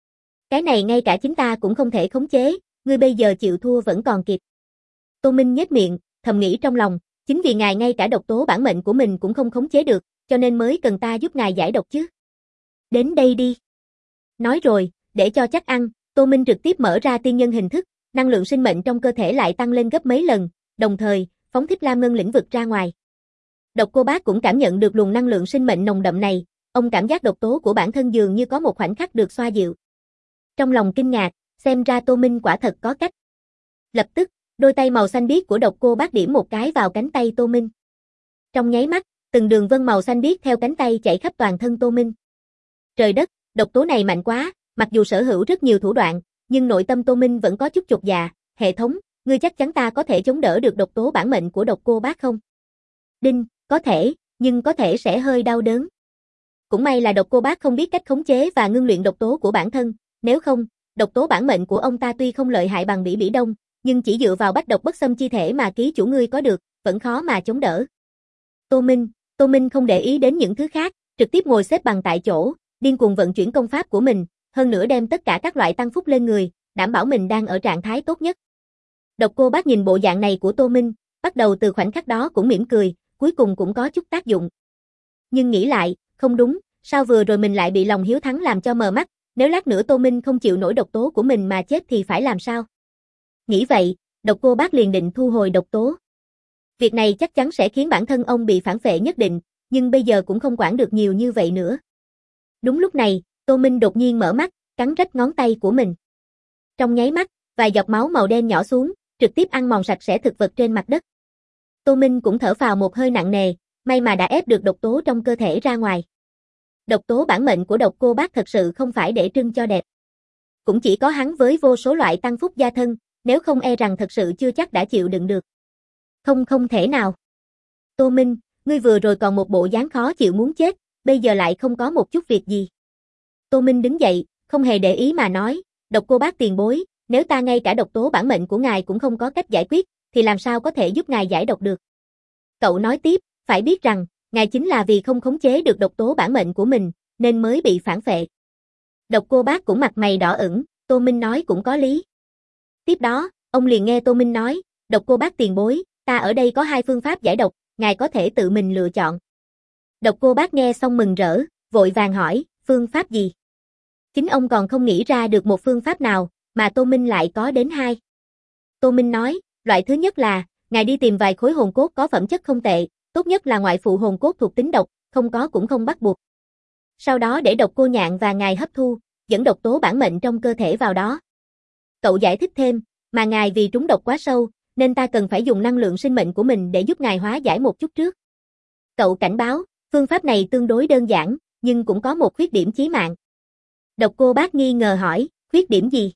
Cái này ngay cả chính ta cũng không thể khống chế, ngươi bây giờ chịu thua vẫn còn kịp. Tô Minh nhếch miệng, thầm nghĩ trong lòng, chính vì ngài ngay cả độc tố bản mệnh của mình cũng không khống chế được, cho nên mới cần ta giúp ngài giải độc chứ. Đến đây đi. Nói rồi, để cho chắc ăn, Tô Minh trực tiếp mở ra tiên nhân hình thức, năng lượng sinh mệnh trong cơ thể lại tăng lên gấp mấy lần, đồng thời, phóng thích Lam Ngân lĩnh vực ra ngoài. Độc Cô Bác cũng cảm nhận được luồng năng lượng sinh mệnh nồng đậm này, ông cảm giác độc tố của bản thân dường như có một khoảnh khắc được xoa dịu. Trong lòng kinh ngạc, xem ra Tô Minh quả thật có cách. Lập tức, đôi tay màu xanh biếc của Độc Cô Bác điểm một cái vào cánh tay Tô Minh. Trong nháy mắt, từng đường vân màu xanh biếc theo cánh tay chạy khắp toàn thân Tô Minh. Trời đất, độc tố này mạnh quá, mặc dù sở hữu rất nhiều thủ đoạn, nhưng nội tâm Tô Minh vẫn có chút chột dạ, hệ thống, ngươi chắc chắn ta có thể chống đỡ được độc tố bản mệnh của Độc Cô Bác không? Đinh, có thể, nhưng có thể sẽ hơi đau đớn. Cũng may là Độc Cô Bác không biết cách khống chế và ngưng luyện độc tố của bản thân, nếu không, độc tố bản mệnh của ông ta tuy không lợi hại bằng Bỉ Bỉ Đông, nhưng chỉ dựa vào bách độc bất xâm chi thể mà ký chủ ngươi có được, vẫn khó mà chống đỡ. Tô Minh không để ý đến những thứ khác, trực tiếp ngồi xếp bằng tại chỗ, điên cuồng vận chuyển công pháp của mình, hơn nữa đem tất cả các loại tăng phúc lên người, đảm bảo mình đang ở trạng thái tốt nhất. Độc Cô Bác nhìn bộ dạng này của Tô Minh, bắt đầu từ khoảnh khắc đó cũng mỉm cười, cuối cùng cũng có chút tác dụng. Nhưng nghĩ lại, không đúng, sao vừa rồi mình lại bị lòng hiếu thắng làm cho mờ mắt, nếu lát nữa Tô Minh không chịu nổi độc tố của mình mà chết thì phải làm sao? Nghĩ vậy, Độc Cô Bác liền định thu hồi độc tố. Việc này chắc chắn sẽ khiến bản thân ông bị phản phệ nhất định, nhưng bây giờ cũng không quản được nhiều như vậy nữa. Đúng lúc này, Tô Minh đột nhiên mở mắt, cắn rách ngón tay của mình. Trong nháy mắt, vài giọt máu màu đen nhỏ xuống, trực tiếp ăn mòn sạch sẽ thực vật trên mặt đất. Tô Minh cũng thở phào một hơi nặng nề, may mà đã ép được độc tố trong cơ thể ra ngoài. Độc tố bản mệnh của Độc Cô Bác thật sự không phải để trưng cho đẹp. Cũng chỉ có hắn với vô số loại tăng phúc gia thân, nếu không e rằng thật sự chưa chắc đã chịu đựng được. Không thể nào. Tô Minh, ngươi vừa rồi còn một bộ dáng khó chịu muốn chết, bây giờ lại không có một chút việc gì. Tô Minh đứng dậy, không hề để ý mà nói, Độc Cô Bác tiền bối, nếu ta ngay cả độc tố bản mệnh của ngài cũng không có cách giải quyết, thì làm sao có thể giúp ngài giải độc được. Cậu nói tiếp, phải biết rằng, ngài chính là vì không khống chế được độc tố bản mệnh của mình, nên mới bị phản phệ. Độc Cô Bác cũng mặt mày đỏ ửng, Tô Minh nói cũng có lý. Tiếp đó, ông liền nghe Tô Minh nói, Độc Cô Bác tiền bối, ta ở đây có 2 phương pháp giải độc, ngài có thể tự mình lựa chọn. Độc Cô Bác nghe xong mừng rỡ, vội vàng hỏi, phương pháp gì? Chính ông còn không nghĩ ra được một phương pháp nào, mà Tô Minh lại có đến 2. Tô Minh nói, loại thứ nhất là, ngài đi tìm vài khối hồn cốt có phẩm chất không tệ, tốt nhất là ngoại phụ hồn cốt thuộc tính độc, không có cũng không bắt buộc. Sau đó để Độc Cô Nhạn và ngài hấp thu, dẫn độc tố bản mệnh trong cơ thể vào đó. Cậu giải thích thêm, mà ngài vì trúng độc quá sâu, nên ta cần phải dùng năng lượng sinh mệnh của mình để giúp ngài hóa giải một chút trước. Cậu cảnh báo, phương pháp này tương đối đơn giản, nhưng cũng có một khuyết điểm chí mạng. Độc Cô Bác nghi ngờ hỏi, khuyết điểm gì?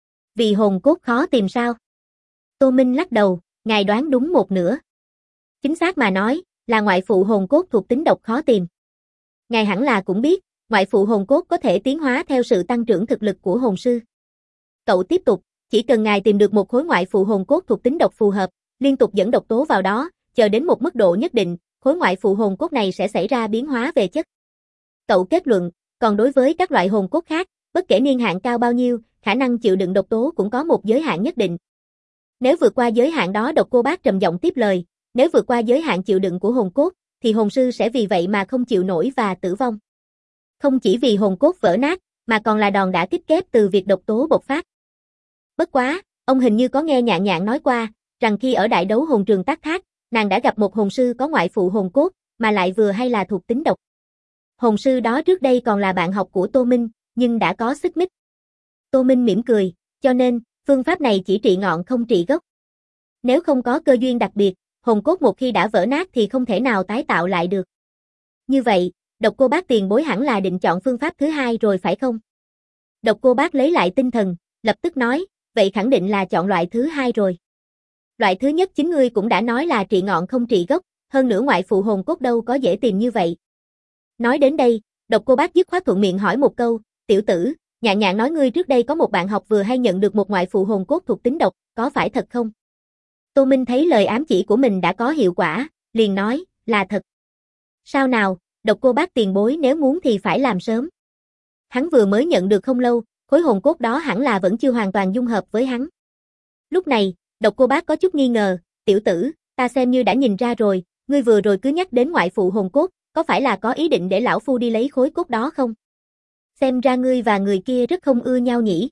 Vì hồn cốt khó tìm sao? Tô Minh lắc đầu, ngài đoán đúng một nửa. Chính xác mà nói, là ngoại phụ hồn cốt thuộc tính độc khó tìm. Ngài hẳn là cũng biết, ngoại phụ hồn cốt có thể tiến hóa theo sự tăng trưởng thực lực của hồn sư. Cậu tiếp tục, chỉ cần ngài tìm được một khối ngoại phụ hồn cốt thuộc tính độc phù hợp, liên tục dẫn độc tố vào đó, chờ đến một mức độ nhất định, khối ngoại phụ hồn cốt này sẽ xảy ra biến hóa về chất. Cậu kết luận, còn đối với các loại hồn cốt khác, bất kể niên hạn cao bao nhiêu, khả năng chịu đựng độc tố cũng có một giới hạn nhất định. Nếu vượt qua giới hạn đó, Độc Cô Bác trầm giọng tiếp lời, nếu vượt qua giới hạn chịu đựng của hồn cốt, thì hồn sư sẽ vì vậy mà không chịu nổi và tử vong. Không chỉ vì hồn cốt vỡ nát, mà còn là đòn đả kích kép từ việc độc tố bộc phát. Bất quá, ông hình như có nghe Nhạn Nhạn nói qua, rằng khi ở đại đấu hồn trường Tát Thác, nàng đã gặp một hồn sư có ngoại phụ hồn cốt, mà lại vừa hay là thuộc tính độc. Hồn sư đó trước đây còn là bạn học của Tô Minh, nhưng đã có xích mích. Tô Minh mỉm cười, cho nên, phương pháp này chỉ trị ngọn không trị gốc. Nếu không có cơ duyên đặc biệt, hồn cốt một khi đã vỡ nát thì không thể nào tái tạo lại được. Như vậy, Độc Cô Bác tiền bối hẳn là định chọn phương pháp thứ hai rồi phải không? Độc Cô Bác lấy lại tinh thần, lập tức nói, vậy khẳng định là chọn loại thứ hai rồi. Loại thứ nhất chính ngươi cũng đã nói là trị ngọn không trị gốc, hơn nữa ngoại phụ hồn cốt đâu có dễ tìm như vậy. Nói đến đây, Độc Cô Bác dứt khoát thuận miệng hỏi một câu, tiểu tử, Nhạn Nhạn nói ngươi trước đây có một bạn học vừa hay nhận được một ngoại phụ hồn cốt thuộc tính độc, có phải thật không? Tô Minh thấy lời ám chỉ của mình đã có hiệu quả, liền nói, là thật. Sao nào, Độc Cô Bác tiền bối nếu muốn thì phải làm sớm. Hắn vừa mới nhận được không lâu, khối hồn cốt đó hẳn là vẫn chưa hoàn toàn dung hợp với hắn. Lúc này, Độc Cô Bác có chút nghi ngờ, tiểu tử, ta xem như đã nhìn ra rồi, ngươi vừa rồi cứ nhắc đến ngoại phụ hồn cốt, có phải là có ý định để lão phu đi lấy khối cốt đó không? Xem ra ngươi và người kia rất không ưa nhau nhỉ.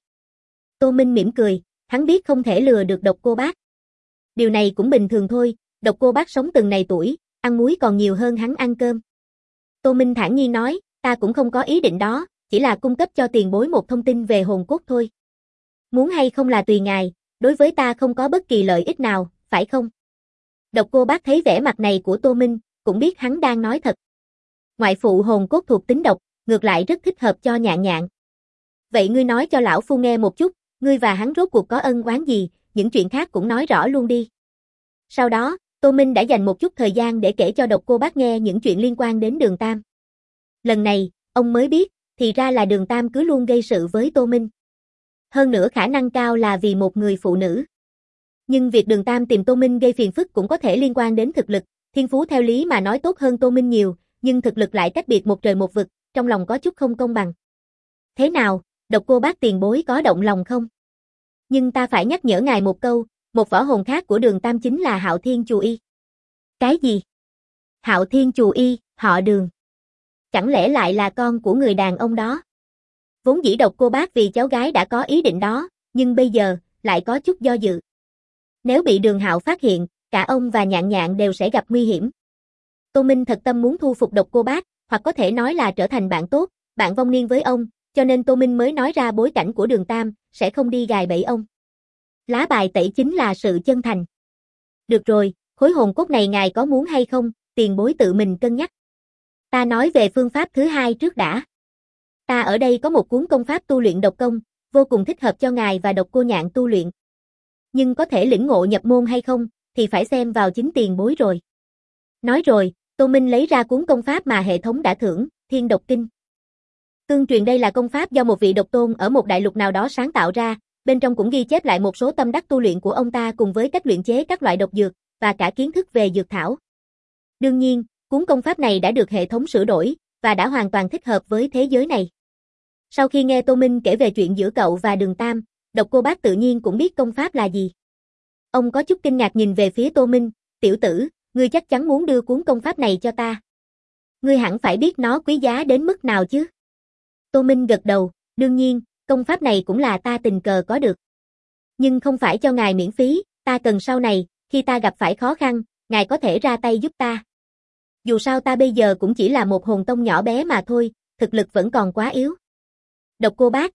Tô Minh mỉm cười, hắn biết không thể lừa được Độc Cô Bác. Điều này cũng bình thường thôi, Độc Cô Bác sống từng này tuổi, ăn muối còn nhiều hơn hắn ăn cơm. Tô Minh thản nhiên nói, ta cũng không có ý định đó, chỉ là cung cấp cho tiền bối một thông tin về hồn cốt thôi. Muốn hay không là tùy ngài, đối với ta không có bất kỳ lợi ích nào, phải không? Độc Cô Bác thấy vẻ mặt này của Tô Minh, cũng biết hắn đang nói thật. Ngoại phụ hồn cốt thuộc tính độc, ngược lại rất thích hợp cho Nhạn Nhạn. Vậy ngươi nói cho lão phu nghe một chút, ngươi và hắn rốt cuộc có ân oán gì, những chuyện khác cũng nói rõ luôn đi. Sau đó, Tô Minh đã dành một chút thời gian để kể cho Độc Cô Bác nghe những chuyện liên quan đến Đường Tam. Lần này, ông mới biết, thì ra là Đường Tam cứ luôn gây sự với Tô Minh. Hơn nữa khả năng cao là vì một người phụ nữ. Nhưng việc Đường Tam tìm Tô Minh gây phiền phức cũng có thể liên quan đến thực lực, thiên phú theo lý mà nói tốt hơn Tô Minh nhiều, nhưng thực lực lại cách biệt một trời một vực, trong lòng có chút không công bằng. Thế nào, Độc Cô Bác tiền bối có động lòng không? Nhưng ta phải nhắc nhở ngài một câu, một võ hồn khác của Đường Tam chính là Hạo Thiên Chù Y. Cái gì? Hạo Thiên Chù Y, họ Đường. Chẳng lẽ lại là con của người đàn ông đó? Vốn dĩ Độc Cô Bác vì cháu gái đã có ý định đó, nhưng bây giờ, lại có chút do dự. Nếu bị Đường Hạo phát hiện, cả ông và Nhạn Nhạn đều sẽ gặp nguy hiểm. Tô Minh thật tâm muốn thu phục Độc Cô Bác, hoặc có thể nói là trở thành bạn tốt, bạn vong niên với ông, cho nên Tô Minh mới nói ra bối cảnh của Đường Tam, sẽ không đi gài bẫy ông. Lá bài tẩy chính là sự chân thành. Được rồi, khối hồn cốt này ngài có muốn hay không, tiền bối tự mình cân nhắc. Ta nói về phương pháp thứ hai trước đã. Ta ở đây có một cuốn công pháp tu luyện độc công, vô cùng thích hợp cho ngài và Độc Cô Nhạn tu luyện. Nhưng có thể lĩnh ngộ nhập môn hay không, thì phải xem vào chính tiền bối rồi. Nói rồi, Tô Minh lấy ra cuốn công pháp mà hệ thống đã thưởng, Thiên Độc Kinh. Tương truyền đây là công pháp do một vị độc tôn ở một đại lục nào đó sáng tạo ra, bên trong cũng ghi chép lại một số tâm đắc tu luyện của ông ta cùng với cách luyện chế các loại độc dược, và cả kiến thức về dược thảo. Đương nhiên, cuốn công pháp này đã được hệ thống sửa đổi, và đã hoàn toàn thích hợp với thế giới này. Sau khi nghe Tô Minh kể về chuyện giữa cậu và Đường Tam, Độc Cô Bác tự nhiên cũng biết công pháp là gì. Ông có chút kinh ngạc nhìn về phía Tô Minh, tiểu tử, ngươi chắc chắn muốn đưa cuốn công pháp này cho ta. Ngươi hẳn phải biết nó quý giá đến mức nào chứ? Tô Minh gật đầu, đương nhiên, công pháp này cũng là ta tình cờ có được. Nhưng không phải cho ngài miễn phí, ta cần sau này, khi ta gặp phải khó khăn, ngài có thể ra tay giúp ta. Dù sao ta bây giờ cũng chỉ là một hồn tông nhỏ bé mà thôi, thực lực vẫn còn quá yếu. Độc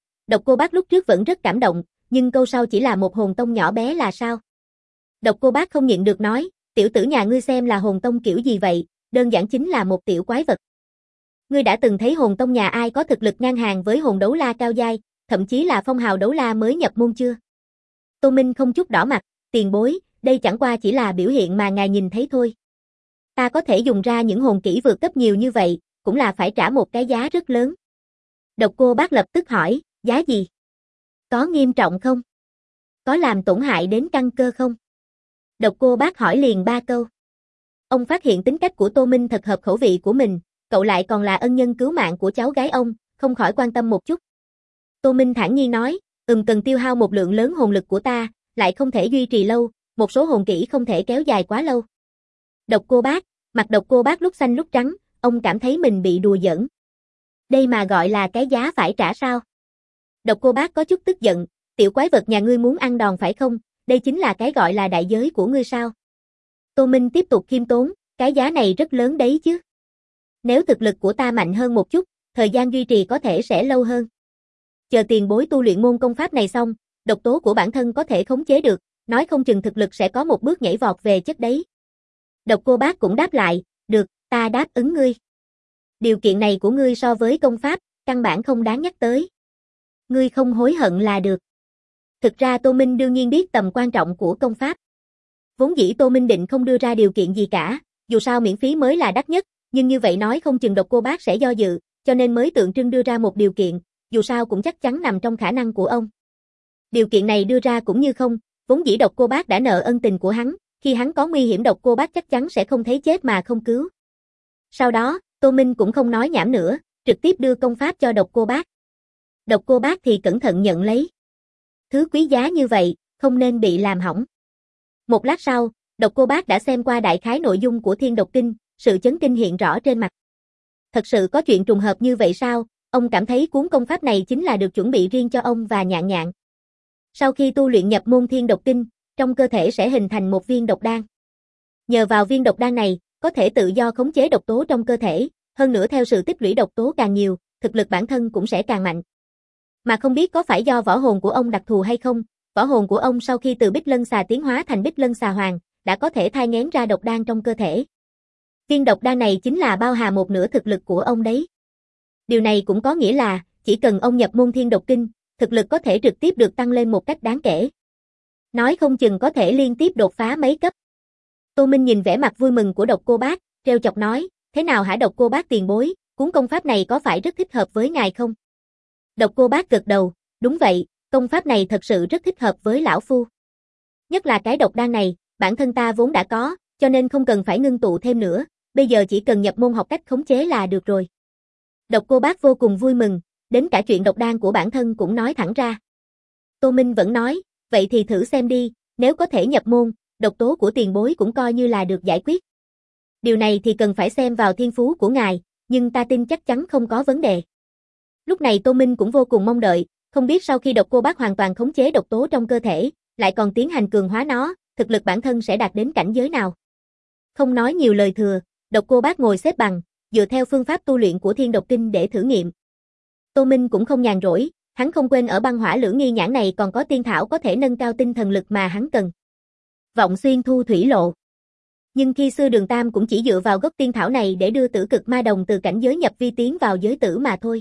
Cô Bác lúc trước vẫn rất cảm động, nhưng câu sau chỉ là một hồn tông nhỏ bé là sao? Độc Cô Bác không nhịn được nói, tiểu tử nhà ngươi xem là hồn tông kiểu gì vậy, đơn giản chính là một tiểu quái vật. Ngươi đã từng thấy hồn tông nhà ai có thực lực ngang hàng với hồn đấu la cao giai, thậm chí là phong hào đấu la mới nhập môn chưa? Tô Minh không chút đỏ mặt, tiền bối, đây chẳng qua chỉ là biểu hiện mà ngài nhìn thấy thôi. Ta có thể dùng ra những hồn kỹ vượt cấp nhiều như vậy, cũng là phải trả một cái giá rất lớn. Độc Cô Bác lập tức hỏi, giá gì? Có nghiêm trọng không? Có làm tổn hại đến căn cơ không? Độc Cô Bác hỏi liền 3 câu. Ông phát hiện tính cách của Tô Minh thật hợp khẩu vị của mình, cậu lại còn là ân nhân cứu mạng của cháu gái ông, không khỏi quan tâm một chút. Tô Minh thản nhiên nói, cần tiêu hao một lượng lớn hồn lực của ta, lại không thể duy trì lâu, một số hồn kỹ không thể kéo dài quá lâu. Độc Cô Bác, mặt Độc Cô Bác lúc xanh lúc trắng, ông cảm thấy mình bị đùa giỡn. Đây mà gọi là cái giá phải trả sao? Độc Cô Bác có chút tức giận, tiểu quái vật nhà ngươi muốn ăn đòn phải không? Đây chính là cái gọi là đại giới của ngươi sao? Tô Minh tiếp tục khiêm tốn, cái giá này rất lớn đấy chứ. Nếu thực lực của ta mạnh hơn một chút, thời gian duy trì có thể sẽ lâu hơn. Chờ tiền bối tu luyện môn công pháp này xong, độc tố của bản thân có thể khống chế được, nói không chừng thực lực sẽ có một bước nhảy vọt về chất đấy. Độc Cô Bác cũng đáp lại, được, ta đáp ứng ngươi. Điều kiện này của ngươi so với công pháp, căn bản không đáng nhắc tới. Ngươi không hối hận là được. Thực ra Tô Minh đương nhiên biết tầm quan trọng của công pháp. Vốn dĩ Tô Minh định không đưa ra điều kiện gì cả, dù sao miễn phí mới là đắt nhất, nhưng như vậy nói không chừng Độc Cô Bác sẽ do dự, cho nên mới tượng trưng đưa ra một điều kiện, dù sao cũng chắc chắn nằm trong khả năng của ông. Điều kiện này đưa ra cũng như không, vốn dĩ Độc Cô Bác đã nợ ân tình của hắn, khi hắn có nguy hiểm Độc Cô Bác chắc chắn sẽ không thấy chết mà không cứu. Sau đó, Tô Minh cũng không nói nhảm nữa, trực tiếp đưa công pháp cho Độc Cô Bác. Độc Cô Bác thì cẩn thận nhận lấy. Thứ quý giá như vậy, không nên bị làm hỏng. Một lát sau, Độc Cô Bác đã xem qua đại khái nội dung của Thiên Độc Kinh, sự chấn kinh hiện rõ trên mặt. Thật sự có chuyện trùng hợp như vậy sao? Ông cảm thấy cuốn công pháp này chính là được chuẩn bị riêng cho ông và Nhạn Nhạn. Sau khi tu luyện nhập môn Thiên Độc Kinh, trong cơ thể sẽ hình thành một viên độc đan. Nhờ vào viên độc đan này, có thể tự do khống chế độc tố trong cơ thể, hơn nữa theo sự tích lũy độc tố càng nhiều, thực lực bản thân cũng sẽ càng mạnh. Mà không biết có phải do võ hồn của ông đặc thù hay không, võ hồn của ông sau khi từ Bích Lân Xà tiến hóa thành Bích Lân Xà Hoàng, đã có thể thai nghén ra độc đan trong cơ thể. Viên độc đan này chính là bao hàm một nửa thực lực của ông đấy. Điều này cũng có nghĩa là, chỉ cần ông nhập môn Thiên Độc Kinh, thực lực có thể trực tiếp được tăng lên một cách đáng kể. Nói không chừng có thể liên tiếp đột phá mấy cấp. Tô Minh nhìn vẻ mặt vui mừng của Độc Cô Bác, trêu chọc nói, thế nào hả Độc Cô Bác tiền bối, cuốn công pháp này có phải rất thích hợp với ngài không? Độc Cô Bác gật đầu, đúng vậy, công pháp này thật sự rất thích hợp với lão phu. Nhất là cái độc đan này, bản thân ta vốn đã có, cho nên không cần phải ngưng tụ thêm nữa, bây giờ chỉ cần nhập môn học cách khống chế là được rồi. Độc Cô Bác vô cùng vui mừng, đến cả chuyện độc đan của bản thân cũng nói thẳng ra. Tô Minh vẫn nói, vậy thì thử xem đi, nếu có thể nhập môn, độc tố của tiền bối cũng coi như là được giải quyết. Điều này thì cần phải xem vào thiên phú của ngài, nhưng ta tin chắc chắn không có vấn đề. Lúc này Tô Minh cũng vô cùng mong đợi, không biết sau khi Độc Cô Bác hoàn toàn khống chế độc tố trong cơ thể, lại còn tiến hành cường hóa nó, thực lực bản thân sẽ đạt đến cảnh giới nào. Không nói nhiều lời thừa, Độc Cô Bác ngồi xếp bằng, dựa theo phương pháp tu luyện của Thiên Độc Kinh để thử nghiệm. Tô Minh cũng không nhàn rỗi, hắn không quên ở băng hỏa lưỡng nghi nhãn này còn có tiên thảo có thể nâng cao tinh thần lực mà hắn cần. Vọng xuyên thu thủy lộ. Nhưng khi xưa Đường Tam cũng chỉ dựa vào gốc tiên thảo này để đưa Tử Cực Ma Đồng từ cảnh giới nhập vi tiến vào giới tử mà thôi.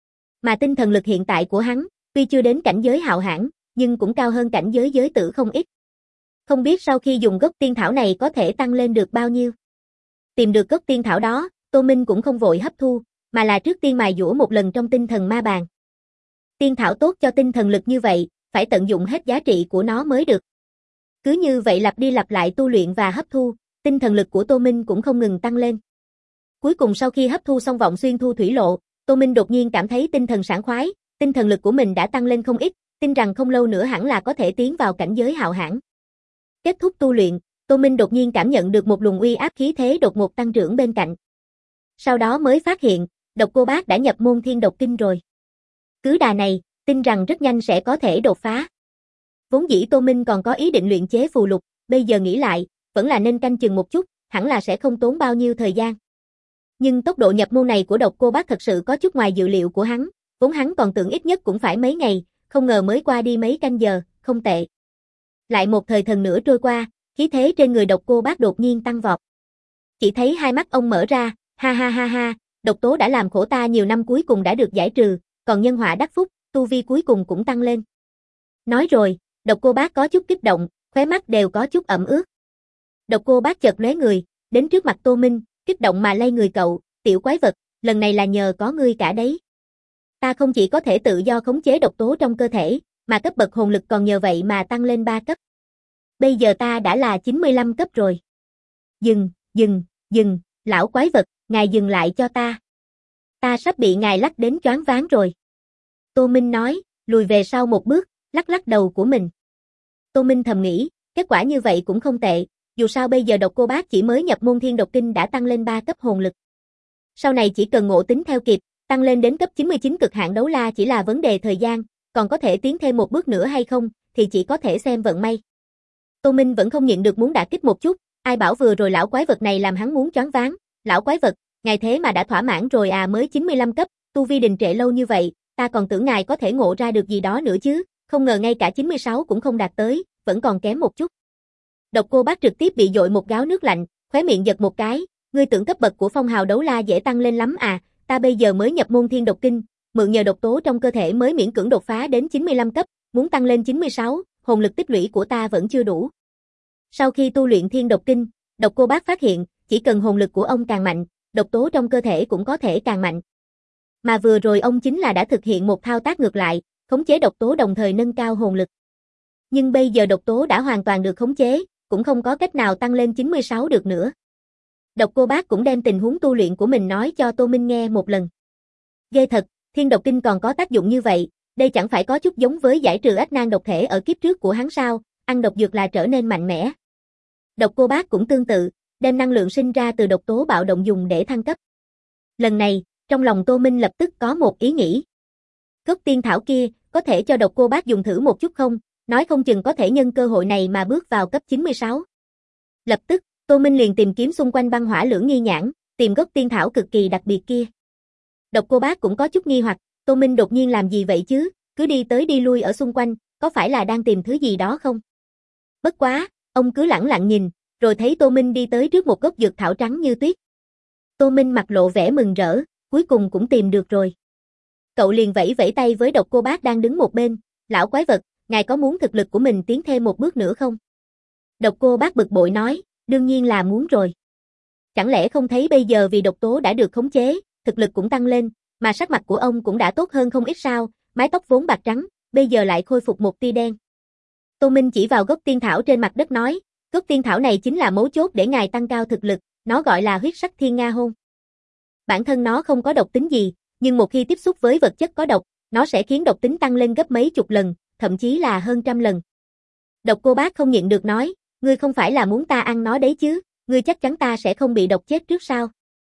Mà tinh thần lực hiện tại của hắn, tuy chưa đến cảnh giới hạo hãn, nhưng cũng cao hơn cảnh giới giới tử không ít. Không biết sau khi dùng gốc tiên thảo này có thể tăng lên được bao nhiêu. Tìm được gốc tiên thảo đó, Tô Minh cũng không vội hấp thu, mà là trước tiên mài dũa một lần trong tinh thần ma bàn. Tiên thảo tốt cho tinh thần lực như vậy, phải tận dụng hết giá trị của nó mới được. Cứ như vậy lặp đi lặp lại tu luyện và hấp thu, tinh thần lực của Tô Minh cũng không ngừng tăng lên. Cuối cùng sau khi hấp thu xong vọng xuyên thu thủy lộ, Tô Minh đột nhiên cảm thấy tinh thần sảng khoái, tinh thần lực của mình đã tăng lên không ít, tin rằng không lâu nữa hẳn là có thể tiến vào cảnh giới hạo hãn. Kết thúc tu luyện, Tô Minh đột nhiên cảm nhận được một luồng uy áp khí thế đột ngột tăng trưởng bên cạnh. Sau đó mới phát hiện, Độc Cô Bác đã nhập môn Thiên Độc Kinh rồi. Cứ đà này, tin rằng rất nhanh sẽ có thể đột phá. Vốn dĩ Tô Minh còn có ý định luyện chế phù lục, bây giờ nghĩ lại, vẫn là nên canh chừng một chút, hẳn là sẽ không tốn bao nhiêu thời gian. Nhưng tốc độ nhập môn này của Độc Cô Bác thật sự có chút ngoài dự liệu của hắn, vốn hắn còn tưởng ít nhất cũng phải mấy ngày, không ngờ mới qua đi mấy canh giờ, không tệ. Lại một thời thần nữa trôi qua, khí thế trên người Độc Cô Bác đột nhiên tăng vọt. Chỉ thấy hai mắt ông mở ra, ha ha ha ha, độc tố đã làm khổ ta nhiều năm cuối cùng đã được giải trừ, còn nhân họa đắc phúc, tu vi cuối cùng cũng tăng lên. Nói rồi, Độc Cô Bác có chút kích động, khóe mắt đều có chút ẩm ướt. Độc Cô Bác chợt lóe người, đến trước mặt Tô Minh, kích động mà lay người cậu, tiểu quái vật, lần này là nhờ có ngươi cả đấy. Ta không chỉ có thể tự do khống chế độc tố trong cơ thể, mà cấp bậc hồn lực còn nhờ vậy mà tăng lên 3 cấp. Bây giờ ta đã là 95 cấp rồi. Dừng, lão quái vật, ngài dừng lại cho ta. Ta sắp bị ngài lắc đến choáng váng rồi. Tô Minh nói, lùi về sau một bước, lắc lắc đầu của mình. Tô Minh thầm nghĩ, kết quả như vậy cũng không tệ, dù sao bây giờ Độc Cô Bác chỉ mới nhập môn Thiên Độc Kinh đã tăng lên 3 cấp hồn lực. Sau này chỉ cần ngộ tính theo kịp, tăng lên đến cấp 99 cực hạn đấu la chỉ là vấn đề thời gian, còn có thể tiến thêm một bước nữa hay không, thì chỉ có thể xem vận may. Tô Minh vẫn không nhịn được muốn đả kích một chút, ai bảo vừa rồi lão quái vật này làm hắn muốn choáng váng, lão quái vật, ngài thế mà đã thỏa mãn rồi à, mới 95 cấp, tu vi đình trệ lâu như vậy, ta còn tưởng ngài có thể ngộ ra được gì đó nữa chứ, không ngờ ngay cả 96 cũng không đạt tới, vẫn còn kém một chút. Độc Cô Bác trực tiếp bị dội một gáo nước lạnh, khóe miệng giật một cái, ngươi tưởng cấp bậc của phong hào đấu la dễ tăng lên lắm à, ta bây giờ mới nhập môn Thiên Độc Kinh, mượn nhờ độc tố trong cơ thể mới miễn cưỡng đột phá đến 95 cấp, muốn tăng lên 96, hồn lực tích lũy của ta vẫn chưa đủ. Sau khi tu luyện Thiên Độc Kinh, Độc Cô Bác phát hiện, chỉ cần hồn lực của ông càng mạnh, độc tố trong cơ thể cũng có thể càng mạnh. Mà vừa rồi ông chính là đã thực hiện một thao tác ngược lại, khống chế độc tố đồng thời nâng cao hồn lực. Nhưng bây giờ độc tố đã hoàn toàn được khống chế, cũng không có cách nào tăng lên 96 được nữa. Độc Cô Bác cũng đem tình huống tu luyện của mình nói cho Tô Minh nghe một lần. Ghê thật, Thiên Độc Kinh còn có tác dụng như vậy, đây chẳng phải có chút giống với giải trừ ách nan độc thể ở kiếp trước của hắn sao, ăn độc dược là trở nên mạnh mẽ. Độc Cô Bác cũng tương tự, đem năng lượng sinh ra từ độc tố bạo động dùng để thăng cấp. Lần này, trong lòng Tô Minh lập tức có một ý nghĩ. Gốc tiên thảo kia, có thể cho Độc Cô Bác dùng thử một chút không, nói không chừng có thể nhân cơ hội này mà bước vào cấp 96. Lập tức, Tô Minh liền tìm kiếm xung quanh băng hỏa lưỡng nghi nhãn, tìm gốc tiên thảo cực kỳ đặc biệt kia. Độc Cô Bác cũng có chút nghi hoặc, Tô Minh đột nhiên làm gì vậy chứ, cứ đi tới đi lui ở xung quanh, có phải là đang tìm thứ gì đó không? Bất quá, ông cứ lẳng lặng nhìn, rồi thấy Tô Minh đi tới trước một gốc dược thảo trắng như tuyết. Tô Minh mặt lộ vẻ mừng rỡ, cuối cùng cũng tìm được rồi. Cậu liền vẫy vẫy tay với Độc Cô Bác đang đứng một bên, lão quái vật, ngài có muốn thực lực của mình tiến thêm một bước nữa không? Độc Cô Bác bực bội nói, đương nhiên là muốn rồi. Chẳng lẽ không thấy bây giờ vì độc tố đã được khống chế, thực lực cũng tăng lên, mà sắc mặt của ông cũng đã tốt hơn không ít sao, mái tóc vốn bạc trắng, bây giờ lại khôi phục một tia đen. Tô Minh chỉ vào gốc tiên thảo trên mặt đất nói, gốc tiên thảo này chính là mấu chốt để ngài tăng cao thực lực, nó gọi là huyết sắc thiên nga hôn. Bản thân nó không có độc tính gì, nhưng một khi tiếp xúc với vật chất có độc, nó sẽ khiến độc tính tăng lên gấp mấy chục lần, thậm chí là hơn trăm lần. Độc Cô Bác không nhịn được nói, ngươi không phải là muốn ta ăn nó đấy chứ, ngươi chắc chắn ta sẽ không bị độc chết trước sao?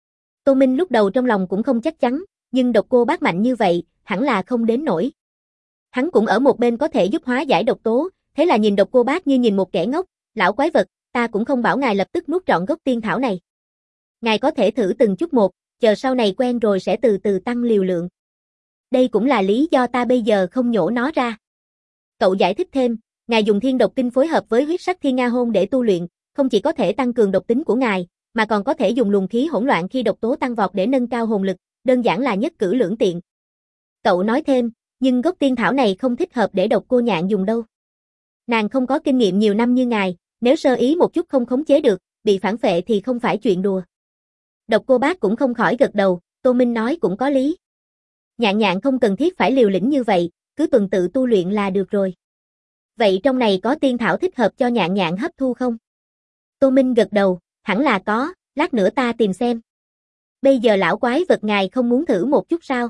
Tô Minh lúc đầu trong lòng cũng không chắc chắn, nhưng Độc Cô Bác mạnh như vậy, hẳn là không đến nổi. Hắn cũng ở một bên có thể giúp hóa giải độc tố, thế là nhìn Độc Cô Bác như nhìn một kẻ ngốc, lão quái vật, ta cũng không bảo ngài lập tức nuốt trọn gốc tiên thảo này. Ngài có thể thử từng chút một, chờ sau này quen rồi sẽ từ từ tăng liều lượng. Đây cũng là lý do ta bây giờ không nhổ nó ra. Cậu giải thích thêm, ngài dùng Thiên Độc Kinh phối hợp với huyết sắc thiên nga hôn để tu luyện, không chỉ có thể tăng cường độc tính của ngài, mà còn có thể dùng luồng khí hỗn loạn khi độc tố tăng vọt để nâng cao hồn lực, đơn giản là nhất cử lưỡng tiện. Cậu nói thêm, nhưng gốc tiên thảo này không thích hợp để Độc Cô Nhạn dùng đâu. Nàng không có kinh nghiệm nhiều năm như ngài, nếu sơ ý một chút không khống chế được, bị phản phệ thì không phải chuyện đùa. Độc Cô Bác cũng không khỏi gật đầu, Tô Minh nói cũng có lý. Nhạn Nhạn không cần thiết phải liều lĩnh như vậy, cứ tuần tự tu luyện là được rồi. Vậy trong này có tiên thảo thích hợp cho Nhạn Nhạn hấp thu không? Tô Minh gật đầu, hẳn là có, lát nữa ta tìm xem. Bây giờ lão quái vật ngài không muốn thử một chút sao?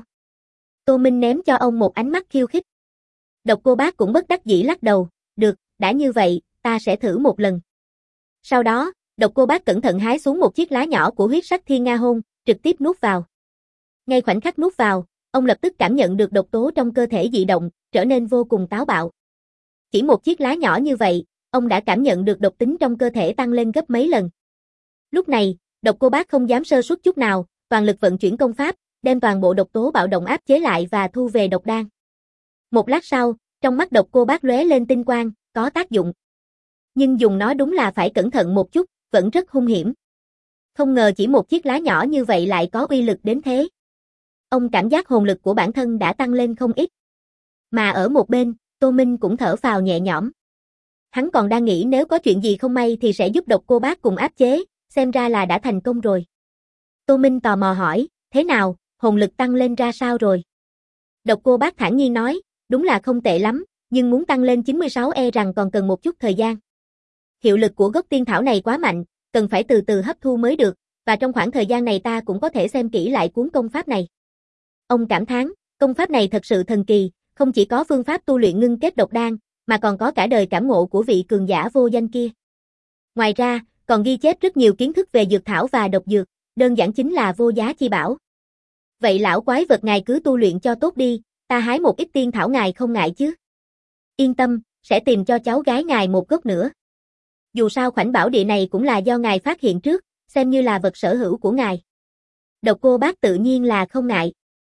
Tô Minh ném cho ông một ánh mắt khiêu khích. Độc Cô Bác cũng bất đắc dĩ lắc đầu, được, đã như vậy, ta sẽ thử một lần. Sau đó, Độc Cô Bác cẩn thận hái xuống một chiếc lá nhỏ của huyết sắc thiên nga hôn, trực tiếp nuốt vào. Ngay khoảnh khắc nuốt vào, ông lập tức cảm nhận được độc tố trong cơ thể dị động, trở nên vô cùng táo bạo. Chỉ một chiếc lá nhỏ như vậy, ông đã cảm nhận được độc tính trong cơ thể tăng lên gấp mấy lần. Lúc này, Độc Cô Bác không dám sơ suất chút nào, toàn lực vận chuyển công pháp, đem toàn bộ độc tố bạo động áp chế lại và thu về độc đan. Một lát sau, trong mắt Độc Cô Bác lóe lên tinh quang, có tác dụng. Nhưng dùng nó đúng là phải cẩn thận một chút, vẫn rất hung hiểm. Không ngờ chỉ một chiếc lá nhỏ như vậy lại có uy lực đến thế. Ông cảm giác hồn lực của bản thân đã tăng lên không ít. Mà ở một bên, Tô Minh cũng thở phào nhẹ nhõm. Hắn còn đang nghĩ nếu có chuyện gì không may thì sẽ giúp Độc Cô Bác cùng áp chế, xem ra là đã thành công rồi. Tô Minh tò mò hỏi, thế nào, hồn lực tăng lên ra sao rồi? Độc Cô Bác thản nhiên nói, đúng là không tệ lắm, nhưng muốn tăng lên 96 e rằng còn cần một chút thời gian. Hiệu lực của gốc tiên thảo này quá mạnh, cần phải từ từ hấp thu mới được, và trong khoảng thời gian này ta cũng có thể xem kỹ lại cuốn công pháp này. Ông cảm thán, công pháp này thật sự thần kỳ, không chỉ có phương pháp tu luyện ngưng kết độc đan, mà còn có cả đời cảm ngộ của vị cường giả vô danh kia. Ngoài ra, còn ghi chép rất nhiều kiến thức về dược thảo và độc dược, đơn giản chính là vô giá chi bảo. Vậy lão quái vật ngài cứ tu luyện cho tốt đi, ta hái một ít tiên thảo ngài không ngại chứ? Yên tâm, sẽ tìm cho cháu gái ngài một gốc nữa. Dù sao khoảnh bảo địa này cũng là do ngài phát hiện trước, xem như là vật sở hữu của ngài. Độc Cô Bác tự nhiên là không ngại.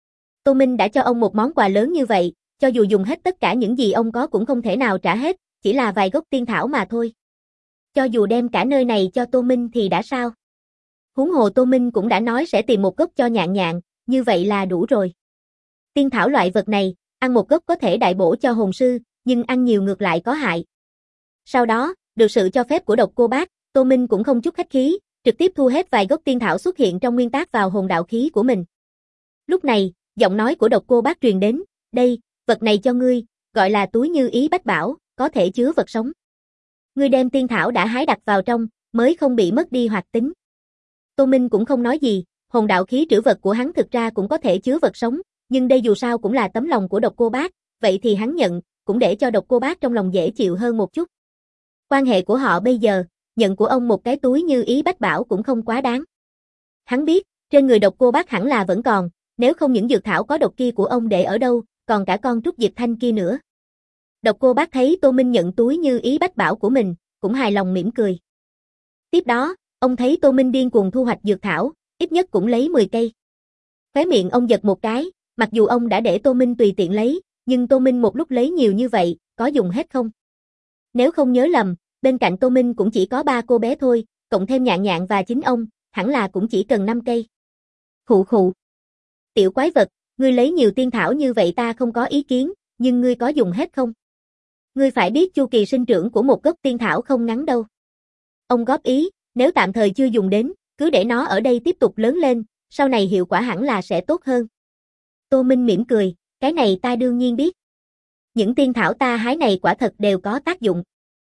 Tô Minh đã cho ông một món quà lớn như vậy, cho dù dùng hết tất cả những gì ông có cũng không thể nào trả hết, chỉ là vài gốc tiên thảo mà thôi. Cho dù đem cả nơi này cho Tô Minh thì đã sao? Huống hồ Tô Minh cũng đã nói sẽ tìm một gốc cho Nhạn Nhạn, như vậy là đủ rồi. Tiên thảo loại vật này, ăn một gốc có thể đại bổ cho hồn sư, nhưng ăn nhiều ngược lại có hại. Sau đó, được sự cho phép của Độc Cô Bác, Tô Minh cũng không chút khách khí, trực tiếp thu hết vài gốc tiên thảo xuất hiện trong nguyên tác vào hồn đạo khí của mình. Lúc này, giọng nói của Độc Cô Bác truyền đến, đây, vật này cho ngươi, gọi là túi như ý bách bảo, có thể chứa vật sống. Ngươi đem tiên thảo đã hái đặt vào trong, mới không bị mất đi hoạt tính. Tô Minh cũng không nói gì, hồn đạo khí trữ vật của hắn thực ra cũng có thể chứa vật sống, nhưng đây dù sao cũng là tấm lòng của Độc Cô Bác, vậy thì hắn nhận, cũng để cho Độc Cô Bác trong lòng dễ chịu hơn một chút. Quan hệ của họ bây giờ, nhận của ông một cái túi như ý bách bảo cũng không quá đáng. Hắn biết, trên người Độc Cô Bác hẳn là vẫn còn, nếu không những dược thảo có độc kia của ông để ở đâu, còn cả con trúc diệp thanh kia nữa. Độc Cô Bác thấy Tô Minh nhận túi như ý bách bảo của mình, cũng hài lòng mỉm cười. Tiếp đó, ông thấy Tô Minh điên cuồng thu hoạch dược thảo, ít nhất cũng lấy 10 cây. Khóe miệng ông giật một cái, mặc dù ông đã để Tô Minh tùy tiện lấy, nhưng Tô Minh một lúc lấy nhiều như vậy, có dùng hết không? Nếu không nhớ lầm, bên cạnh Tô Minh cũng chỉ có 3 cô bé thôi, cộng thêm Nhạn Nhạn và chính ông, hẳn là cũng chỉ cần 5 cây. Khụ khụ. Tiểu quái vật, ngươi lấy nhiều tiên thảo như vậy ta không có ý kiến, nhưng ngươi có dùng hết không? Ngươi phải biết chu kỳ sinh trưởng của một gốc tiên thảo không ngắn đâu. Ông góp ý, nếu tạm thời chưa dùng đến, cứ để nó ở đây tiếp tục lớn lên, sau này hiệu quả hẳn là sẽ tốt hơn. Tô Minh mỉm cười, cái này ta đương nhiên biết. Những tiên thảo ta hái này quả thật đều có tác dụng.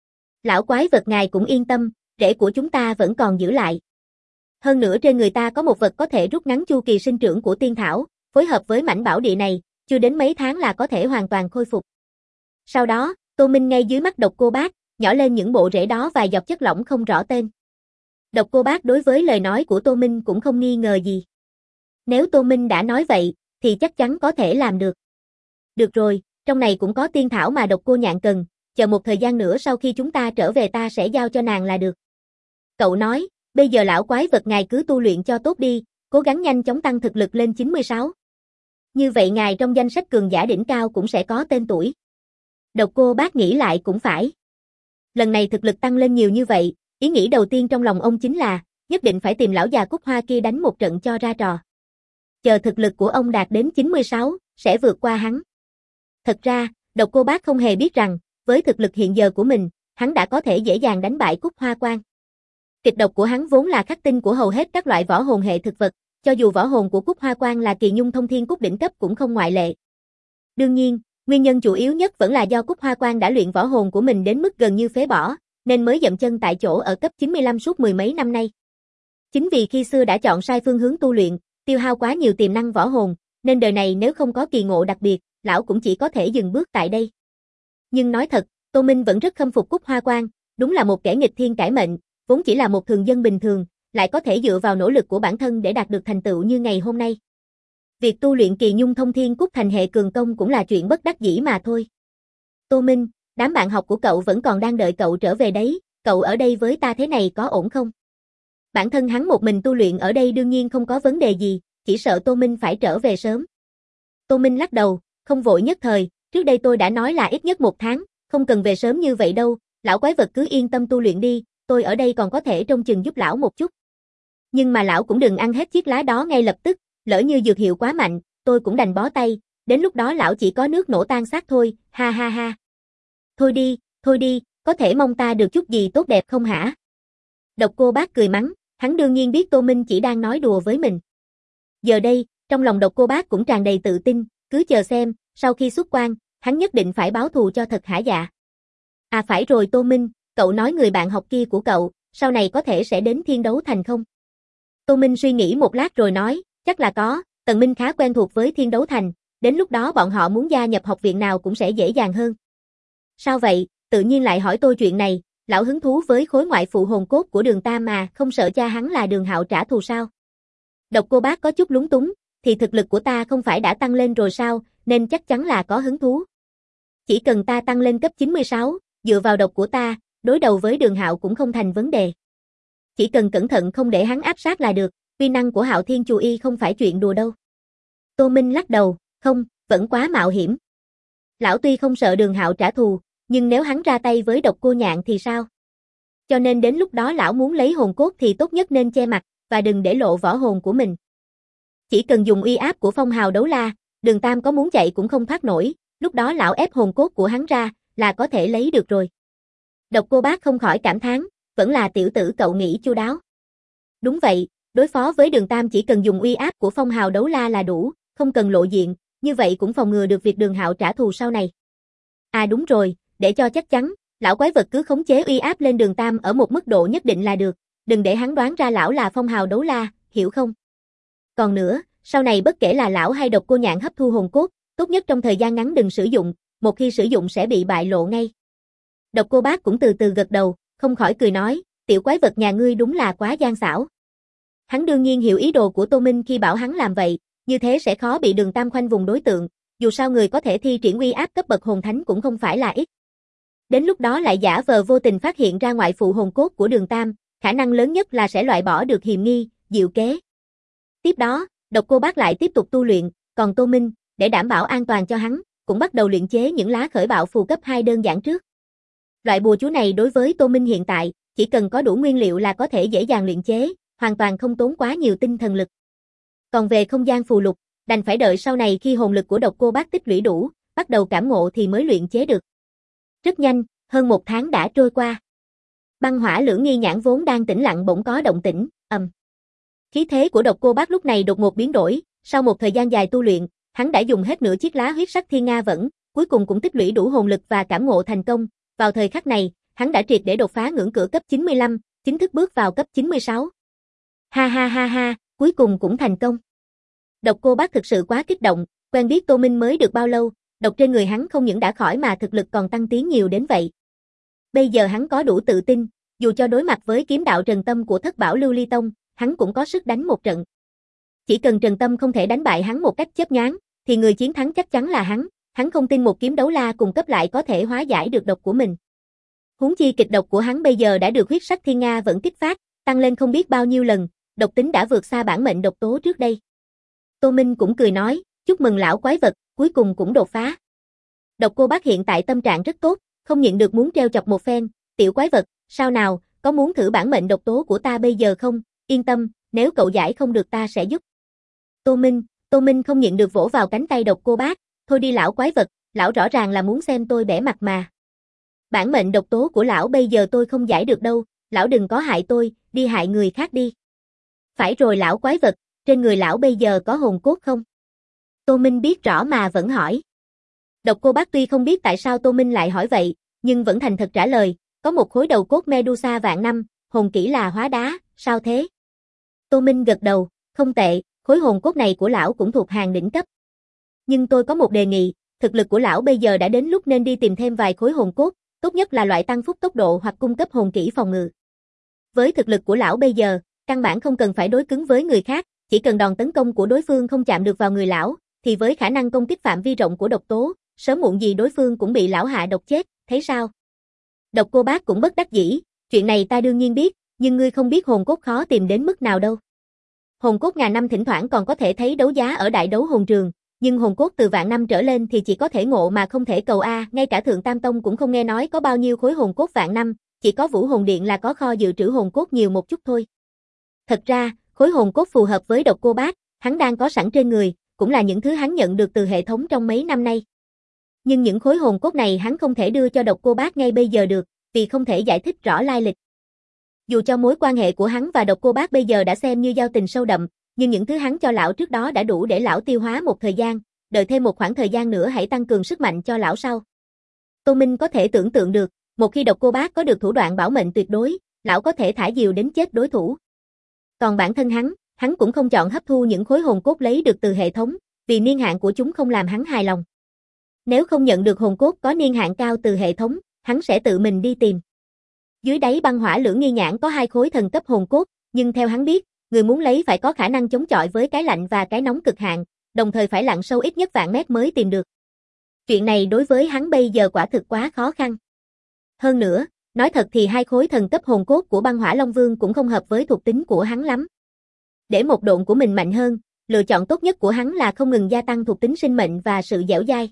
Lão quái vật ngài cũng yên tâm, rễ của chúng ta vẫn còn giữ lại. Hơn nữa trên người ta có một vật có thể rút ngắn chu kỳ sinh trưởng của tiên thảo, phối hợp với mảnh bảo địa này, chưa đến mấy tháng là có thể hoàn toàn khôi phục. Sau đó, Tô Minh ngay dưới mắt Độc Cô Bác, nhỏ lên những bộ rễ đó vài giọt chất lỏng không rõ tên. Độc Cô Bác đối với lời nói của Tô Minh cũng không nghi ngờ gì. Nếu Tô Minh đã nói vậy, thì chắc chắn có thể làm được. Được rồi, trong này cũng có tiên thảo mà Độc Cô Nhạn cần, chờ một thời gian nữa sau khi chúng ta trở về ta sẽ giao cho nàng là được. Cậu nói, bây giờ lão quái vật ngài cứ tu luyện cho tốt đi, cố gắng nhanh chóng tăng thực lực lên 96. Như vậy ngài trong danh sách cường giả đỉnh cao cũng sẽ có tên tuổi. Độc Cô Bác nghĩ lại cũng phải. Lần này thực lực tăng lên nhiều như vậy, ý nghĩ đầu tiên trong lòng ông chính là, nhất định phải tìm lão già Cúc Hoa kia đánh một trận cho ra trò. Chờ thực lực của ông đạt đến 96, sẽ vượt qua hắn. Thật ra, Độc Cô Bác không hề biết rằng, với thực lực hiện giờ của mình, hắn đã có thể dễ dàng đánh bại Cúc Hoa Quan. Kịch độc của hắn vốn là khắc tinh của hầu hết các loại võ hồn hệ thực vật, cho dù võ hồn của Cúc Hoa Quan là Kỳ Nhung Thông Thiên Cúc đỉnh cấp cũng không ngoại lệ. Đương nhiên, nguyên nhân chủ yếu nhất vẫn là do Cúc Hoa Quan đã luyện võ hồn của mình đến mức gần như phế bỏ, nên mới dậm chân tại chỗ ở cấp 95 suốt mười mấy năm nay. Chính vì khi xưa đã chọn sai phương hướng tu luyện, tiêu hao quá nhiều tiềm năng võ hồn, nên đời này nếu không có kỳ ngộ đặc biệt, lão cũng chỉ có thể dừng bước tại đây. Nhưng nói thật, Tô Minh vẫn rất khâm phục Cúc Hoa Quan, đúng là một kẻ nghịch thiên cải mệnh, vốn chỉ là một thường dân bình thường, lại có thể dựa vào nỗ lực của bản thân để đạt được thành tựu như ngày hôm nay. Việc tu luyện Kỳ Nhung Thông Thiên Cúc thành hệ cường công cũng là chuyện bất đắc dĩ mà thôi. Tô Minh, đám bạn học của cậu vẫn còn đang đợi cậu trở về đấy, cậu ở đây với ta thế này có ổn không? Bản thân hắn một mình tu luyện ở đây đương nhiên không có vấn đề gì, chỉ sợ Tô Minh phải trở về sớm. Tô Minh lắc đầu, không vội nhất thời, trước đây tôi đã nói là ít nhất 1 tháng, không cần về sớm như vậy đâu, lão quái vật cứ yên tâm tu luyện đi, tôi ở đây còn có thể trông chừng giúp lão một chút. Nhưng mà lão cũng đừng ăn hết chiếc lá đó ngay lập tức, lỡ như dược hiệu quá mạnh, tôi cũng đành bó tay, đến lúc đó lão chỉ có nước nổ tan xác thôi, ha ha ha. Thôi đi, có thể mong ta được chút gì tốt đẹp không hả? Độc Cô Bác cười mắng, hắn đương nhiên biết Tô Minh chỉ đang nói đùa với mình. Giờ đây, trong lòng Độc Cô Bác cũng tràn đầy tự tin, cứ chờ xem, sau khi xuất quan, hắn nhất định phải báo thù cho thật hả dạ. À phải rồi Tô Minh, cậu nói người bạn học kia của cậu, sau này có thể sẽ đến Thiên Đấu Thành không? Tô Minh suy nghĩ một lát rồi nói, chắc là có, Tần Minh khá quen thuộc với Thiên Đấu Thành, đến lúc đó bọn họ muốn gia nhập học viện nào cũng sẽ dễ dàng hơn. Sao vậy, tự nhiên lại hỏi tôi chuyện này, lão hứng thú với khối ngoại phụ hồn cốt của Đường Tam mà, không sợ cha hắn là Đường Hạo trả thù sao? Độc Cô Bác có chút lúng túng, thì thực lực của ta không phải đã tăng lên rồi sao, nên chắc chắn là có hứng thú. Chỉ cần ta tăng lên cấp 96, dựa vào độc của ta, đối đầu với Đường Hạo cũng không thành vấn đề. Chỉ cần cẩn thận không để hắn áp sát là được, uy năng của Hạo Thiên Chu Y không phải chuyện đùa đâu. Tô Minh lắc đầu, không, vẫn quá mạo hiểm. Lão tuy không sợ Đường Hạo trả thù, nhưng nếu hắn ra tay với Độc Cô Nhạn thì sao? Cho nên đến lúc đó lão muốn lấy hồn cốt thì tốt nhất nên che mặt, và đừng để lộ võ hồn của mình. Chỉ cần dùng uy áp của phong hào đấu la, Đường Tam có muốn chạy cũng không thoát nổi, lúc đó lão ép hồn cốt của hắn ra, là có thể lấy được rồi. Độc Cô Bác không khỏi cảm thán, vẫn là tiểu tử cậu nghĩ chu đáo. Đúng vậy, đối phó với Đường Tam chỉ cần dùng uy áp của phong hào đấu la là đủ, không cần lộ diện, như vậy cũng phòng ngừa được việc Đường Hạo trả thù sau này. À đúng rồi, để cho chắc chắn, lão quái vật cứ khống chế uy áp lên Đường Tam ở một mức độ nhất định là được, đừng để hắn đoán ra lão là phong hào đấu la, hiểu không? Còn nữa, sau này bất kể là lão hay Độc Cô Nhạn hấp thu hồn cốt, tốt nhất trong thời gian ngắn đừng sử dụng, một khi sử dụng sẽ bị bại lộ ngay. Độc Cô Bác cũng từ từ gật đầu, không khỏi cười nói, tiểu quái vật nhà ngươi đúng là quá gian xảo. Hắn đương nhiên hiểu ý đồ của Tô Minh khi bảo hắn làm vậy, như thế sẽ khó bị Đường Tam khoanh vùng đối tượng, dù sao người có thể thi triển uy áp cấp bậc hồn thánh cũng không phải là ít. Đến lúc đó lại giả vờ vô tình phát hiện ra ngoại phụ hồn cốt của Đường Tam, khả năng lớn nhất là sẽ loại bỏ được hiềm nghi, diệu kế. Tiếp đó, Độc Cô Bác lại tiếp tục tu luyện, còn Tô Minh, để đảm bảo an toàn cho hắn, cũng bắt đầu luyện chế những lá khởi bạo phù cấp 2 đơn giản trước. Loại bùa chú này đối với Tô Minh hiện tại, chỉ cần có đủ nguyên liệu là có thể dễ dàng luyện chế, hoàn toàn không tốn quá nhiều tinh thần lực. Còn về không gian phù lục, đành phải đợi sau này khi hồn lực của Độc Cô Bác tích lũy đủ, bắt đầu cảm ngộ thì mới luyện chế được. Rất nhanh, hơn 1 tháng đã trôi qua. Băng Hỏa Lưỡng Nghi Nhãn vốn đang tĩnh lặng bỗng có động tĩnh, Khí thế của Độc Cô Bác lúc này đột ngột biến đổi, sau một thời gian dài tu luyện, hắn đã dùng hết nửa chiếc lá huyết sắc thiên nga vẫn, cuối cùng cũng tích lũy đủ hồn lực và cảm ngộ thành công, vào thời khắc này, hắn đã triệt để đột phá ngưỡng cửa cấp 95, chính thức bước vào cấp 96. Ha ha ha ha, cuối cùng cũng thành công. Độc Cô Bác thực sự quá kích động, quen biết Tô Minh mới được bao lâu, độc trên người hắn không những đã khỏi mà thực lực còn tăng tiến nhiều đến vậy. Bây giờ hắn có đủ tự tin, dù cho đối mặt với kiếm đạo Trần Tâm của Thất Bảo Lưu Ly Tông, hắn cũng có sức đánh một trận. Chỉ cần Trần Tâm không thể đánh bại hắn một cách chớp nhoáng, thì người chiến thắng chắc chắn là hắn không tin một kiếm đấu la cùng cấp lại có thể hóa giải được độc của mình. Huống chi kịch độc của hắn bây giờ đã được huyết sắc thiên nga vẫn kích phát, tăng lên không biết bao nhiêu lần, độc tính đã vượt xa bản mệnh độc tố trước đây. Tô Minh cũng cười nói, chúc mừng lão quái vật, cuối cùng cũng đột phá. Độc Cô Bác hiện tại tâm trạng rất tốt, không nhịn được muốn trêu chọc một phen, tiểu quái vật, sao nào, có muốn thử bản mệnh độc tố của ta bây giờ không? Yên tâm, nếu cậu giải không được ta sẽ giúp. Tô Minh không nhịn được vỗ vào cánh tay Độc Cô Bác, thôi đi lão quái vật, lão rõ ràng là muốn xem tôi bẻ mặt mà. Bản mệnh độc tố của lão bây giờ tôi không giải được đâu, lão đừng có hại tôi, đi hại người khác đi. Phải rồi lão quái vật, trên người lão bây giờ có hồn cốt không? Tô Minh biết rõ mà vẫn hỏi. Độc Cô Bác tuy không biết tại sao Tô Minh lại hỏi vậy, nhưng vẫn thành thật trả lời, có một khối đầu cốt Medusa vạn năm, hồn kỹ là hóa đá, sao thế? Tô Minh gật đầu, không tệ, khối hồn cốt này của lão cũng thuộc hàng đỉnh cấp. Nhưng tôi có một đề nghị, thực lực của lão bây giờ đã đến lúc nên đi tìm thêm vài khối hồn cốt, tốt nhất là loại tăng phúc tốc độ hoặc cung cấp hồn kỹ phòng ngự. Với thực lực của lão bây giờ, căn bản không cần phải đối cứng với người khác, chỉ cần đòn tấn công của đối phương không chạm được vào người lão, thì với khả năng công kích phạm vi rộng của độc tố, sớm muộn gì đối phương cũng bị lão hạ độc chết, thấy sao? Độc Cô Bác cũng bất đắc dĩ, chuyện này ta đương nhiên biết, nhưng ngươi không biết hồn cốt khó tìm đến mức nào đâu. Hồn cốt ngàn năm thỉnh thoảng còn có thể thấy đấu giá ở đại đấu hồn trường, nhưng hồn cốt từ vạn năm trở lên thì chỉ có thể ngộ mà không thể cầu a, ngay cả Thượng Tam Tông cũng không nghe nói có bao nhiêu khối hồn cốt vạn năm, chỉ có Vũ Hồn Điện là có kho dự trữ hồn cốt nhiều một chút thôi. Thật ra, khối hồn cốt phù hợp với Độc Cô Bác, hắn đang có sẵn trên người, cũng là những thứ hắn nhận được từ hệ thống trong mấy năm nay. Nhưng những khối hồn cốt này hắn không thể đưa cho Độc Cô Bác ngay bây giờ được, vì không thể giải thích rõ lai lịch. Dù cho mối quan hệ của hắn và Độc Cô Bác bây giờ đã xem như giao tình sâu đậm, nhưng những thứ hắn cho lão trước đó đã đủ để lão tiêu hóa một thời gian, đợi thêm một khoảng thời gian nữa hãy tăng cường sức mạnh cho lão sau. Tô Minh có thể tưởng tượng được, một khi Độc Cô Bác có được thủ đoạn bảo mệnh tuyệt đối, lão có thể thả diều đến chết đối thủ. Còn bản thân hắn cũng không chọn hấp thu những khối hồn cốt lấy được từ hệ thống, vì niên hạn của chúng không làm hắn hài lòng. Nếu không nhận được hồn cốt có niên hạn cao từ hệ thống, hắn sẽ tự mình đi tìm. Dưới đáy băng hỏa lưỡng nghi nhãn có 2 khối thần cấp hồn cốt, nhưng theo hắn biết, người muốn lấy phải có khả năng chống chọi với cái lạnh và cái nóng cực hạn, đồng thời phải lặn sâu ít nhất vạn mét mới tìm được. Chuyện này đối với hắn bây giờ quả thực quá khó khăn. Hơn nữa, nói thật thì 2 khối thần cấp hồn cốt của băng hỏa Long Vương cũng không hợp với thuộc tính của hắn lắm. Để một độn của mình mạnh hơn, lựa chọn tốt nhất của hắn là không ngừng gia tăng thuộc tính sinh mệnh và sự dẻo dai.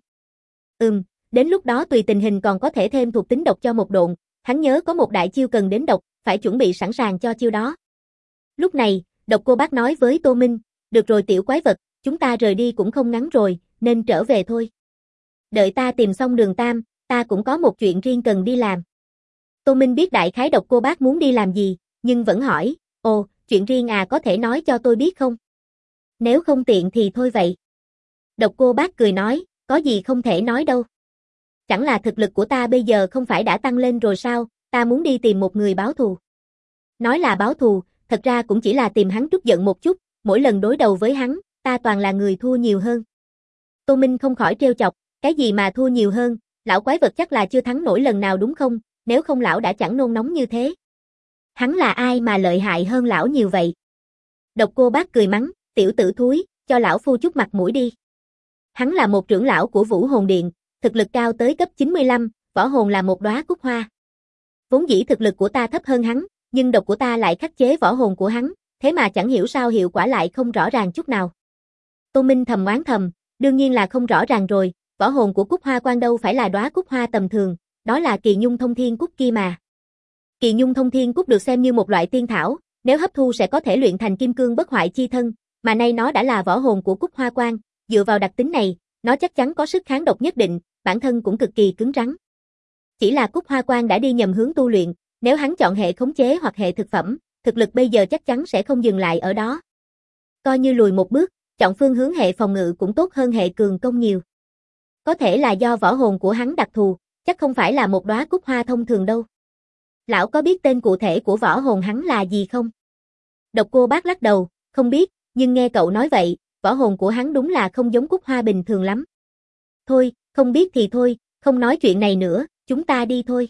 Đến lúc đó tùy tình hình còn có thể thêm thuộc tính độc cho một độn, hắn nhớ có một đại chiêu cần đến độc, phải chuẩn bị sẵn sàng cho chiêu đó. Lúc này, Độc Cô Bác nói với Tô Minh, được rồi tiểu quái vật, chúng ta rời đi cũng không ngắn rồi, nên trở về thôi. Đợi ta tìm xong Đường Tam, ta cũng có một chuyện riêng cần đi làm. Tô Minh biết đại khái Độc Cô Bác muốn đi làm gì, nhưng vẫn hỏi, ồ, chuyện riêng à, có thể nói cho tôi biết không? Nếu không tiện thì thôi vậy. Độc Cô Bác cười nói, có gì không thể nói đâu. Chẳng là thực lực của ta bây giờ không phải đã tăng lên rồi sao, ta muốn đi tìm một người báo thù. Nói là báo thù, thật ra cũng chỉ là tìm hắn trút giận một chút, mỗi lần đối đầu với hắn, ta toàn là người thua nhiều hơn. Tô Minh không khỏi trêu chọc, cái gì mà thua nhiều hơn, lão quái vật chắc là chưa thắng nổi lần nào đúng không, nếu không lão đã chẳng nôn nóng như thế. Hắn là ai mà lợi hại hơn lão nhiều vậy? Độc Cô Bác cười mắng, tiểu tử thúi, cho lão phu chút mặt mũi đi. Hắn là một trưởng lão của Vũ Hồn Điện, thực lực cao tới cấp 95, võ hồn là một đóa cúc hoa. Vốn dĩ thực lực của ta thấp hơn hắn, nhưng độc của ta lại khắc chế võ hồn của hắn, thế mà chẳng hiểu sao hiệu quả lại không rõ ràng chút nào. Tô Minh thầm oán thầm, đương nhiên là không rõ ràng rồi, võ hồn của cúc hoa quan đâu phải là đóa cúc hoa tầm thường, đó là Kỳ Nhung Thông Thiên Cúc kia mà. Kỳ Nhung Thông Thiên Cúc được xem như một loại tiên thảo, nếu hấp thu sẽ có thể luyện thành kim cương bất hoại chi thân, mà nay nó đã là võ hồn của cúc hoa quan, dựa vào đặc tính này, nó chắc chắn có sức kháng độc nhất định, bản thân cũng cực kỳ cứng rắn. Chỉ là cúc hoa quan đã đi nhầm hướng tu luyện, nếu hắn chọn hệ khống chế hoặc hệ thực phẩm, thực lực bây giờ chắc chắn sẽ không dừng lại ở đó. Coi như lùi một bước, chọn phương hướng hệ phòng ngự cũng tốt hơn hệ cường công nhiều. Có thể là do võ hồn của hắn đặc thù, chắc không phải là một đóa cúc hoa thông thường đâu. Lão có biết tên cụ thể của võ hồn hắn là gì không? Độc Cô Bác lắc đầu, không biết, nhưng nghe cậu nói vậy, võ hồn của hắn đúng là không giống cúc hoa bình thường lắm. Thôi, không biết thì thôi, không nói chuyện này nữa, chúng ta đi thôi.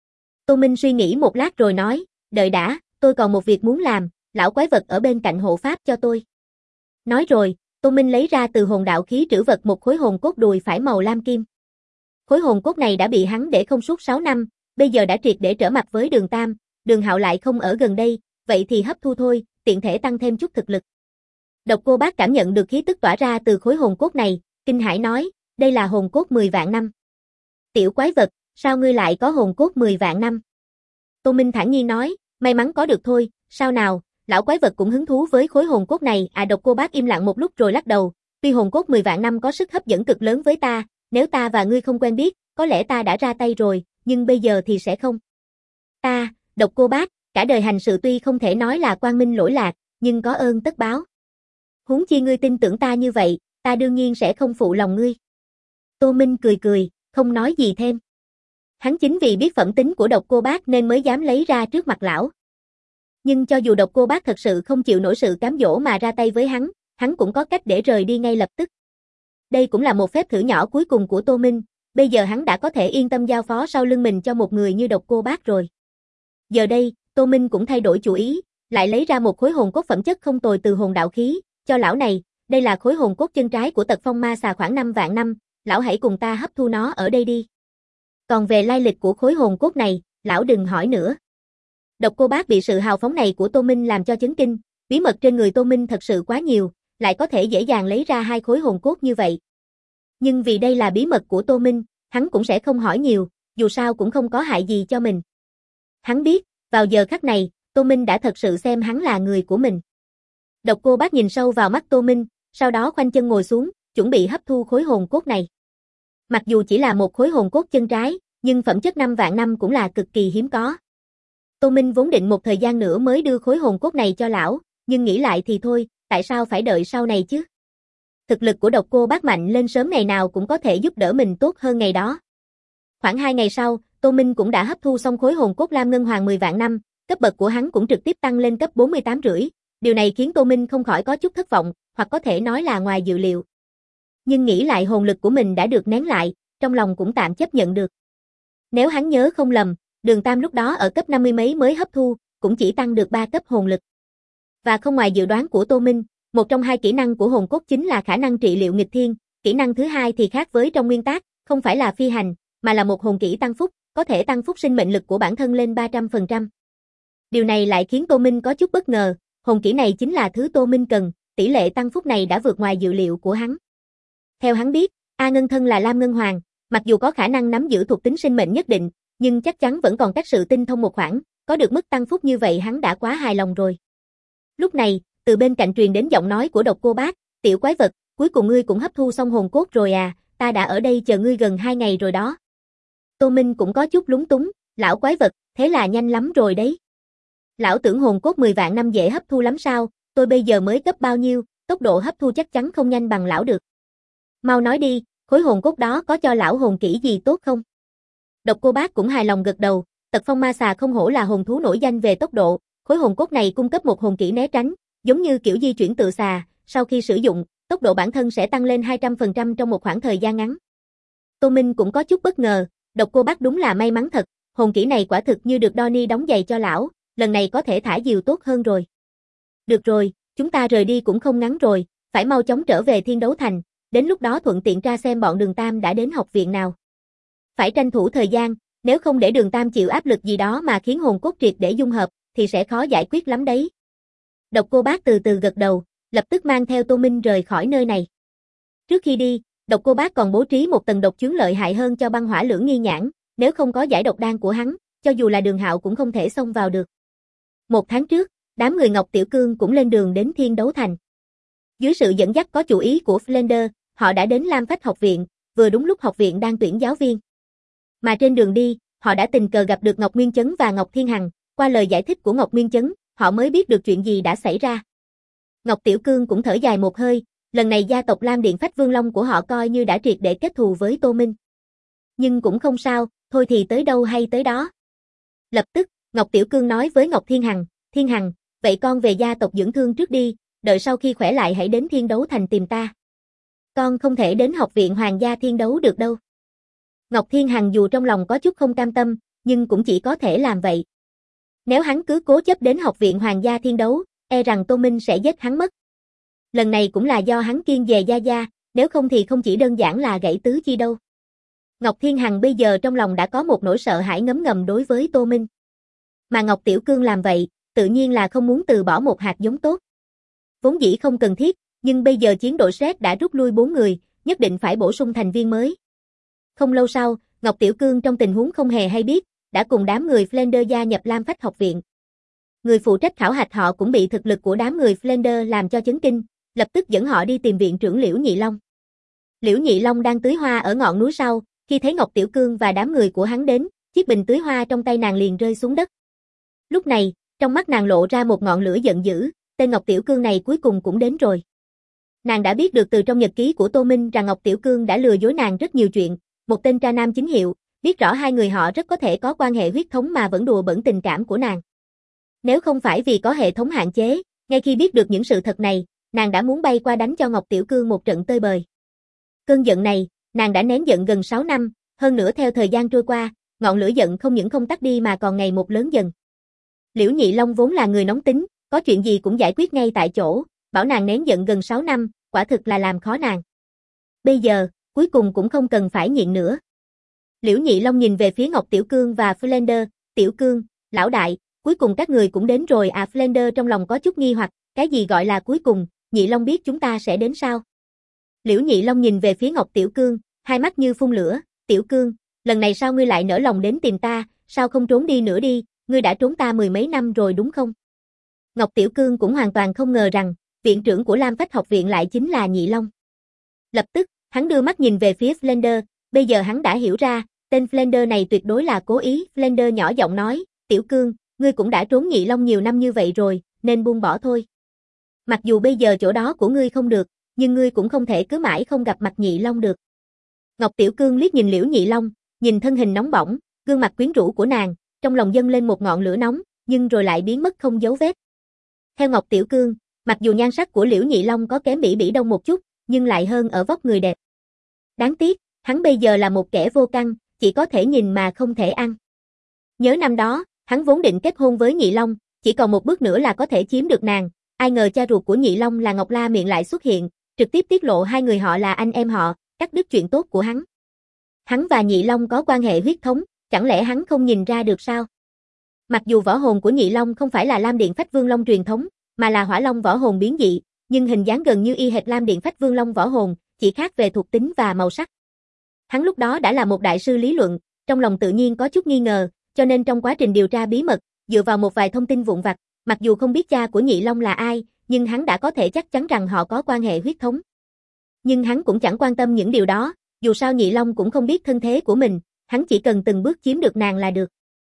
Tô Minh suy nghĩ một lát rồi nói, đợi đã, tôi còn một việc muốn làm, lão quái vật ở bên cạnh hộ pháp cho tôi. Nói rồi, Tô Minh lấy ra từ hồn đạo khí trữ vật một khối hồn cốt đùi phải màu lam kim. Khối hồn cốt này đã bị hắn để không suốt 6 năm, bây giờ đã triệt để trở mặt với Đường Tam, Đường Hạo lại không ở gần đây, vậy thì hấp thu thôi, tiện thể tăng thêm chút thực lực. Độc Cô Bác cảm nhận được khí tức tỏa ra từ khối hồn cốt này, kinh hãi nói, đây là hồn cốt 10 vạn năm. Tiểu quái vật, sao ngươi lại có hồn cốt 10 vạn năm? Tô Minh thản nhiên nói, may mắn có được thôi, sao nào, lão quái vật cũng hứng thú với khối hồn cốt này, à. Độc Cô Bác im lặng một lúc rồi lắc đầu, tuy hồn cốt 10 vạn năm có sức hấp dẫn cực lớn với ta, nếu ta và ngươi không quen biết, có lẽ ta đã ra tay rồi, nhưng bây giờ thì sẽ không. Ta, Độc Cô Bác, cả đời hành sự tuy không thể nói là quang minh lỗi lạc, nhưng có ơn tất báo. Huống chi ngươi tin tưởng ta như vậy, ta đương nhiên sẽ không phụ lòng ngươi. Tô Minh cười cười, không nói gì thêm. Hắn chính vì biết phẩm tính của Độc Cô Bác nên mới dám lấy ra trước mặt lão. Nhưng cho dù Độc Cô Bác thật sự không chịu nổi sự cám dỗ mà ra tay với hắn cũng có cách để rời đi ngay lập tức. Đây cũng là một phép thử nhỏ cuối cùng của Tô Minh, bây giờ hắn đã có thể yên tâm giao phó sau lưng mình cho một người như Độc Cô Bác rồi. Giờ đây, Tô Minh cũng thay đổi chủ ý, lại lấy ra một khối hồn cốt phẩm chất không tồi từ hồn đạo khí, cho lão này, đây là khối hồn cốt chân trái của Tật Phong Ma Xà khoảng 5 vạn năm, lão hãy cùng ta hấp thu nó ở đây đi. Còn về lai lịch của khối hồn cốt này, lão đừng hỏi nữa. Độc Cô Bác bị sự hào phóng này của Tô Minh làm cho chấn kinh, bí mật trên người Tô Minh thật sự quá nhiều, lại có thể dễ dàng lấy ra 2 khối hồn cốt như vậy. Nhưng vì đây là bí mật của Tô Minh, hắn cũng sẽ không hỏi nhiều, dù sao cũng không có hại gì cho mình. Hắn biết, vào giờ khắc này, Tô Minh đã thật sự xem hắn là người của mình. Độc Cô Bác nhìn sâu vào mắt Tô Minh, sau đó khoanh chân ngồi xuống, chuẩn bị hấp thu khối hồn cốt này. Mặc dù chỉ là một khối hồn cốt chân trái, nhưng phẩm chất 5 vạn năm cũng là cực kỳ hiếm có. Tô Minh vốn định một thời gian nữa mới đưa khối hồn cốt này cho lão, nhưng nghĩ lại thì thôi, tại sao phải đợi sau này chứ? Thực lực của Độc Cô Bác mạnh lên sớm ngày nào cũng có thể giúp đỡ mình tốt hơn ngày đó. Khoảng 2 ngày sau, Tô Minh cũng đã hấp thu xong khối hồn cốt lam ngân hoàng 10 vạn năm, cấp bậc của hắn cũng trực tiếp tăng lên cấp 48 rưỡi. Điều này khiến Tô Minh không khỏi có chút thất vọng, hoặc có thể nói là ngoài dự liệu. Nhưng nghĩ lại hồn lực của mình đã được nén lại, trong lòng cũng tạm chấp nhận được. Nếu hắn nhớ không lầm, Đường Tam lúc đó ở cấp 50 mấy mới hấp thu, cũng chỉ tăng được 3 cấp hồn lực. Và không ngoài dự đoán của Tô Minh, một trong hai kỹ năng của hồn cốt chính là khả năng trị liệu nghịch thiên, kỹ năng thứ hai thì khác với trong nguyên tác, không phải là phi hành, mà là một hồn kỹ tăng phúc, có thể tăng phúc sinh mệnh lực của bản thân lên 300%. Điều này lại khiến Tô Minh có chút bất ngờ, hồn kỹ này chính là thứ Tô Minh cần, tỷ lệ tăng phúc này đã vượt ngoài dự liệu của hắn. Theo hắn biết, A Ngân thân là Lam Ngân Hoàng, mặc dù có khả năng nắm giữ thuộc tính sinh mệnh nhất định, nhưng chắc chắn vẫn còn cách sự tinh thông một khoảng, có được mức tăng phúc như vậy hắn đã quá hài lòng rồi. Lúc này, từ bên cạnh truyền đến giọng nói của Độc Cô Bác, "Tiểu quái vật, cuối cùng ngươi cũng hấp thu xong hồn cốt rồi à, ta đã ở đây chờ ngươi gần 2 ngày rồi đó." Tô Minh cũng có chút lúng túng, "Lão quái vật, thế là nhanh lắm rồi đấy. Lão tưởng hồn cốt 10 vạn năm dễ hấp thu lắm sao, tôi bây giờ mới cấp bao nhiêu, tốc độ hấp thu chắc chắn không nhanh bằng lão được. Mau nói đi, khối hồn cốt đó có cho lão hồn kỹ gì tốt không?" Độc Cô Bác cũng hài lòng gật đầu, Tật Phong Ma Xà không hổ là hồn thú nổi danh về tốc độ, khối hồn cốt này cung cấp một hồn kỹ né tránh, giống như kiểu di chuyển tự xà, sau khi sử dụng, tốc độ bản thân sẽ tăng lên 200% trong một khoảng thời gian ngắn. Tô Minh cũng có chút bất ngờ, Độc Cô Bác đúng là may mắn thật, hồn kỹ này quả thực như được Donnie đóng giày cho lão, lần này có thể thả diều tốt hơn rồi. Được rồi, chúng ta rời đi cũng không ngắn rồi, phải mau chóng trở về Thiên Đấu Thành, đến lúc đó thuận tiện tra xem bọn Đường Tam đã đến học viện nào. Phải tranh thủ thời gian, nếu không để Đường Tam chịu áp lực gì đó mà khiến hồn cốt triệt để dung hợp, thì sẽ khó giải quyết lắm đấy. Độc Cô Bác từ từ gật đầu, lập tức mang theo Tô Minh rời khỏi nơi này. Trước khi đi, Độc Cô Bác còn bố trí một tầng độc chướng lợi hại hơn cho Băng Hỏa Lưỡng Nghi Nhãn, nếu không có giải độc đan của hắn, cho dù là Đường Hạo cũng không thể xông vào được. 1 tháng trước, đám người Ngọc Tiểu Cương cũng lên đường đến Thiên Đấu Thành. Dưới sự dẫn dắt có chủ ý của Flender, họ đã đến Lam Phách học viện, vừa đúng lúc học viện đang tuyển giáo viên. Mà trên đường đi, họ đã tình cờ gặp được Ngọc Nguyên Chấn và Ngọc Thiên Hằng, qua lời giải thích của Ngọc Nguyên Chấn, họ mới biết được chuyện gì đã xảy ra. Ngọc Tiểu Cương cũng thở dài một hơi, lần này gia tộc Lam Điện Phách Vương Long của họ coi như đã triệt để kết thù với Tô Minh. Nhưng cũng không sao, thôi thì tới đâu hay tới đó. Lập tức, Ngọc Tiểu Cương nói với Ngọc Thiên Hằng, vậy con về gia tộc dưỡng thương trước đi, đợi sau khi khỏe lại hãy đến Thiên Đấu Thành tìm ta. Con không thể đến học viện Hoàng gia Thiên Đấu được đâu. Ngọc Thiên Hằng dù trong lòng có chút không cam tâm, nhưng cũng chỉ có thể làm vậy. Nếu hắn cứ cố chấp đến học viện Hoàng gia Thiên Đấu, e rằng Tô Minh sẽ giết hắn mất. Lần này cũng là do hắn kiêng dè Gia Gia, nếu không thì không chỉ đơn giản là gãy tứ chi đâu. Ngọc Thiên Hằng bây giờ trong lòng đã có một nỗi sợ hãi ngấm ngầm đối với Tô Minh. Mà Ngọc Tiểu Cương làm vậy, tự nhiên là không muốn từ bỏ một hạt giống tốt. Vốn dĩ không cần thiết, nhưng bây giờ chiến đội SET đã rút lui 4 người, nhất định phải bổ sung thành viên mới. Không lâu sau, Ngọc Tiểu Cương trong tình huống không hề hay biết, đã cùng đám người Flender gia nhập Lam Phách học viện. Người phụ trách khảo hạch họ cũng bị thực lực của đám người Flender làm cho chấn kinh, lập tức dẫn họ đi tìm viện trưởng Liễu Nhị Long. Liễu Nhị Long đang tưới hoa ở ngọn núi sau, khi thấy Ngọc Tiểu Cương và đám người của hắn đến, chiếc bình tưới hoa trong tay nàng liền rơi xuống đất. Lúc này, trong mắt nàng lộ ra một ngọn lửa giận dữ, tên Ngọc Tiểu Cương này cuối cùng cũng đến rồi. Nàng đã biết được từ trong nhật ký của Tô Minh rằng Ngọc Tiểu Cương đã lừa dối nàng rất nhiều chuyện, một tên tra nam chính hiệu, biết rõ hai người họ rất có thể có quan hệ huyết thống mà vẫn đùa bỡn tình cảm của nàng. Nếu không phải vì có hệ thống hạn chế, ngay khi biết được những sự thật này, nàng đã muốn bay qua đánh cho Ngọc Tiểu Cương một trận tơi bời. Cơn giận này, nàng đã nén giận gần 6 năm, hơn nữa theo thời gian trôi qua, ngọn lửa giận không những không tắt đi mà còn ngày một lớn dần. Liễu Nhị Long vốn là người nóng tính, có chuyện gì cũng giải quyết ngay tại chỗ, bảo nàng nén giận gần 6 năm, quả thực là làm khó nàng. Bây giờ, cuối cùng cũng không cần phải nhịn nữa. Liễu Nhị Long nhìn về phía Ngọc Tiểu Cương và Flender, Tiểu Cương, lão đại, cuối cùng các người cũng đến rồi à. Flender trong lòng có chút nghi hoặc, cái gì gọi là cuối cùng, Nhị Long biết chúng ta sẽ đến sao? Liễu Nhị Long nhìn về phía Ngọc Tiểu Cương, hai mắt như phun lửa, Tiểu Cương, lần này sao ngươi lại nỡ lòng đến tìm ta, sao không trốn đi nữa đi, ngươi đã trốn ta 10 mấy năm rồi đúng không? Ngọc Tiểu Cương cũng hoàn toàn không ngờ rằng, viện trưởng của Lam Phách học viện lại chính là Nhị Long. Lập tức, hắn đưa mắt nhìn về phía Flender, bây giờ hắn đã hiểu ra, tên Flender này tuyệt đối là cố ý. Flender nhỏ giọng nói, Tiểu Cương, ngươi cũng đã trốn Nhị Long nhiều năm như vậy rồi, nên buông bỏ thôi. Mặc dù bây giờ chỗ đó của ngươi không được, nhưng ngươi cũng không thể cứ mãi không gặp mặt Nhị Long được. Ngọc Tiểu Cương liếc nhìn Liễu Nhị Long, nhìn thân hình nóng bỏng, gương mặt quyến rũ của nàng, trong lòng dâng lên một ngọn lửa nóng, nhưng rồi lại biến mất không dấu vết. Theo Ngọc Tiểu Cương, mặc dù nhan sắc của Liễu Nhị Long có kém Bỉ Bỉ Đông một chút, nhưng lại hơn ở vóc người đẹp. Đáng tiếc, Hắn bây giờ là một kẻ vô căn, chỉ có thể nhìn mà không thể ăn. Nhớ năm đó, hắn vốn định kết hôn với Nhị Long, chỉ còn một bước nữa là có thể chiếm được nàng, ai ngờ cha ruột của Nhị Long là Ngọc La Miệng lại xuất hiện, trực tiếp tiết lộ hai người họ là anh em họ, cắt đứt chuyện tốt của hắn. Hắn và Nhị Long có quan hệ huyết thống, chẳng lẽ hắn không nhìn ra được sao? Mặc dù võ hồn của Nhị Long không phải là Lam Điện Phách Vương Long truyền thống, mà là Hỏa Long võ hồn biến dị, nhưng hình dáng gần như y hệt Lam Điện Phách Vương Long võ hồn, chỉ khác về thuộc tính và màu sắc. Hắn lúc đó đã là một đại sư lý luận, trong lòng tự nhiên có chút nghi ngờ, cho nên trong quá trình điều tra bí mật, dựa vào một vài thông tin vụn vặt, mặc dù không biết cha của Nhị Long là ai, nhưng hắn đã có thể chắc chắn rằng họ có quan hệ huyết thống. Nhưng hắn cũng chẳng quan tâm những điều đó, dù sao Nhị Long cũng không biết thân thế của mình, hắn chỉ cần từng bước chiếm được nàng là được.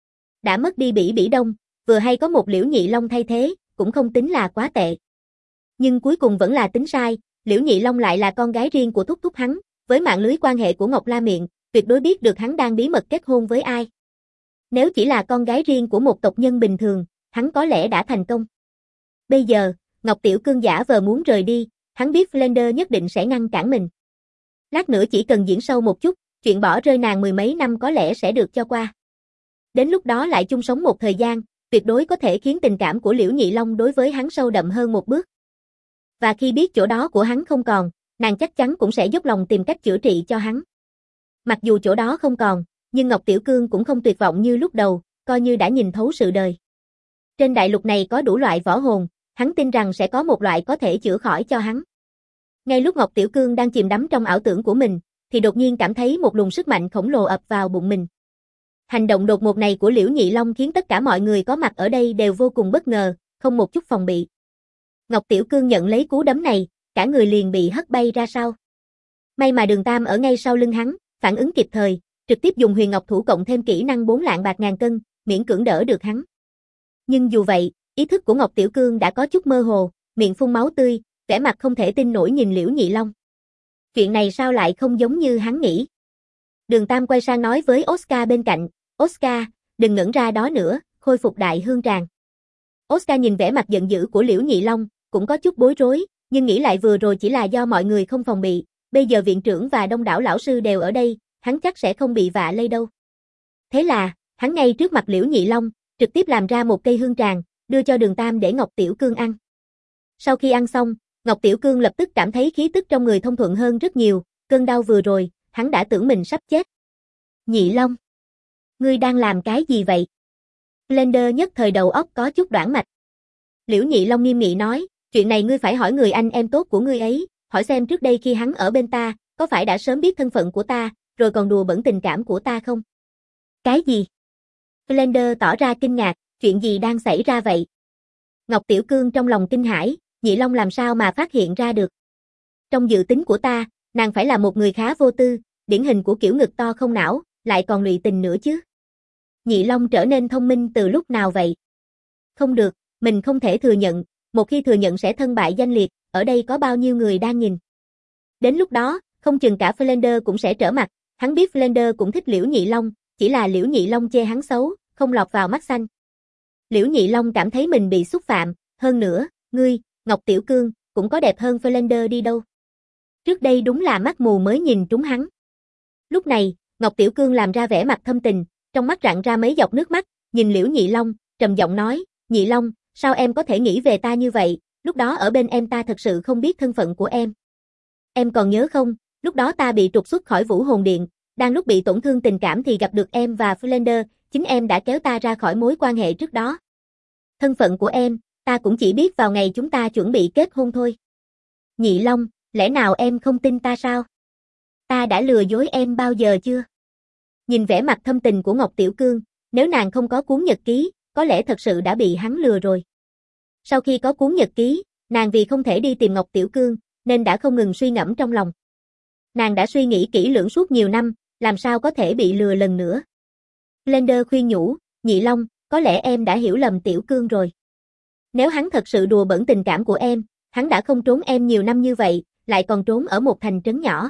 Đã mất đi Bỉ Bỉ Đông, vừa hay có một Liễu Nhị Long thay thế, cũng không tính là quá tệ. Nhưng cuối cùng vẫn là tính sai, Liễu Nhị Long lại là con gái riêng của thúc thúc hắn, với mạng lưới quan hệ của Ngọc La Miệng, tuyệt đối biết được hắn đang bí mật kết hôn với ai. Nếu chỉ là con gái riêng của một tộc nhân bình thường, hắn có lẽ đã thành công. Bây giờ, Ngọc Tiểu Cương giả vờ muốn rời đi, hắn biết Flander nhất định sẽ ngăn cản mình. Lát nữa chỉ cần diễn sâu một chút, chuyện bỏ rơi nàng mười mấy năm có lẽ sẽ được cho qua. Đến lúc đó lại chung sống một thời gian, tuyệt đối có thể khiến tình cảm của Liễu Nhị Long đối với hắn sâu đậm hơn một bước. Và khi biết chỗ đó của hắn không còn, nàng chắc chắn cũng sẽ dốc lòng tìm cách chữa trị cho hắn. Mặc dù chỗ đó không còn, nhưng Ngọc Tiểu Cương cũng không tuyệt vọng như lúc đầu, coi như đã nhìn thấu sự đời. Trên đại lục này có đủ loại võ hồn, hắn tin rằng sẽ có một loại có thể chữa khỏi cho hắn. Ngay lúc Ngọc Tiểu Cương đang chìm đắm trong ảo tưởng của mình, thì đột nhiên cảm thấy một luồng sức mạnh khổng lồ ập vào bụng mình. Hành động đột ngột này của Liễu Nhị Long khiến tất cả mọi người có mặt ở đây đều vô cùng bất ngờ, không một chút phòng bị. Ngọc Tiểu Cương nhận lấy cú đấm này, cả người liền bị hất bay ra sau. May mà Đường Tam ở ngay sau lưng hắn, phản ứng kịp thời, trực tiếp dùng Huyền Ngọc Thủ cộng thêm kỹ năng 4 lạng bạc ngàn cân, miễn cưỡng đỡ được hắn. Nhưng dù vậy, ý thức của Ngọc Tiểu Cương đã có chút mơ hồ, miệng phun máu tươi, vẻ mặt không thể tin nổi nhìn Liễu Nhị Long. Chuyện này sao lại không giống như hắn nghĩ? Đường Tam quay sang nói với Oscar bên cạnh, Oscar, đừng ngẩn ra đó nữa, khôi phục đại hương tràng. Oscar nhìn vẻ mặt giận dữ của Liễu Nhị Long, cũng có chút bối rối, nhưng nghĩ lại vừa rồi chỉ là do mọi người không phòng bị, bây giờ viện trưởng và đông đảo lão sư đều ở đây, hắn chắc sẽ không bị vạ lây đâu. Thế là, hắn ngay trước mặt Liễu Nhị Long, trực tiếp làm ra một cây hương tràng, đưa cho Đường Tam để Ngọc Tiểu Cương ăn. Sau khi ăn xong, Ngọc Tiểu Cương lập tức cảm thấy khí tức trong người thông thuận hơn rất nhiều, cơn đau vừa rồi, hắn đã tưởng mình sắp chết. Nhị Long, ngươi đang làm cái gì vậy? Blender nhất thời đầu óc có chút đoản mạch. Liễu Nhị Long nghiêm nghị nói, chuyện này ngươi phải hỏi người anh em tốt của ngươi ấy, hỏi xem trước đây khi hắn ở bên ta, có phải đã sớm biết thân phận của ta, rồi còn đùa bỡn tình cảm của ta không? Cái gì? Blender tỏ ra kinh ngạc, chuyện gì đang xảy ra vậy? Ngọc Tiểu Cương trong lòng kinh hãi, Nhị Long làm sao mà phát hiện ra được? Trong dự tính của ta, nàng phải là một người khá vô tư, điển hình của kiểu ngực to không não, lại còn lụy tình nữa chứ. Nhị Long trở nên thông minh từ lúc nào vậy? Không được, mình không thể thừa nhận, một khi thừa nhận sẽ thân bại danh liệt, ở đây có bao nhiêu người đang nhìn. Đến lúc đó, không chừng cả Flander cũng sẽ trở mặt, hắn biết Flander cũng thích Liễu Nhị Long, chỉ là Liễu Nhị Long chê hắn xấu, không lọt vào mắt xanh. Liễu Nhị Long cảm thấy mình bị xúc phạm, hơn nữa, ngươi, Ngọc Tiểu Cương, cũng có đẹp hơn Flander đi đâu. Trước đây đúng là mắt mù mới nhìn trúng hắn. Lúc này, Ngọc Tiểu Cương làm ra vẻ mặt thâm tình, trong mắt rạng ra mấy giọt nước mắt, nhìn Liễu Nhị Long, trầm giọng nói, Nhị Long, sao em có thể nghĩ về ta như vậy, lúc đó ở bên em ta thật sự không biết thân phận của em. Em còn nhớ không, lúc đó ta bị trục xuất khỏi Vũ Hồn Điện, đang lúc bị tổn thương tình cảm thì gặp được em và Flander, chính em đã kéo ta ra khỏi mối quan hệ trước đó. Thân phận của em, ta cũng chỉ biết vào ngày chúng ta chuẩn bị kết hôn thôi. Nhị Long, lẽ nào em không tin ta sao? Ta đã lừa dối em bao giờ chưa? Nhìn vẻ mặt thâm tình của Ngọc Tiểu Cương, nếu nàng không có cuốn nhật ký, có lẽ thật sự đã bị hắn lừa rồi. Sau khi có cuốn nhật ký, nàng vì không thể đi tìm Ngọc Tiểu Cương, nên đã không ngừng suy ngẫm trong lòng. Nàng đã suy nghĩ kỹ lưỡng suốt nhiều năm, làm sao có thể bị lừa lần nữa. Blender khuyên nhủ, Nhị Long, có lẽ em đã hiểu lầm Tiểu Cương rồi. Nếu hắn thật sự đùa bỡn tình cảm của em, hắn đã không trốn em nhiều năm như vậy, lại còn trốn ở một thành trấn nhỏ.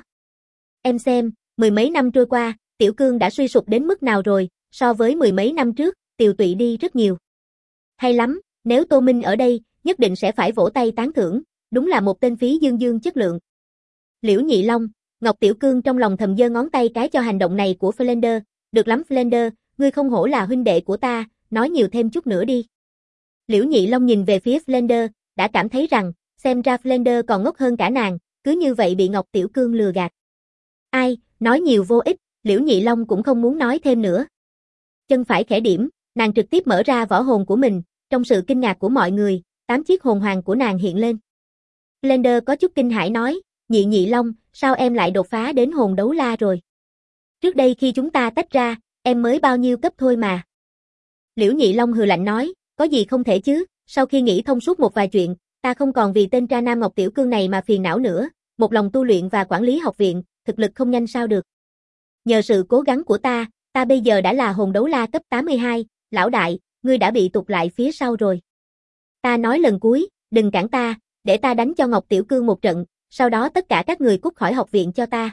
Em xem, mười mấy năm trôi qua, Tiểu Cương đã suy sụp đến mức nào rồi, so với mười mấy năm trước, tiều tụy đi rất nhiều. Hay lắm, nếu Tô Minh ở đây, nhất định sẽ phải vỗ tay tán thưởng, đúng là một tên phí dương dương chất lượng. Liễu Nhị Long, Ngọc Tiểu Cương trong lòng thầm giơ ngón tay cái cho hành động này của Flander, được lắm Flander, ngươi không hổ là huynh đệ của ta, nói nhiều thêm chút nữa đi. Liễu Nhị Long nhìn về phía Flander, đã cảm thấy rằng, xem ra Flander còn ngốc hơn cả nàng, cứ như vậy bị Ngọc Tiểu Cương lừa gạt. Ai, nói nhiều vô ích, Liễu Nhị Long cũng không muốn nói thêm nữa. Chân phải khẽ điểm, nàng trực tiếp mở ra võ hồn của mình, trong sự kinh ngạc của mọi người, 8 chiếc hồn hoàng của nàng hiện lên. Flander có chút kinh hãi nói, Nhị Long, sao em lại đột phá đến hồn đấu la rồi? Trước đây khi chúng ta tách ra, em mới bao nhiêu cấp thôi mà. Liễu Nhị Long hừ lạnh nói, có gì không thể chứ, sau khi nghĩ thông suốt một vài chuyện, ta không còn vì tên tra nam Ngọc Tiểu Cương này mà phiền não nữa, một lòng tu luyện và quản lý học viện, thực lực không nhanh sao được. Nhờ sự cố gắng của ta bây giờ đã là hồn đấu la cấp 82, lão đại, ngươi đã bị tụt lại phía sau rồi. Ta nói lần cuối, đừng cản ta, để ta đánh cho Ngọc Tiểu Cương một trận, sau đó tất cả các người cút khỏi học viện cho ta.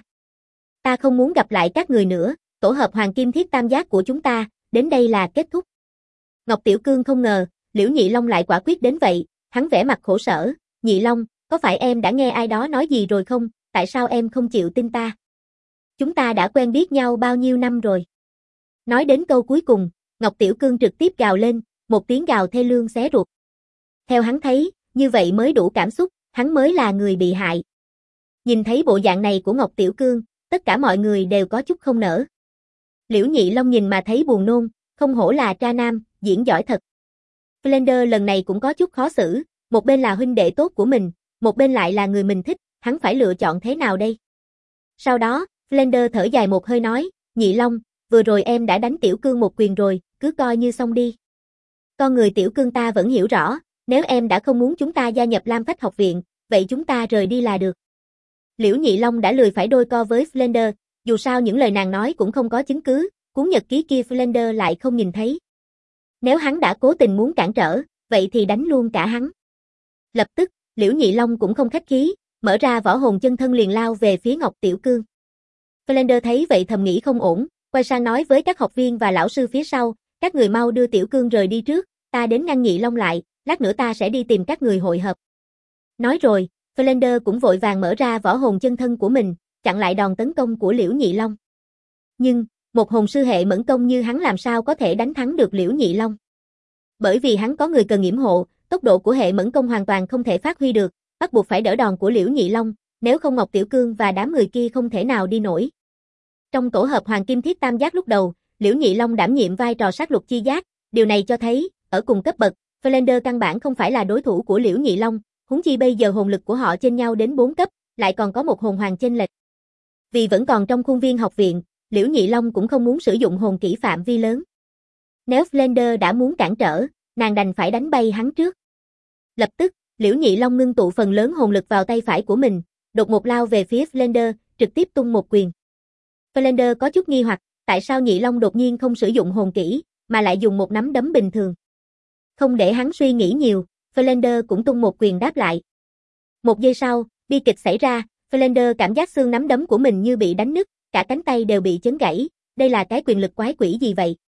Ta không muốn gặp lại các người nữa, tổ hợp Hoàng Kim Thiết Tam Giác của chúng ta, đến đây là kết thúc. Ngọc Tiểu Cương không ngờ, Liễu Nhị Long lại quả quyết đến vậy, hắn vẻ mặt khổ sở, Nhị Long, có phải em đã nghe ai đó nói gì rồi không, tại sao em không chịu tin ta? Chúng ta đã quen biết nhau bao nhiêu năm rồi. Nói đến câu cuối cùng, Ngọc Tiểu Cương trực tiếp gào lên, một tiếng gào thê lương xé ruột. Theo hắn thấy, như vậy mới đủ cảm xúc, hắn mới là người bị hại. Nhìn thấy bộ dạng này của Ngọc Tiểu Cương, tất cả mọi người đều có chút không nỡ. Liễu Nhị Long nhìn mà thấy buồn nôn, không hổ là tra nam, diễn giỏi thật. Flander lần này cũng có chút khó xử, một bên là huynh đệ tốt của mình, một bên lại là người mình thích, hắn phải lựa chọn thế nào đây? Sau đó, Flander thở dài một hơi nói, Nhị Long, vừa rồi em đã đánh Tiểu Cương một quyền rồi, cứ coi như xong đi. Con người Tiểu Cương ta vẫn hiểu rõ, nếu em đã không muốn chúng ta gia nhập Lam Phách học viện, vậy chúng ta rời đi là được. Liễu Nhị Long đã lười phải đôi co với Flander, dù sao những lời nàng nói cũng không có chứng cứ, cuốn nhật ký kia Flander lại không nhìn thấy. Nếu hắn đã cố tình muốn cản trở, vậy thì đánh luôn cả hắn. Lập tức, Liễu Nhị Long cũng không khách khí, mở ra võ hồn chân thân liền lao về phía Ngọc Tiểu Cương. Flander thấy vậy thầm nghĩ không ổn, quay sang nói với các học viên và lão sư phía sau, các người mau đưa Tiểu Cương rời đi trước, ta đến ngăn Nhị Long lại, lát nữa ta sẽ đi tìm các người hội hợp. Nói rồi, Flander cũng vội vàng mở ra võ hồn chân thân của mình, chặn lại đòn tấn công của Liễu Nhị Long. Nhưng, một hồn sư hệ mẫn công như hắn làm sao có thể đánh thắng được Liễu Nhị Long? Bởi vì hắn có người cần yểm hộ, tốc độ của hệ mẫn công hoàn toàn không thể phát huy được, bắt buộc phải đỡ đòn của Liễu Nhị Long, nếu không Ngọc Tiểu Cương và đám người kia không thể nào đi nổi. Trong tổ hợp Hoàng Kim Thiết Tam Giác lúc đầu, Liễu Nhị Long đảm nhiệm vai trò sát lục chi giác, điều này cho thấy, ở cùng cấp bậc, Flander căn bản không phải là đối thủ của Liễu Nhị Long, huống chi bây giờ hồn lực của họ chênh nhau đến 4 cấp, lại còn có một hồn hoàng chênh lệch. Vì vẫn còn trong khuôn viên học viện, Liễu Nhị Long cũng không muốn sử dụng hồn kỹ phạm vi lớn. Nếu Flander đã muốn cản trở, nàng đành phải đánh bay hắn trước. Lập tức, Liễu Nhị Long ngưng tụ phần lớn hồn lực vào tay phải của mình, đột ngột lao về phía Flander, trực tiếp tung một quyền. Flander có chút nghi hoặc, tại sao Nhị Long đột nhiên không sử dụng hồn kỹ, mà lại dùng một nắm đấm bình thường. Không để hắn suy nghĩ nhiều, Flander cũng tung một quyền đáp lại. Một giây sau, bi kịch xảy ra, Flander cảm giác xương nắm đấm của mình như bị đánh nứt, cả cánh tay đều bị chấn gãy, đây là cái quyền lực quái quỷ gì vậy?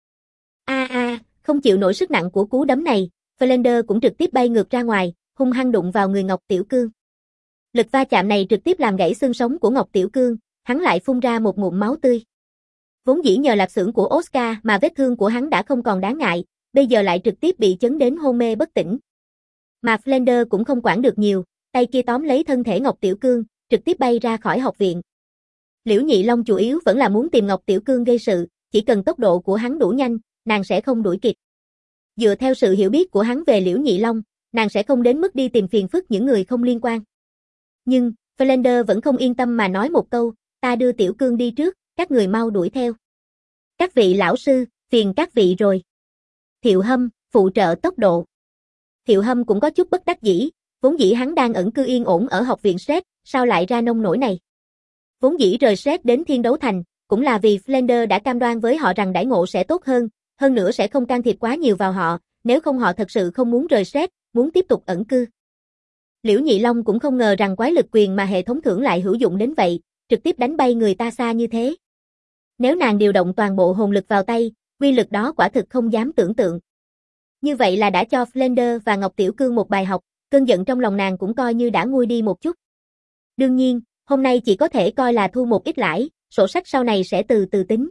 Không chịu nổi sức nặng của cú đấm này, Flander cũng trực tiếp bay ngược ra ngoài, hung hăng đụng vào người Ngọc Tiểu Cương. Lực va chạm này trực tiếp làm gãy xương sống của Ngọc Tiểu Cương, hắn lại phun ra một ngụm máu tươi. Vốn dĩ nhờ lạp xưởng của Oscar mà vết thương của hắn đã không còn đáng ngại, bây giờ lại trực tiếp bị chấn đến hôn mê bất tỉnh. Mà Flander cũng không quản được nhiều, tay kia tóm lấy thân thể Ngọc Tiểu Cương, trực tiếp bay ra khỏi học viện. Liễu Nhị Long chủ yếu vẫn là muốn tìm Ngọc Tiểu Cương gây sự, chỉ cần tốc độ của hắn đủ nhanh, nàng sẽ không đuổi kịp. Dựa theo sự hiểu biết của hắn về Liễu Nhị Long, nàng sẽ không đến mức đi tìm phiền phức những người không liên quan. Nhưng, Flander vẫn không yên tâm mà nói một câu, ta đưa Tiểu Cương đi trước, các người mau đuổi theo. Các vị lão sư, phiền các vị rồi. Thiệu Hâm, phụ trợ tốc độ. Thiệu Hâm cũng có chút bất đắc dĩ, vốn dĩ hắn đang ẩn cư yên ổn ở học viện Sret, sao lại ra nông nổi này. Vốn dĩ rời Sret đến Thiên Đấu Thành, cũng là vì Flander đã cam đoan với họ rằng đãi ngộ sẽ tốt hơn nữa sẽ không can thiệp quá nhiều vào họ, nếu không họ thật sự không muốn rời Sret, muốn tiếp tục ẩn cư. Liễu Nhị Long cũng không ngờ rằng quái lực quyền mà hệ thống thưởng lại hữu dụng đến vậy, trực tiếp đánh bay người ta xa như thế. Nếu nàng điều động toàn bộ hồn lực vào tay, uy lực đó quả thực không dám tưởng tượng. Như vậy là đã cho Flander và Ngọc Tiểu Cương một bài học, cơn giận trong lòng nàng cũng coi như đã nguôi đi một chút. Đương nhiên, Hôm nay chỉ có thể coi là thu một ít lãi, sổ sách sau này sẽ từ từ tính.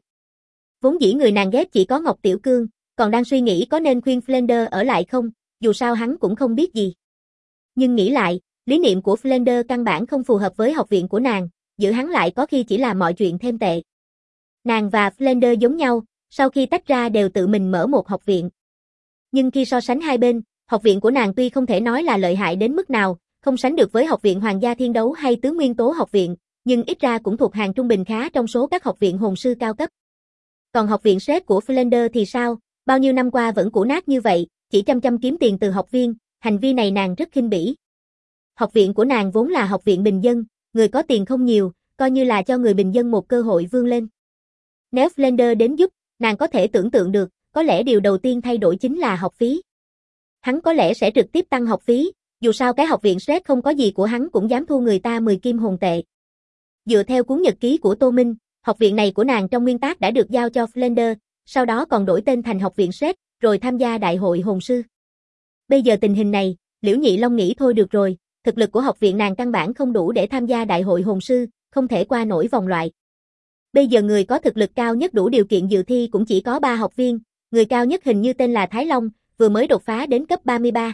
Vốn dĩ người nàng ghét chỉ có Ngọc Tiểu Cương, còn đang suy nghĩ có nên khuyên Flander ở lại không, dù sao hắn cũng không biết gì. Nhưng nghĩ lại, lý niệm của Flander căn bản không phù hợp với học viện của nàng, giữ hắn lại có khi chỉ làm mọi chuyện thêm tệ. Nàng và Flander giống nhau, sau khi tách ra đều tự mình mở một học viện. Nhưng khi so sánh hai bên, học viện của nàng tuy không thể nói là lợi hại đến mức nào, không sánh được với học viện Hoàng gia Thiên Đấu hay Tứ Nguyên Tố học viện, nhưng ít ra cũng thuộc hàng trung bình khá trong số các học viện hồn sư cao cấp. Còn học viện Seth của Flander thì sao, bao nhiêu năm qua vẫn cũ nát như vậy, chỉ chăm kiếm tiền từ học viên, hành vi này nàng rất khinh bỉ. Học viện của nàng vốn là học viện bình dân, người có tiền không nhiều, coi như là cho người bình dân một cơ hội vươn lên. Nếu Flander đến giúp, nàng có thể tưởng tượng được, có lẽ điều đầu tiên thay đổi chính là học phí. Hắn có lẽ sẽ trực tiếp tăng học phí, dù sao cái học viện Seth không có gì của hắn cũng dám thu người ta 10 kim hồn tệ. Dựa theo cuốn nhật ký của Tô Minh, học viện này của nàng trong nguyên tắc đã được giao cho Flander, sau đó còn đổi tên thành học viện Seth, rồi tham gia đại hội hồn sư. Bây giờ tình hình này, Liễu Nhị Long nghĩ thôi được rồi, thực lực của học viện nàng căn bản không đủ để tham gia đại hội hồn sư, không thể qua nổi vòng loại. Bây giờ người có thực lực cao nhất đủ điều kiện dự thi cũng chỉ có 3 học viên, người cao nhất hình như tên là Thái Long, vừa mới đột phá đến cấp 33.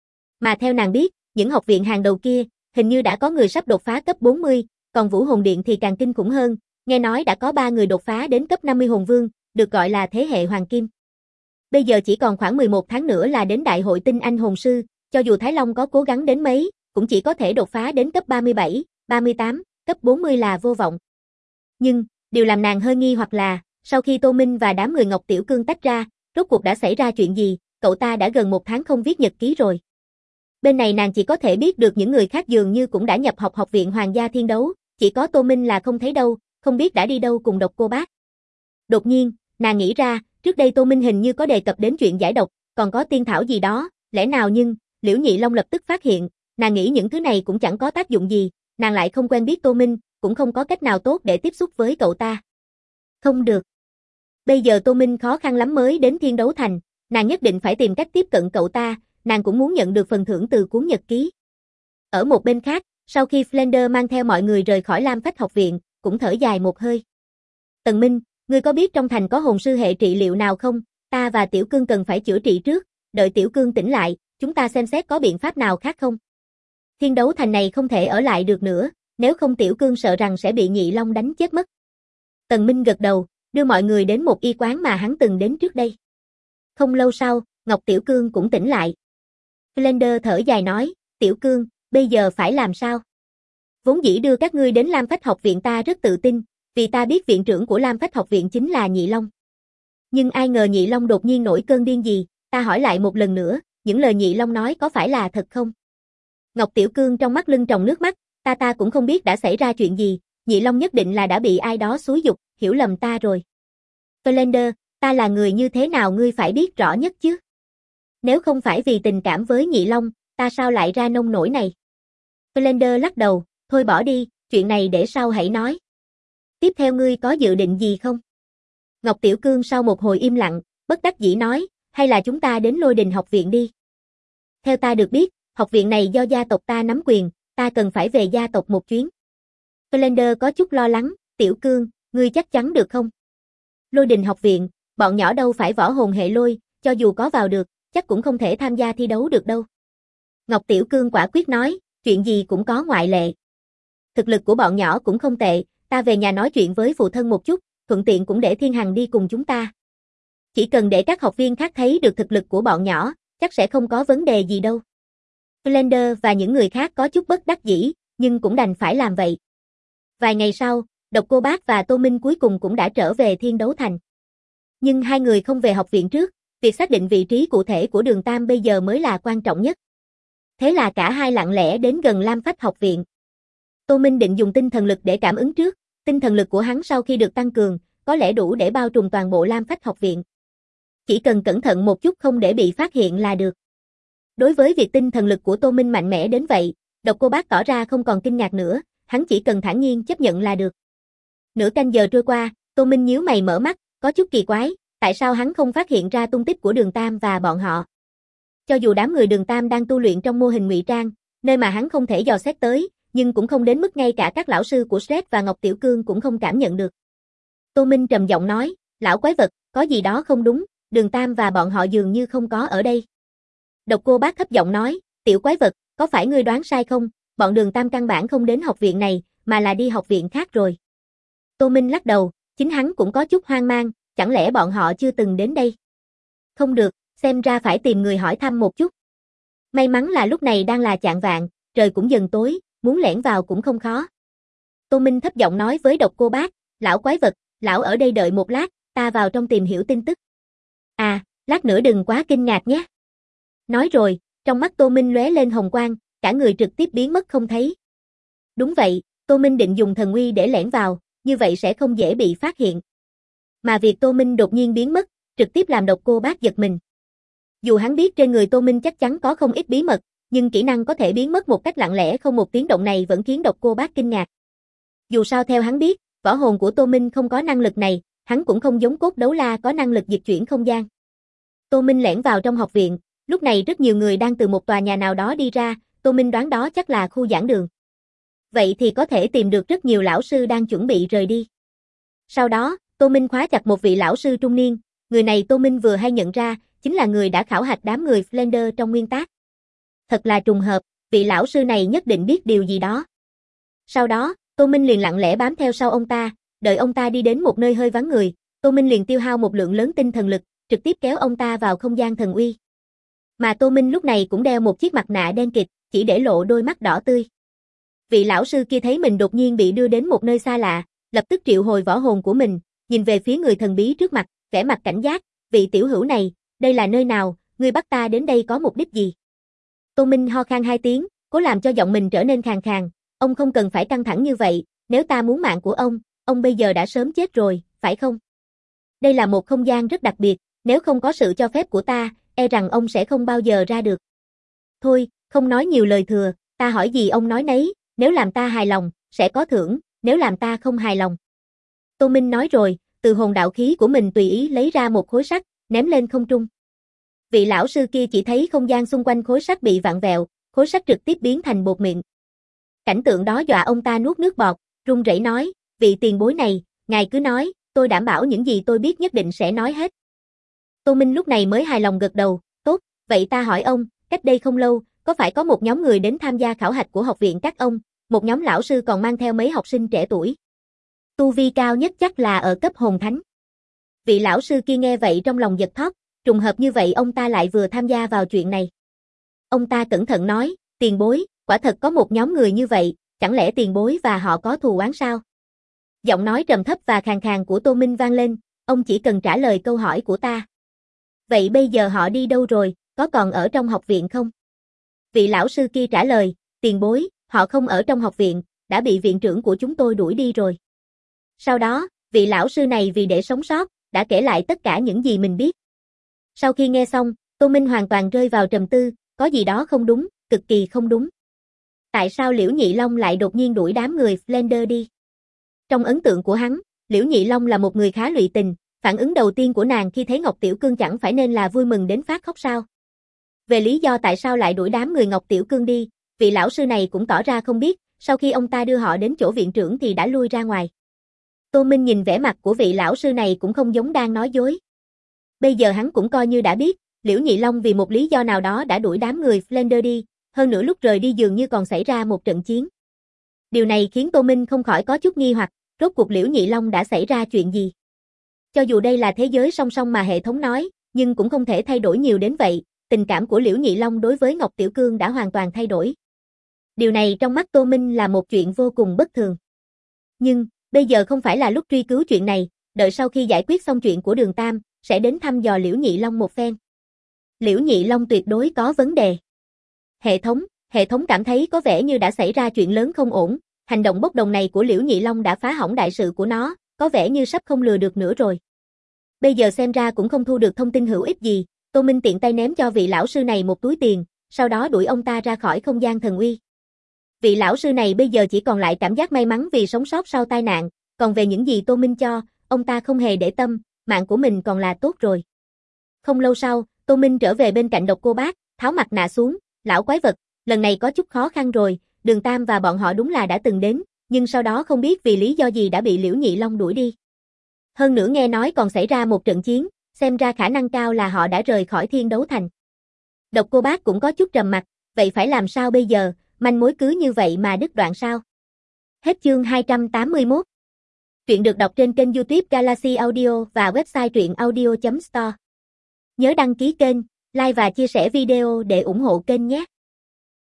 Mà theo nàng biết, những học viện hàng đầu kia, hình như đã có người sắp đột phá cấp 40, còn Vũ Hồn Điện thì càng kinh khủng hơn, nghe nói đã có 3 người đột phá đến cấp 50 hồn vương, được gọi là thế hệ hoàng kim. Bây giờ chỉ còn khoảng 11 tháng nữa là đến đại hội tinh anh hồn sư, cho dù Thái Long có cố gắng đến mấy, cũng chỉ có thể đột phá đến cấp 37, 38, cấp 40 là vô vọng. Nhưng, điều làm nàng hơi nghi hoặc là, sau khi Tô Minh và đám người Ngọc Tiểu Cương tách ra, rốt cuộc đã xảy ra chuyện gì, cậu ta đã gần 1 tháng không viết nhật ký rồi. Bên này nàng chỉ có thể biết được những người khác dường như cũng đã nhập học học viện Hoàng gia Thiên Đấu, chỉ có Tô Minh là không thấy đâu, không biết đã đi đâu cùng Độc Cô Bác. Đột nhiên, nàng nghĩ ra, trước đây Tô Minh hình như có đề cập đến chuyện giải độc, còn có tiên thảo gì đó, lẽ nào nhưng, Liễu Nhị Long lập tức phát hiện, nàng nghĩ những thứ này cũng chẳng có tác dụng gì, nàng lại không quen biết Tô Minh, cũng không có cách nào tốt để tiếp xúc với cậu ta. Không được. Bây giờ Tô Minh khó khăn lắm mới đến Thiên Đấu Thành, nàng nhất định phải tìm cách tiếp cận cậu ta, nàng cũng muốn nhận được phần thưởng từ cuốn nhật ký. Ở một bên khác, sau khi Flander mang theo mọi người rời khỏi Lam Phách học viện, cũng thở dài một hơi. Tần Minh, ngươi có biết trong thành có hồn sư hệ trị liệu nào không? Ta và Tiểu Cương cần phải chữa trị trước, đợi Tiểu Cương tỉnh lại, chúng ta xem xét có biện pháp nào khác không? Thiên Đấu Thành này không thể ở lại được nữa, nếu không Tiểu Cương sợ rằng sẽ bị Nhị Long đánh chết mất. Tần Minh gật đầu, đưa mọi người đến một y quán mà hắn từng đến trước đây. Không lâu sau, Ngọc Tiểu Cương cũng tỉnh lại. Flander thở dài nói, Tiểu Cương, bây giờ phải làm sao? Vốn dĩ đưa các ngươi đến Lam Phách học viện ta rất tự tin, vì ta biết viện trưởng của Lam Phách học viện chính là Nhị Long. Nhưng ai ngờ Nhị Long đột nhiên nổi cơn điên gì, ta hỏi lại một lần nữa, những lời Nhị Long nói có phải là thật không? Ngọc Tiểu Cương trong mắt lưng tròng nước mắt, ta cũng không biết đã xảy ra chuyện gì, Nhị Long nhất định là đã bị ai đó xúi giục, hiểu lầm ta rồi. Flander, ta là người như thế nào ngươi phải biết rõ nhất chứ? Nếu không phải vì tình cảm với Nhị Long, ta sao lại ra nông nổi này? Flander lắc đầu, thôi bỏ đi, chuyện này để sau hãy nói. Tiếp theo ngươi có dự định gì không? Ngọc Tiểu Cương sau một hồi im lặng, bất đắc dĩ nói, hay là chúng ta đến Lôi Đình học viện đi. Theo ta được biết, học viện này do gia tộc ta nắm quyền, ta cần phải về gia tộc một chuyến. Flander có chút lo lắng, Tiểu Cương, ngươi chắc chắn được không? Lôi Đình học viện, bọn nhỏ đâu phải võ hồn hệ lôi, cho dù có vào được, chắc cũng không thể tham gia thi đấu được đâu. Ngọc Tiểu Cương quả quyết nói, chuyện gì cũng có ngoại lệ. Thực lực của bọn nhỏ cũng không tệ, ta về nhà nói chuyện với phụ thân một chút, thuận tiện cũng để Thiên Hằng đi cùng chúng ta. Chỉ cần để các học viên khác thấy được thực lực của bọn nhỏ, chắc sẽ không có vấn đề gì đâu. Flander và những người khác có chút bất đắc dĩ, nhưng cũng đành phải làm vậy. Vài ngày sau, Độc Cô Bác và Tô Minh cuối cùng cũng đã trở về Thiên Đấu Thành. Nhưng hai người không về học viện trước, việc xác định vị trí cụ thể của Đường Tam bây giờ mới là quan trọng nhất. Thế là cả hai lặng lẽ đến gần Lam Phách học viện. Tô Minh định dùng tinh thần lực để cảm ứng trước, tinh thần lực của hắn sau khi được tăng cường, có lẽ đủ để bao trùm toàn bộ Lam Phách học viện. Chỉ cần cẩn thận một chút không để bị phát hiện là được. Đối với việc tinh thần lực của Tô Minh mạnh mẽ đến vậy, Độc Cô Bác tỏ ra không còn kinh ngạc nữa, hắn chỉ cần thản nhiên chấp nhận là được. Nửa canh giờ trôi qua, Tô Minh nhíu mày mở mắt, có chút kỳ quái, tại sao hắn không phát hiện ra tung tích của Đường Tam và bọn họ. Cho dù đám người Đường Tam đang tu luyện trong mô hình ngụy trang, nơi mà hắn không thể dò xét tới, nhưng cũng không đến mức ngay cả các lão sư của Sret và Ngọc Tiểu Cương cũng không cảm nhận được. Tô Minh trầm giọng nói, lão quái vật, có gì đó không đúng, Đường Tam và bọn họ dường như không có ở đây. Độc Cô Bác thấp giọng nói, tiểu quái vật, có phải ngươi đoán sai không, bọn Đường Tam căn bản không đến học viện này, mà là đi học viện khác rồi. Tô Minh lắc đầu, chính hắn cũng có chút hoang mang, chẳng lẽ bọn họ chưa từng đến đây? Không được, xem ra phải tìm người hỏi thăm một chút. May mắn là lúc này đang là chạng vạng, trời cũng dần tối, muốn lẻn vào cũng không khó. Tô Minh thấp giọng nói với Độc Cô Bác, lão quái vật, lão ở đây đợi một lát, ta vào trong tìm hiểu tin tức. À, lát nữa đừng quá kinh ngạc nhé. Nói rồi, trong mắt Tô Minh lóe lên hồng quang, cả người trực tiếp biến mất không thấy. Đúng vậy, Tô Minh định dùng thần uy để lẻn vào, như vậy sẽ không dễ bị phát hiện. Mà việc Tô Minh đột nhiên biến mất, trực tiếp làm Độc Cô Bác giật mình. Dù hắn biết trên người Tô Minh chắc chắn có không ít bí mật, nhưng kỹ năng có thể biến mất một cách lặng lẽ không một tiếng động này vẫn khiến Độc Cô Bác kinh ngạc. Dù sao theo hắn biết, võ hồn của Tô Minh không có năng lực này, hắn cũng không giống Cốt Đấu La có năng lực dịch chuyển không gian. Tô Minh lẻn vào trong học viện, lúc này rất nhiều người đang từ một tòa nhà nào đó đi ra, Tô Minh đoán đó chắc là khu giảng đường. Vậy thì có thể tìm được rất nhiều lão sư đang chuẩn bị rời đi. Sau đó, Tô Minh khóa chặt một vị lão sư trung niên, người này Tô Minh vừa hay nhận ra, chính là người đã khảo hạch đám người Flender trong nguyên tác. Thật là trùng hợp, vị lão sư này nhất định biết điều gì đó. Sau đó, Tô Minh liền lặng lẽ bám theo sau ông ta, đợi ông ta đi đến một nơi hơi vắng người, Tô Minh liền tiêu hao một lượng lớn tinh thần lực, trực tiếp kéo ông ta vào không gian thần uy. Mà Tô Minh lúc này cũng đeo một chiếc mặt nạ đen kịt, chỉ để lộ đôi mắt đỏ tươi. Vị lão sư kia thấy mình đột nhiên bị đưa đến một nơi xa lạ, lập tức triệu hồi võ hồn của mình, nhìn về phía người thần bí trước mặt, vẻ mặt cảnh giác, vị tiểu hữu này, đây là nơi nào, ngươi bắt ta đến đây có mục đích gì? Tô Minh ho khan hai tiếng, cố làm cho giọng mình trở nên khàn khàn, ông không cần phải căng thẳng như vậy, nếu ta muốn mạng của ông bây giờ đã sớm chết rồi, phải không? Đây là một không gian rất đặc biệt, nếu không có sự cho phép của ta, e rằng ông sẽ không bao giờ ra được. Thôi, không nói nhiều lời thừa, ta hỏi gì ông nói nấy, nếu làm ta hài lòng, sẽ có thưởng, nếu làm ta không hài lòng. Tô Minh nói rồi, từ hồn đạo khí của mình tùy ý lấy ra một khối sắt, ném lên không trung. Vị lão sư kia chỉ thấy không gian xung quanh khối sắt bị vặn vẹo, khối sắt trực tiếp biến thành bột mịn. Cảnh tượng đó dọa ông ta nuốt nước bọt, run rẩy nói, vị tiền bối này, ngài cứ nói, tôi đảm bảo những gì tôi biết nhất định sẽ nói hết. Tô Minh lúc này mới hài lòng gật đầu, tốt, vậy ta hỏi ông, cách đây không lâu, có phải có một nhóm người đến tham gia khảo hạch của học viện các ông, một nhóm lão sư còn mang theo mấy học sinh trẻ tuổi. Tu vi cao nhất chắc là ở cấp hồn thánh. Vị lão sư kia nghe vậy trong lòng giật thót, trùng hợp như vậy ông ta lại vừa tham gia vào chuyện này. Ông ta cẩn thận nói, tiền bối, quả thật có một nhóm người như vậy, chẳng lẽ tiền bối và họ có thù oán sao? Giọng nói trầm thấp và khàn khàn của Tô Minh vang lên, ông chỉ cần trả lời câu hỏi của ta. Vậy bây giờ họ đi đâu rồi, có còn ở trong học viện không? Vị lão sư kia trả lời, tiền bối, họ không ở trong học viện, đã bị viện trưởng của chúng tôi đuổi đi rồi. Sau đó, vị lão sư này vì để sống sót, đã kể lại tất cả những gì mình biết. Sau khi nghe xong, Tô Minh hoàn toàn rơi vào trầm tư, có gì đó không đúng, cực kỳ không đúng. Tại sao Liễu Nhị Long lại đột nhiên đuổi đám người Flender đi? Trong ấn tượng của hắn, Liễu Nhị Long là một người khá lụy tình, phản ứng đầu tiên của nàng khi thấy Ngọc Tiểu Cương chẳng phải nên là vui mừng đến phát khóc sao? Về lý do tại sao lại đuổi đám người Ngọc Tiểu Cương đi, vị lão sư này cũng tỏ ra không biết, sau khi ông ta đưa họ đến chỗ viện trưởng thì đã lui ra ngoài. Tô Minh nhìn vẻ mặt của vị lão sư này cũng không giống đang nói dối. Bây giờ hắn cũng coi như đã biết, Liễu Nhị Long vì một lý do nào đó đã đuổi đám người Flender đi, hơn nữa lúc rời đi dường như còn xảy ra một trận chiến. Điều này khiến Tô Minh không khỏi có chút nghi hoặc, rốt cuộc Liễu Nhị Long đã xảy ra chuyện gì? Cho dù đây là thế giới song song mà hệ thống nói, nhưng cũng không thể thay đổi nhiều đến vậy, tình cảm của Liễu Nhị Long đối với Ngọc Tiểu Cương đã hoàn toàn thay đổi. Điều này trong mắt Tô Minh là một chuyện vô cùng bất thường. Nhưng, bây giờ không phải là lúc truy cứu chuyện này, đợi sau khi giải quyết xong chuyện của Đường Tam, sẽ đến thăm dò Liễu Nhị Long một phen. Liễu Nhị Long tuyệt đối có vấn đề. Hệ thống cảm thấy có vẻ như đã xảy ra chuyện lớn không ổn, hành động bốc đồng này của Liễu Nhị Long đã phá hỏng đại sự của nó, có vẻ như sắp không lừa được nữa rồi. Bây giờ xem ra cũng không thu được thông tin hữu ích gì, Tô Minh tiện tay ném cho vị lão sư này một túi tiền, sau đó đuổi ông ta ra khỏi không gian thần uy. Vị lão sư này bây giờ chỉ còn lại cảm giác may mắn vì sống sót sau tai nạn, còn về những gì Tô Minh cho, ông ta không hề để tâm, mạng của mình còn là tốt rồi. Không lâu sau, Tô Minh trở về bên cạnh Độc Cô Bác, tháo mặt nạ xuống, lão quái vật, lần này có chút khó khăn rồi, Đường Tam và bọn họ đúng là đã từng đến, nhưng sau đó không biết vì lý do gì đã bị Liễu Nhị Long đuổi đi. Hơn nữa nghe nói còn xảy ra một trận chiến, xem ra khả năng cao là họ đã rời khỏi Thiên Đấu Thành. Độc Cô Bác cũng có chút trầm mặt, vậy phải làm sao bây giờ, manh mối cứ như vậy mà đứt đoạn sao? Hết chương 281. Truyện được đọc trên kênh YouTube Galaxy Audio và website truyệnaudio.store. Nhớ đăng ký kênh, like và chia sẻ video để ủng hộ kênh nhé.